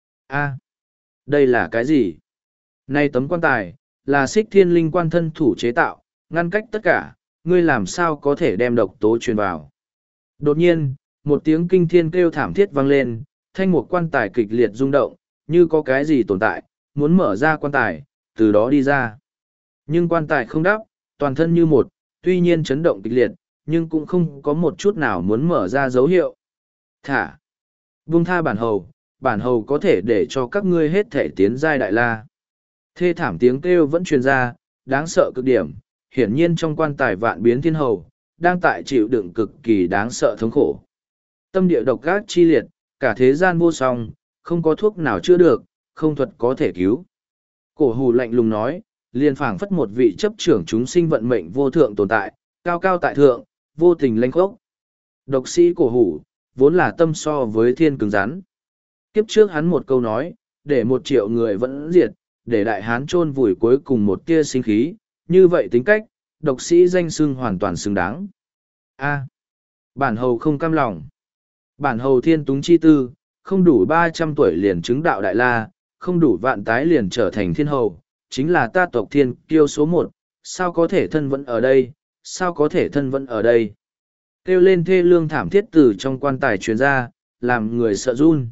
A, đây là cái gì? Nay tấm quan tài, là Xích Thiên Linh quan thân thủ chế tạo, ngăn cách tất cả, ngươi làm sao có thể đem độc tố truyền vào. Đột nhiên, một tiếng kinh thiên kêu thảm thiết vang lên, thanh một quan tài kịch liệt rung động, như có cái gì tồn tại, muốn mở ra quan tài, từ đó đi ra. Nhưng quan tài không đáp, toàn thân như một, tuy nhiên chấn động kịch liệt, nhưng cũng không có một chút nào muốn mở ra dấu hiệu. Thả! Buông tha bản hầu, bản hầu có thể để cho các ngươi hết thể tiến giai đại la. Thê thảm tiếng kêu vẫn truyền ra, đáng sợ cực điểm, hiển nhiên trong quan tài vạn biến thiên hầu, đang tại chịu đựng cực kỳ đáng sợ thống khổ. Tâm địa độc ác chi liệt, cả thế gian vô song, không có thuốc nào chữa được, không thuật có thể cứu. Cổ hủ lạnh lùng nói, liền phảng phất một vị chấp trưởng chúng sinh vận mệnh vô thượng tồn tại, cao cao tại thượng, vô tình lanh khốc. Độc sĩ cổ hủ, vốn là tâm so với thiên cứng rắn. Kiếp trước hắn một câu nói, để một triệu người vẫn diệt, để đại hán chôn vùi cuối cùng một tia sinh khí, như vậy tính cách, độc sĩ danh xưng hoàn toàn xứng đáng. A. Bản hầu không cam lòng. Bản hầu thiên túng chi tư, không đủ ba trăm tuổi liền chứng đạo đại la, không đủ vạn tái liền trở thành thiên hầu, chính là ta tộc thiên kiêu số một, sao có thể thân vẫn ở đây, sao có thể thân vẫn ở đây. Kêu lên thê lương thảm thiết từ trong quan tài truyền ra, làm người sợ run.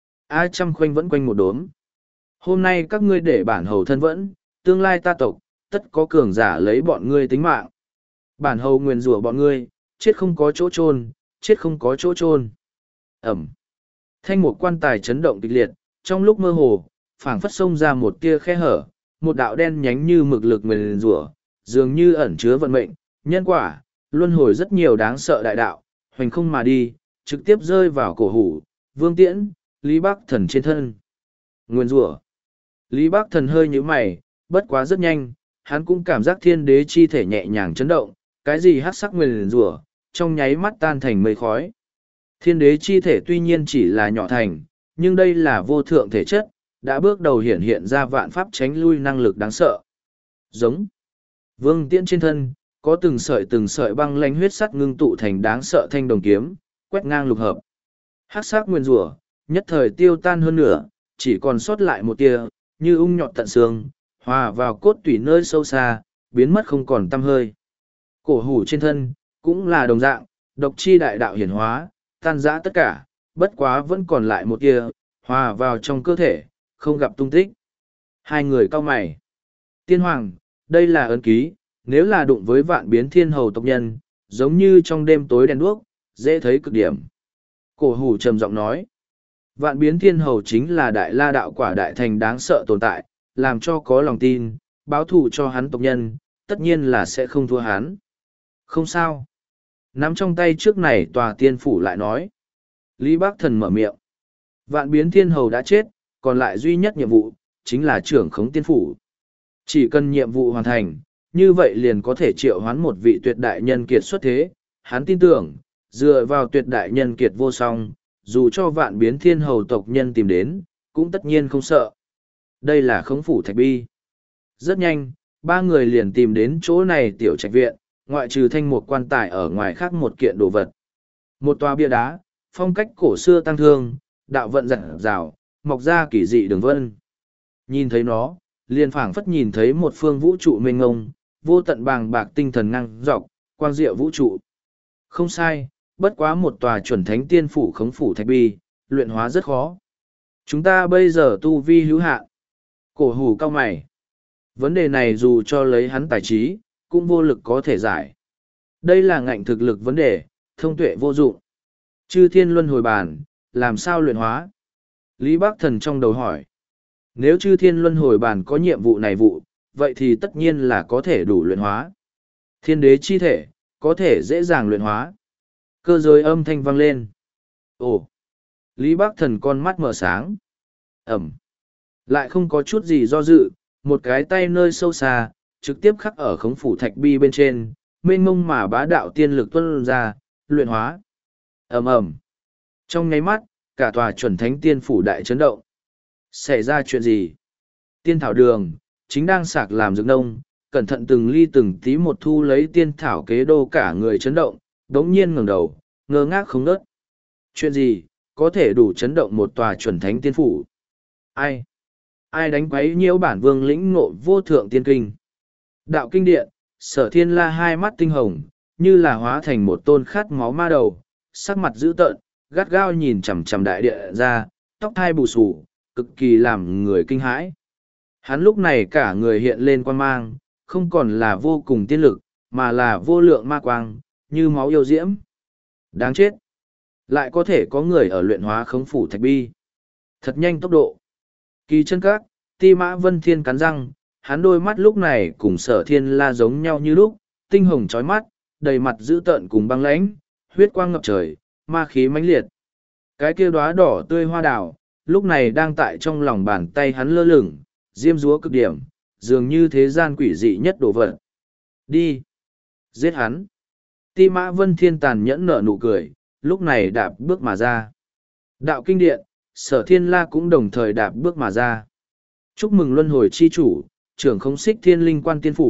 A trăm khoanh vẫn quanh một đốm. Hôm nay các ngươi để bản hầu thân vẫn, tương lai ta tộc, tất có cường giả lấy bọn ngươi tính mạng. Bản hầu nguyền rủa bọn ngươi, chết không có chỗ chôn, chết không có chỗ chôn. Ẩm. Thanh một quan tài chấn động kịch liệt, trong lúc mơ hồ, phảng phất xông ra một tia khe hở, một đạo đen nhánh như mực lực nguyền rủa, dường như ẩn chứa vận mệnh, nhân quả, luân hồi rất nhiều đáng sợ đại đạo, hoành không mà đi, trực tiếp rơi vào cổ hủ, Vương Tiễn, Lý Bắc Thần trên thân. Nguyên rủa. Lý Bắc Thần hơi nhíu mày, bất quá rất nhanh, hắn cũng cảm giác thiên đế chi thể nhẹ nhàng chấn động, cái gì hắc sắc nguyên rủa, trong nháy mắt tan thành mây khói. Thiên đế chi thể tuy nhiên chỉ là nhỏ thành, nhưng đây là vô thượng thể chất, đã bước đầu hiển hiện ra vạn pháp tránh lui năng lực đáng sợ. Giống. Vương Tiễn trên thân, có từng sợi từng sợi băng lanh huyết sắt ngưng tụ thành đáng sợ thanh đồng kiếm, quét ngang lục hợp. Hắc sắc nguyên rủa, nhất thời tiêu tan hơn nữa, chỉ còn sót lại một tia, như ung nhọt tận xương, hòa vào cốt tủy nơi sâu xa, biến mất không còn tăm hơi. Cổ hủ trên thân, cũng là đồng dạng, độc chi đại đạo hiển hóa, tan rã tất cả, bất quá vẫn còn lại một tia, hòa vào trong cơ thể, không gặp tung tích. Hai người cau mày. Tiên hoàng, đây là ấn ký, nếu là đụng với vạn biến thiên hầu tộc nhân, giống như trong đêm tối đèn đuốc, dễ thấy cực điểm. Cổ hủ trầm giọng nói, vạn biến thiên hầu chính là đại la đạo quả đại thành đáng sợ tồn tại, làm cho có lòng tin, báo thù cho hắn tộc nhân, tất nhiên là sẽ không thua hắn. Không sao. Nắm trong tay trước này tòa tiên phủ lại nói. Lý Bác Thần mở miệng. Vạn biến thiên hầu đã chết, còn lại duy nhất nhiệm vụ, chính là trưởng khống tiên phủ. Chỉ cần nhiệm vụ hoàn thành, như vậy liền có thể triệu hoán một vị tuyệt đại nhân kiệt xuất thế. Hắn tin tưởng, dựa vào tuyệt đại nhân kiệt vô song, dù cho vạn biến thiên hầu tộc nhân tìm đến, cũng tất nhiên không sợ. Đây là khống phủ thạch bi. Rất nhanh, ba người liền tìm đến chỗ này tiểu trạch viện, ngoại trừ thanh một quan tài ở ngoài khác một kiện đồ vật. Một tòa bia đá, phong cách cổ xưa tăng thương, đạo vận dặn rào, mọc ra kỳ dị đường vân. Nhìn thấy nó, liền phảng phất nhìn thấy một phương vũ trụ mênh ngông, vô tận bàng bạc tinh thần năng dọc, quang diệu vũ trụ. Không sai, bất quá một tòa chuẩn thánh tiên phủ khống phủ thạch bi, luyện hóa rất khó. Chúng ta bây giờ tu vi hữu hạn. Cổ hủ cao mày. Vấn đề này dù cho lấy hắn tài trí, cũng vô lực có thể giải. Đây là ngạnh thực lực vấn đề, thông tuệ vô dụng. Chư thiên luân hồi bàn, làm sao luyện hóa? Lý Bác Thần trong đầu hỏi. Nếu chư thiên luân hồi bàn có nhiệm vụ này vụ, vậy thì tất nhiên là có thể đủ luyện hóa. Thiên đế chi thể, có thể dễ dàng luyện hóa. Cơ giới âm thanh vang lên. Ồ! Lý Bác Thần con mắt mở sáng. Ẩm! Lại không có chút gì do dự, một cái tay nơi sâu xa, trực tiếp khắc ở khống phủ thạch bi bên trên, mênh mông mà bá đạo tiên lực tuân ra, luyện hóa. Ầm ầm. Trong nháy mắt, cả tòa chuẩn thánh tiên phủ đại chấn động. Xảy ra chuyện gì? Tiên thảo đường, chính đang sạc làm dược nông, cẩn thận từng ly từng tí một thu lấy tiên thảo kế đô cả người chấn động, đống nhiên ngẩng đầu, ngơ ngác không ngớt. Chuyện gì, có thể đủ chấn động một tòa chuẩn thánh tiên phủ? Ai? Ai đánh quấy nhiễu bản vương lĩnh ngộ vô thượng tiên kinh? Đạo kinh điện, Sở Thiên La hai mắt tinh hồng, như là hóa thành một tôn khát máu ma đầu, sắc mặt dữ tợn, gắt gao nhìn chằm chằm đại địa ra, tóc thai bù xù, cực kỳ làm người kinh hãi. Hắn lúc này cả người hiện lên quan mang, không còn là vô cùng tiên lực, mà là vô lượng ma quang, như máu yêu diễm. Đáng chết! Lại có thể có người ở luyện hóa khống phủ thạch bi. Thật nhanh tốc độ. Kỳ chân các, Ti Mã Vân Thiên cắn răng, hắn đôi mắt lúc này cùng Sở Thiên La giống nhau như lúc, tinh hồng chói mắt, đầy mặt dữ tợn cùng băng lãnh, huyết quang ngập trời, ma khí mãnh liệt. Cái kia đóa đỏ tươi hoa đào, lúc này đang tại trong lòng bàn tay hắn lơ lửng, diêm dúa cực điểm, dường như thế gian quỷ dị nhất đồ vật. Đi! Giết hắn! Ti Mã Vân Thiên tàn nhẫn nở nụ cười, lúc này đạp bước mà ra. Đạo kinh điện, Sở Thiên La cũng đồng thời đạp bước mà ra. Chúc mừng luân hồi chi chủ, trưởng không xích thiên linh quan tiên phủ,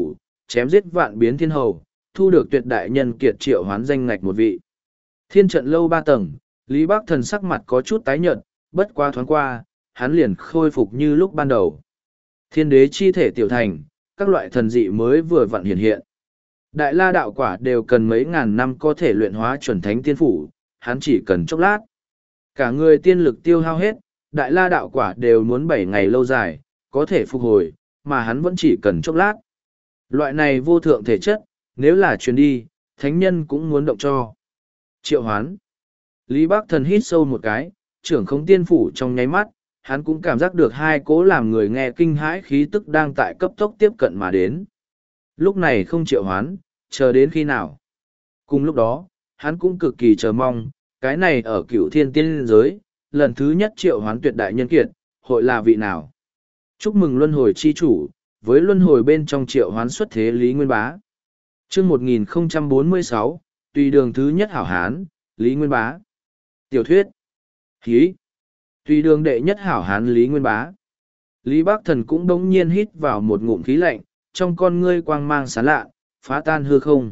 chém giết vạn biến thiên hầu, thu được tuyệt đại nhân kiệt triệu hoán danh ngạch một vị. Thiên trận lâu ba tầng, Lý Bắc Thần sắc mặt có chút tái nhợt, bất quá thoáng qua, hắn liền khôi phục như lúc ban đầu. Thiên đế chi thể tiểu thành, các loại thần dị mới vừa vặn hiện hiện. Đại la đạo quả đều cần mấy ngàn năm có thể luyện hóa chuẩn thánh tiên phủ, hắn chỉ cần chốc lát. Cả người tiên lực tiêu hao hết, đại la đạo quả đều muốn bảy ngày lâu dài, có thể phục hồi, mà hắn vẫn chỉ cần chốc lát. Loại này vô thượng thể chất, nếu là truyền đi, thánh nhân cũng muốn động cho. Triệu hoán. Lý Bắc Thần hít sâu một cái, trưởng không tiên phủ trong nháy mắt, hắn cũng cảm giác được hai cố làm người nghe kinh hãi khí tức đang tại cấp tốc tiếp cận mà đến. Lúc này không triệu hoán, chờ đến khi nào. Cùng lúc đó, hắn cũng cực kỳ chờ mong, cái này ở cựu thiên tiên giới, lần thứ nhất triệu hoán tuyệt đại nhân kiệt, hội là vị nào. Chúc mừng luân hồi chi chủ, với luân hồi bên trong triệu hoán xuất thế Lý Nguyên Bá. chương một nghìn không trăm bốn mươi sáu, tùy đường thứ nhất hảo hán, Lý Nguyên Bá. Tiểu thuyết. Hí. Tùy đường đệ nhất hảo hán Lý Nguyên Bá. Lý Bắc Thần cũng đống nhiên hít vào một ngụm khí lạnh, trong con ngươi quang mang sáng lạ, phá tan hư không.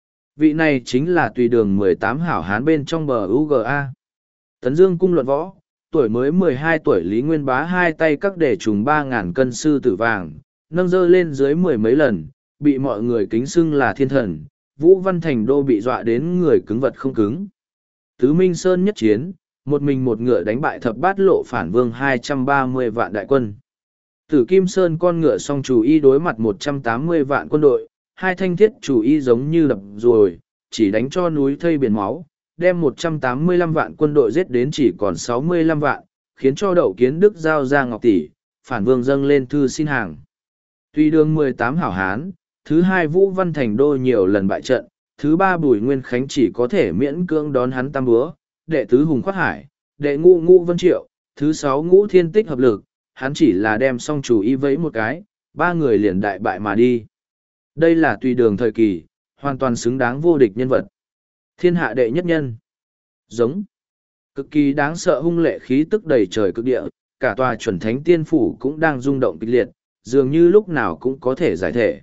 Vị này chính là tùy đường mười tám hảo hán bên trong bờ u giê a. Tấn Dương cung luận võ, tuổi mới mười hai tuổi Lý Nguyên Bá hai tay các để trùng ba ngàn cân sư tử vàng, nâng dơ lên dưới mười mấy lần, bị mọi người kính xưng là thiên thần, Vũ Văn Thành Đô bị dọa đến người cứng vật không cứng. Tứ Minh Sơn nhất chiến, một mình một ngựa đánh bại thập bát lộ phản vương hai trăm ba mươi vạn đại quân. Tử Kim Sơn con ngựa song chủ y đối mặt một trăm tám mươi vạn quân đội, hai thanh thiết chủ y giống như đập rồi, chỉ đánh cho núi thây biển máu, đem một trăm tám mươi lăm vạn quân đội giết đến chỉ còn sáu mươi lăm vạn, khiến cho Đậu Kiến Đức giao ra ngọc tỷ, phản vương dâng lên thư xin hàng. Tuy đường mười tám hảo hán, thứ hai Vũ Văn Thành Đô nhiều lần bại trận, thứ ba Bùi Nguyên Khánh chỉ có thể miễn cưỡng đón hắn tam búa, đệ tứ Hùng Khoát Hải, đệ ngũ Ngũ Vân Triệu, thứ sáu Ngũ Thiên Tích hợp lực, hắn chỉ là đem xong chủ y vẫy một cái, ba người liền đại bại mà đi. Đây là tùy đường thời kỳ, hoàn toàn xứng đáng vô địch nhân vật. Thiên hạ đệ nhất nhân. Giống. Cực kỳ đáng sợ hung lệ khí tức đầy trời cực địa, cả tòa chuẩn thánh tiên phủ cũng đang rung động kịch liệt, dường như lúc nào cũng có thể giải thể.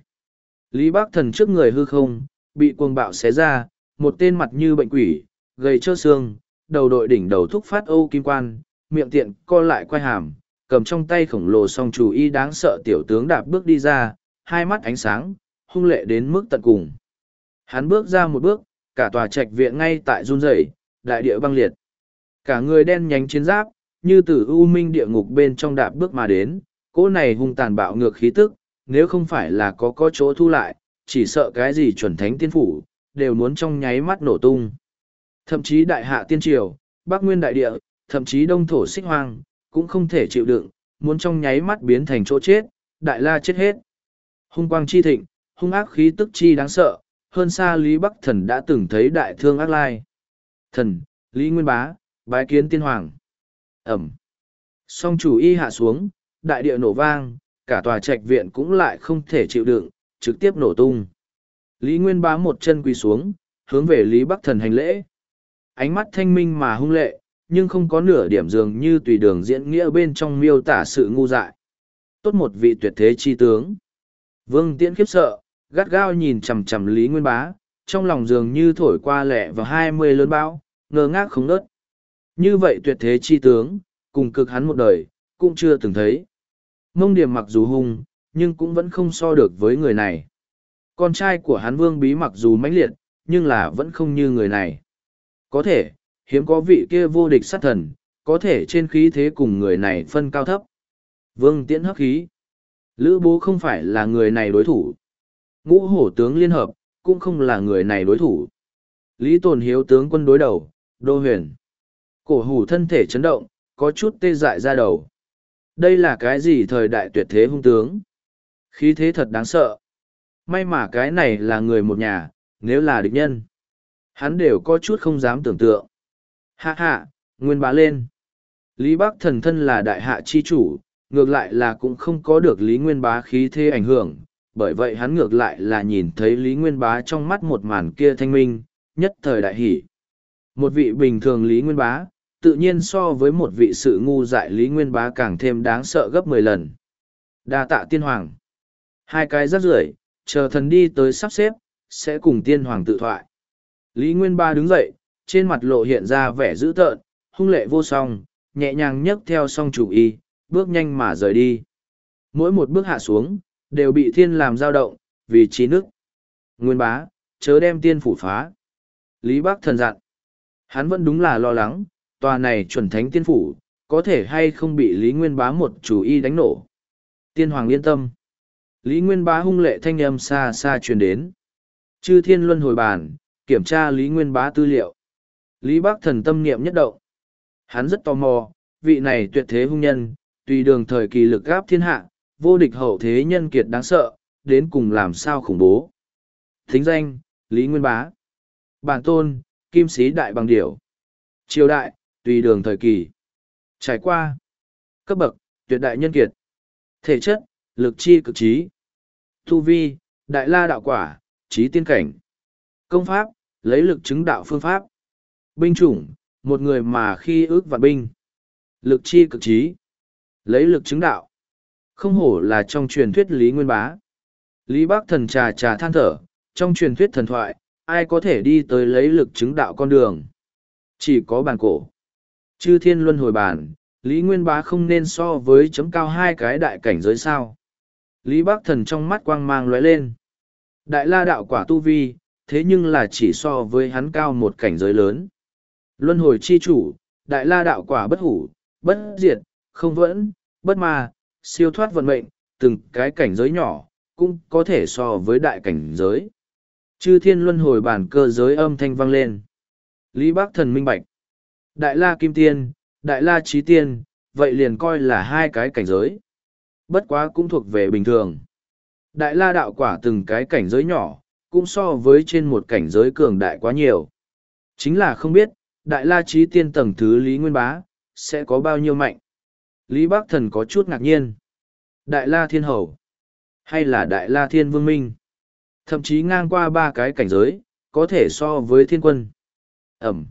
Lý Bắc Thần trước người hư không, bị cuồng bạo xé ra, một tên mặt như bệnh quỷ, gầy trơ xương, đầu đội đỉnh đầu thúc phát ô kim quan, miệng tiện co lại quay hàm, cầm trong tay khổng lồ song chủ y đáng sợ tiểu tướng đạp bước đi ra, hai mắt ánh sáng, hung lệ đến mức tận cùng. Hắn bước ra một bước, cả tòa trạch viện ngay tại run rẩy, đại địa băng liệt. Cả người đen nhánh chiến giáp, như từ u minh địa ngục bên trong đạp bước mà đến, cỗ này hung tàn bạo ngược khí tức, nếu không phải là có có chỗ thu lại, chỉ sợ cái gì chuẩn thánh tiên phủ, đều muốn trong nháy mắt nổ tung. Thậm chí đại hạ tiên triều, bắc nguyên đại địa, thậm chí đông thổ xích hoang, cũng không thể chịu đựng, muốn trong nháy mắt biến thành chỗ chết, đại la chết hết. Hung quang chi thịnh, hung ác khí tức chi đáng sợ, hơn xa Lý Bắc Thần đã từng thấy đại thương ác lai. Thần, Lý Nguyên Bá, bái kiến tiên hoàng. Ẩm. Song chủ y hạ xuống, đại địa nổ vang, cả tòa trạch viện cũng lại không thể chịu đựng, trực tiếp nổ tung. Lý Nguyên Bá một chân quỳ xuống, hướng về Lý Bắc Thần hành lễ. Ánh mắt thanh minh mà hung lệ, nhưng không có nửa điểm dường như tùy đường diễn nghĩa bên trong miêu tả sự ngu dại. Tốt một vị tuyệt thế chi tướng. Vương Tiễn khiếp sợ, gắt gao nhìn chằm chằm Lý Nguyên Bá, trong lòng dường như thổi qua lẹ vào hai mươi lớn bão, ngơ ngác không nớt. Như vậy tuyệt thế chi tướng, cùng cực hắn một đời, cũng chưa từng thấy. Mông Điểm mặc dù hung, nhưng cũng vẫn không so được với người này. Con trai của hắn Vương Bí mặc dù mãnh liệt, nhưng là vẫn không như người này. Có thể, hiếm có vị kia vô địch sát thần, có thể trên khí thế cùng người này phân cao thấp. Vương Tiễn hấp khí. Lữ Bố không phải là người này đối thủ. Ngũ hổ tướng liên hợp, cũng không là người này đối thủ. Lý Tồn Hiếu tướng quân đối đầu, Đô Huyền. Cổ hủ thân thể chấn động, có chút tê dại ra đầu. Đây là cái gì thời đại tuyệt thế hung tướng? Khí thế thật đáng sợ. May mà cái này là người một nhà, nếu là địch nhân. Hắn đều có chút không dám tưởng tượng. Hạ hạ, Nguyên Bá lên. Lý Bắc Thần thân là đại hạ chi chủ, ngược lại là cũng không có được Lý Nguyên Bá khí thế ảnh hưởng, bởi vậy hắn ngược lại là nhìn thấy Lý Nguyên Bá trong mắt một màn kia thanh minh, nhất thời đại hỷ. Một vị bình thường Lý Nguyên Bá, tự nhiên so với một vị sự ngu dại Lý Nguyên Bá càng thêm đáng sợ gấp mười lần. Đa tạ tiên hoàng. Hai cái rắc rưởi, chờ thần đi tới sắp xếp, sẽ cùng tiên hoàng tự thoại. Lý Nguyên Ba đứng dậy, trên mặt lộ hiện ra vẻ dữ tợn, hung lệ vô song, nhẹ nhàng nhấc theo song chủ y, bước nhanh mà rời đi. Mỗi một bước hạ xuống, đều bị thiên làm dao động, vì trí nước. Nguyên Bá, chớ đem tiên phủ phá. Lý Bắc Thần dặn. Hắn vẫn đúng là lo lắng, tòa này chuẩn thánh tiên phủ, có thể hay không bị Lý Nguyên Bá một chủ y đánh nổ. Tiên hoàng yên tâm. Lý Nguyên Bá hung lệ thanh âm xa xa truyền đến. Chư thiên luân hồi bàn, kiểm tra Lý Nguyên Bá tư liệu. Lý Bắc Thần tâm niệm nhất động. Hắn rất tò mò, vị này tuyệt thế hung nhân, tùy đường thời kỳ lực gáp thiên hạ, vô địch hậu thế nhân kiệt đáng sợ, đến cùng làm sao khủng bố. Thính danh, Lý Nguyên Bá. Bản tôn, Kim Sĩ Đại Bằng Điểu. Triều đại, tùy đường thời kỳ. Trải qua. Cấp bậc, tuyệt đại nhân kiệt. Thể chất, lực chi cực trí. Tu vi, đại la đạo quả, trí tiên cảnh. Công pháp, lấy lực chứng đạo phương pháp. Binh chủng, một người mà khi ước vạn binh. Lực chi cực trí. Lấy lực chứng đạo. Không hổ là trong truyền thuyết Lý Nguyên Bá. Lý Bắc Thần trà trà than thở, trong truyền thuyết thần thoại, ai có thể đi tới lấy lực chứng đạo con đường. Chỉ có bàn cổ. Chư thiên luân hồi bàn, Lý Nguyên Bá không nên so với chấm cao hai cái đại cảnh giới sao. Lý Bắc Thần trong mắt quang mang lóe lên. Đại la đạo quả tu vi, thế nhưng là chỉ so với hắn cao một cảnh giới lớn. Luân hồi chi chủ, đại la đạo quả bất hủ, bất diệt, không vẫn, bất ma, siêu thoát vận mệnh, từng cái cảnh giới nhỏ, cũng có thể so với đại cảnh giới. Chư thiên luân hồi bản cơ giới âm thanh vang lên. Lý Bắc Thần minh bạch. Đại la kim tiên, đại la trí tiên, vậy liền coi là hai cái cảnh giới. Bất quá cũng thuộc về bình thường. Đại la đạo quả từng cái cảnh giới nhỏ, cũng so với trên một cảnh giới cường đại quá nhiều. Chính là không biết, đại la trí tiên tầng thứ Lý Nguyên Bá, sẽ có bao nhiêu mạnh. Lý Bắc Thần có chút ngạc nhiên. Đại la thiên hầu, hay là đại la thiên vương minh, thậm chí ngang qua ba cái cảnh giới, có thể so với thiên quân. Ẩm.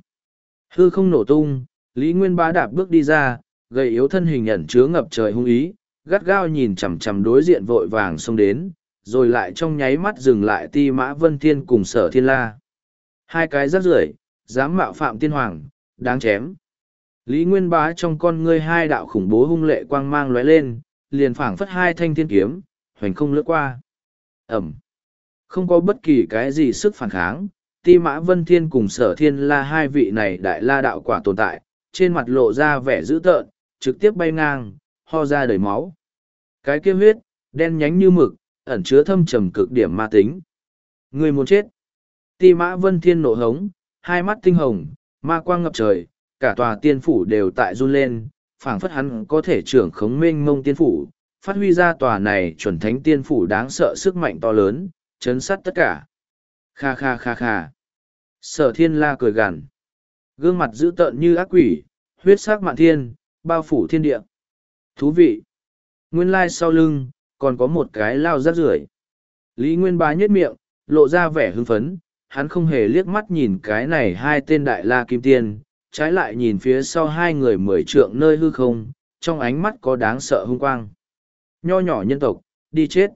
Hư không nổ tung, Lý Nguyên Bá đạp bước đi ra, gầy yếu thân hình ẩn chứa ngập trời hung ý, gắt gao nhìn chằm chằm đối diện vội vàng xông đến, rồi lại trong nháy mắt dừng lại Ti Mã Vân Thiên cùng Sở Thiên La. Hai cái rác rưởi, dám mạo phạm tiên hoàng, đáng chém. Lý Nguyên Bá trong con ngươi hai đạo khủng bố hung lệ quang mang lóe lên, liền phảng phất hai thanh thiên kiếm, hoành không lướt qua. Ẩm. Không có bất kỳ cái gì sức phản kháng, Ti Mã Vân Thiên cùng Sở Thiên La hai vị này đại la đạo quả tồn tại, trên mặt lộ ra vẻ dữ tợn, trực tiếp bay ngang, ho ra đầy máu. Cái kia huyết, đen nhánh như mực, ẩn chứa thâm trầm cực điểm ma tính. Người muốn chết. Ti Mã Vân Thiên nộ hống, hai mắt tinh hồng, ma quang ngập trời, cả tòa tiên phủ đều tại run lên, phảng phất hắn có thể trưởng khống mênh mông tiên phủ, phát huy ra tòa này chuẩn thánh tiên phủ đáng sợ sức mạnh to lớn, chấn sát tất cả. Kha kha kha kha. Sở Thiên La cười gằn. Gương mặt dữ tợn như ác quỷ, huyết sắc mạn thiên, bao phủ thiên địa. Thú vị. Nguyên lai sau lưng, còn có một cái lao rác rưởi. Lý Nguyên Bá nhếch miệng, lộ ra vẻ hưng phấn, hắn không hề liếc mắt nhìn cái này hai tên đại la kim tiên, trái lại nhìn phía sau hai người mười trượng nơi hư không, trong ánh mắt có đáng sợ hung quang. Nho nhỏ nhân tộc, đi chết.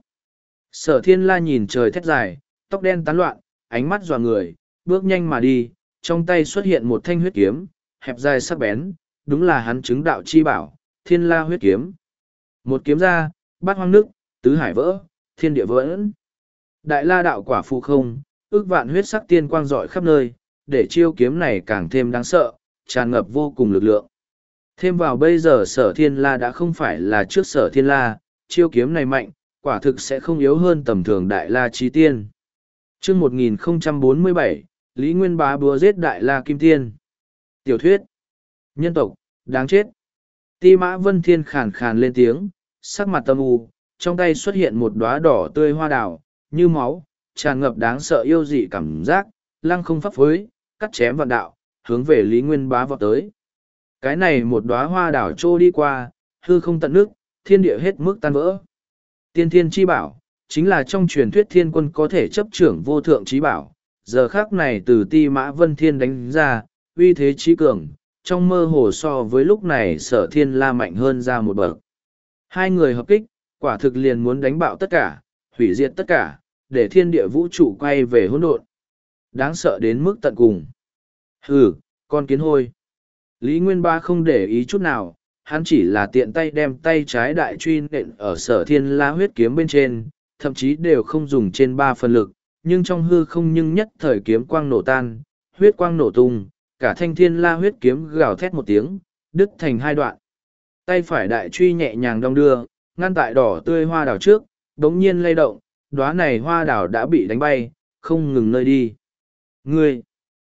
Sở Thiên La nhìn trời thét dài, tóc đen tán loạn, ánh mắt dọa người, bước nhanh mà đi, trong tay xuất hiện một thanh huyết kiếm, hẹp dài sắc bén, đúng là hắn chứng đạo chi bảo, Thiên La huyết kiếm. Một kiếm ra, bát hoang nước, tứ hải vỡ, thiên địa vỡ. Đại la đạo quả phụ không, ước vạn huyết sắc tiên quang rọi khắp nơi, để chiêu kiếm này càng thêm đáng sợ, tràn ngập vô cùng lực lượng. Thêm vào bây giờ Sở Thiên La đã không phải là trước Sở Thiên La, chiêu kiếm này mạnh, quả thực sẽ không yếu hơn tầm thường đại la trí tiên. Chương một nghìn không trăm bốn mươi bảy, Lý Nguyên Bá búa giết đại la kim tiên. Tiểu thuyết. Nhân tộc, đáng chết. Ti Mã Vân Thiên khàn khàn lên tiếng, sắc mặt tâm u, trong tay xuất hiện một đóa đỏ tươi hoa đào, như máu, tràn ngập đáng sợ yêu dị cảm giác, lăng không pháp phối, cắt chém vạn đạo, hướng về Lý Nguyên Bá vọt tới. Cái này một đóa hoa đào trô đi qua, hư không tận nước, thiên địa hết mức tan vỡ. Tiên thiên chi bảo, chính là trong truyền thuyết thiên quân có thể chấp trưởng vô thượng trí bảo, giờ khác này từ Ti Mã Vân Thiên đánh ra, uy thế trí cường, trong mơ hồ so với lúc này Sở Thiên La mạnh hơn ra một bậc. Hai người hợp kích, quả thực liền muốn đánh bạo tất cả, hủy diệt tất cả, để thiên địa vũ trụ quay về hỗn độn. Đáng sợ đến mức tận cùng. Hừ, con kiến hôi. Lý Nguyên Ba không để ý chút nào, hắn chỉ là tiện tay đem tay trái đại truy nện ở Sở Thiên La huyết kiếm bên trên, thậm chí đều không dùng trên ba phần lực, nhưng trong hư không nhưng nhất thời kiếm quang nổ tan, huyết quang nổ tung, cả thanh Thiên La huyết kiếm gào thét một tiếng, đứt thành hai đoạn. Tay phải đại truy nhẹ nhàng đong đưa, ngăn tại đỏ tươi hoa đào trước, đống nhiên lay động, đóa này hoa đào đã bị đánh bay, không ngừng nơi đi. Ngươi!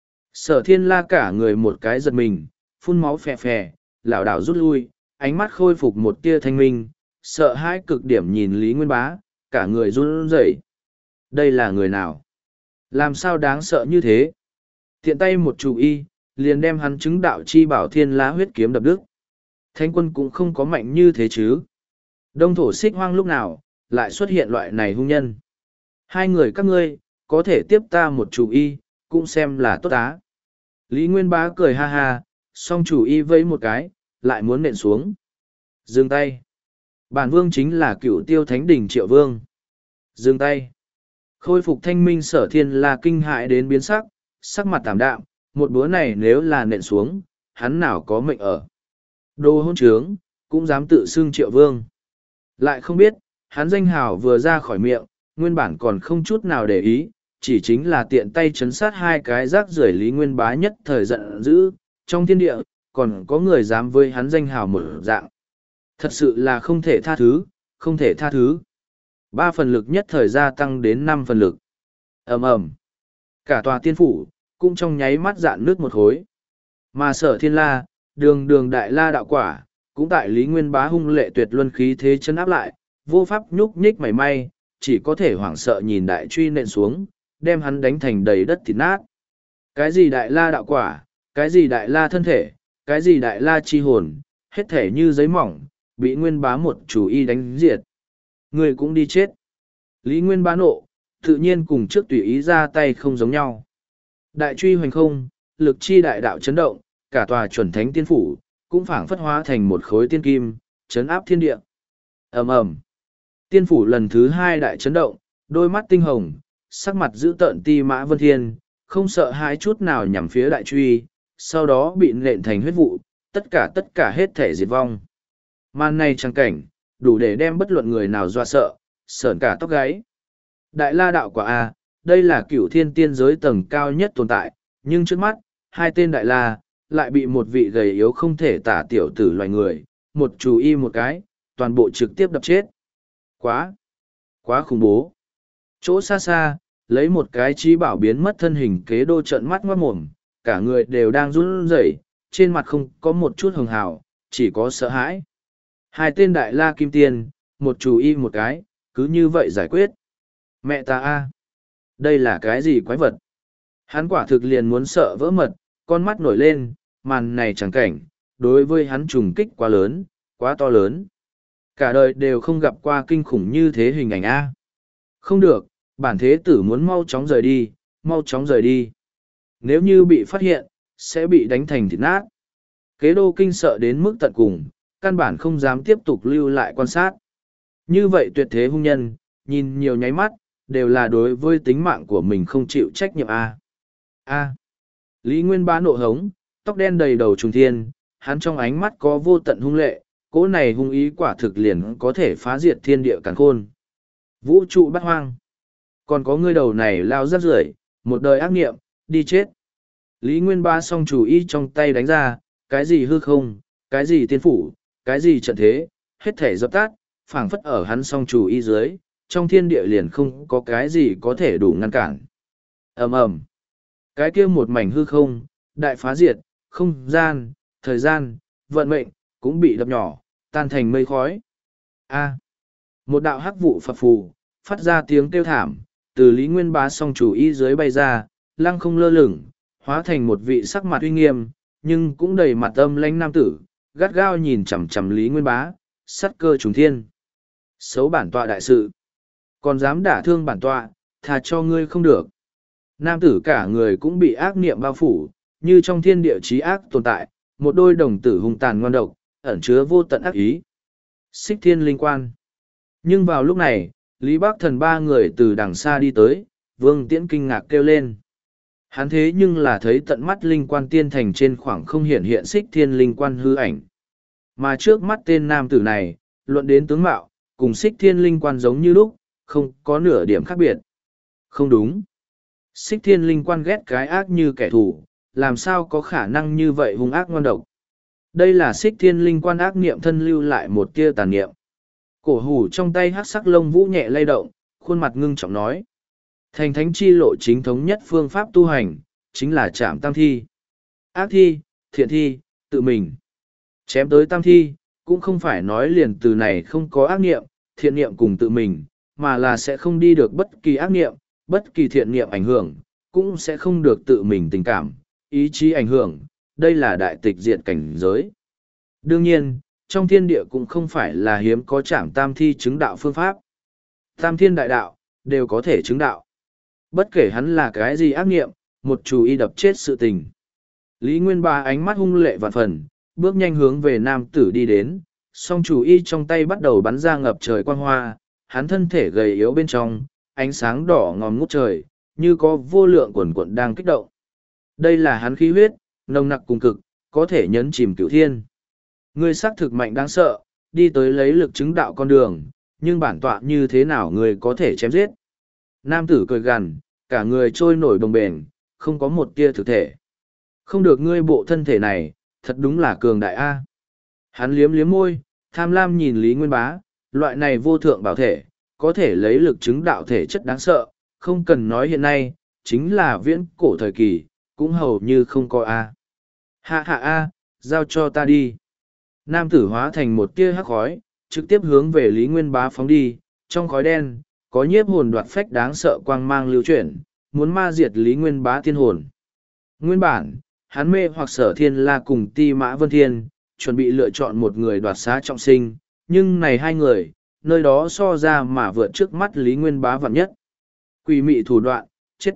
Sở Thiên La cả người một cái giật mình, phun máu phè phè, lảo đảo rút lui, ánh mắt khôi phục một tia thanh minh, sợ hãi cực điểm nhìn Lý Nguyên Bá, cả người run rẩy. Đây là người nào? Làm sao đáng sợ như thế? Tiện tay một chủ y, liền đem hắn chứng đạo chi bảo Thiên La huyết kiếm đập đứt. Thánh quân cũng không có mạnh như thế chứ. Đông thổ xích hoang lúc nào, lại xuất hiện loại này hung nhân. Hai người các ngươi, có thể tiếp ta một chủ y, cũng xem là tốt á. Lý Nguyên Bá cười ha ha, song chủ y vẫy một cái, lại muốn nện xuống. Dừng tay. Bản vương chính là cựu tiêu thánh đỉnh Triệu Vương. Dừng tay. Khôi phục thanh minh Sở Thiên La kinh hại đến biến sắc, sắc mặt tảm đạm, một búa này nếu là nện xuống, hắn nào có mệnh ở. Đồ hôn trướng, cũng dám tự xưng Triệu Vương. Lại không biết, hắn danh hào vừa ra khỏi miệng, nguyên bản còn không chút nào để ý, chỉ chính là tiện tay chấn sát hai cái rác rưởi Lý Nguyên Bá nhất thời giận dữ, trong thiên địa, còn có người dám với hắn danh hào mở dạng. Thật sự là không thể tha thứ, không thể tha thứ. Ba phần lực nhất thời gia tăng đến năm phần lực. ầm ầm, cả tòa tiên phủ, cũng trong nháy mắt dạn nước một khối. Mà Sở Thiên La, đường đường đại la đạo quả, cũng tại Lý Nguyên Bá hung lệ tuyệt luân khí thế chân áp lại, vô pháp nhúc nhích mảy may, chỉ có thể hoảng sợ nhìn đại truy nện xuống, đem hắn đánh thành đầy đất thịt nát. Cái gì đại la đạo quả, cái gì đại la thân thể, cái gì đại la chi hồn, hết thể như giấy mỏng, bị Nguyên Bá một chủ y đánh diệt. Người cũng đi chết. Lý Nguyên Bá nộ, tự nhiên cùng trước tùy ý ra tay không giống nhau. Đại truy hoành không, lực chi đại đạo chấn động, cả tòa chuẩn thánh tiên phủ, cũng phảng phất hóa thành một khối tiên kim, chấn áp thiên địa. ầm ầm, tiên phủ lần thứ hai đại chấn động, đôi mắt tinh hồng, sắc mặt giữ tợn ti mã vân thiên, không sợ hãi chút nào nhằm phía đại truy, sau đó bị nện thành huyết vụ, tất cả tất cả hết thể diệt vong. Màn này trang cảnh, đủ để đem bất luận người nào dọa sợ, sởn cả tóc gáy. Đại la đạo quả A, đây là cửu thiên tiên giới tầng cao nhất tồn tại, nhưng trước mắt, hai tên đại la, lại bị một vị gầy yếu không thể tả tiểu tử loài người, một chú y một cái, toàn bộ trực tiếp đập chết. Quá, quá khủng bố. Chỗ xa xa, lấy một cái trí bảo biến mất thân hình kế đô trận mắt ngoát mồm, cả người đều đang run rẩy, trên mặt không có một chút hường hào, chỉ có sợ hãi. Hai tên đại la kim tiên, một chú y một cái, cứ như vậy giải quyết. Mẹ ta a, đây là cái gì quái vật? Hắn quả thực liền muốn sợ vỡ mật, con mắt nổi lên, màn này chẳng cảnh, đối với hắn trùng kích quá lớn, quá to lớn. Cả đời đều không gặp qua kinh khủng như thế hình ảnh A. Không được, bản thế tử muốn mau chóng rời đi, mau chóng rời đi. Nếu như bị phát hiện, sẽ bị đánh thành thịt nát. Kế đô kinh sợ đến mức tận cùng, căn bản không dám tiếp tục lưu lại quan sát. Như vậy tuyệt thế hung nhân, nhìn nhiều nháy mắt, đều là đối với tính mạng của mình không chịu trách nhiệm A. A. Lý Nguyên Bá nộ hống, tóc đen đầy đầu trùng thiên, hắn trong ánh mắt có vô tận hung lệ, cỗ này hung ý quả thực liền có thể phá diệt thiên địa càn khôn. Vũ trụ bát hoang. Còn có ngươi đầu này lao rắc rưởi, một đời ác nghiệm, đi chết. Lý Nguyên Bá song chủ ý trong tay đánh ra, cái gì hư không, cái gì tiên phủ, cái gì trận thế, hết thể dập tắt, phảng phất ở hắn song chủ ý dưới, trong thiên địa liền không có cái gì có thể đủ ngăn cản. ầm ầm, cái kia một mảnh hư không, đại phá diệt, không gian, thời gian, vận mệnh, cũng bị đập nhỏ, tan thành mây khói. A. Một đạo hắc vụ phập phù, phát ra tiếng kêu thảm, từ Lý Nguyên Bá song chủ y dưới bay ra, lăng không lơ lửng, hóa thành một vị sắc mặt uy nghiêm, nhưng cũng đầy mặt âm lãnh nam tử, gắt gao nhìn chằm chằm Lý Nguyên Bá, sắt cơ trùng thiên. Xấu bản tọa đại sự. Còn dám đả thương bản tọa, thà cho ngươi không được. Nam tử cả người cũng bị ác niệm bao phủ, như trong thiên địa trí ác tồn tại, một đôi đồng tử hung tàn ngoan độc, ẩn chứa vô tận ác ý. Xích thiên linh quan. Nhưng vào lúc này, Lý Bắc Thần ba người từ đằng xa đi tới, Vương Tiễn kinh ngạc kêu lên. Hắn thế nhưng là thấy tận mắt linh quan tiên thành trên khoảng không hiện hiện xích thiên linh quan hư ảnh. Mà trước mắt tên nam tử này, luận đến tướng mạo, cùng xích thiên linh quan giống như lúc, không có nửa điểm khác biệt. Không đúng. Xích thiên linh quan ghét cái ác như kẻ thù, làm sao có khả năng như vậy hung ác ngon độc. Đây là xích thiên linh quan ác niệm thân lưu lại một tia tàn niệm. Cổ hủ trong tay hát sắc lông vũ nhẹ lay động, khuôn mặt ngưng trọng nói. Thành thánh chi lộ chính thống nhất phương pháp tu hành, chính là chạm tam thi. Ác thi, thiện thi, tự mình. Chém tới tam thi, cũng không phải nói liền từ này không có ác niệm, thiện niệm cùng tự mình, mà là sẽ không đi được bất kỳ ác niệm, bất kỳ thiện niệm ảnh hưởng, cũng sẽ không được tự mình tình cảm, ý chí ảnh hưởng. Đây là đại tịch diệt cảnh giới. Đương nhiên, trong thiên địa cũng không phải là hiếm có chạm tam thi chứng đạo phương pháp. Tam thiên đại đạo, đều có thể chứng đạo. Bất kể hắn là cái gì ác nghiệm, một chủ y đập chết sự tình. Lý Nguyên Ba ánh mắt hung lệ vạn phần, bước nhanh hướng về nam tử đi đến, song chủ y trong tay bắt đầu bắn ra ngập trời quang hoa, hắn thân thể gầy yếu bên trong, ánh sáng đỏ ngòm ngút trời, như có vô lượng quần quận đang kích động. Đây là hắn khí huyết, nồng nặc cùng cực, có thể nhấn chìm cửu thiên. Ngươi xác thực mạnh đáng sợ, đi tới lấy lực chứng đạo con đường, nhưng bản tọa như thế nào ngươi có thể chém giết. Nam tử cười gằn, cả người trôi nổi đồng bền, không có một tia thực thể. Không được ngươi bộ thân thể này, thật đúng là cường đại A. Hắn liếm liếm môi, tham lam nhìn Lý Nguyên Bá, loại này vô thượng bảo thể, có thể lấy lực chứng đạo thể chất đáng sợ, không cần nói hiện nay, chính là viễn cổ thời kỳ, cũng hầu như không có A. Hạ hạ A, giao cho ta đi. Nam tử hóa thành một tia hắc khói, trực tiếp hướng về Lý Nguyên Bá phóng đi, trong khói đen, có nhiếp hồn đoạt phách đáng sợ quang mang lưu chuyển, muốn ma diệt Lý Nguyên Bá tiên hồn. Nguyên bản, hắn mê hoặc Sở Thiên La cùng Ti Mã Vân Thiên, chuẩn bị lựa chọn một người đoạt xá trọng sinh, nhưng này hai người, nơi đó so ra mà vượt trước mắt Lý Nguyên Bá vạn nhất. Quỷ mị thủ đoạn, chết.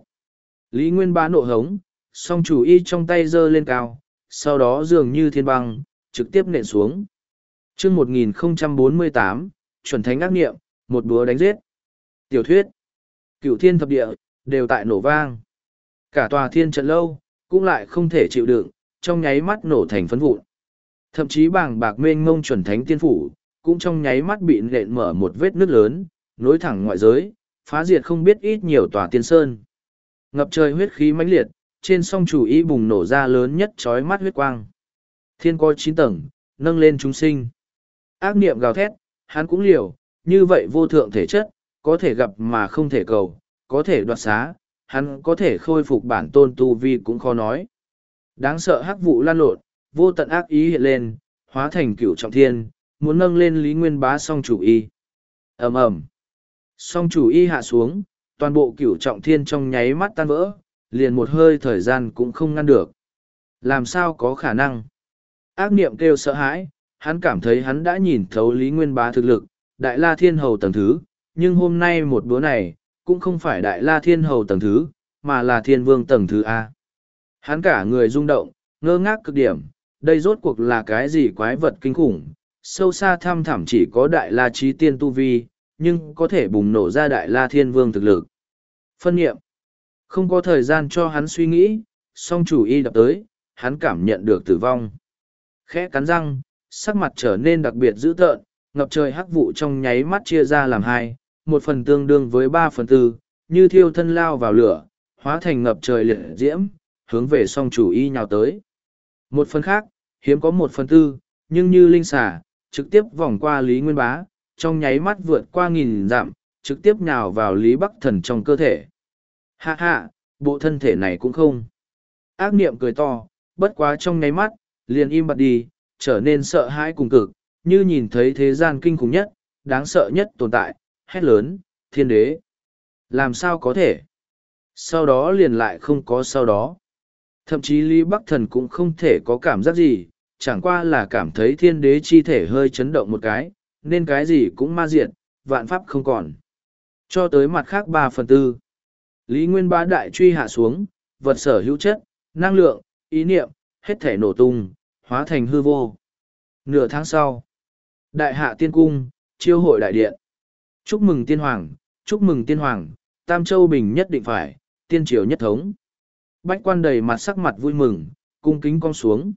Lý Nguyên Bá nộ hống, song chủ y trong tay giơ lên cao, sau đó dường như thiên băng, trực tiếp nện xuống. Chương một nghìn không trăm bốn mươi tám, chuẩn thánh ác niệm, một búa đánh giết. Tiểu thuyết, cửu thiên thập địa, đều tại nổ vang. Cả tòa thiên trận lâu, cũng lại không thể chịu đựng, trong nháy mắt nổ thành phấn vụn. Thậm chí bảng bạc mênh ngông chuẩn thánh tiên phủ, cũng trong nháy mắt bị nện mở một vết nứt lớn, nối thẳng ngoại giới, phá diệt không biết ít nhiều tòa tiên sơn. Ngập trời huyết khí mãnh liệt, trên song chủ y bùng nổ ra lớn nhất chói mắt huyết quang. Thiên có chín tầng, nâng lên chúng sinh. Ác niệm gào thét, hắn cũng liều, như vậy vô thượng thể chất, có thể gặp mà không thể cầu, có thể đoạt xá, hắn có thể khôi phục bản tôn tu vi cũng khó nói. Đáng sợ hắc vụ lan lộn, vô tận ác ý hiện lên, hóa thành cửu trọng thiên, muốn nâng lên Lý Nguyên Bá song chủ y. ầm ầm, song chủ y hạ xuống, toàn bộ cửu trọng thiên trong nháy mắt tan vỡ, liền một hơi thời gian cũng không ngăn được. Làm sao có khả năng? Ác niệm kêu sợ hãi, hắn cảm thấy hắn đã nhìn thấu Lý Nguyên Bá thực lực, Đại La Thiên Hầu tầng thứ, nhưng hôm nay một búa này, cũng không phải Đại La Thiên Hầu tầng thứ, mà là Thiên Vương tầng thứ A. Hắn cả người rung động, ngơ ngác cực điểm, đây rốt cuộc là cái gì quái vật kinh khủng, sâu xa thăm thẳm chỉ có Đại La Chí Tiên Tu Vi, nhưng có thể bùng nổ ra Đại La Thiên Vương thực lực. Phân nghiệm, không có thời gian cho hắn suy nghĩ, song chủ y đập tới, hắn cảm nhận được tử vong. Khẽ cắn răng, sắc mặt trở nên đặc biệt dữ tợn, ngập trời hắc vụ trong nháy mắt chia ra làm hai, một phần tương đương với ba phần tư, như thiêu thân lao vào lửa, hóa thành ngập trời liệt diễm, hướng về song chủ y nhào tới. Một phần khác, hiếm có một phần tư, nhưng như linh xà, trực tiếp vòng qua Lý Nguyên Bá, trong nháy mắt vượt qua nghìn dặm, trực tiếp nhào vào Lý Bắc Thần trong cơ thể. Hạ hạ, bộ thân thể này cũng không. Ác niệm cười to, bất quá trong nháy mắt, liền im bặt đi, trở nên sợ hãi cùng cực, như nhìn thấy thế gian kinh khủng nhất, đáng sợ nhất tồn tại, hét lớn, thiên đế. Làm sao có thể? Sau đó liền lại không có sau đó. Thậm chí Lý Bắc Thần cũng không thể có cảm giác gì, chẳng qua là cảm thấy thiên đế chi thể hơi chấn động một cái, nên cái gì cũng ma diệt, vạn pháp không còn. Cho tới mặt khác ba phần tư. Lý Nguyên Bá đại truy hạ xuống, vật sở hữu chất, năng lượng, ý niệm, hết thể nổ tung, hóa thành hư vô. Nửa tháng sau, đại hạ tiên cung, chiêu hội đại điện. Chúc mừng tiên hoàng, chúc mừng tiên hoàng, Tam Châu Bình nhất định phải, tiên triều nhất thống. Bách quan đầy mặt sắc mặt vui mừng, cung kính cong xuống.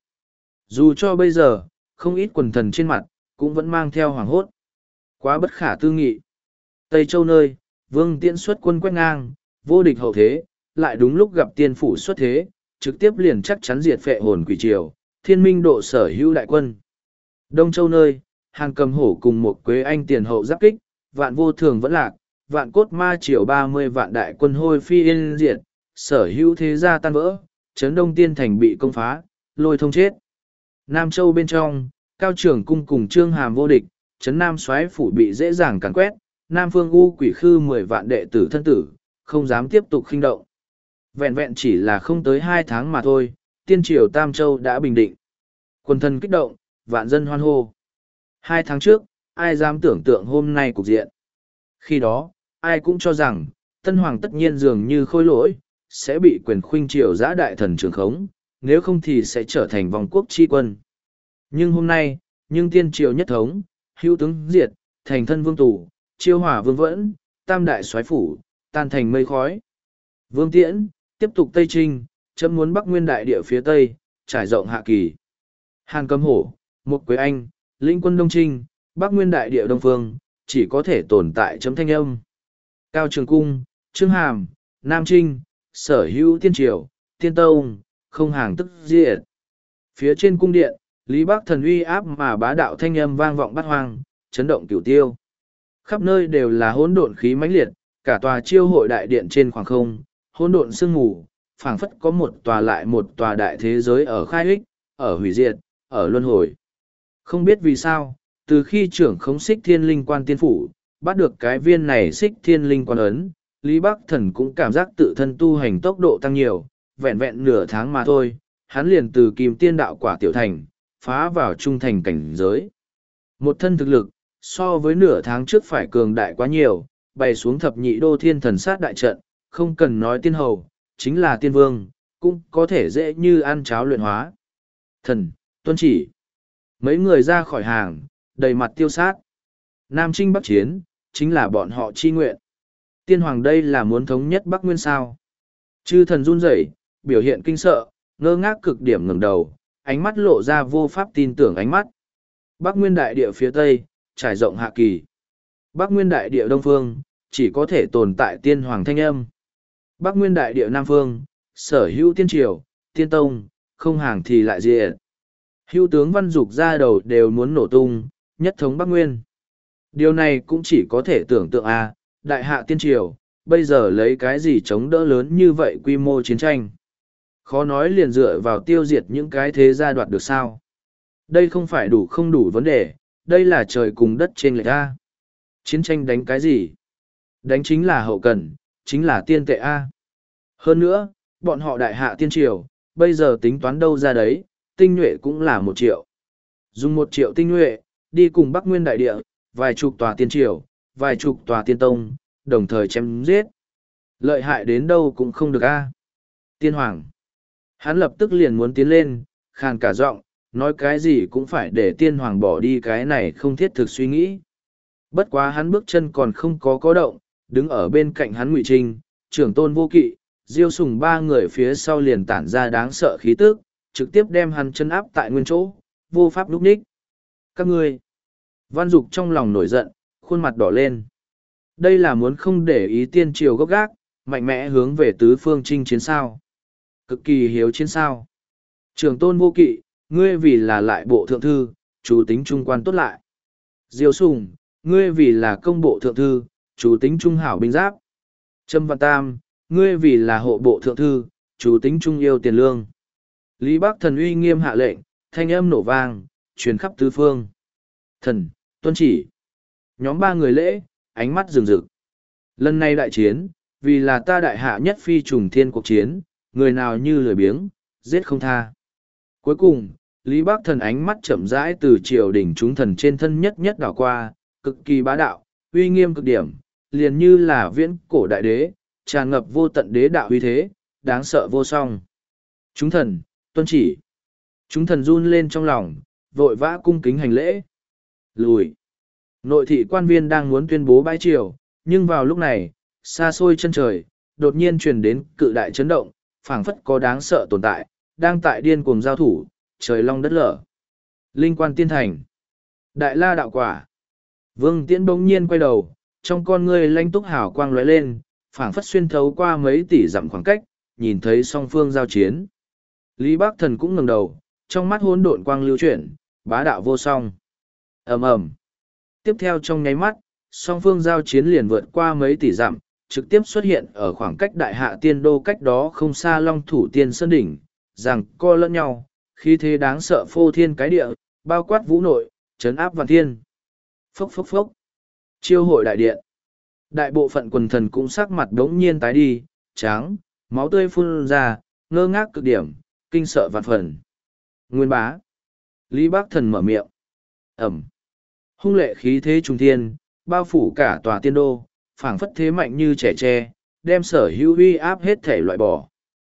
Dù cho bây giờ, không ít quần thần trên mặt, cũng vẫn mang theo hoàng hốt. Quá bất khả tư nghị. Tây Châu nơi, Vương Tiễn xuất quân quét ngang, vô địch hậu thế, lại đúng lúc gặp tiên phủ xuất thế, trực tiếp liền chắc chắn diệt phệ hồn quỷ triều, thiên minh độ sở hữu đại quân. Đông Châu nơi, Hàn Cầm Hổ cùng một Quế Anh tiền hậu giáp kích, vạn vô thường vẫn lạc, vạn cốt ma triều ba mươi vạn đại quân hôi phi yên diệt, sở hữu thế gia tan vỡ, chấn Đông Tiên thành bị công phá, lôi thông chết. Nam Châu bên trong, Cao Trường cung cùng Trương Hàm vô địch, chấn Nam Soái phủ bị dễ dàng càn quét, Nam Phương U quỷ khư mười vạn đệ tử thân tử, không dám tiếp tục khinh động. Vẹn vẹn chỉ là không tới hai tháng mà thôi, tiên triều Tam Châu đã bình định. Quần thần kích động, vạn dân hoan hô. Hai tháng trước, ai dám tưởng tượng hôm nay cục diện. Khi đó, ai cũng cho rằng, Tân Hoàng tất nhiên dường như khôi lỗi, sẽ bị quyền khuynh triều giã đại thần trường khống, nếu không thì sẽ trở thành vòng quốc tri quân. Nhưng hôm nay, nhưng tiên triều nhất thống, hữu tướng diệt, thành thân vương tù, chiêu hỏa vương vẫn, tam đại soái phủ, tan thành mây khói. Vương Tiễn, tiếp tục Tây Trinh, chấm muốn Bắc Nguyên đại địa phía Tây, trải rộng hạ kỳ. Hàn Cầm Hổ, một Quế Anh, lĩnh quân Đông Trinh, Bắc Nguyên đại địa Đông Phương, chỉ có thể tồn tại chấm thanh âm. Cao Trường Cung, Trương Hàm, Nam Trinh, sở hữu tiên triều, tiên tông, không hàng tức diệt. Phía trên cung điện, Lý Bắc thần uy áp mà bá đạo thanh âm vang vọng bát hoang, chấn động cửu tiêu. Khắp nơi đều là hỗn độn khí mãnh liệt, cả tòa chiêu hội đại điện trên khoảng không, hỗn độn sương mù, phảng phất có một tòa lại một tòa đại thế giới ở khai ích, ở hủy diệt, ở luân hồi. Không biết vì sao, từ khi trưởng khống xích thiên linh quan tiên phủ, bắt được cái viên này xích thiên linh quan ấn, Lý Bắc Thần cũng cảm giác tự thân tu hành tốc độ tăng nhiều, vẹn vẹn nửa tháng mà thôi, hắn liền từ kim tiên đạo quả tiểu thành, phá vào trung thành cảnh giới. Một thân thực lực, so với nửa tháng trước phải cường đại quá nhiều, bày xuống thập nhị đô thiên thần sát đại trận, không cần nói tiên hầu, chính là tiên vương, cũng có thể dễ như ăn cháo luyện hóa. Thần, tuân chỉ. Mấy người ra khỏi hàng, đầy mặt tiêu sát. Nam Trinh Bắc Chiến, chính là bọn họ chi nguyện. Tiên hoàng đây là muốn thống nhất Bắc Nguyên sao. Chư thần run rẩy, biểu hiện kinh sợ, ngơ ngác cực điểm ngẩng đầu, ánh mắt lộ ra vô pháp tin tưởng ánh mắt. Bắc Nguyên đại địa phía Tây, trải rộng hạ kỳ. Bắc Nguyên đại địa Đông Phương, chỉ có thể tồn tại tiên hoàng thanh âm. Bắc Nguyên đại địa Nam Phương, sở hữu tiên triều, tiên tông, không hàng thì lại diệt. Hữu tướng Văn Dục ra đầu đều muốn nổ tung, nhất thống Bắc Nguyên. Điều này cũng chỉ có thể tưởng tượng a, à, đại hạ tiên triều, bây giờ lấy cái gì chống đỡ lớn như vậy quy mô chiến tranh. Khó nói liền dựa vào tiêu diệt những cái thế gia đoạt được sao. Đây không phải đủ không đủ vấn đề, đây là trời cùng đất trên lệch a. Chiến tranh đánh cái gì? Đánh chính là hậu cần, chính là tiên tệ a. Hơn nữa, bọn họ đại hạ tiên triều, bây giờ tính toán đâu ra đấy, tinh nhuệ cũng là một triệu. Dùng một triệu tinh nhuệ, đi cùng Bắc Nguyên đại địa, vài chục tòa tiên triều, vài chục tòa tiên tông, đồng thời chém giết. Lợi hại đến đâu cũng không được a. Tiên hoàng. Hắn lập tức liền muốn tiến lên, khàn cả giọng, nói cái gì cũng phải để tiên hoàng bỏ đi cái này không thiết thực suy nghĩ. Bất quá hắn bước chân còn không có có động, đứng ở bên cạnh hắn Ngụy Trinh, trưởng tôn vô kỵ, diêu sùng ba người phía sau liền tản ra đáng sợ khí tức, trực tiếp đem hắn chân áp tại nguyên chỗ, vô pháp lúc ních. Các ngươi, Văn Dục trong lòng nổi giận, khuôn mặt đỏ lên. Đây là muốn không để ý tiên triều gốc gác, mạnh mẽ hướng về tứ phương chinh chiến sao. Cực kỳ hiếu chiến sao. Trưởng tôn vô kỵ, ngươi vì là lại bộ thượng thư, chủ tính trung quan tốt lại. Diêu sùng, ngươi vì là công bộ thượng thư, chủ tính trung hảo binh giáp. Trâm Văn Tam, ngươi vì là hộ bộ thượng thư, chủ tính trung yêu tiền lương. Lý Bắc Thần uy nghiêm hạ lệnh, thanh âm nổ vang, truyền khắp tứ phương. Thần, tuân chỉ. Nhóm ba người lễ, ánh mắt rừng rực. Lần này đại chiến, vì là ta đại hạ nhất phi trùng thiên cuộc chiến, người nào như lười biếng, giết không tha. Cuối cùng, Lý Bắc Thần ánh mắt chậm rãi từ triều đỉnh chúng thần trên thân nhất nhất đảo qua, cực kỳ bá đạo, uy nghiêm cực điểm, liền như là viễn cổ đại đế, tràn ngập vô tận đế đạo uy thế, đáng sợ vô song. Chúng thần, tuân chỉ. Chúng thần run lên trong lòng, vội vã cung kính hành lễ. Lùi. Nội thị quan viên đang muốn tuyên bố bãi triều, nhưng vào lúc này, xa xôi chân trời, đột nhiên truyền đến cự đại chấn động, phảng phất có đáng sợ tồn tại, đang tại điên cuồng giao thủ, trời long đất lở. Linh quan tiên thành. Đại la đạo quả. Vương Tiễn bỗng nhiên quay đầu, trong con ngươi lanh túc hào quang lóe lên, phảng phất xuyên thấu qua mấy tỷ dặm khoảng cách, nhìn thấy song phương giao chiến. Lý Bác Thần cũng ngẩng đầu, trong mắt hỗn độn quang lưu chuyển, bá đạo vô song. Ầm ầm. Tiếp theo trong nháy mắt, song phương giao chiến liền vượt qua mấy tỷ dặm, trực tiếp xuất hiện ở khoảng cách đại hạ tiên đô cách đó không xa Long Thủ Tiên Sơn Đỉnh, rằng co lẫn nhau, khí thế đáng sợ phô thiên cái địa, bao quát vũ nội, trấn áp vạn thiên. Phốc phốc phốc. Chiêu hội đại điện. Đại bộ phận quần thần cũng sắc mặt đống nhiên tái đi, trắng, máu tươi phun ra, ngơ ngác cực điểm, kinh sợ vạn phần. Nguyên bá. Lý Bác Thần mở miệng. Ẩm. Hung lệ khí thế trung thiên, bao phủ cả tòa tiên đô, phảng phất thế mạnh như trẻ tre, đem sở hữu uy áp hết thể loại bỏ.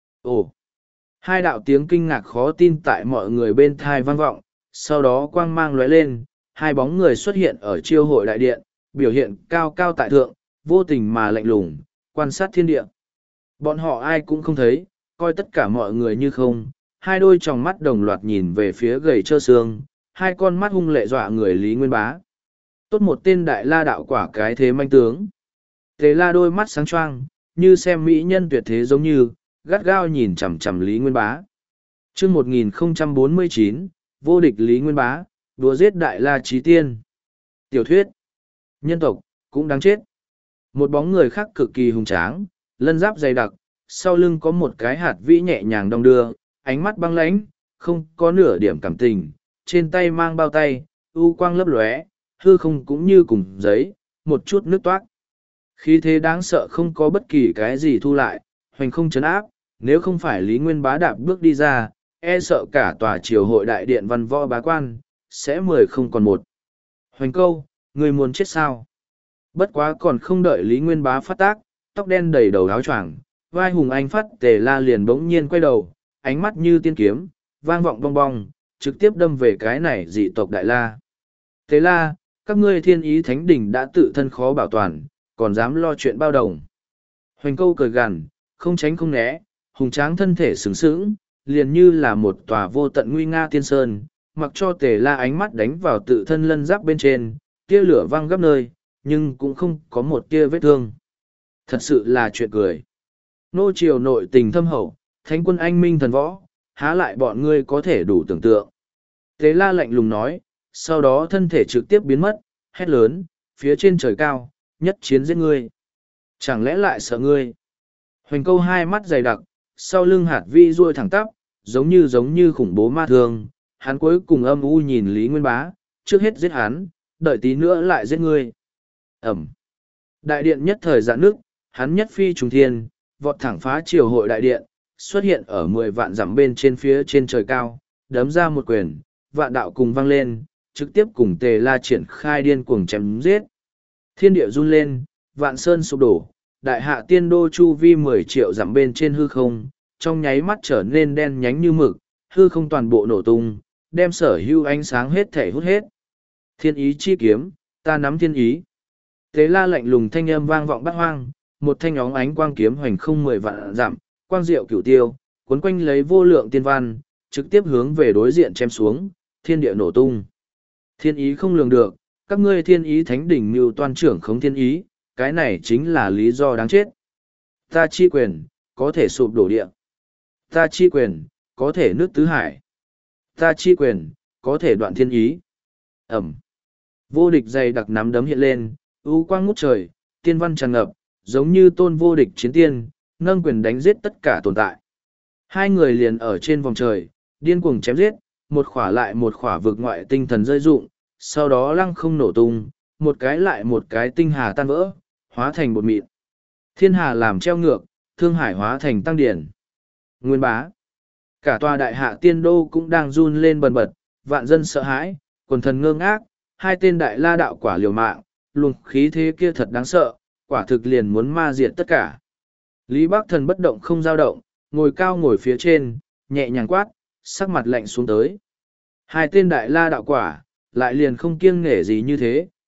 Ồ! Hai đạo tiếng kinh ngạc khó tin tại mọi người bên thai vang vọng, sau đó quang mang lóe lên, hai bóng người xuất hiện ở chiêu hội đại điện, biểu hiện cao cao tại thượng, vô tình mà lạnh lùng, quan sát thiên địa. Bọn họ ai cũng không thấy, coi tất cả mọi người như không, hai đôi tròng mắt đồng loạt nhìn về phía gầy trơ xương, hai con mắt hung lệ dọa người Lý Nguyên Bá. Tốt một tên đại la đạo quả cái thế manh tướng. Tề la đôi mắt sáng choang, như xem mỹ nhân tuyệt thế giống như, gắt gao nhìn chằm chằm Lý Nguyên Bá. chương một nghìn không trăm bốn mươi chín, vô địch Lý Nguyên Bá, đùa giết đại la trí tiên. Tiểu thuyết, nhân tộc, cũng đáng chết. Một bóng người khác cực kỳ hùng tráng, lân giáp dày đặc, sau lưng có một cái hạt vĩ nhẹ nhàng đong đưa, ánh mắt băng lãnh, không có nửa điểm cảm tình, trên tay mang bao tay, u quang lấp lóe, hư không cũng như cùng giấy, một chút nước toát. Khí thế đáng sợ không có bất kỳ cái gì thu lại, hoành không chấn áp, nếu không phải Lý Nguyên Bá đạp bước đi ra, e sợ cả tòa triều hội đại điện văn võ bá quan, sẽ mười không còn một. Hoành câu, người muốn chết sao? Bất quá còn không đợi Lý Nguyên Bá phát tác, tóc đen đầy đầu áo choàng, vai hùng anh phát Tề La liền bỗng nhiên quay đầu, ánh mắt như tiên kiếm, vang vọng bong bong, trực tiếp đâm về cái này dị tộc Đại La. Tề La, các ngươi thiên ý thánh đỉnh đã tự thân khó bảo toàn, còn dám lo chuyện bao đồng. Hoành câu cười gằn, không tránh không né, hùng tráng thân thể sướng sướng, liền như là một tòa vô tận nguy nga tiên sơn, mặc cho Tề La ánh mắt đánh vào tự thân lân giáp bên trên, tia lửa văng gấp nơi, nhưng cũng không có một tia vết thương. Thật sự là chuyện cười. Nô triều nội tình thâm hậu, thánh quân anh minh thần võ, há lại bọn ngươi có thể đủ tưởng tượng. Tề La lạnh lùng nói, sau đó thân thể trực tiếp biến mất, hét lớn, phía trên trời cao, nhất chiến giết ngươi. Chẳng lẽ lại sợ ngươi? Hoành câu hai mắt dày đặc, sau lưng hạt vi ruôi thẳng tắp, giống như giống như khủng bố ma thương, hắn cuối cùng âm u nhìn Lý Nguyên Bá, trước hết giết hắn, đợi tí nữa lại giết ngươi. Ẩm. Đại điện nhất thời giãn nước, hắn nhất phi trùng thiên, vọt thẳng phá triều hội đại điện, xuất hiện ở mười vạn dặm bên trên phía trên trời cao, đấm ra một quyền, vạn đạo cùng vang lên, trực tiếp cùng Tề La triển khai điên cuồng chém giết. Thiên địa run lên, vạn sơn sụp đổ, đại hạ tiên đô chu vi mười triệu dặm bên trên hư không, trong nháy mắt trở nên đen nhánh như mực, hư không toàn bộ nổ tung, đem sở hữu ánh sáng hết thể hút hết. Thiên ý chi kiếm, ta nắm thiên ý. Tề La lạnh lùng thanh âm vang vọng bát hoang, một thanh óng ánh quang kiếm hoành không mười vạn dặm, quang diệu cửu tiêu, cuốn quanh lấy vô lượng tiên văn, trực tiếp hướng về đối diện chém xuống, thiên địa nổ tung. Thiên ý không lường được, các ngươi thiên ý thánh đỉnh mưu toan trưởng không thiên ý, cái này chính là lý do đáng chết. Ta chi quyền, có thể sụp đổ địa. Ta chi quyền, có thể nước tứ hải. Ta chi quyền, có thể đoạn thiên ý. Ẩm. Vô địch dày đặc nắm đấm hiện lên, ưu quang ngút trời, tiên văn tràn ngập, giống như tôn vô địch chiến tiên, nâng quyền đánh giết tất cả tồn tại. Hai người liền ở trên vòng trời, điên cuồng chém giết, một khỏa lại một khỏa vực ngoại tinh thần rơi rụng, sau đó lăng không nổ tung, một cái lại một cái tinh hà tan vỡ, hóa thành bột mịn. Thiên hà làm treo ngược, thương hải hóa thành tăng điển. Nguyên Bá. Cả tòa đại hạ tiên đô cũng đang run lên bần bật, vạn dân sợ hãi, quần thần ngơ ngác, hai tên đại la đạo quả liều mạng, luồng khí thế kia thật đáng sợ, quả thực liền muốn ma diệt tất cả. Lý Bắc Thần bất động không dao động, ngồi cao ngồi phía trên, nhẹ nhàng quát, sắc mặt lạnh xuống tới. Hai tên đại la đạo quả, lại liền không kiêng nể gì như thế,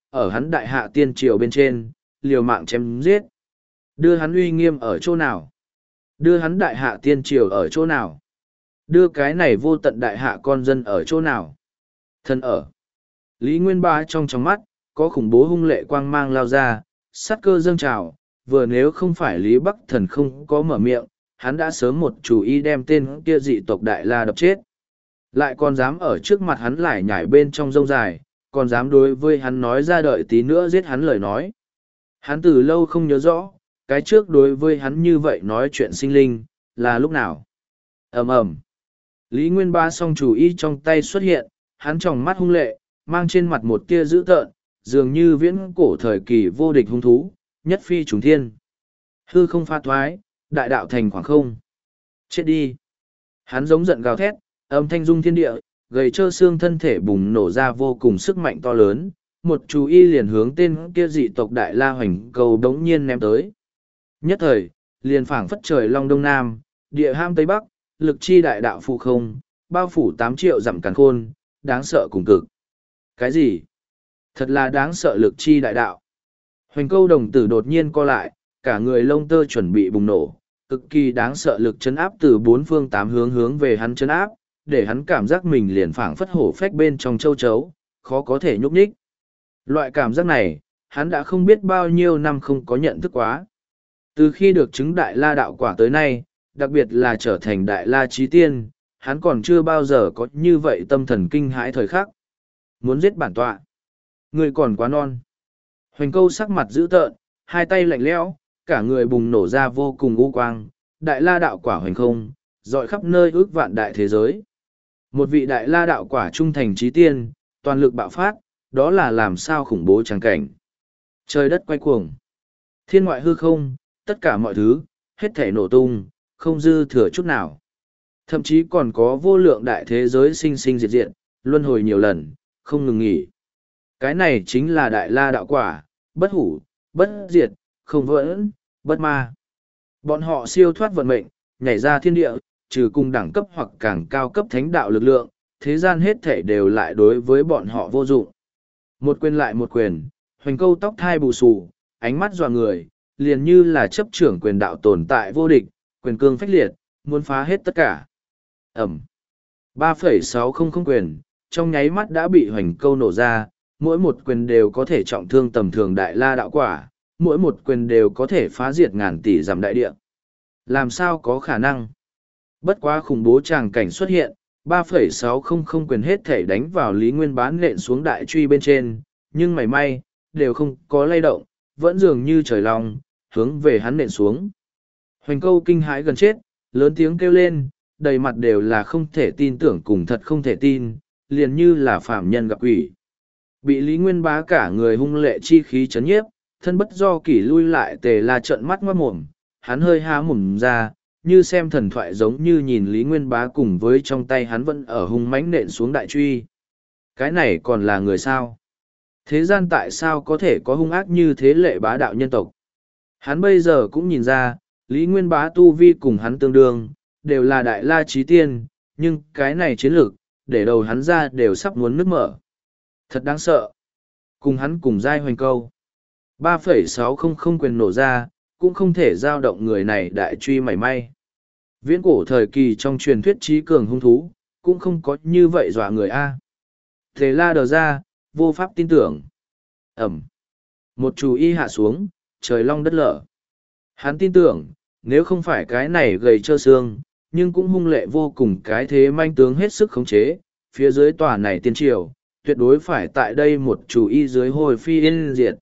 ở hắn đại hạ tiên triều bên trên, liều mạng chém giết. Đưa hắn uy nghiêm ở chỗ nào? Đưa hắn đại hạ tiên triều ở chỗ nào? Đưa cái này vô tận đại hạ con dân ở chỗ nào? Thân ở. Lý Nguyên Bá trong trong mắt, có khủng bố hung lệ quang mang lao ra, sát cơ dâng trào, vừa nếu không phải Lý Bắc Thần không có mở miệng, hắn đã sớm một chủ ý đem tên kia dị tộc Đại La đập chết. Lại còn dám ở trước mặt hắn lại nhảy bên trong rông dài, còn dám đối với hắn nói ra đợi tí nữa giết hắn lời nói. Hắn từ lâu không nhớ rõ, cái trước đối với hắn như vậy nói chuyện sinh linh, là lúc nào. ầm ầm Lý Nguyên Bá song chủ y trong tay xuất hiện, hắn tròng mắt hung lệ, mang trên mặt một tia dữ tợn, dường như viễn cổ thời kỳ vô địch hung thú, nhất phi trùng thiên. Hư không pha thoái, đại đạo thành khoảng không. Chết đi. Hắn giống giận gào thét, âm thanh rung thiên địa, gầy trơ xương thân thể bùng nổ ra vô cùng sức mạnh to lớn, một chú y liền hướng tên kia dị tộc Đại La Hoành Cầu đống nhiên ném tới. Nhất thời, liền phảng phất trời long đông nam, địa ham tây bắc, lực chi đại đạo phụ không, bao phủ tám triệu dặm càn khôn, đáng sợ cùng cực. Cái gì? Thật là đáng sợ lực chi đại đạo. Hoành Câu đồng tử đột nhiên co lại, cả người lông tơ chuẩn bị bùng nổ, cực kỳ đáng sợ lực chấn áp từ bốn phương tám hướng hướng về hắn chấn áp, để hắn cảm giác mình liền phảng phất hổ phách bên trong châu chấu, khó có thể nhúc nhích. Loại cảm giác này, hắn đã không biết bao nhiêu năm không có nhận thức quá. Từ khi được chứng đại la đạo quả tới nay, đặc biệt là trở thành đại la trí tiên, hắn còn chưa bao giờ có như vậy tâm thần kinh hãi thời khắc. Muốn giết bản tọa. Người còn quá non. Hoành Câu sắc mặt dữ tợn, hai tay lạnh lẽo, cả người bùng nổ ra vô cùng u quang, đại la đạo quả hoành không, dọi khắp nơi ước vạn đại thế giới. Một vị đại la đạo quả trung thành trí tiên, toàn lực bạo phát, đó là làm sao khủng bố trắng cảnh. Trời đất quay cuồng. Thiên ngoại hư không, tất cả mọi thứ, hết thể nổ tung, không dư thừa chút nào. Thậm chí còn có vô lượng đại thế giới sinh sinh diệt diệt, luân hồi nhiều lần, không ngừng nghỉ. Cái này chính là đại la đạo quả, bất hủ, bất diệt, không vỡ, bất ma. Bọn họ siêu thoát vận mệnh, nhảy ra thiên địa, trừ cùng đẳng cấp hoặc càng cao cấp thánh đạo lực lượng, thế gian hết thể đều lại đối với bọn họ vô dụng. Một quyền lại một quyền, Hoành Câu tóc thai bù xù, ánh mắt dọa người, liền như là chấp trưởng quyền đạo tồn tại vô địch, quyền cương phách liệt, muốn phá hết tất cả. Ẩm. ba phẩy sáu không không quyền, trong nháy mắt đã bị Hoành Câu nổ ra, mỗi một quyền đều có thể trọng thương tầm thường đại la đạo quả, mỗi một quyền đều có thể phá diệt ngàn tỷ giảm đại địa. Làm sao có khả năng? Bất quá khủng bố tràng cảnh xuất hiện, ba phẩy sáu không không quyền hết thể đánh vào Lý Nguyên Bá nện xuống đại truy bên trên, nhưng mảy may, đều không có lay động, vẫn dường như trời lòng, hướng về hắn nện xuống. Hoành Câu kinh hãi gần chết, lớn tiếng kêu lên, đầy mặt đều là không thể tin tưởng cùng thật không thể tin, liền như là phạm nhân gặp quỷ. Bị Lý Nguyên Bá cả người hung lệ chi khí chấn nhiếp, thân bất do kỷ lui lại Tề La trợn mắt ngoát mồm, hắn hơi há mồm ra, như xem thần thoại giống như nhìn Lý Nguyên Bá cùng với trong tay hắn vẫn ở hung mãnh nện xuống đại truy. Cái này còn là người sao? Thế gian tại sao có thể có hung ác như thế lệ bá đạo nhân tộc? Hắn bây giờ cũng nhìn ra, Lý Nguyên Bá tu vi cùng hắn tương đương, đều là đại la trí tiên, nhưng cái này chiến lược, để đầu hắn ra đều sắp muốn nứt mở. Thật đáng sợ. Cùng hắn cùng giai Hoành Câu. ba phẩy sáu không không quyền nổ ra, cũng không thể giao động người này đại truy mảy may. Viễn cổ thời kỳ trong truyền thuyết trí cường hung thú, cũng không có như vậy dọa người A. Thế la đờ ra, vô pháp tin tưởng. Ẩm. Một chú y hạ xuống, trời long đất lở. Hắn tin tưởng, nếu không phải cái này gầy trơ xương, nhưng cũng hung lệ vô cùng cái thế manh tướng hết sức khống chế, phía dưới tòa này tiên triều, tuyệt đối phải tại đây một chủ y dưới hồi phi yên diệt.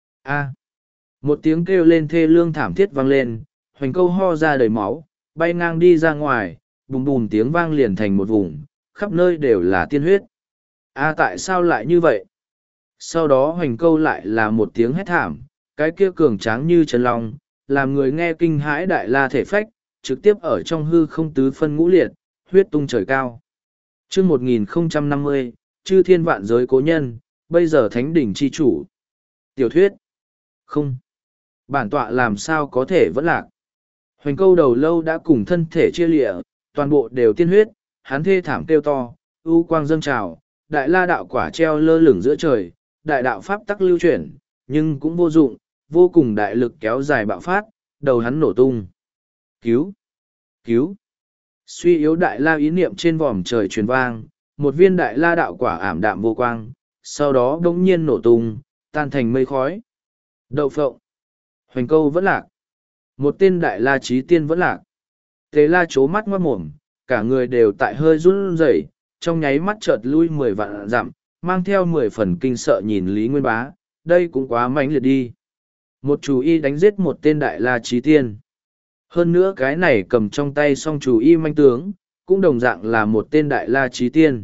A. Một tiếng kêu lên thê lương thảm thiết vang lên, Hoành Câu ho ra đầy máu, bay ngang đi ra ngoài, bùm bùm tiếng vang liền thành một vùng, khắp nơi đều là tiên huyết. A tại sao lại như vậy? Sau đó Hoành Câu lại là một tiếng hét thảm, cái kia cường tráng như chân long, làm người nghe kinh hãi đại la thể phách, trực tiếp ở trong hư không tứ phân ngũ liệt, huyết tung trời cao. Chương một nghìn không trăm năm mươi, chư thiên vạn giới cố nhân, bây giờ thánh đỉnh chi chủ. Tiểu thuyết. Không. Bản tọa làm sao có thể vẫn lạc. Hoành Câu đầu lâu đã cùng thân thể chia lịa, toàn bộ đều tiên huyết, hắn thê thảm kêu to, u quang dâng trào, đại la đạo quả treo lơ lửng giữa trời, đại đạo pháp tắc lưu chuyển, nhưng cũng vô dụng, vô cùng đại lực kéo dài bạo phát, đầu hắn nổ tung. Cứu! Cứu! Suy yếu đại la ý niệm trên vòm trời truyền vang, một viên đại la đạo quả ảm đạm vô quang, sau đó đống nhiên nổ tung, tan thành mây khói. Đậu phộng! Hoành câu vẫn lạc. Một tên đại la trí tiên vẫn lạc. Tề la chố mắt ngoát mồm, cả người đều tại hơi run rẩy, trong nháy mắt chợt lui mười vạn dặm, mang theo mười phần kinh sợ nhìn Lý Nguyên Bá, đây cũng quá mãnh liệt đi. Một chủ y đánh giết một tên đại la trí tiên. Hơn nữa cái này cầm trong tay song chủ y manh tướng, cũng đồng dạng là một tên đại la trí tiên.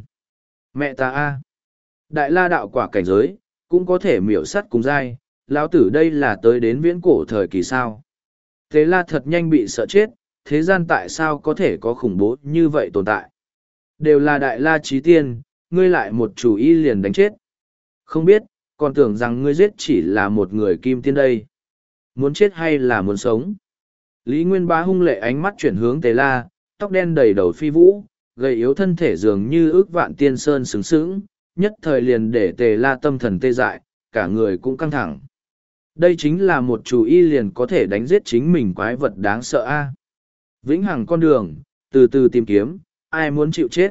Mẹ ta a, đại la đạo quả cảnh giới, cũng có thể miểu sắt cùng dai, lão tử đây là tới đến viễn cổ thời kỳ sao. Thế la thật nhanh bị sợ chết, thế gian tại sao có thể có khủng bố như vậy tồn tại. Đều là đại la trí tiên, ngươi lại một chủ y liền đánh chết. Không biết, còn tưởng rằng ngươi giết chỉ là một người kim tiên đây. Muốn chết hay là muốn sống? Lý Nguyên Bá hung lệ ánh mắt chuyển hướng Tề La, tóc đen đầy đầu phi vũ, gầy yếu thân thể dường như ước vạn tiên sơn sướng sướng, nhất thời liền để Tề La tâm thần tê dại, cả người cũng căng thẳng. Đây chính là một chủ y liền có thể đánh giết chính mình quái vật đáng sợ a. Vĩnh hằng con đường, từ từ tìm kiếm, ai muốn chịu chết?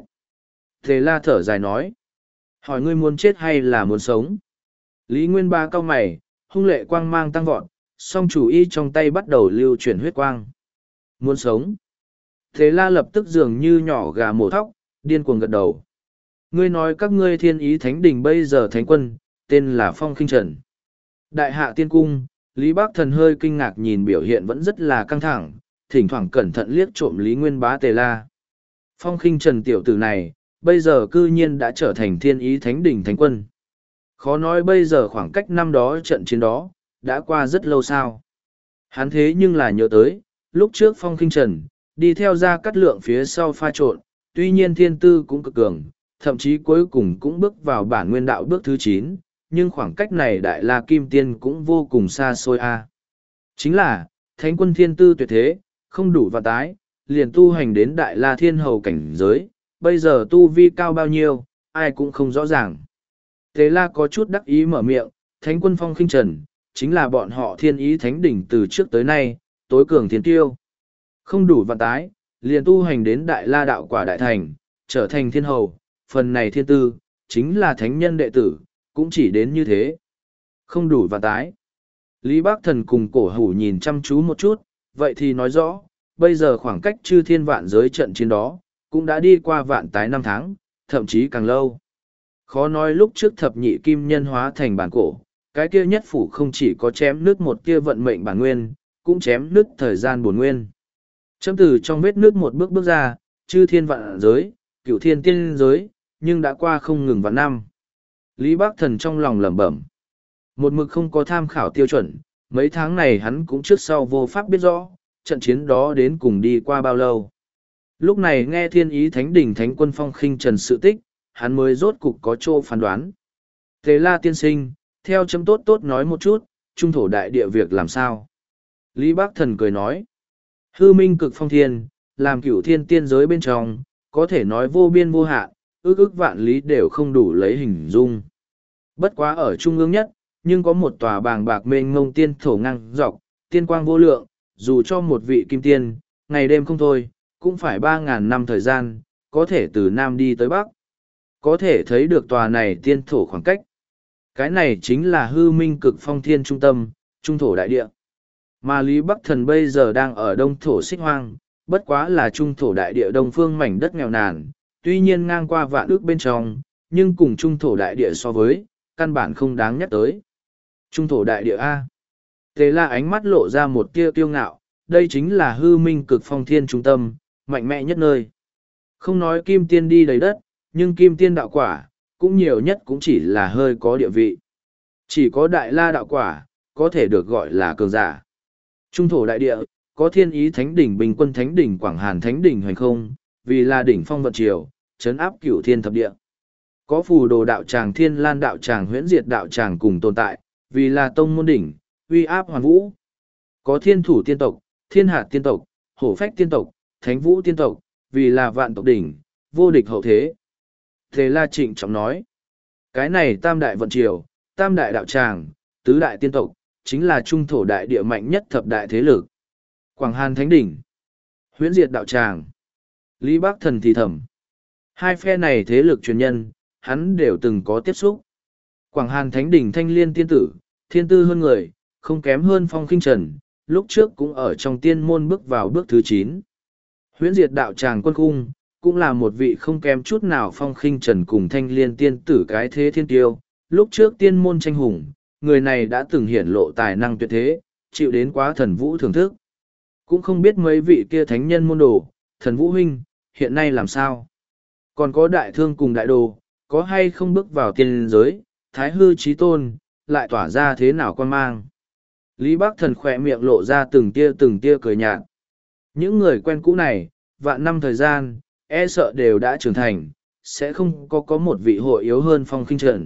Tề La thở dài nói. Hỏi ngươi muốn chết hay là muốn sống? Lý Nguyên Bá cau mày, hung lệ quang mang tăng vọt, song chủ y trong tay bắt đầu lưu chuyển huyết quang. Muốn sống. Thế La lập tức dường như nhỏ gà mổ thóc, điên cuồng gật đầu. Ngươi nói các ngươi thiên ý thánh đình bây giờ thánh quân, tên là Phong Khinh Trần. Đại hạ tiên cung, Lý Bác Thần hơi kinh ngạc nhìn biểu hiện vẫn rất là căng thẳng, thỉnh thoảng cẩn thận liếc trộm Lý Nguyên Bá Tề La. Phong Khinh Trần tiểu tử này, bây giờ cư nhiên đã trở thành thiên ý thánh đình thánh quân. Khó nói bây giờ khoảng cách năm đó trận chiến đó, đã qua rất lâu sao. Hắn thế nhưng là nhớ tới, lúc trước Phong Khinh Trần, đi theo ra cắt lượng phía sau pha trộn, tuy nhiên thiên tư cũng cực cường, thậm chí cuối cùng cũng bước vào bản nguyên đạo bước thứ chín, nhưng khoảng cách này đại la kim tiên cũng vô cùng xa xôi a. Chính là, thánh quân thiên tư tuyệt thế, không đủ vạn tái, liền tu hành đến đại la thiên hầu cảnh giới, bây giờ tu vi cao bao nhiêu, ai cũng không rõ ràng. Thế La có chút đắc ý mở miệng, thánh quân Phong Khinh Trần, chính là bọn họ thiên ý thánh đỉnh từ trước tới nay, tối cường thiên tiêu. Không đủ vạn tái, liền tu hành đến đại la đạo quả đại thành, trở thành thiên hầu, phần này thiên tư, chính là thánh nhân đệ tử, cũng chỉ đến như thế. Không đủ vạn tái. Lý Bác Thần cùng cổ hủ nhìn chăm chú một chút, vậy thì nói rõ, bây giờ khoảng cách chư thiên vạn giới trận chiến đó, cũng đã đi qua vạn tái năm tháng, thậm chí càng lâu. Khó nói lúc trước thập nhị kim nhân hóa thành bản cổ, cái kia nhất phủ không chỉ có chém nước một kia vận mệnh bản nguyên, cũng chém nước thời gian bổn nguyên. Châm từ trong vết nước một bước bước ra, chư thiên vạn giới, cửu thiên tiên giới, nhưng đã qua không ngừng vạn năm. Lý Bác Thần trong lòng lẩm bẩm. Một mực không có tham khảo tiêu chuẩn, mấy tháng này hắn cũng trước sau vô pháp biết rõ, trận chiến đó đến cùng đi qua bao lâu. Lúc này nghe thiên ý thánh đỉnh thánh quân Phong Khinh Trần sự tích, hắn mới rốt cục có chỗ phán đoán. Tề La tiên sinh, theo chấm tốt tốt nói một chút, trung thổ đại địa việc làm sao. Lý Bác Thần cười nói, hư minh cực phong thiên, làm cửu thiên tiên giới bên trong, có thể nói vô biên vô hạn, ước ước vạn lý đều không đủ lấy hình dung. Bất quá ở trung ương nhất, nhưng có một tòa bàng bạc mênh mông tiên thổ ngang dọc, tiên quang vô lượng, dù cho một vị kim tiên, ngày đêm không thôi, cũng phải ba ngàn năm thời gian, có thể từ Nam đi tới Bắc. Có thể thấy được tòa này tiên thổ khoảng cách. Cái này chính là hư minh cực phong thiên trung tâm, trung thổ đại địa. Mà Lý Bắc Thần bây giờ đang ở đông thổ xích hoang, bất quá là trung thổ đại địa đông phương mảnh đất nghèo nàn, tuy nhiên ngang qua vạn ước bên trong, nhưng cùng trung thổ đại địa so với, căn bản không đáng nhắc tới. Trung thổ đại địa A. Thế là ánh mắt lộ ra một tia kiêu ngạo, đây chính là hư minh cực phong thiên trung tâm, mạnh mẽ nhất nơi. Không nói kim tiên đi đầy đất, nhưng kim tiên đạo quả, cũng nhiều nhất cũng chỉ là hơi có địa vị. Chỉ có đại la đạo quả, có thể được gọi là cường giả. Trung thổ đại địa, có thiên ý thánh đỉnh bình quân thánh đỉnh quảng hàn thánh đỉnh hoành không, vì là đỉnh phong vận triều, chấn áp cửu thiên thập địa. Có phù đồ đạo tràng thiên lan đạo tràng huyễn diệt đạo tràng cùng tồn tại, vì là tông môn đỉnh, uy áp hoàn vũ. Có thiên thủ tiên tộc, thiên hạt tiên tộc, hổ phách tiên tộc, thánh vũ tiên tộc, vì là vạn tộc đỉnh, vô địch hậu thế. Thế La trịnh trọng nói, cái này tam đại vận triều, tam đại đạo tràng, tứ đại tiên tộc, chính là trung thổ đại địa mạnh nhất thập đại thế lực. Quảng Hàn Thánh Đỉnh, Huyễn Diệt đạo tràng, Lý Bắc Thần thì thầm. Hai phe này thế lực truyền nhân, hắn đều từng có tiếp xúc. Quảng Hàn Thánh Đỉnh Thanh Liên tiên tử, thiên tư hơn người, không kém hơn Phong Khinh Trần, lúc trước cũng ở trong tiên môn bước vào bước thứ chín. Huyễn Diệt đạo tràng Quân Cung, cũng là một vị không kém chút nào Phong Khinh Trần cùng Thanh Liên tiên tử cái thế thiên tiêu, lúc trước tiên môn tranh hùng, người này đã từng hiển lộ tài năng tuyệt thế, chịu đến quá thần vũ thưởng thức. Cũng không biết mấy vị kia thánh nhân môn đồ, thần vũ huynh, hiện nay làm sao? Còn có đại thương cùng đại đồ, có hay không bước vào tiên giới, thái hư trí tôn, lại tỏa ra thế nào quan mang? Lý Bắc Thần khỏe miệng lộ ra từng tia từng tia cười nhạt. Những người quen cũ này, vạn năm thời gian, e sợ đều đã trưởng thành, sẽ không có có một vị hội yếu hơn Phong Khinh Trần.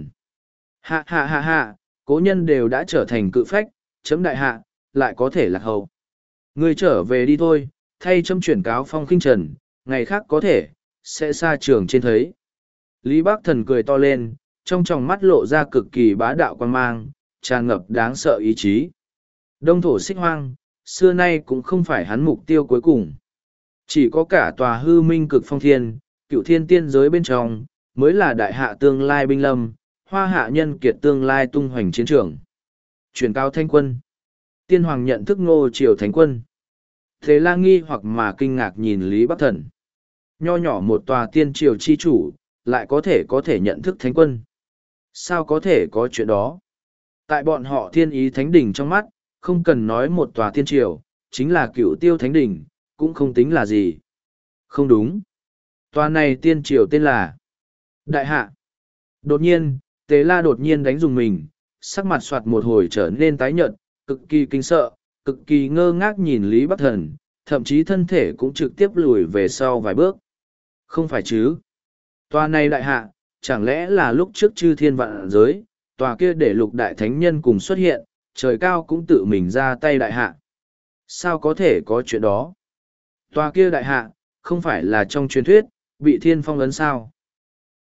Hạ hạ hạ hạ, cố nhân đều đã trở thành cự phách, chấm đại hạ, lại có thể lạc hậu. Ngươi trở về đi thôi, thay chấm chuyển cáo Phong Khinh Trần, ngày khác có thể, sẽ xa trường trên thấy. Lý Bắc Thần cười to lên, trong tròng mắt lộ ra cực kỳ bá đạo quan mang, tràn ngập đáng sợ ý chí. Đông thổ xích hoang, xưa nay cũng không phải hắn mục tiêu cuối cùng. Chỉ có cả tòa hư minh cực phong thiên, cựu thiên tiên giới bên trong, mới là đại hạ tương lai binh lâm, hoa hạ nhân kiệt tương lai tung hoành chiến trường. Chuyển cao thanh quân. Tiên hoàng nhận thức ngô triều thánh quân. Thế la nghi hoặc mà kinh ngạc nhìn Lý Bắc Thần. Nho nhỏ một tòa tiên triều chi chủ, lại có thể có thể nhận thức thánh quân. Sao có thể có chuyện đó? Tại bọn họ thiên ý thánh đỉnh trong mắt, không cần nói một tòa tiên triều, chính là cựu tiêu thánh đỉnh, cũng không tính là gì. Không đúng. Tòa này tiên triều tên là Đại Hạ. Đột nhiên, Tế La đột nhiên đánh dùng mình, sắc mặt soạt một hồi trở nên tái nhợt, cực kỳ kinh sợ, cực kỳ ngơ ngác nhìn Lý Bắc Thần, thậm chí thân thể cũng trực tiếp lùi về sau vài bước. Không phải chứ? Tòa này Đại Hạ, chẳng lẽ là lúc trước chư thiên vạn giới, tòa kia để lục đại thánh nhân cùng xuất hiện, trời cao cũng tự mình ra tay Đại Hạ. Sao có thể có chuyện đó? Tòa kia Đại Hạ, không phải là trong truyền thuyết, bị thiên phong ấn sao?